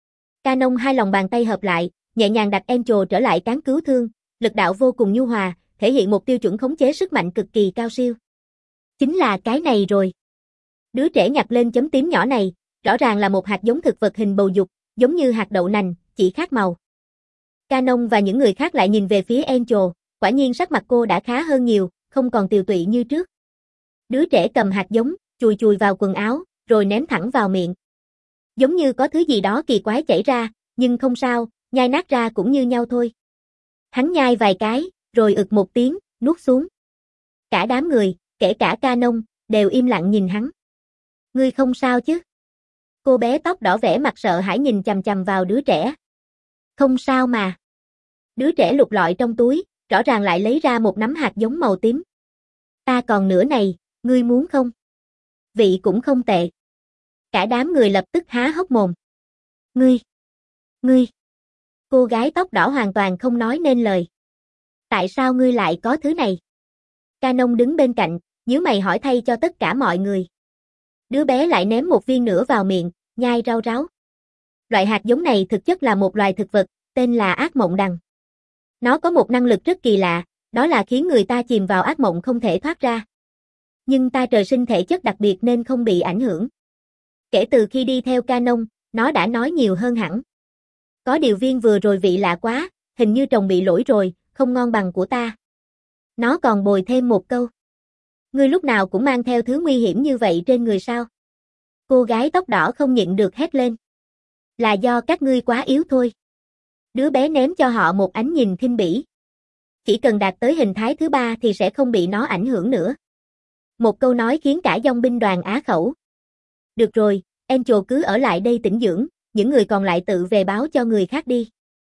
Canon hai lòng bàn tay hợp lại, nhẹ nhàng đặt Angel trở lại cán cứu thương, lực đạo vô cùng nhu hòa, thể hiện một tiêu chuẩn khống chế sức mạnh cực kỳ cao siêu. Chính là cái này rồi. Đứa trẻ nhặt lên chấm tím nhỏ này, rõ ràng là một hạt giống thực vật hình bầu dục, giống như hạt đậu nành, chỉ khác màu. Canon và những người khác lại nhìn về phía Angel, quả nhiên sắc mặt cô đã khá hơn nhiều, không còn tiều tụy như trước. Đứa trẻ cầm hạt giống, chùi chùi vào quần áo, rồi ném thẳng vào miệng. Giống như có thứ gì đó kỳ quái chảy ra, nhưng không sao, nhai nát ra cũng như nhau thôi. Hắn nhai vài cái, rồi ực một tiếng, nuốt xuống. Cả đám người, kể cả Canon, đều im lặng nhìn hắn. Ngươi không sao chứ? Cô bé tóc đỏ vẻ mặt sợ hãi nhìn chằm chằm vào đứa trẻ. Không sao mà. Đứa trẻ lục lọi trong túi, rõ ràng lại lấy ra một nắm hạt giống màu tím. Ta còn nửa này, ngươi muốn không? Vị cũng không tệ. Cả đám người lập tức há hốc mồm. Ngươi, ngươi. Cô gái tóc đỏ hoàn toàn không nói nên lời. Tại sao ngươi lại có thứ này? Canon đứng bên cạnh, nhíu mày hỏi thay cho tất cả mọi người. Đứa bé lại ném một viên nữa vào miệng, nhai rau ráu. Loại hạt giống này thực chất là một loài thực vật, tên là ác mộng đằng. Nó có một năng lực rất kỳ lạ, đó là khiến người ta chìm vào ác mộng không thể thoát ra. Nhưng ta trời sinh thể chất đặc biệt nên không bị ảnh hưởng. Kể từ khi đi theo Canon, nó đã nói nhiều hơn hẳn. Có điều viên vừa rồi vị lạ quá, hình như trồng bị lỗi rồi, không ngon bằng của ta. Nó còn bồi thêm một câu. Ngươi lúc nào cũng mang theo thứ nguy hiểm như vậy trên người sao? Cô gái tóc đỏ không nhịn được hét lên. Là do các ngươi quá yếu thôi. Đứa bé ném cho họ một ánh nhìn khinh bỉ. Chỉ cần đạt tới hình thái thứ ba thì sẽ không bị nó ảnh hưởng nữa. Một câu nói khiến cả dòng binh đoàn á khẩu. Được rồi, Angel cứ ở lại đây tĩnh dưỡng, những người còn lại tự về báo cho người khác đi.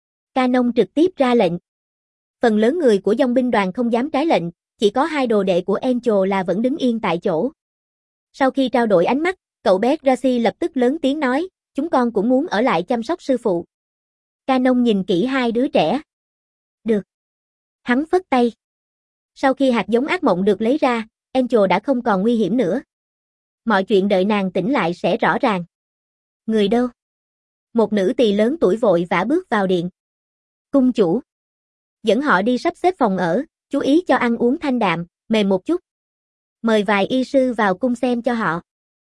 Canon trực tiếp ra lệnh. Phần lớn người của dòng binh đoàn không dám trái lệnh, chỉ có hai đồ đệ của Angel là vẫn đứng yên tại chỗ. Sau khi trao đổi ánh mắt, cậu bé Gracie lập tức lớn tiếng nói, chúng con cũng muốn ở lại chăm sóc sư phụ. Canon nhìn kỹ hai đứa trẻ. Được. Hắn phất tay. Sau khi hạt giống ác mộng được lấy ra, Angel đã không còn nguy hiểm nữa. Mọi chuyện đợi nàng tỉnh lại sẽ rõ ràng. Người đâu? Một nữ tỳ lớn tuổi vội vã bước vào điện. Cung chủ. Dẫn họ đi sắp xếp phòng ở, chú ý cho ăn uống thanh đạm, mềm một chút. Mời vài y sư vào cung xem cho họ.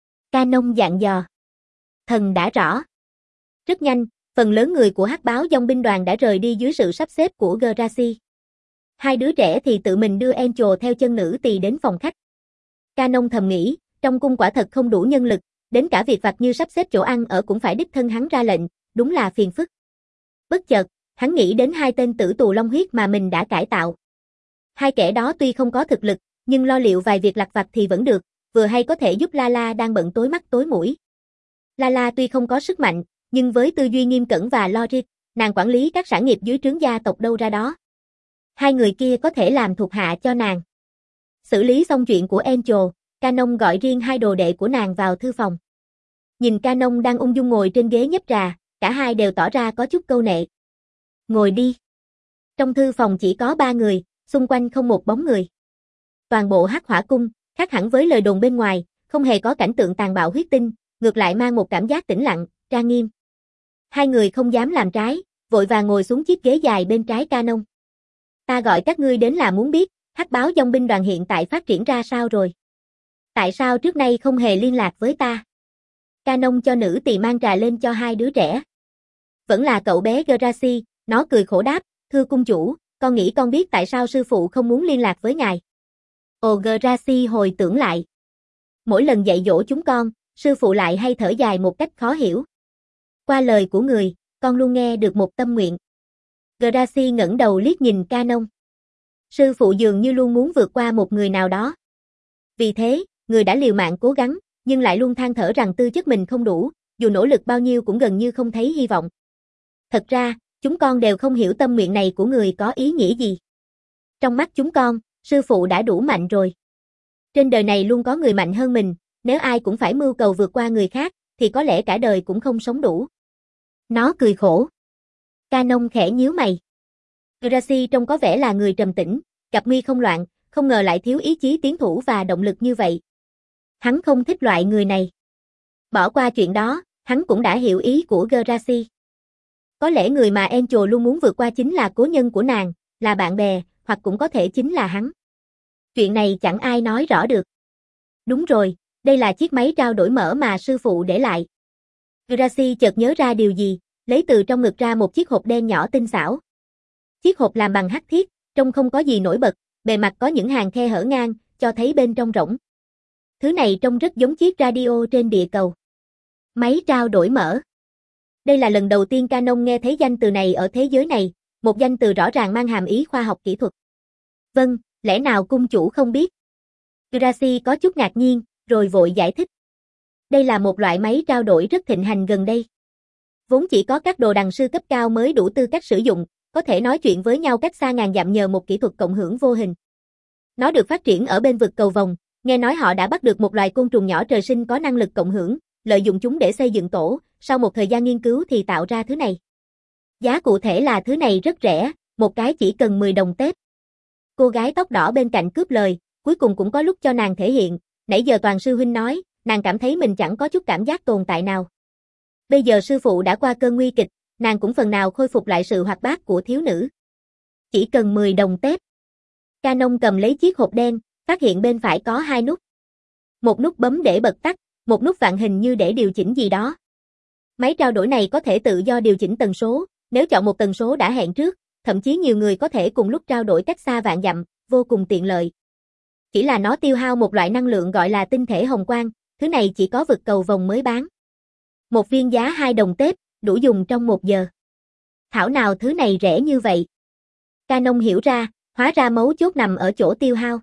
Canon dặn dò. Thần đã rõ. Rất nhanh, phần lớn người của Hắc Báo Dòng binh đoàn đã rời đi dưới sự sắp xếp của Gracie. Hai đứa trẻ thì tự mình đưa Angel theo chân nữ tỳ đến phòng khách. Canon thầm nghĩ, trong cung quả thật không đủ nhân lực, đến cả việc vặt như sắp xếp chỗ ăn ở cũng phải đích thân hắn ra lệnh, đúng là phiền phức. Bất chợt, hắn nghĩ đến hai tên tử tù long huyết mà mình đã cải tạo. Hai kẻ đó tuy không có thực lực, nhưng lo liệu vài việc lặt vặt thì vẫn được, vừa hay có thể giúp Lala đang bận tối mắt tối mũi. Lala tuy không có sức mạnh, nhưng với tư duy nghiêm cẩn và logic, nàng quản lý các sản nghiệp dưới trướng gia tộc đâu ra đó. Hai người kia có thể làm thuộc hạ cho nàng. Xử lý xong chuyện của Angel, Canon gọi riêng hai đồ đệ của nàng vào thư phòng. Nhìn Canon đang ung dung ngồi trên ghế nhấp trà, cả hai đều tỏ ra có chút câu nệ. Ngồi đi. Trong thư phòng chỉ có ba người, xung quanh không một bóng người. Toàn bộ Hắc Hỏa cung, khác hẳn với lời đồn bên ngoài, không hề có cảnh tượng tàn bạo huyết tinh, ngược lại mang một cảm giác tĩnh lặng, trang nghiêm. Hai người không dám làm trái, vội vàng ngồi xuống chiếc ghế dài bên trái Canon. Ta gọi các ngươi đến là muốn biết, Hắc Báo Dòng binh đoàn hiện tại phát triển ra sao rồi? Tại sao trước nay không hề liên lạc với ta? Canon cho nữ tỳ mang trà lên cho hai đứa trẻ. Vẫn là cậu bé Gracie, nó cười khổ đáp, thưa cung chủ, con nghĩ con biết tại sao sư phụ không muốn liên lạc với ngài. Ồ Gracie hồi tưởng lại. Mỗi lần dạy dỗ chúng con, sư phụ lại hay thở dài một cách khó hiểu. Qua lời của người, con luôn nghe được một tâm nguyện. Gracie ngẩng đầu liếc nhìn Canon. Sư phụ dường như luôn muốn vượt qua một người nào đó. Vì thế, người đã liều mạng cố gắng, nhưng lại luôn than thở rằng tư chất mình không đủ, dù nỗ lực bao nhiêu cũng gần như không thấy hy vọng. Thật ra, chúng con đều không hiểu tâm nguyện này của người có ý nghĩa gì. Trong mắt chúng con, sư phụ đã đủ mạnh rồi. Trên đời này luôn có người mạnh hơn mình, nếu ai cũng phải mưu cầu vượt qua người khác, thì có lẽ cả đời cũng không sống đủ. Nó cười khổ. Canon khẽ nhíu mày. Gracie trông có vẻ là người trầm tĩnh, gặp nguy không loạn, không ngờ lại thiếu ý chí tiến thủ và động lực như vậy. Hắn không thích loại người này. Bỏ qua chuyện đó, hắn cũng đã hiểu ý của Gracie. Có lẽ người mà Angel luôn muốn vượt qua chính là cố nhân của nàng, là bạn bè, hoặc cũng có thể chính là hắn. Chuyện này chẳng ai nói rõ được. Đúng rồi, đây là chiếc máy trao đổi mỡ mà sư phụ để lại. Gracie chợt nhớ ra điều gì, lấy từ trong ngực ra một chiếc hộp đen nhỏ tinh xảo. Chiếc hộp làm bằng hắc thiết, trông không có gì nổi bật, bề mặt có những hàng khe hở ngang, cho thấy bên trong rỗng. Thứ này trông rất giống chiếc radio trên địa cầu. Máy trao đổi mỡ. Đây là lần đầu tiên Canon nghe thấy danh từ này ở thế giới này, một danh từ rõ ràng mang hàm ý khoa học kỹ thuật. Vâng, lẽ nào cung chủ không biết? Gracie có chút ngạc nhiên, rồi vội giải thích. Đây là một loại máy trao đổi rất thịnh hành gần đây. Vốn chỉ có các đồ đằng sư cấp cao mới đủ tư cách sử dụng, có thể nói chuyện với nhau cách xa ngàn dặm nhờ một kỹ thuật cộng hưởng vô hình. Nó được phát triển ở bên vực cầu vồng, nghe nói họ đã bắt được một loài côn trùng nhỏ trời sinh có năng lực cộng hưởng, lợi dụng chúng để xây dựng tổ, sau một thời gian nghiên cứu thì tạo ra thứ này. Giá cụ thể là thứ này rất rẻ, một cái chỉ cần mười đồng tép. Cô gái tóc đỏ bên cạnh cướp lời, cuối cùng cũng có lúc cho nàng thể hiện, nãy giờ toàn sư huynh nói, nàng cảm thấy mình chẳng có chút cảm giác tồn tại nào. Bây giờ sư phụ đã qua cơn nguy kịch, nàng cũng phần nào khôi phục lại sự hoạt bát của thiếu nữ. Chỉ cần mười đồng tép. Canon cầm lấy chiếc hộp đen, phát hiện bên phải có hai nút. Một nút bấm để bật tắt, một nút vặn hình như để điều chỉnh gì đó. Máy trao đổi này có thể tự do điều chỉnh tần số, nếu chọn một tần số đã hẹn trước, thậm chí nhiều người có thể cùng lúc trao đổi cách xa vạn dặm, vô cùng tiện lợi. Chỉ là nó tiêu hao một loại năng lượng gọi là tinh thể hồng quang, thứ này chỉ có vực cầu vồng mới bán. Một viên giá hai đồng tép, đủ dùng trong một giờ. Thảo nào thứ này rẻ như vậy? Canon hiểu ra, hóa ra mấu chốt nằm ở chỗ tiêu hao.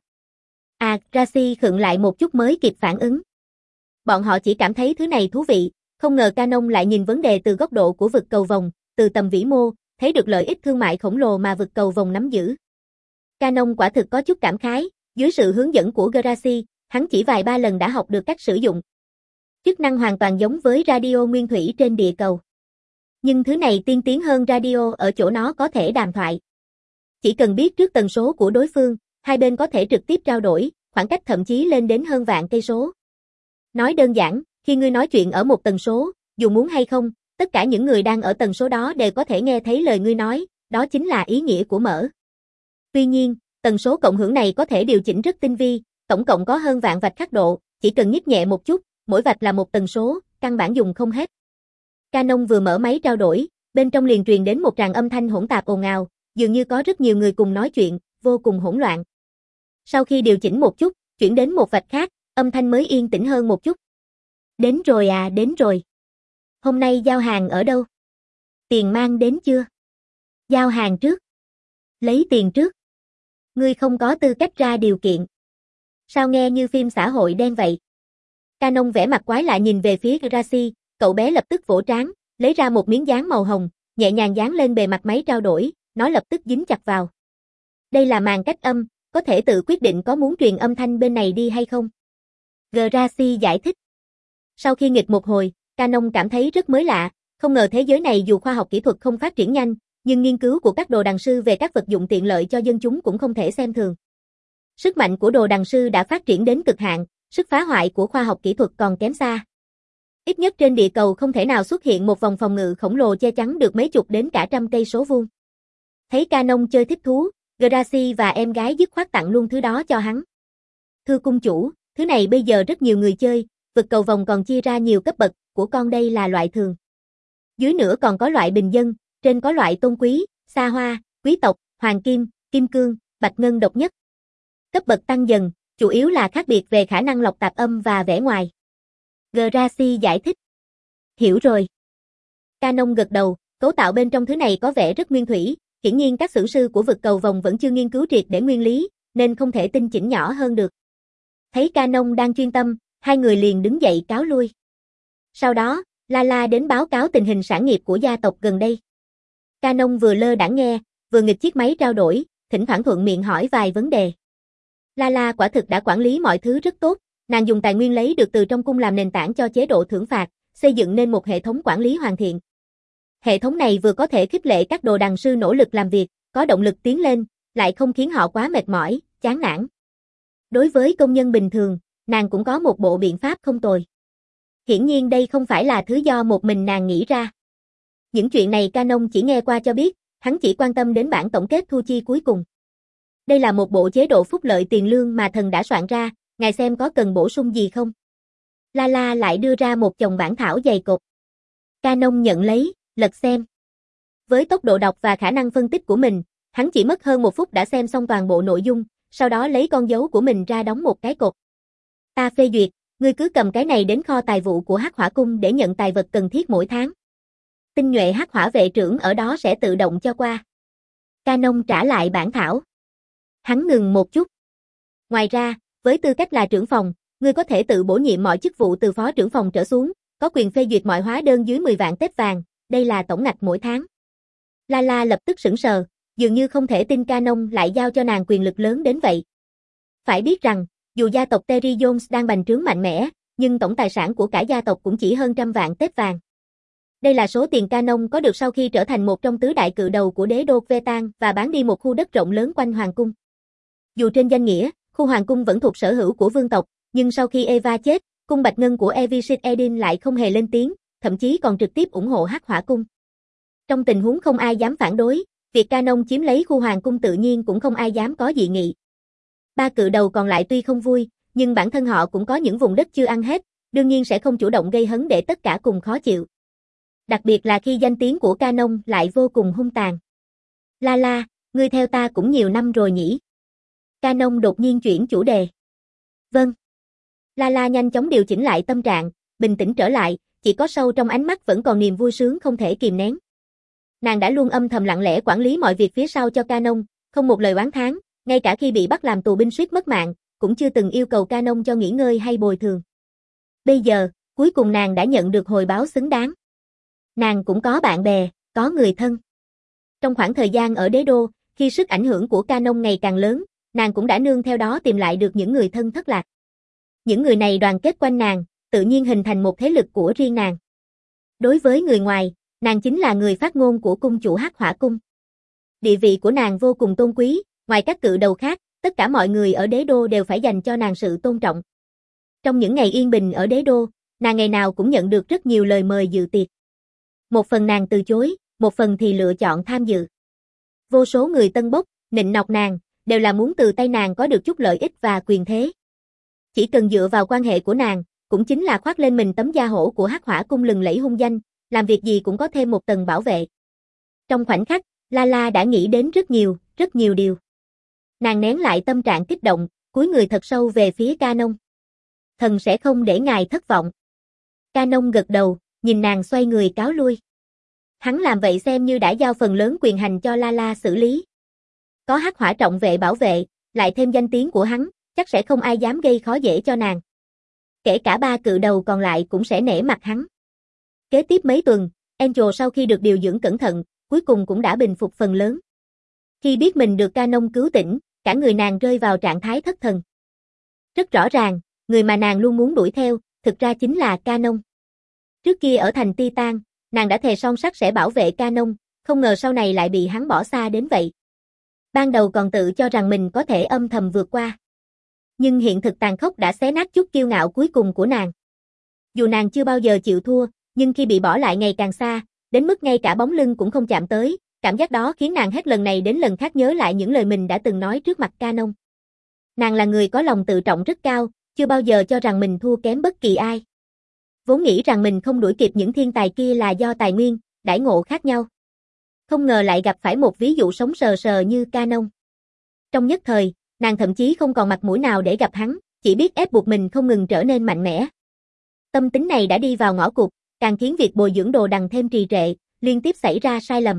À, Gracie khựng lại một chút mới kịp phản ứng. Bọn họ chỉ cảm thấy thứ này thú vị, không ngờ Canon lại nhìn vấn đề từ góc độ của vực cầu vồng, từ tầm vĩ mô, thấy được lợi ích thương mại khổng lồ mà vực cầu vồng nắm giữ. Canon quả thực có chút cảm khái, dưới sự hướng dẫn của Gracie, hắn chỉ vài ba lần đã học được cách sử dụng. Chức năng hoàn toàn giống với radio nguyên thủy trên địa cầu. Nhưng thứ này tiên tiến hơn radio ở chỗ nó có thể đàm thoại. Chỉ cần biết trước tần số của đối phương, hai bên có thể trực tiếp trao đổi, khoảng cách thậm chí lên đến hơn vạn cây số. Nói đơn giản, khi ngươi nói chuyện ở một tần số, dù muốn hay không, tất cả những người đang ở tần số đó đều có thể nghe thấy lời ngươi nói, đó chính là ý nghĩa của mở. Tuy nhiên, tần số cộng hưởng này có thể điều chỉnh rất tinh vi, tổng cộng có hơn vạn vạch khắc độ, chỉ cần nhích nhẹ một chút, mỗi vạch là một tần số, căn bản dùng không hết. Canon vừa mở máy trao đổi, bên trong liền truyền đến một tràng âm thanh hỗn tạp ồn ào, dường như có rất nhiều người cùng nói chuyện, vô cùng hỗn loạn. Sau khi điều chỉnh một chút, chuyển đến một vạch khác, âm thanh mới yên tĩnh hơn một chút. Đến rồi à, đến rồi. Hôm nay giao hàng ở đâu? Tiền mang đến chưa? Giao hàng trước. Lấy tiền trước. Ngươi không có tư cách ra điều kiện. Sao nghe như phim xã hội đen vậy? Canon vẻ mặt quái lạ nhìn về phía Gracie, cậu bé lập tức vỗ trán, lấy ra một miếng dán màu hồng, nhẹ nhàng dán lên bề mặt máy trao đổi, nó lập tức dính chặt vào. Đây là màn cách âm, có thể tự quyết định có muốn truyền âm thanh bên này đi hay không. Gracie giải thích. Sau khi nghịch một hồi, Canon cảm thấy rất mới lạ, không ngờ thế giới này dù khoa học kỹ thuật không phát triển nhanh, nhưng nghiên cứu của các đồ đằng sư về các vật dụng tiện lợi cho dân chúng cũng không thể xem thường. Sức mạnh của đồ đằng sư đã phát triển đến cực hạn, sức phá hoại của khoa học kỹ thuật còn kém xa. Ít nhất trên địa cầu không thể nào xuất hiện một vòng phòng ngự khổng lồ che chắn được mấy chục đến cả trăm cây số vuông. Thấy Canon chơi thích thú, Gracie và em gái dứt khoát tặng luôn thứ đó cho hắn. Thưa cung chủ, thứ này bây giờ rất nhiều người chơi, vực cầu vòng còn chia ra nhiều cấp bậc, của con đây là loại thường. Dưới nữa còn có loại bình dân, trên có loại tôn quý, xa hoa, quý tộc, hoàng kim, kim cương, bạch ngân độc nhất. Cấp bậc tăng dần, chủ yếu là khác biệt về khả năng lọc tạp âm và vẻ ngoài. Gracie giải thích. Hiểu rồi. Canon gật đầu, cấu tạo bên trong thứ này có vẻ rất nguyên thủy, hiển nhiên các xưởng sư của vực cầu vòng vẫn chưa nghiên cứu triệt để nguyên lý, nên không thể tinh chỉnh nhỏ hơn được. Thấy Canon đang chuyên tâm, hai người liền đứng dậy cáo lui. Sau đó, Lala đến báo cáo tình hình sản nghiệp của gia tộc gần đây. Canon vừa lơ đãng nghe, vừa nghịch chiếc máy trao đổi, thỉnh thoảng thuận miệng hỏi vài vấn đề. Lala quả thực đã quản lý mọi thứ rất tốt, nàng dùng tài nguyên lấy được từ trong cung làm nền tảng cho chế độ thưởng phạt, xây dựng nên một hệ thống quản lý hoàn thiện. Hệ thống này vừa có thể khích lệ các đồ đằng sư nỗ lực làm việc, có động lực tiến lên, lại không khiến họ quá mệt mỏi, chán nản. Đối với công nhân bình thường, nàng cũng có một bộ biện pháp không tồi. Hiển nhiên đây không phải là thứ do một mình nàng nghĩ ra. Những chuyện này Canon chỉ nghe qua cho biết, hắn chỉ quan tâm đến bản tổng kết thu chi cuối cùng. Đây là một bộ chế độ phúc lợi tiền lương mà thần đã soạn ra, ngài xem có cần bổ sung gì không? Lala lại đưa ra một chồng bản thảo dày cộp. Canon nhận lấy, lật xem. Với tốc độ đọc và khả năng phân tích của mình, hắn chỉ mất hơn một phút đã xem xong toàn bộ nội dung, sau đó lấy con dấu của mình ra đóng một cái cột. Ta phê duyệt, ngươi cứ cầm cái này đến kho tài vụ của Hắc Hỏa Cung để nhận tài vật cần thiết mỗi tháng. Tinh nhuệ Hắc Hỏa vệ trưởng ở đó sẽ tự động cho qua. Canon trả lại bản thảo. Hắn ngừng một chút. Ngoài ra, với tư cách là trưởng phòng, ngươi có thể tự bổ nhiệm mọi chức vụ từ phó trưởng phòng trở xuống, có quyền phê duyệt mọi hóa đơn dưới mười vạn tép vàng, đây là tổng ngạch mỗi tháng. Lala lập tức sững sờ, dường như không thể tin Canon lại giao cho nàng quyền lực lớn đến vậy. Phải biết rằng, dù gia tộc Terry Jones đang bành trướng mạnh mẽ, nhưng tổng tài sản của cả gia tộc cũng chỉ hơn trăm vạn tép vàng. Đây là số tiền Canon có được sau khi trở thành một trong tứ đại cự đầu của đế đô Vetan và bán đi một khu đất rộng lớn quanh hoàng cung. Dù trên danh nghĩa, khu hoàng cung vẫn thuộc sở hữu của vương tộc, nhưng sau khi Eva chết, cung bạch ngân của Evisit Edin lại không hề lên tiếng, thậm chí còn trực tiếp ủng hộ Hắc Hỏa Cung. Trong tình huống không ai dám phản đối, việc Canon chiếm lấy khu hoàng cung tự nhiên cũng không ai dám có dị nghị. Ba cự đầu còn lại tuy không vui, nhưng bản thân họ cũng có những vùng đất chưa ăn hết, đương nhiên sẽ không chủ động gây hấn để tất cả cùng khó chịu. Đặc biệt là khi danh tiếng của Canon lại vô cùng hung tàn. Lala, ngươi theo ta cũng nhiều năm rồi nhỉ? Canon đột nhiên chuyển chủ đề. Vâng. Lala nhanh chóng điều chỉnh lại tâm trạng, bình tĩnh trở lại, chỉ có sâu trong ánh mắt vẫn còn niềm vui sướng không thể kìm nén. Nàng đã luôn âm thầm lặng lẽ quản lý mọi việc phía sau cho Canon, không một lời oán thán, ngay cả khi bị bắt làm tù binh suýt mất mạng, cũng chưa từng yêu cầu Canon cho nghỉ ngơi hay bồi thường. Bây giờ, cuối cùng nàng đã nhận được hồi báo xứng đáng. Nàng cũng có bạn bè, có người thân. Trong khoảng thời gian ở đế đô, khi sức ảnh hưởng của Canon ngày càng lớn, nàng cũng đã nương theo đó tìm lại được những người thân thất lạc. Những người này đoàn kết quanh nàng, tự nhiên hình thành một thế lực của riêng nàng. Đối với người ngoài, nàng chính là người phát ngôn của cung chủ Hắc Hỏa Cung. Địa vị của nàng vô cùng tôn quý, ngoài các cự đầu khác, tất cả mọi người ở đế đô đều phải dành cho nàng sự tôn trọng. Trong những ngày yên bình ở đế đô, nàng ngày nào cũng nhận được rất nhiều lời mời dự tiệc. Một phần nàng từ chối, một phần thì lựa chọn tham dự. Vô số người tân bốc, nịnh nọt nàng, đều là muốn từ tay nàng có được chút lợi ích và quyền thế. Chỉ cần dựa vào quan hệ của nàng, cũng chính là khoác lên mình tấm da hổ của Hắc Hỏa cung lừng lẫy hung danh, làm việc gì cũng có thêm một tầng bảo vệ. Trong khoảnh khắc, Lala đã nghĩ đến rất nhiều, rất nhiều điều. Nàng nén lại tâm trạng kích động, cúi người thật sâu về phía Canon. Thần sẽ không để ngài thất vọng. Canon gật đầu, nhìn nàng xoay người cáo lui. Hắn làm vậy xem như đã giao phần lớn quyền hành cho Lala xử lý. Có Hắc Hỏa trọng vệ bảo vệ, lại thêm danh tiếng của hắn, chắc sẽ không ai dám gây khó dễ cho nàng. Kể cả ba cự đầu còn lại cũng sẽ nể mặt hắn. Kế tiếp mấy tuần, Angel sau khi được điều dưỡng cẩn thận, cuối cùng cũng đã bình phục phần lớn. Khi biết mình được Canon cứu tỉnh, cả người nàng rơi vào trạng thái thất thần. Rất rõ ràng, người mà nàng luôn muốn đuổi theo, thực ra chính là Canon. Trước kia ở thành Titan, nàng đã thề son sắt sẽ bảo vệ Canon, không ngờ sau này lại bị hắn bỏ xa đến vậy. Ban đầu còn tự cho rằng mình có thể âm thầm vượt qua. Nhưng hiện thực tàn khốc đã xé nát chút kiêu ngạo cuối cùng của nàng. Dù nàng chưa bao giờ chịu thua, nhưng khi bị bỏ lại ngày càng xa, đến mức ngay cả bóng lưng cũng không chạm tới, cảm giác đó khiến nàng hết lần này đến lần khác nhớ lại những lời mình đã từng nói trước mặt Canon. Nàng là người có lòng tự trọng rất cao, chưa bao giờ cho rằng mình thua kém bất kỳ ai. Vốn nghĩ rằng mình không đuổi kịp những thiên tài kia là do tài nguyên, đãi ngộ khác nhau. Không ngờ lại gặp phải một ví dụ sống sờ sờ như Canon. Trong nhất thời, nàng thậm chí không còn mặt mũi nào để gặp hắn, chỉ biết ép buộc mình không ngừng trở nên mạnh mẽ. Tâm tính này đã đi vào ngõ cụt, càng khiến việc bồi dưỡng đồ đằng thêm trì trệ, liên tiếp xảy ra sai lầm.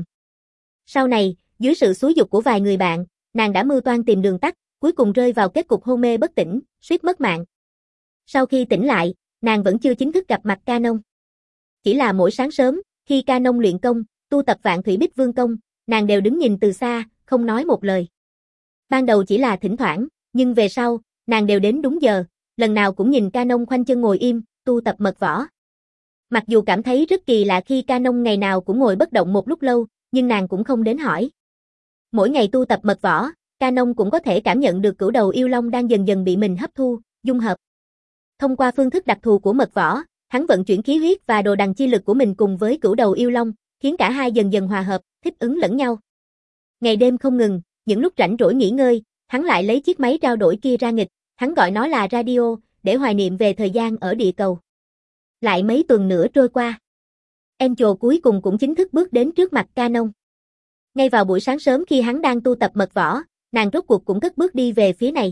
Sau này, dưới sự xúi giục của vài người bạn, nàng đã mưu toan tìm đường tắt, cuối cùng rơi vào kết cục hôn mê bất tỉnh, suýt mất mạng. Sau khi tỉnh lại, nàng vẫn chưa chính thức gặp mặt Canon. Chỉ là mỗi sáng sớm, khi Canon luyện công, tu tập Vạn Thủy Bích Vương công, nàng đều đứng nhìn từ xa, không nói một lời. Ban đầu chỉ là thỉnh thoảng, nhưng về sau, nàng đều đến đúng giờ, lần nào cũng nhìn Canon khoanh chân ngồi im, tu tập mật võ. Mặc dù cảm thấy rất kỳ lạ khi Canon ngày nào cũng ngồi bất động một lúc lâu, nhưng nàng cũng không đến hỏi. Mỗi ngày tu tập mật võ, Canon cũng có thể cảm nhận được cửu đầu yêu long đang dần dần bị mình hấp thu, dung hợp. Thông qua phương thức đặc thù của mật võ, hắn vận chuyển khí huyết và đồ đằng chi lực của mình cùng với cửu đầu yêu long, khiến cả hai dần dần hòa hợp, thích ứng lẫn nhau. Ngày đêm không ngừng, những lúc rảnh rỗi nghỉ ngơi, hắn lại lấy chiếc máy trao đổi kia ra nghịch, hắn gọi nó là radio, để hoài niệm về thời gian ở địa cầu. Lại mấy tuần nữa trôi qua. Angel cuối cùng cũng chính thức bước đến trước mặt Canon. Ngay vào buổi sáng sớm khi hắn đang tu tập mật võ, nàng rốt cuộc cũng cất bước đi về phía này.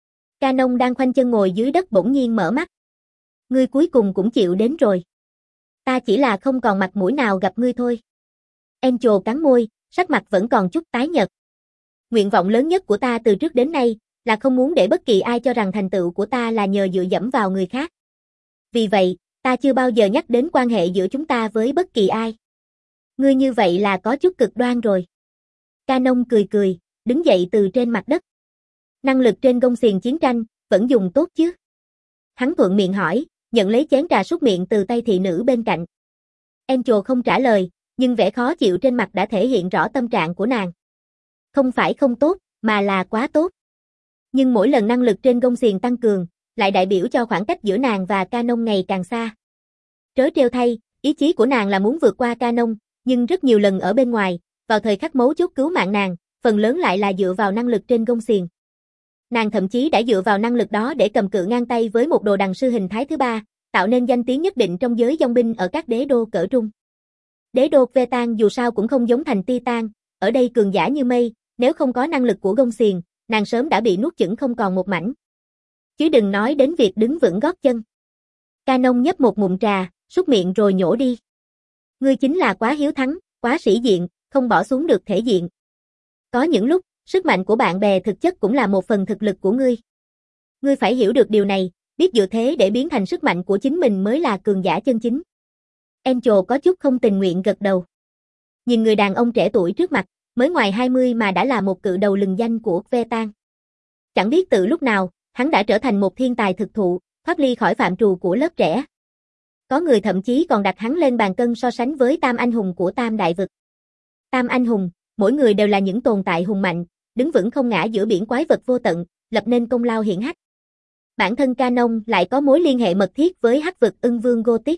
Canon đang khoanh chân ngồi dưới đất bỗng nhiên mở mắt. Ngươi cuối cùng cũng chịu đến rồi. Ta chỉ là không còn mặt mũi nào gặp ngươi thôi. Angel cắn môi, sắc mặt vẫn còn chút tái nhợt. Nguyện vọng lớn nhất của ta từ trước đến nay là không muốn để bất kỳ ai cho rằng thành tựu của ta là nhờ dựa dẫm vào người khác. Vì vậy, ta chưa bao giờ nhắc đến quan hệ giữa chúng ta với bất kỳ ai. Ngươi như vậy là có chút cực đoan rồi. Canon cười cười, đứng dậy từ trên mặt đất. Năng lực trên gông xiềng chiến tranh, vẫn dùng tốt chứ? Hắn thuận miệng hỏi, nhận lấy chén trà súc miệng từ tay thị nữ bên cạnh. Angel không trả lời, nhưng vẻ khó chịu trên mặt đã thể hiện rõ tâm trạng của nàng. Không phải không tốt, mà là quá tốt. Nhưng mỗi lần năng lực trên gông xiềng tăng cường, lại đại biểu cho khoảng cách giữa nàng và Canon ngày càng xa. Trớ trêu thay, ý chí của nàng là muốn vượt qua Canon, nhưng rất nhiều lần ở bên ngoài, vào thời khắc mấu chốt cứu mạng nàng, phần lớn lại là dựa vào năng lực trên gông xiềng. Nàng thậm chí đã dựa vào năng lực đó để cầm cự ngang tay với một đồ đằng sư hình thái thứ ba, tạo nên danh tiếng nhất định trong giới dòng binh ở các đế đô cỡ trung. Đế đô Vetan dù sao cũng không giống thành Titan, ở đây cường giả như mây, nếu không có năng lực của gông xiềng, nàng sớm đã bị nuốt chửng không còn một mảnh. Chứ đừng nói đến việc đứng vững gót chân. Canon nhấp một ngụm trà, súc miệng rồi nhổ đi. Ngươi chính là quá hiếu thắng, quá sĩ diện, không bỏ xuống được thể diện. Có những lúc, sức mạnh của bạn bè thực chất cũng là một phần thực lực của ngươi. Ngươi phải hiểu được điều này, biết dựa thế để biến thành sức mạnh của chính mình mới là cường giả chân chính. Angel có chút không tình nguyện gật đầu. Nhìn người đàn ông trẻ tuổi trước mặt, mới ngoài hai mươi mà đã là một cự đầu lừng danh của Vetan. Chẳng biết từ lúc nào, hắn đã trở thành một thiên tài thực thụ, thoát ly khỏi phạm trù của lớp trẻ. Có người thậm chí còn đặt hắn lên bàn cân so sánh với tam anh hùng của tam đại vực. Tam anh hùng, mỗi người đều là những tồn tại hùng mạnh, đứng vững không ngã giữa biển quái vật vô tận, lập nên công lao hiển hách. Bản thân Canon lại có mối liên hệ mật thiết với Hắc vực Ưng Vương Gothic.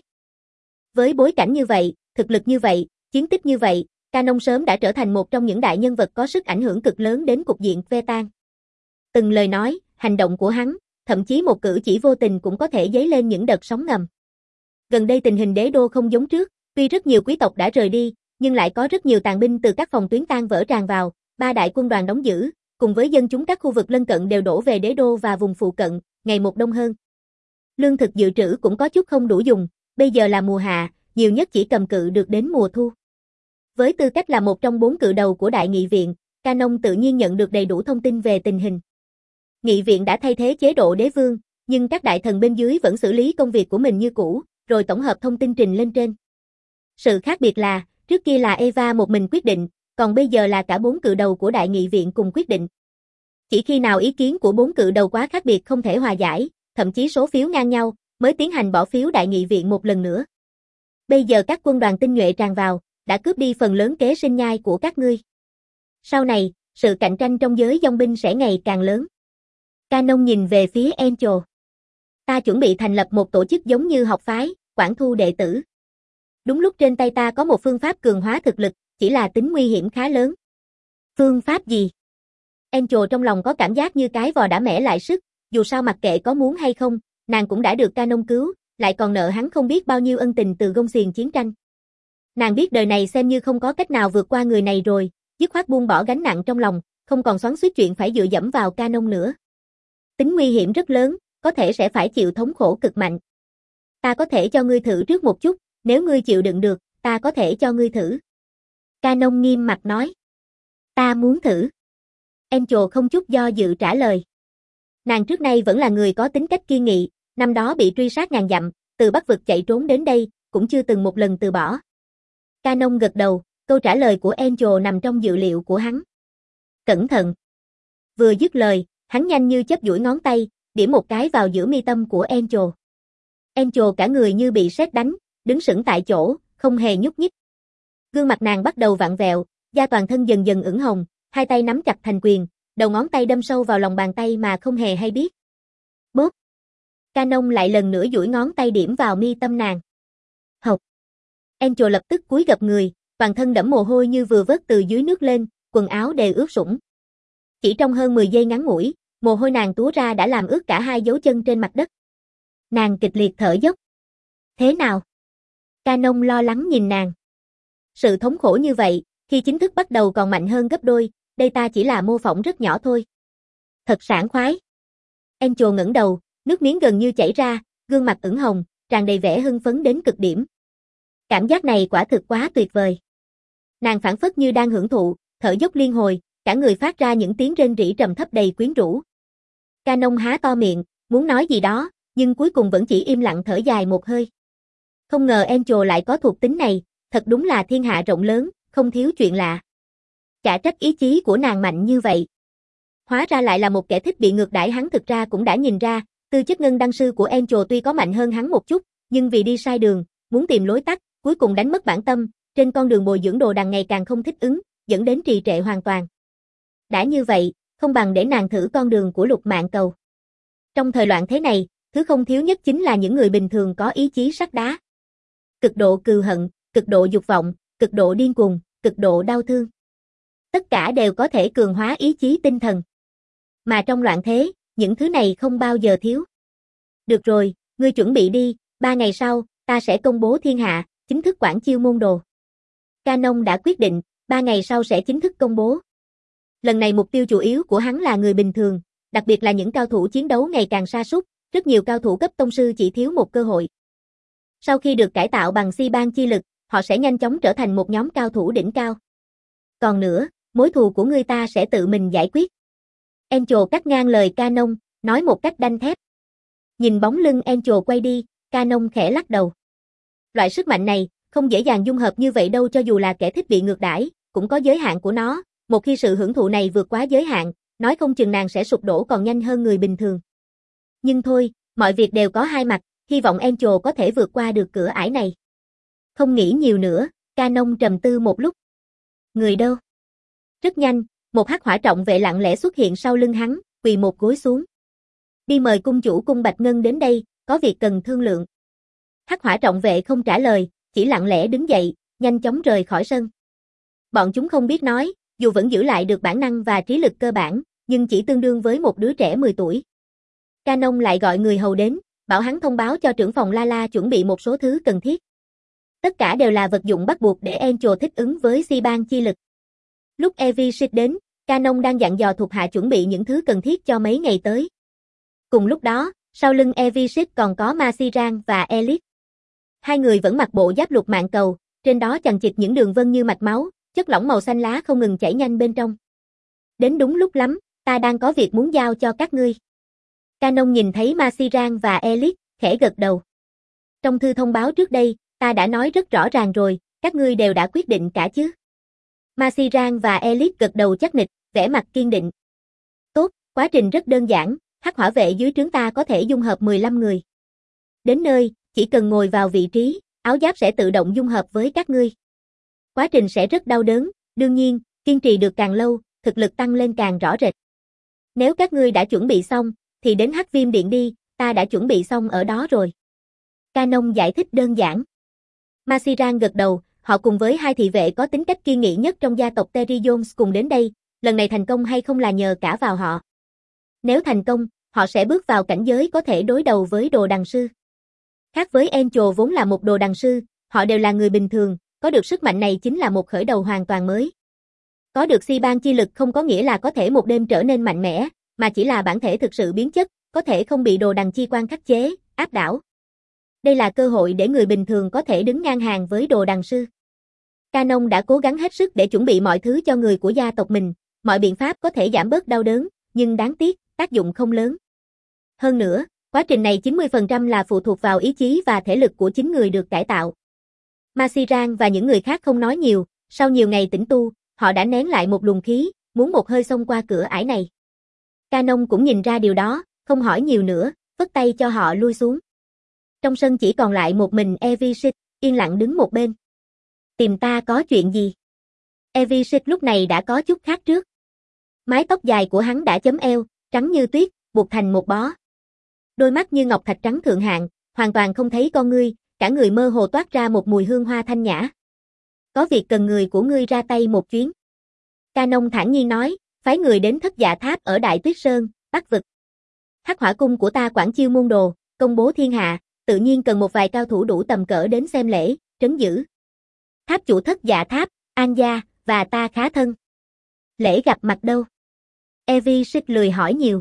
Với bối cảnh như vậy, thực lực như vậy, chiến tích như vậy, Canon sớm đã trở thành một trong những đại nhân vật có sức ảnh hưởng cực lớn đến cục diện phe tan. Từng lời nói, hành động của hắn, thậm chí một cử chỉ vô tình cũng có thể dấy lên những đợt sóng ngầm. Gần đây tình hình đế đô không giống trước, tuy rất nhiều quý tộc đã rời đi, nhưng lại có rất nhiều tàn binh từ các phòng tuyến tan vỡ tràn vào, ba đại quân đoàn đóng giữ, cùng với dân chúng các khu vực lân cận đều đổ về đế đô và vùng phụ cận, ngày một đông hơn. Lương thực dự trữ cũng có chút không đủ dùng, bây giờ là mùa hạ, nhiều nhất chỉ cầm cự được đến mùa thu. Với tư cách là một trong bốn cự đầu của Đại Nghị viện, Canon tự nhiên nhận được đầy đủ thông tin về tình hình. Nghị viện đã thay thế chế độ đế vương, nhưng các đại thần bên dưới vẫn xử lý công việc của mình như cũ, rồi tổng hợp thông tin trình lên trên. Sự khác biệt là, trước kia là Eva một mình quyết định, còn bây giờ là cả bốn cự đầu của Đại Nghị viện cùng quyết định. Chỉ khi nào ý kiến của bốn cự đầu quá khác biệt không thể hòa giải, thậm chí số phiếu ngang nhau, mới tiến hành bỏ phiếu Đại Nghị viện một lần nữa. Bây giờ các quân đoàn tinh nhuệ tràn vào, đã cướp đi phần lớn kế sinh nhai của các ngươi. Sau này, sự cạnh tranh trong giới dòng binh sẽ ngày càng lớn. Canon nhìn về phía Angel. Ta chuẩn bị thành lập một tổ chức giống như học phái, quản thu đệ tử. Đúng lúc trên tay ta có một phương pháp cường hóa thực lực, chỉ là tính nguy hiểm khá lớn. Phương pháp gì? Angel trong lòng có cảm giác như cái vò đã mẻ lại sức, dù sao mặc kệ có muốn hay không, nàng cũng đã được Canon cứu, lại còn nợ hắn không biết bao nhiêu ân tình từ gông xiềng chiến tranh. Nàng biết đời này xem như không có cách nào vượt qua người này rồi, dứt khoát buông bỏ gánh nặng trong lòng, không còn xoắn xuýt chuyện phải dựa dẫm vào Canon nữa. Tính nguy hiểm rất lớn, có thể sẽ phải chịu thống khổ cực mạnh. Ta có thể cho ngươi thử trước một chút, nếu ngươi chịu đựng được, ta có thể cho ngươi thử. Canon nghiêm mặt nói. Ta muốn thử. Angel không chút do dự trả lời. Nàng trước nay vẫn là người có tính cách kiên nghị, năm đó bị truy sát ngàn dặm, từ Bắc vực chạy trốn đến đây, cũng chưa từng một lần từ bỏ. Canon gật đầu, câu trả lời của Angel nằm trong dự liệu của hắn. Cẩn thận. Vừa dứt lời, hắn nhanh như chớp duỗi ngón tay, điểm một cái vào giữa mi tâm của Angel. Angel cả người như bị sét đánh, đứng sững tại chỗ, không hề nhúc nhích. Gương mặt nàng bắt đầu vặn vẹo, da toàn thân dần dần ửng hồng, hai tay nắm chặt thành quyền, đầu ngón tay đâm sâu vào lòng bàn tay mà không hề hay biết. Bốp. Canon lại lần nữa duỗi ngón tay điểm vào mi tâm nàng. Hộc. Angel lập tức cúi gập người, toàn thân đẫm mồ hôi như vừa vớt từ dưới nước lên, quần áo đều ướt sũng. Chỉ trong hơn mười giây ngắn ngủi, mồ hôi nàng túa ra đã làm ướt cả hai dấu chân trên mặt đất. Nàng kịch liệt thở dốc. Thế nào? Canon lo lắng nhìn nàng. Sự thống khổ như vậy, khi chính thức bắt đầu còn mạnh hơn gấp đôi, đây ta chỉ là mô phỏng rất nhỏ thôi. Thật sảng khoái. Angel ngẩng đầu, nước miếng gần như chảy ra, gương mặt ửng hồng, tràn đầy vẻ hưng phấn đến cực điểm. Cảm giác này quả thực quá tuyệt vời. Nàng phảng phất như đang hưởng thụ, thở dốc liên hồi, cả người phát ra những tiếng rên rỉ trầm thấp đầy quyến rũ. Canon há to miệng, muốn nói gì đó, nhưng cuối cùng vẫn chỉ im lặng thở dài một hơi. Không ngờ Angel lại có thuộc tính này, thật đúng là thiên hạ rộng lớn, không thiếu chuyện lạ. Chả trách ý chí của nàng mạnh như vậy. Hóa ra lại là một kẻ thích bị ngược đãi, hắn thực ra cũng đã nhìn ra, tư chất ngân đăng sư của Angel tuy có mạnh hơn hắn một chút, nhưng vì đi sai đường, muốn tìm lối tắt, cuối cùng đánh mất bản tâm, trên con đường bồi dưỡng đồ đằng ngày càng không thích ứng, dẫn đến trì trệ hoàn toàn. Đã như vậy, không bằng để nàng thử con đường của Lục Mạn Cầu. Trong thời loạn thế này, thứ không thiếu nhất chính là những người bình thường có ý chí sắt đá. Cực độ cừu hận, cực độ dục vọng, cực độ điên cuồng, cực độ đau thương. Tất cả đều có thể cường hóa ý chí tinh thần. Mà trong loạn thế, những thứ này không bao giờ thiếu. Được rồi, ngươi chuẩn bị đi, ba ngày sau, ta sẽ công bố thiên hạ, chính thức quản chiêu môn đồ. Canon đã quyết định, ba ngày sau sẽ chính thức công bố. Lần này mục tiêu chủ yếu của hắn là người bình thường, đặc biệt là những cao thủ chiến đấu ngày càng sa sút, rất nhiều cao thủ cấp tông sư chỉ thiếu một cơ hội. Sau khi được cải tạo bằng si ban chi lực, họ sẽ nhanh chóng trở thành một nhóm cao thủ đỉnh cao. Còn nữa, mối thù của ngươi ta sẽ tự mình giải quyết. Angel cắt ngang lời Canon, nói một cách đanh thép. Nhìn bóng lưng Angel quay đi, Canon khẽ lắc đầu. Loại sức mạnh này, không dễ dàng dung hợp như vậy đâu, cho dù là kẻ thích bị ngược đãi, cũng có giới hạn của nó, một khi sự hưởng thụ này vượt quá giới hạn, nói không chừng nàng sẽ sụp đổ còn nhanh hơn người bình thường. Nhưng thôi, mọi việc đều có hai mặt, hy vọng Angel có thể vượt qua được cửa ải này. Không nghĩ nhiều nữa, Canon trầm tư một lúc. Người đâu? Rất nhanh, một hắc hỏa trọng vệ lặng lẽ xuất hiện sau lưng hắn, quỳ một gối xuống. Đi mời cung chủ cung Bạch Ngân đến đây, có việc cần thương lượng. Hắc hỏa trọng vệ không trả lời, chỉ lặng lẽ đứng dậy, nhanh chóng rời khỏi sân. Bọn chúng không biết nói, dù vẫn giữ lại được bản năng và trí lực cơ bản, nhưng chỉ tương đương với một đứa trẻ mười tuổi. Canon lại gọi người hầu đến, bảo hắn thông báo cho trưởng phòng Lala chuẩn bị một số thứ cần thiết. Tất cả đều là vật dụng bắt buộc để Angel thích ứng với si ban chi lực. Lúc Evisit đến, Canon đang dặn dò thuộc hạ chuẩn bị những thứ cần thiết cho mấy ngày tới. Cùng lúc đó, sau lưng Evisit còn có Masiran và Elite. Hai người vẫn mặc bộ giáp lục mạng cầu, trên đó chằng chịt những đường vân như mạch máu, chất lỏng màu xanh lá không ngừng chảy nhanh bên trong. Đến đúng lúc lắm, ta đang có việc muốn giao cho các ngươi. Canon nhìn thấy Masiran và Elite, khẽ gật đầu. Trong thư thông báo trước đây, ta đã nói rất rõ ràng rồi, các ngươi đều đã quyết định cả chứ. Masiran và Elite gật đầu chắc nịch, vẻ mặt kiên định. Tốt, quá trình rất đơn giản, hắc hỏa vệ dưới trướng ta có thể dung hợp mười lăm người. Đến nơi, chỉ cần ngồi vào vị trí, áo giáp sẽ tự động dung hợp với các ngươi. Quá trình sẽ rất đau đớn, đương nhiên, kiên trì được càng lâu, thực lực tăng lên càng rõ rệt. Nếu các ngươi đã chuẩn bị xong, thì đến Hắc Viêm Điện đi, ta đã chuẩn bị xong ở đó rồi. Canon giải thích đơn giản. Masiran gật đầu, họ cùng với hai thị vệ có tính cách kiên nghị nhất trong gia tộc Terry Jones cùng đến đây, lần này thành công hay không là nhờ cả vào họ. Nếu thành công, họ sẽ bước vào cảnh giới có thể đối đầu với đồ đằng sư. Khác với Angel vốn là một đồ đằng sư, họ đều là người bình thường, có được sức mạnh này chính là một khởi đầu hoàn toàn mới. Có được si ban chi lực không có nghĩa là có thể một đêm trở nên mạnh mẽ, mà chỉ là bản thể thực sự biến chất, có thể không bị đồ đằng chi quan khắc chế, áp đảo. Đây là cơ hội để người bình thường có thể đứng ngang hàng với đồ đằng sư. Canon đã cố gắng hết sức để chuẩn bị mọi thứ cho người của gia tộc mình, mọi biện pháp có thể giảm bớt đau đớn, nhưng đáng tiếc, tác dụng không lớn. Hơn nữa, quá trình này chín mươi phần trăm là phụ thuộc vào ý chí và thể lực của chính người được cải tạo. Masiran và những người khác không nói nhiều, sau nhiều ngày tĩnh tu, họ đã nén lại một luồng khí, muốn một hơi xông qua cửa ải này. Canon cũng nhìn ra điều đó, không hỏi nhiều nữa, phất tay cho họ lui xuống. Trong sân chỉ còn lại một mình Evisit, yên lặng đứng một bên. Tìm ta có chuyện gì? Evisit lúc này đã có chút khác trước. Mái tóc dài của hắn đã chấm eo, trắng như tuyết, buộc thành một bó. Đôi mắt như ngọc thạch trắng thượng hạng, hoàn toàn không thấy con ngươi, cả người mơ hồ toát ra một mùi hương hoa thanh nhã. Có việc cần người của ngươi ra tay một chuyến. Canon thản nhiên nói, phái người đến Thất Dạ Tháp ở Đại Tuyết Sơn, Bắc Vực. Hắc hỏa cung của ta quản chiêu môn đồ, công bố thiên hạ, tự nhiên cần một vài cao thủ đủ tầm cỡ đến xem lễ, trấn giữ. Tháp chủ Thất Dạ Tháp, An Gia, và ta khá thân. Lễ gặp mặt đâu? Evisit lười hỏi nhiều.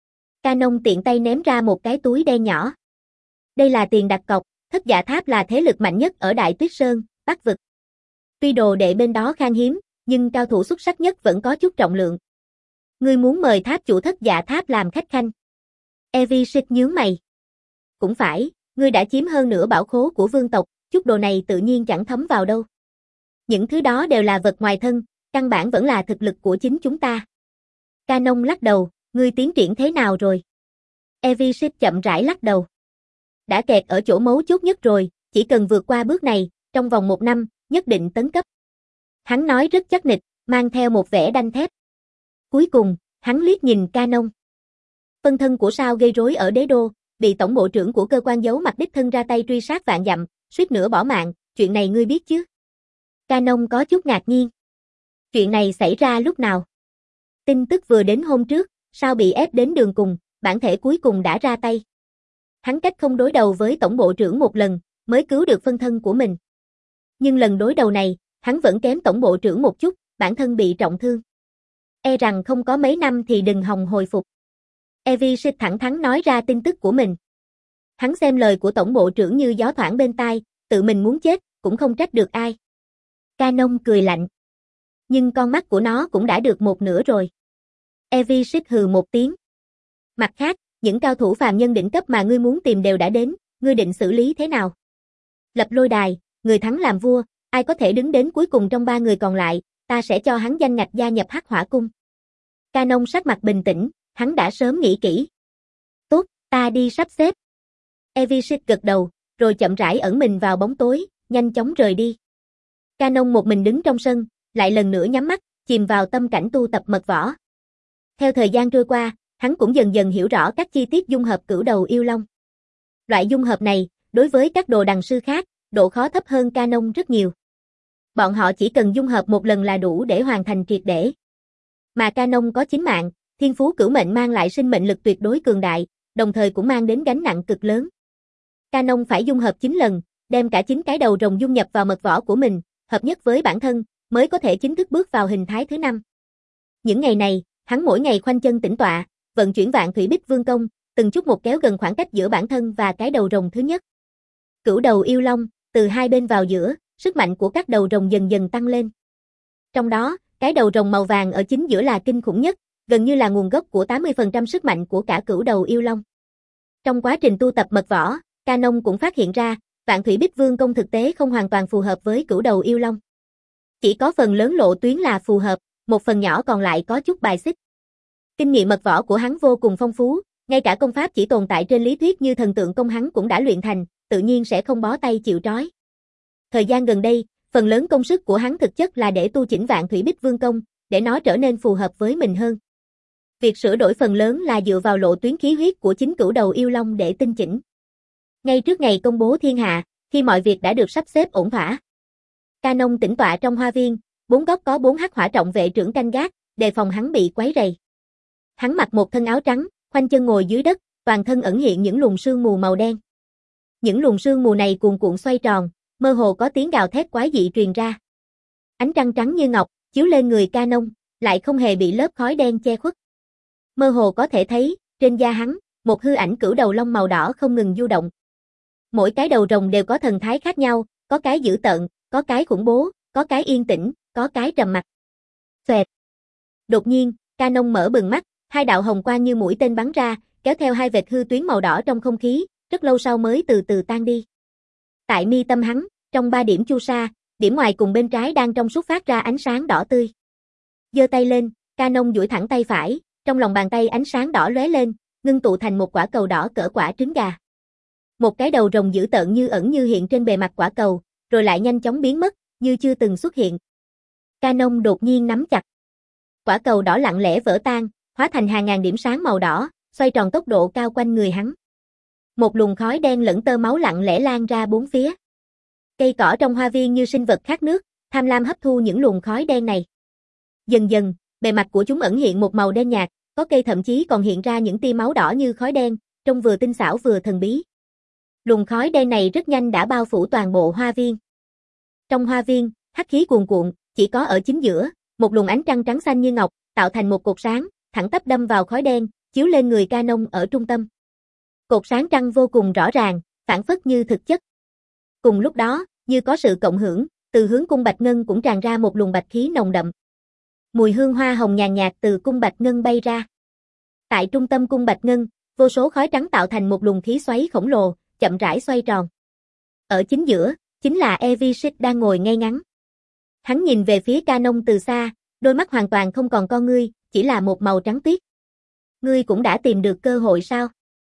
Canon tiện tay ném ra một cái túi đen nhỏ. Đây là tiền đặt cọc, Thất Dạ Tháp là thế lực mạnh nhất ở Đại Tuyết Sơn, Bắc Vực. Tuy đồ đệ bên đó khan hiếm, nhưng cao thủ xuất sắc nhất vẫn có chút trọng lượng. Ngươi muốn mời tháp chủ Thất Dạ Tháp làm khách khanh. Evisit nhướng mày. Cũng phải, ngươi đã chiếm hơn nửa bảo khố của vương tộc, chút đồ này tự nhiên chẳng thấm vào đâu. Những thứ đó đều là vật ngoài thân, căn bản vẫn là thực lực của chính chúng ta. Canon lắc đầu, ngươi tiến triển thế nào rồi? Evisit chậm rãi lắc đầu. Đã kẹt ở chỗ mấu chốt nhất rồi, chỉ cần vượt qua bước này, trong vòng một năm, nhất định tấn cấp. Hắn nói rất chắc nịch, mang theo một vẻ đanh thép. Cuối cùng, hắn liếc nhìn Canon. Phân thân của sao gây rối ở đế đô, bị tổng bộ trưởng của cơ quan giấu mặt đích thân ra tay truy sát vạn dặm, suýt nữa bỏ mạng, chuyện này ngươi biết chứ? Canon có chút ngạc nhiên. Chuyện này xảy ra lúc nào? Tin tức vừa đến hôm trước, sao bị ép đến đường cùng, bản thể cuối cùng đã ra tay. Hắn cách không đối đầu với tổng bộ trưởng một lần, mới cứu được phân thân của mình. Nhưng lần đối đầu này, hắn vẫn kém tổng bộ trưởng một chút, bản thân bị trọng thương. E rằng không có mấy năm thì đừng hòng hồi phục. Evisit thẳng thắn nói ra tin tức của mình. Hắn xem lời của tổng bộ trưởng như gió thoảng bên tai, tự mình muốn chết, cũng không trách được ai. Canon cười lạnh. Nhưng con mắt của nó cũng đã được một nửa rồi. Evisit hừ một tiếng. Mặt khác, những cao thủ phàm nhân đỉnh cấp mà ngươi muốn tìm đều đã đến, ngươi định xử lý thế nào? Lập lôi đài, người thắng làm vua, ai có thể đứng đến cuối cùng trong ba người còn lại, ta sẽ cho hắn danh ngạch gia nhập Hắc Hỏa Cung. Canon sắc mặt bình tĩnh, hắn đã sớm nghĩ kỹ. Tốt, ta đi sắp xếp. Evisit gật đầu, rồi chậm rãi ẩn mình vào bóng tối, nhanh chóng rời đi. Canon một mình đứng trong sân, lại lần nữa nhắm mắt, chìm vào tâm cảnh tu tập mật võ. Theo thời gian trôi qua, hắn cũng dần dần hiểu rõ các chi tiết dung hợp cửu đầu yêu long. Loại dung hợp này, đối với các đồ đằng sư khác, độ khó thấp hơn Canon rất nhiều. Bọn họ chỉ cần dung hợp một lần là đủ để hoàn thành triệt để. Mà Canon có chín mạng, thiên phú cửu mệnh mang lại sinh mệnh lực tuyệt đối cường đại, đồng thời cũng mang đến gánh nặng cực lớn. Canon phải dung hợp chín lần, đem cả chín cái đầu rồng dung nhập vào mật võ của mình, hợp nhất với bản thân, mới có thể chính thức bước vào hình thái thứ năm. Những ngày này, hắn mỗi ngày khoanh chân tĩnh tọa, vận chuyển Vạn Thủy Bích Vương công, từng chút một kéo gần khoảng cách giữa bản thân và cái đầu rồng thứ nhất. Cửu đầu yêu long, từ hai bên vào giữa, sức mạnh của các đầu rồng dần dần tăng lên. Trong đó, cái đầu rồng màu vàng ở chính giữa là kinh khủng nhất, gần như là nguồn gốc của tám mươi phần trăm sức mạnh của cả cửu đầu yêu long. Trong quá trình tu tập mật võ, Canon cũng phát hiện ra, Vạn Thủy Bích Vương công thực tế không hoàn toàn phù hợp với cửu đầu yêu long. Chỉ có phần lớn lộ tuyến là phù hợp, một phần nhỏ còn lại có chút bài xích. Kinh nghiệm mật võ của hắn vô cùng phong phú, ngay cả công pháp chỉ tồn tại trên lý thuyết như thần tượng công hắn cũng đã luyện thành, tự nhiên sẽ không bó tay chịu trói. Thời gian gần đây, phần lớn công sức của hắn thực chất là để tu chỉnh Vạn Thủy Bích Vương công, để nó trở nên phù hợp với mình hơn. Việc sửa đổi phần lớn là dựa vào lộ tuyến khí huyết của chính cửu đầu yêu long để tinh chỉnh. Ngay trước ngày công bố thiên hạ, khi mọi việc đã được sắp xếp ổn thỏa, Canon tĩnh tọa trong hoa viên, bốn góc có bốn hắc hỏa trọng vệ trưởng canh gác, đề phòng hắn bị quấy rầy. Hắn mặc một thân áo trắng, khoanh chân ngồi dưới đất, toàn thân ẩn hiện những luồng sương mù màu đen. Những luồng sương mù này cuồn cuộn xoay tròn, mơ hồ có tiếng gào thét quái dị truyền ra. Ánh trăng trắng như ngọc, chiếu lên người Canon, lại không hề bị lớp khói đen che khuất. Mơ hồ có thể thấy, trên da hắn, một hư ảnh cửu đầu long màu đỏ không ngừng du động. Mỗi cái đầu rồng đều có thần thái khác nhau, có cái dữ tợn, có cái khủng bố, có cái yên tĩnh, có cái trầm mặc. Xoẹt. Đột nhiên, Canon mở bừng mắt, hai đạo hồng quang như mũi tên bắn ra, kéo theo hai vệt hư tuyến màu đỏ trong không khí, rất lâu sau mới từ từ tan đi. Tại mi tâm hắn, trong ba điểm chu sa, điểm ngoài cùng bên trái đang trong suốt phát ra ánh sáng đỏ tươi. Giơ tay lên, Canon duỗi thẳng tay phải, trong lòng bàn tay ánh sáng đỏ lóe lên, ngưng tụ thành một quả cầu đỏ cỡ quả trứng gà. Một cái đầu rồng dữ tợn như ẩn như hiện trên bề mặt quả cầu, rồi lại nhanh chóng biến mất, như chưa từng xuất hiện. Canon đột nhiên nắm chặt. Quả cầu đỏ lặng lẽ vỡ tan, hóa thành hàng ngàn điểm sáng màu đỏ, xoay tròn tốc độ cao quanh người hắn. Một luồng khói đen lẫn tơ máu lặng lẽ lan ra bốn phía. Cây cỏ trong hoa viên như sinh vật khát nước, tham lam hấp thu những luồng khói đen này. Dần dần, bề mặt của chúng ẩn hiện một màu đen nhạt, có cây thậm chí còn hiện ra những tia máu đỏ như khói đen, trông vừa tinh xảo vừa thần bí. Luồng khói đen này rất nhanh đã bao phủ toàn bộ hoa viên. Trong hoa viên, hắc khí cuồn cuộn, chỉ có ở chính giữa, một luồng ánh trăng trắng xanh như ngọc, tạo thành một cột sáng, thẳng tắp đâm vào khói đen, chiếu lên người Canon ở trung tâm. Cột sáng trăng vô cùng rõ ràng, phản phất như thực chất. Cùng lúc đó, như có sự cộng hưởng, từ hướng cung bạch ngân cũng tràn ra một luồng bạch khí nồng đậm. Mùi hương hoa hồng nhàn nhạt từ cung bạch ngân bay ra. Tại trung tâm cung bạch ngân, vô số khói trắng tạo thành một luồng khí xoáy khổng lồ, chậm rãi xoay tròn. Ở chính giữa, chính là Evisit đang ngồi ngay ngắn. Hắn nhìn về phía Canon từ xa, đôi mắt hoàn toàn không còn con ngươi, chỉ là một màu trắng tuyết. Ngươi cũng đã tìm được cơ hội sao?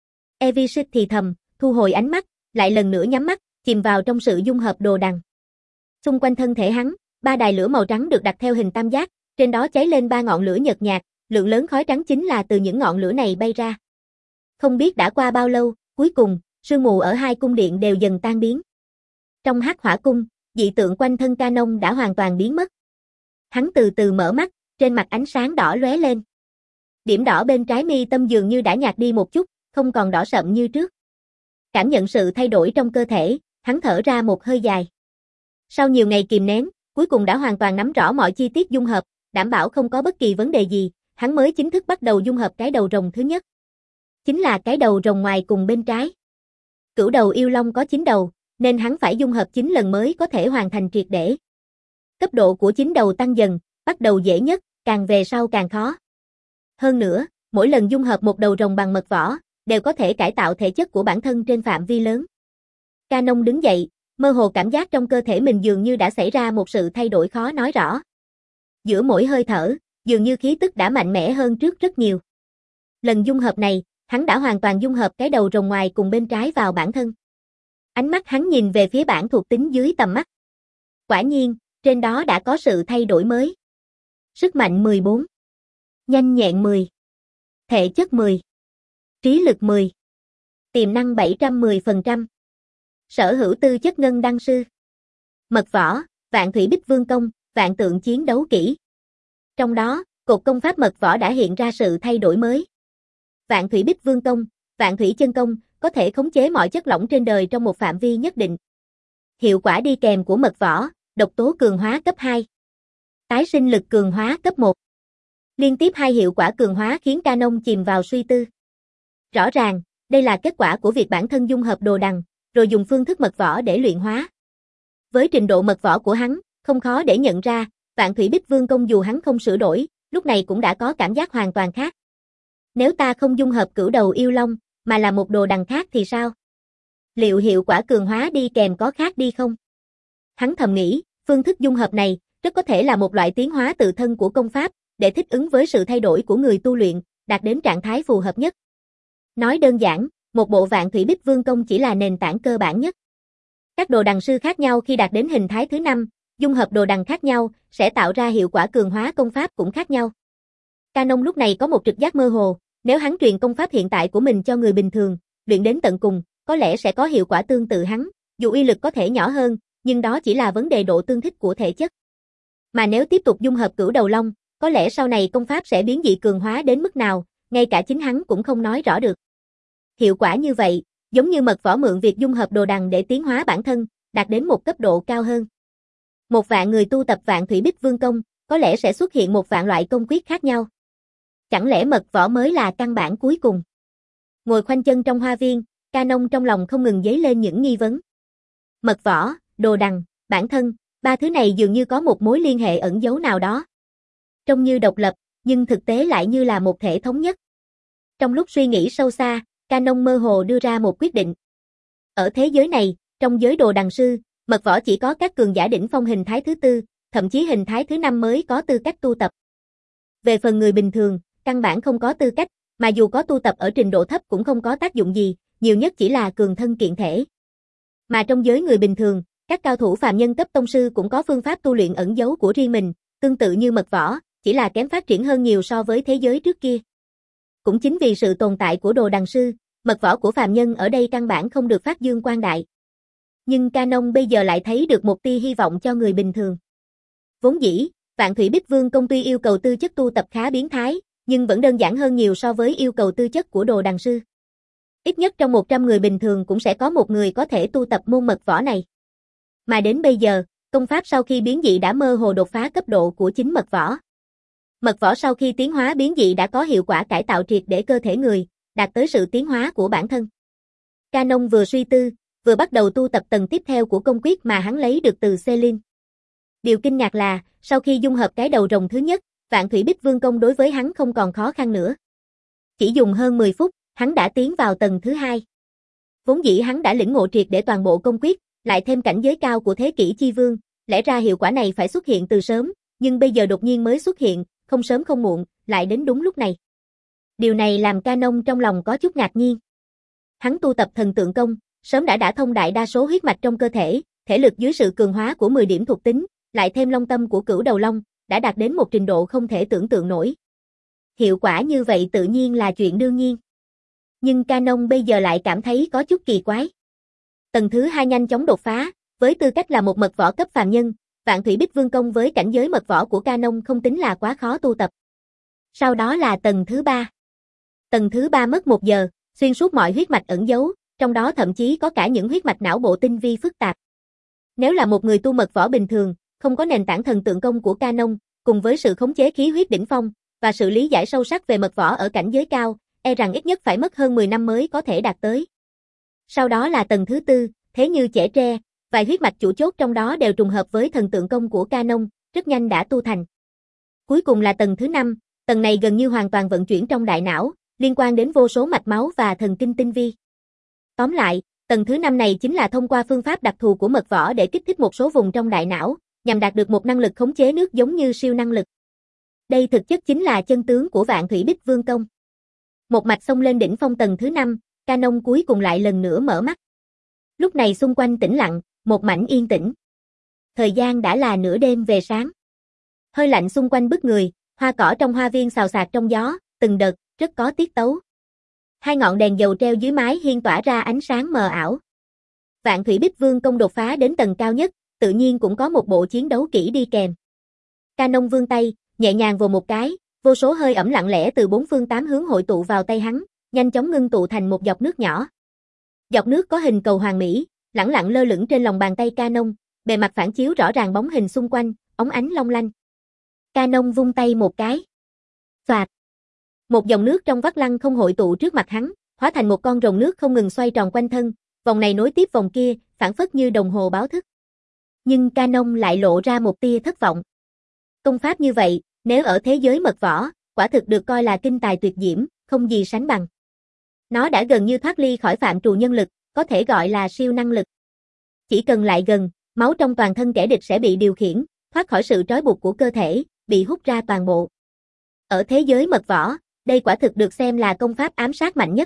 Evisit thì thầm, thu hồi ánh mắt, lại lần nữa nhắm mắt, chìm vào trong sự dung hợp đồ đằng. Xung quanh thân thể hắn, ba đài lửa màu trắng được đặt theo hình tam giác, trên đó cháy lên ba ngọn lửa nhợt nhạt, lượng lớn khói trắng chính là từ những ngọn lửa này bay ra. Không biết đã qua bao lâu, cuối cùng, sương mù ở hai cung điện đều dần tan biến. Trong hắc hỏa cung, dị tượng quanh thân Canon đã hoàn toàn biến mất. Hắn từ từ mở mắt, trên mặt ánh sáng đỏ lóe lên. Điểm đỏ bên trái mi tâm dường như đã nhạt đi một chút, không còn đỏ sậm như trước. Cảm nhận sự thay đổi trong cơ thể, hắn thở ra một hơi dài. Sau nhiều ngày kìm nén, cuối cùng đã hoàn toàn nắm rõ mọi chi tiết dung hợp, đảm bảo không có bất kỳ vấn đề gì, hắn mới chính thức bắt đầu dung hợp cái đầu rồng thứ nhất. Chính là cái đầu rồng ngoài cùng bên trái. Cửu đầu yêu long có chín đầu, nên hắn phải dung hợp chín lần mới có thể hoàn thành triệt để. Cấp độ của chín đầu tăng dần, bắt đầu dễ nhất, càng về sau càng khó. Hơn nữa, mỗi lần dung hợp một đầu rồng bằng mật võ, đều có thể cải tạo thể chất của bản thân trên phạm vi lớn. Canon đứng dậy, mơ hồ cảm giác trong cơ thể mình dường như đã xảy ra một sự thay đổi khó nói rõ. Giữa mỗi hơi thở, dường như khí tức đã mạnh mẽ hơn trước rất nhiều. Lần dung hợp này, hắn đã hoàn toàn dung hợp cái đầu rồng ngoài cùng bên trái vào bản thân. Ánh mắt hắn nhìn về phía bảng thuộc tính dưới tầm mắt. Quả nhiên, trên đó đã có sự thay đổi mới. Sức mạnh mười bốn. Nhanh nhẹn mười. Thể chất mười. Trí lực mười. Tiềm năng bảy trăm mười phần trăm. Sở hữu tư chất ngân đăng sư. Mật võ, Vạn Thủy Bích Vương công, vạn tượng chiến đấu kỹ. Trong đó, cột công pháp mật võ đã hiện ra sự thay đổi mới. Vạn Thủy Bích Vương công, Vạn Thủy chân công, có thể khống chế mọi chất lỏng trên đời trong một phạm vi nhất định. Hiệu quả đi kèm của mật võ, độc tố cường hóa cấp hai. Tái sinh lực cường hóa cấp một. Liên tiếp hai hiệu quả cường hóa khiến Canon chìm vào suy tư. Rõ ràng, đây là kết quả của việc bản thân dung hợp đồ đằng, rồi dùng phương thức mật võ để luyện hóa. Với trình độ mật võ của hắn, không khó để nhận ra, Vạn Thủy Bích Vương công dù hắn không sửa đổi, lúc này cũng đã có cảm giác hoàn toàn khác. Nếu ta không dung hợp cửu đầu yêu long, mà là một đồ đằng khác thì sao? Liệu hiệu quả cường hóa đi kèm có khác đi không? Hắn thầm nghĩ, phương thức dung hợp này, rất có thể là một loại tiến hóa tự thân của công pháp, để thích ứng với sự thay đổi của người tu luyện, đạt đến trạng thái phù hợp nhất. Nói đơn giản, một bộ Vạn Thủy Bích Vương công chỉ là nền tảng cơ bản nhất. Các đồ đằng sư khác nhau khi đạt đến hình thái thứ năm, dung hợp đồ đằng khác nhau, sẽ tạo ra hiệu quả cường hóa công pháp cũng khác nhau. Canon lúc này có một trực giác mơ hồ, nếu hắn truyền công pháp hiện tại của mình cho người bình thường, luyện đến tận cùng, có lẽ sẽ có hiệu quả tương tự hắn, dù uy lực có thể nhỏ hơn, nhưng đó chỉ là vấn đề độ tương thích của thể chất. Mà nếu tiếp tục dung hợp cửu đầu long, có lẽ sau này công pháp sẽ biến dị cường hóa đến mức nào, ngay cả chính hắn cũng không nói rõ được. Hiệu quả như vậy, giống như mật võ mượn việc dung hợp đồ đằng để tiến hóa bản thân, đạt đến một cấp độ cao hơn. Một vạn người tu tập Vạn Thủy Bích Vương công, có lẽ sẽ xuất hiện một vạn loại công quyết khác nhau. Chẳng lẽ mật võ mới là căn bản cuối cùng? Ngồi khoanh chân trong hoa viên, Canon trong lòng không ngừng dấy lên những nghi vấn. Mật võ, đồ đằng, bản thân, ba thứ này dường như có một mối liên hệ ẩn giấu nào đó. Trông như độc lập, nhưng thực tế lại như là một thể thống nhất. Trong lúc suy nghĩ sâu xa, Canon mơ hồ đưa ra một quyết định. Ở thế giới này, trong giới đồ đằng sư, mật võ chỉ có các cường giả đỉnh phong hình thái thứ tư, thậm chí hình thái thứ năm mới có tư cách tu tập. Về phần người bình thường, căn bản không có tư cách, mà dù có tu tập ở trình độ thấp cũng không có tác dụng gì, nhiều nhất chỉ là cường thân kiện thể. Mà trong giới người bình thường, các cao thủ phàm nhân cấp tông sư cũng có phương pháp tu luyện ẩn giấu của riêng mình, tương tự như mật võ, chỉ là kém phát triển hơn nhiều so với thế giới trước kia. Cũng chính vì sự tồn tại của đồ đằng sư, mật võ của phàm nhân ở đây căn bản không được phát dương quang đại. Nhưng Canon bây giờ lại thấy được một tia hy vọng cho người bình thường. Vốn dĩ, Vạn Thủy Bích Vương công ty yêu cầu tư chất tu tập khá biến thái, nhưng vẫn đơn giản hơn nhiều so với yêu cầu tư chất của đồ đằng sư. Ít nhất trong một trăm người bình thường cũng sẽ có một người có thể tu tập môn mật võ này. Mà đến bây giờ, công pháp sau khi biến dị đã mơ hồ đột phá cấp độ của chính mật võ. Mật võ sau khi tiến hóa biến dị đã có hiệu quả cải tạo triệt để cơ thể người, đạt tới sự tiến hóa của bản thân. Canon vừa suy tư, vừa bắt đầu tu tập tầng tiếp theo của công quyết mà hắn lấy được từ Celine. Điều kinh ngạc là, sau khi dung hợp cái đầu rồng thứ nhất, Vạn Thủy Bích Vương công đối với hắn không còn khó khăn nữa. Chỉ dùng hơn mười phút, hắn đã tiến vào tầng thứ hai. Vốn dĩ hắn đã lĩnh ngộ triệt để toàn bộ công quyết, lại thêm cảnh giới cao của thế kỷ chi vương, lẽ ra hiệu quả này phải xuất hiện từ sớm, nhưng bây giờ đột nhiên mới xuất hiện, không sớm không muộn, lại đến đúng lúc này. Điều này làm Canon trong lòng có chút ngạc nhiên. Hắn tu tập thần tượng công, sớm đã đả thông đại đa số huyết mạch trong cơ thể, thể lực dưới sự cường hóa của mười điểm thuộc tính, lại thêm long tâm của cửu đầu long, đã đạt đến một trình độ không thể tưởng tượng nổi. Hiệu quả như vậy tự nhiên là chuyện đương nhiên. Nhưng Canon bây giờ lại cảm thấy có chút kỳ quái. Tầng thứ hai nhanh chóng đột phá, với tư cách là một mật võ cấp phàm nhân, Vạn Thủy Bích Vương công với cảnh giới mật võ của Canon không tính là quá khó tu tập. Sau đó là tầng thứ ba. Tầng thứ ba mất một giờ, xuyên suốt mọi huyết mạch ẩn giấu, trong đó thậm chí có cả những huyết mạch não bộ tinh vi phức tạp. Nếu là một người tu mật võ bình thường, không có nền tảng thần tượng công của Canon, cùng với sự khống chế khí huyết đỉnh phong, và sự lý giải sâu sắc về mật võ ở cảnh giới cao, e rằng ít nhất phải mất hơn mười năm mới có thể đạt tới. Sau đó là tầng thứ tư, thế như chẻ tre, vài huyết mạch chủ chốt trong đó đều trùng hợp với thần tượng công của Canon, rất nhanh đã tu thành. Cuối cùng là tầng thứ năm, tầng này gần như hoàn toàn vận chuyển trong đại não, liên quan đến vô số mạch máu và thần kinh tinh vi. Tóm lại, tầng thứ năm này chính là thông qua phương pháp đặc thù của mật võ để kích thích một số vùng trong đại não, nhằm đạt được một năng lực khống chế nước giống như siêu năng lực. Đây thực chất chính là chân tướng của Vạn Thủy Bích Vương công. Một mạch xông lên đỉnh phong tầng thứ năm, Canon cuối cùng lại lần nữa mở mắt. Lúc này xung quanh tĩnh lặng, một mảnh yên tĩnh. Thời gian đã là nửa đêm về sáng. Hơi lạnh xung quanh bức người, hoa cỏ trong hoa viên xào xạc trong gió, từng đợt, rất có tiết tấu. Hai ngọn đèn dầu treo dưới mái hiên tỏa ra ánh sáng mờ ảo. Vạn Thủy Bích Vương công đột phá đến tầng cao nhất, tự nhiên cũng có một bộ chiến đấu kỹ đi kèm. Canon vươn tay, nhẹ nhàng vồ một cái, vô số hơi ẩm lặng lẽ từ bốn phương tám hướng hội tụ vào tay hắn, nhanh chóng ngưng tụ thành một giọt nước nhỏ. Giọt nước có hình cầu hoàn mỹ, lẳng lặng lơ lửng trên lòng bàn tay Canon, bề mặt phản chiếu rõ ràng bóng hình xung quanh, óng ánh long lanh. Canon vung tay một cái. Phạt. Một dòng nước trong vắt lăng không hội tụ trước mặt hắn, hóa thành một con rồng nước không ngừng xoay tròn quanh thân, vòng này nối tiếp vòng kia, phản phất như đồng hồ báo thức. Nhưng Canon lại lộ ra một tia thất vọng. Công pháp như vậy, nếu ở thế giới mật võ, quả thực được coi là kinh tài tuyệt diễm, không gì sánh bằng. Nó đã gần như thoát ly khỏi phạm trù nhân lực, có thể gọi là siêu năng lực. Chỉ cần lại gần, máu trong toàn thân kẻ địch sẽ bị điều khiển, thoát khỏi sự trói buộc của cơ thể, bị hút ra toàn bộ. Ở thế giới mật võ, đây quả thực được xem là công pháp ám sát mạnh nhất.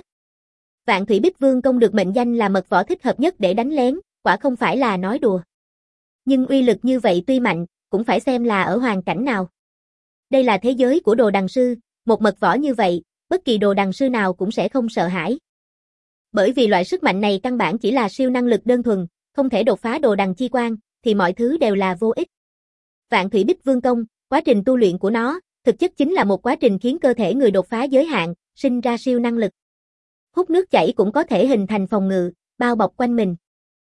Vạn Thủy Bích Vương công được mệnh danh là mật võ thích hợp nhất để đánh lén, quả không phải là nói đùa. Nhưng uy lực như vậy tuy mạnh, cũng phải xem là ở hoàn cảnh nào. Đây là thế giới của đồ đằng sư, một mật võ như vậy, bất kỳ đồ đằng sư nào cũng sẽ không sợ hãi. Bởi vì loại sức mạnh này căn bản chỉ là siêu năng lực đơn thuần, không thể đột phá đồ đằng chi quan, thì mọi thứ đều là vô ích. Vạn Thủy Bích Vương công, quá trình tu luyện của nó, thực chất chính là một quá trình khiến cơ thể người đột phá giới hạn, sinh ra siêu năng lực. Hút nước chảy cũng có thể hình thành phòng ngự, bao bọc quanh mình.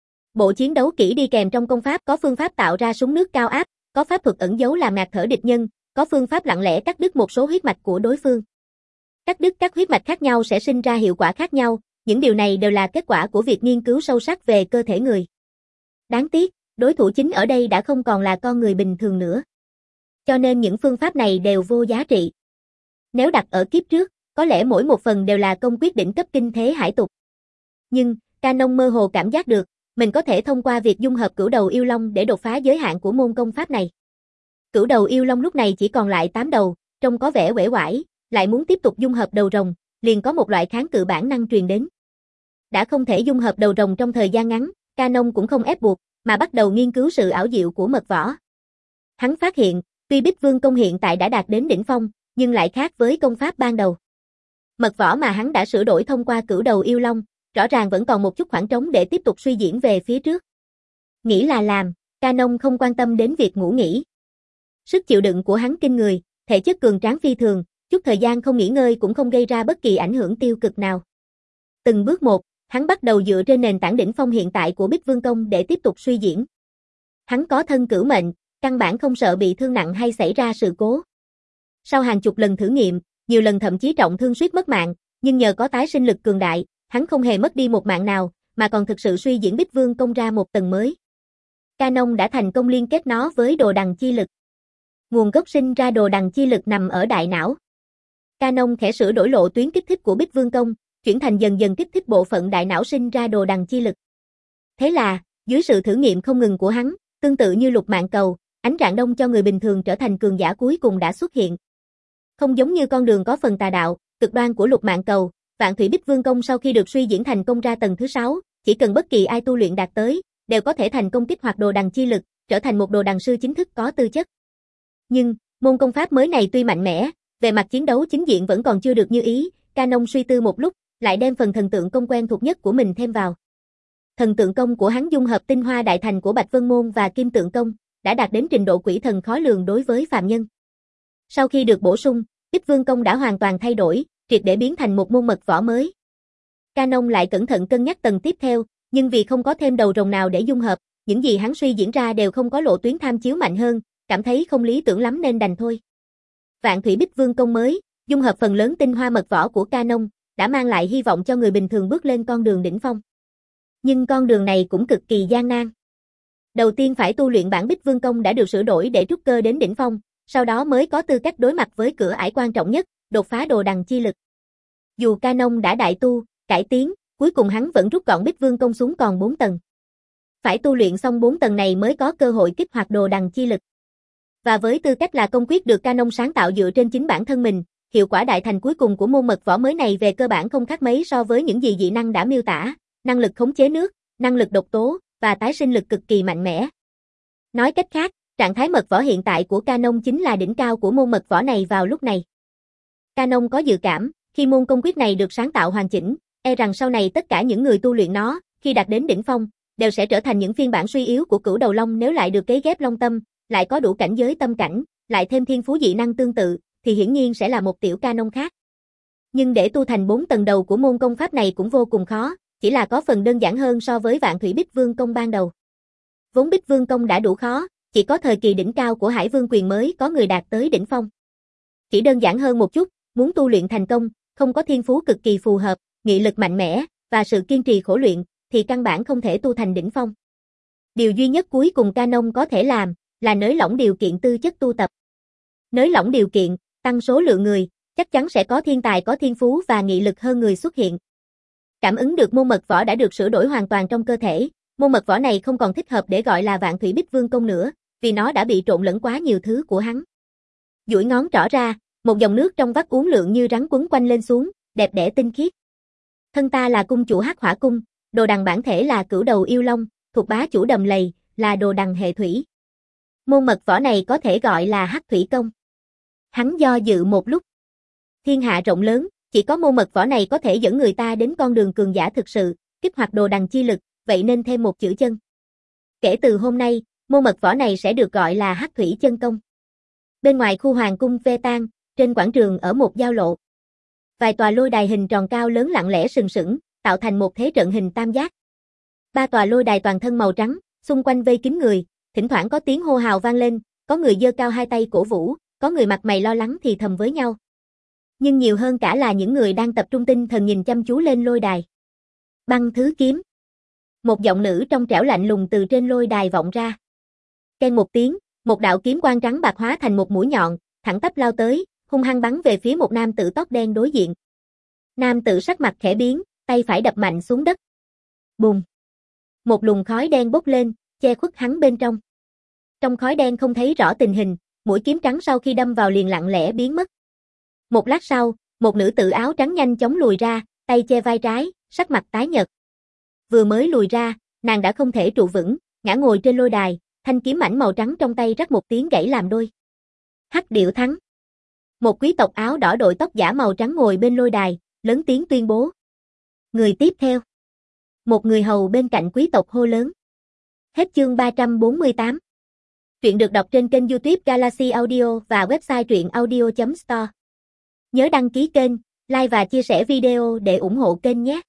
Bộ chiến đấu kỹ đi kèm trong công pháp có phương pháp tạo ra súng nước cao áp, có pháp thuật ẩn giấu làm ngạt thở địch nhân, có phương pháp lặng lẽ cắt đứt một số huyết mạch của đối phương. Cắt đứt các huyết mạch khác nhau sẽ sinh ra hiệu quả khác nhau, những điều này đều là kết quả của việc nghiên cứu sâu sắc về cơ thể người. Đáng tiếc, đối thủ chính ở đây đã không còn là con người bình thường nữa. Cho nên những phương pháp này đều vô giá trị. Nếu đặt ở kiếp trước, có lẽ mỗi một phần đều là công quyết đỉnh cấp kinh thế hải tục. Nhưng, Canon mơ hồ cảm giác được, mình có thể thông qua việc dung hợp cửu đầu yêu long để đột phá giới hạn của môn công pháp này. Cửu đầu yêu long lúc này chỉ còn lại tám đầu, trông có vẻ uể oải, lại muốn tiếp tục dung hợp đầu rồng, liền có một loại kháng cự bản năng truyền đến. Đã không thể dung hợp đầu rồng trong thời gian ngắn, Canon cũng không ép buộc, mà bắt đầu nghiên cứu sự ảo diệu của mật võ. Hắn phát hiện, tuy Bích Vương công hiện tại đã đạt đến đỉnh phong, nhưng lại khác với công pháp ban đầu. Mật võ mà hắn đã sửa đổi thông qua cửu đầu yêu long, rõ ràng vẫn còn một chút khoảng trống để tiếp tục suy diễn về phía trước. Nghĩ là làm, Canon không quan tâm đến việc ngủ nghỉ. Sức chịu đựng của hắn kinh người, thể chất cường tráng phi thường, chút thời gian không nghỉ ngơi cũng không gây ra bất kỳ ảnh hưởng tiêu cực nào. Từng bước một, hắn bắt đầu dựa trên nền tảng đỉnh phong hiện tại của Bích Vương công để tiếp tục suy diễn. Hắn có thân cửu mệnh, căn bản không sợ bị thương nặng hay xảy ra sự cố. Sau hàng chục lần thử nghiệm, nhiều lần thậm chí trọng thương suýt mất mạng, nhưng nhờ có tái sinh lực cường đại, hắn không hề mất đi một mạng nào, mà còn thực sự suy diễn Bích Vương công ra một tầng mới. Canon đã thành công liên kết nó với đồ đằng chi lực. Nguồn gốc sinh ra đồ đằng chi lực nằm ở đại não. Canon khẽ sửa đổi lộ tuyến kích thích của Bích Vương công, chuyển thành dần dần kích thích bộ phận đại não sinh ra đồ đằng chi lực. Thế là, dưới sự thử nghiệm không ngừng của hắn, tương tự như lục mạng cầu, ánh rạng đông cho người bình thường trở thành cường giả cuối cùng đã xuất hiện. Không giống như con đường có phần tà đạo, cực đoan của lục mạng cầu, Vạn Thủy Bích Vương công sau khi được suy diễn thành công ra tầng thứ sáu, chỉ cần bất kỳ ai tu luyện đạt tới, đều có thể thành công kích hoạt đồ đằng chi lực, trở thành một đồ đằng sư chính thức có tư chất. Nhưng, môn công pháp mới này tuy mạnh mẽ, về mặt chiến đấu chính diện vẫn còn chưa được như ý, Canon suy tư một lúc, lại đem phần thần tượng công quen thuộc nhất của mình thêm vào. Thần tượng công của hắn dung hợp tinh hoa đại thành của Bạch Vân môn và Kim tượng công, đã đạt đến trình độ quỷ thần khó lường đối với phàm nhân. Sau khi được bổ sung, Bích Vương công đã hoàn toàn thay đổi, triệt để biến thành một môn mật võ mới. Canon lại cẩn thận cân nhắc tầng tiếp theo, nhưng vì không có thêm đầu rồng nào để dung hợp, những gì hắn suy diễn ra đều không có lộ tuyến tham chiếu mạnh hơn, cảm thấy không lý tưởng lắm nên đành thôi. Vạn Thủy Bích Vương công mới, dung hợp phần lớn tinh hoa mật võ của Canon, đã mang lại hy vọng cho người bình thường bước lên con đường đỉnh phong. Nhưng con đường này cũng cực kỳ gian nan. Đầu tiên phải tu luyện bản Bích Vương công đã được sửa đổi để trúc cơ đến đỉnh phong, sau đó mới có tư cách đối mặt với cửa ải quan trọng nhất, đột phá đồ đằng chi lực. Dù Canon đã đại tu, cải tiến, cuối cùng hắn vẫn rút gọn Bích Vương công xuống còn bốn tầng. Phải tu luyện xong bốn tầng này mới có cơ hội kích hoạt đồ đằng chi lực. Và với tư cách là công quyết được Canon sáng tạo dựa trên chính bản thân mình, hiệu quả đại thành cuối cùng của môn mật võ mới này về cơ bản không khác mấy so với những gì dị năng đã miêu tả, năng lực khống chế nước, năng lực độc tố và tái sinh lực cực kỳ mạnh mẽ. Nói cách khác, Trạng thái mật võ hiện tại của Canon chính là đỉnh cao của môn mật võ này vào lúc này. Canon có dự cảm, khi môn công quyết này được sáng tạo hoàn chỉnh, e rằng sau này tất cả những người tu luyện nó, khi đạt đến đỉnh phong, đều sẽ trở thành những phiên bản suy yếu của Cửu Đầu Long. Nếu lại được cấy ghép long tâm, lại có đủ cảnh giới tâm cảnh, lại thêm thiên phú dị năng tương tự, thì hiển nhiên sẽ là một tiểu Canon khác. Nhưng để tu thành bốn tầng đầu của môn công pháp này cũng vô cùng khó, chỉ là có phần đơn giản hơn so với Vạn Thủy Bích Vương công ban đầu. Vốn Bích Vương công đã đủ khó, chỉ có thời kỳ đỉnh cao của Hải Vương quyền mới có người đạt tới đỉnh phong. Chỉ đơn giản hơn một chút, muốn tu luyện thành công, không có thiên phú cực kỳ phù hợp, nghị lực mạnh mẽ và sự kiên trì khổ luyện thì căn bản không thể tu thành đỉnh phong. Điều duy nhất cuối cùng Canon có thể làm là nới lỏng điều kiện tư chất tu tập. Nới lỏng điều kiện, tăng số lượng người, chắc chắn sẽ có thiên tài có thiên phú và nghị lực hơn người xuất hiện. Cảm ứng được môn mật võ đã được sửa đổi hoàn toàn trong cơ thể, môn mật võ này không còn thích hợp để gọi là Vạn Thủy Bích Vương công nữa, vì nó đã bị trộn lẫn quá nhiều thứ của hắn. Duỗi ngón trỏ ra, một dòng nước trong vắt uốn lượn như rắn quấn quanh lên xuống, đẹp đẽ tinh khiết. Thân ta là cung chủ Hắc Hỏa cung, đồ đằng bản thể là Cửu Đầu Yêu Long, thuộc bá chủ đầm lầy, là đồ đằng hệ thủy. Môn mật võ này có thể gọi là Hắc Thủy công. Hắn do dự một lúc. Thiên hạ rộng lớn, chỉ có môn mật võ này có thể dẫn người ta đến con đường cường giả thực sự, kích hoạt đồ đằng chi lực, vậy nên thêm một chữ chân. Kể từ hôm nay, môn mật võ này sẽ được gọi là Hắc Thủy chân công. Bên ngoài khu hoàng cung Ve Tang, trên quảng trường ở một giao lộ, vài tòa lôi đài hình tròn cao lớn lặng lẽ sừng sững, tạo thành một thế trận hình tam giác. Ba tòa lôi đài toàn thân màu trắng, xung quanh vây kín người, thỉnh thoảng có tiếng hô hào vang lên, có người giơ cao hai tay cổ vũ, có người mặt mày lo lắng thì thầm với nhau. Nhưng nhiều hơn cả là những người đang tập trung tinh thần nhìn chăm chú lên lôi đài. Băng thứ kiếm. Một giọng nữ trong trẻo lạnh lùng từ trên lôi đài vọng ra. Keng một tiếng, một đạo kiếm quang trắng bạc hóa thành một mũi nhọn, thẳng tắp lao tới, hung hăng bắn về phía một nam tử tóc đen đối diện. Nam tử sắc mặt khẽ biến, tay phải đập mạnh xuống đất. Bùng! Một luồng khói đen bốc lên, che khuất hắn bên trong. Trong khói đen không thấy rõ tình hình, mũi kiếm trắng sau khi đâm vào liền lặng lẽ biến mất. Một lát sau, một nữ tử áo trắng nhanh chóng lùi ra, tay che vai trái, sắc mặt tái nhợt. Vừa mới lùi ra, nàng đã không thể trụ vững, ngã ngồi trên lôi đài, thanh kiếm mảnh màu trắng trong tay rắc một tiếng gãy làm đôi. Hắc điểu thắng. Một quý tộc áo đỏ đội tóc giả màu trắng ngồi bên lôi đài, lớn tiếng tuyên bố. Người tiếp theo. Một người hầu bên cạnh quý tộc hô lớn. Hết chương ba trăm bốn mươi tám. Truyện được đọc trên kênh YouTube Galaxy Audio và website truyện audio chấm store. Nhớ đăng ký kênh, like và chia sẻ video để ủng hộ kênh nhé.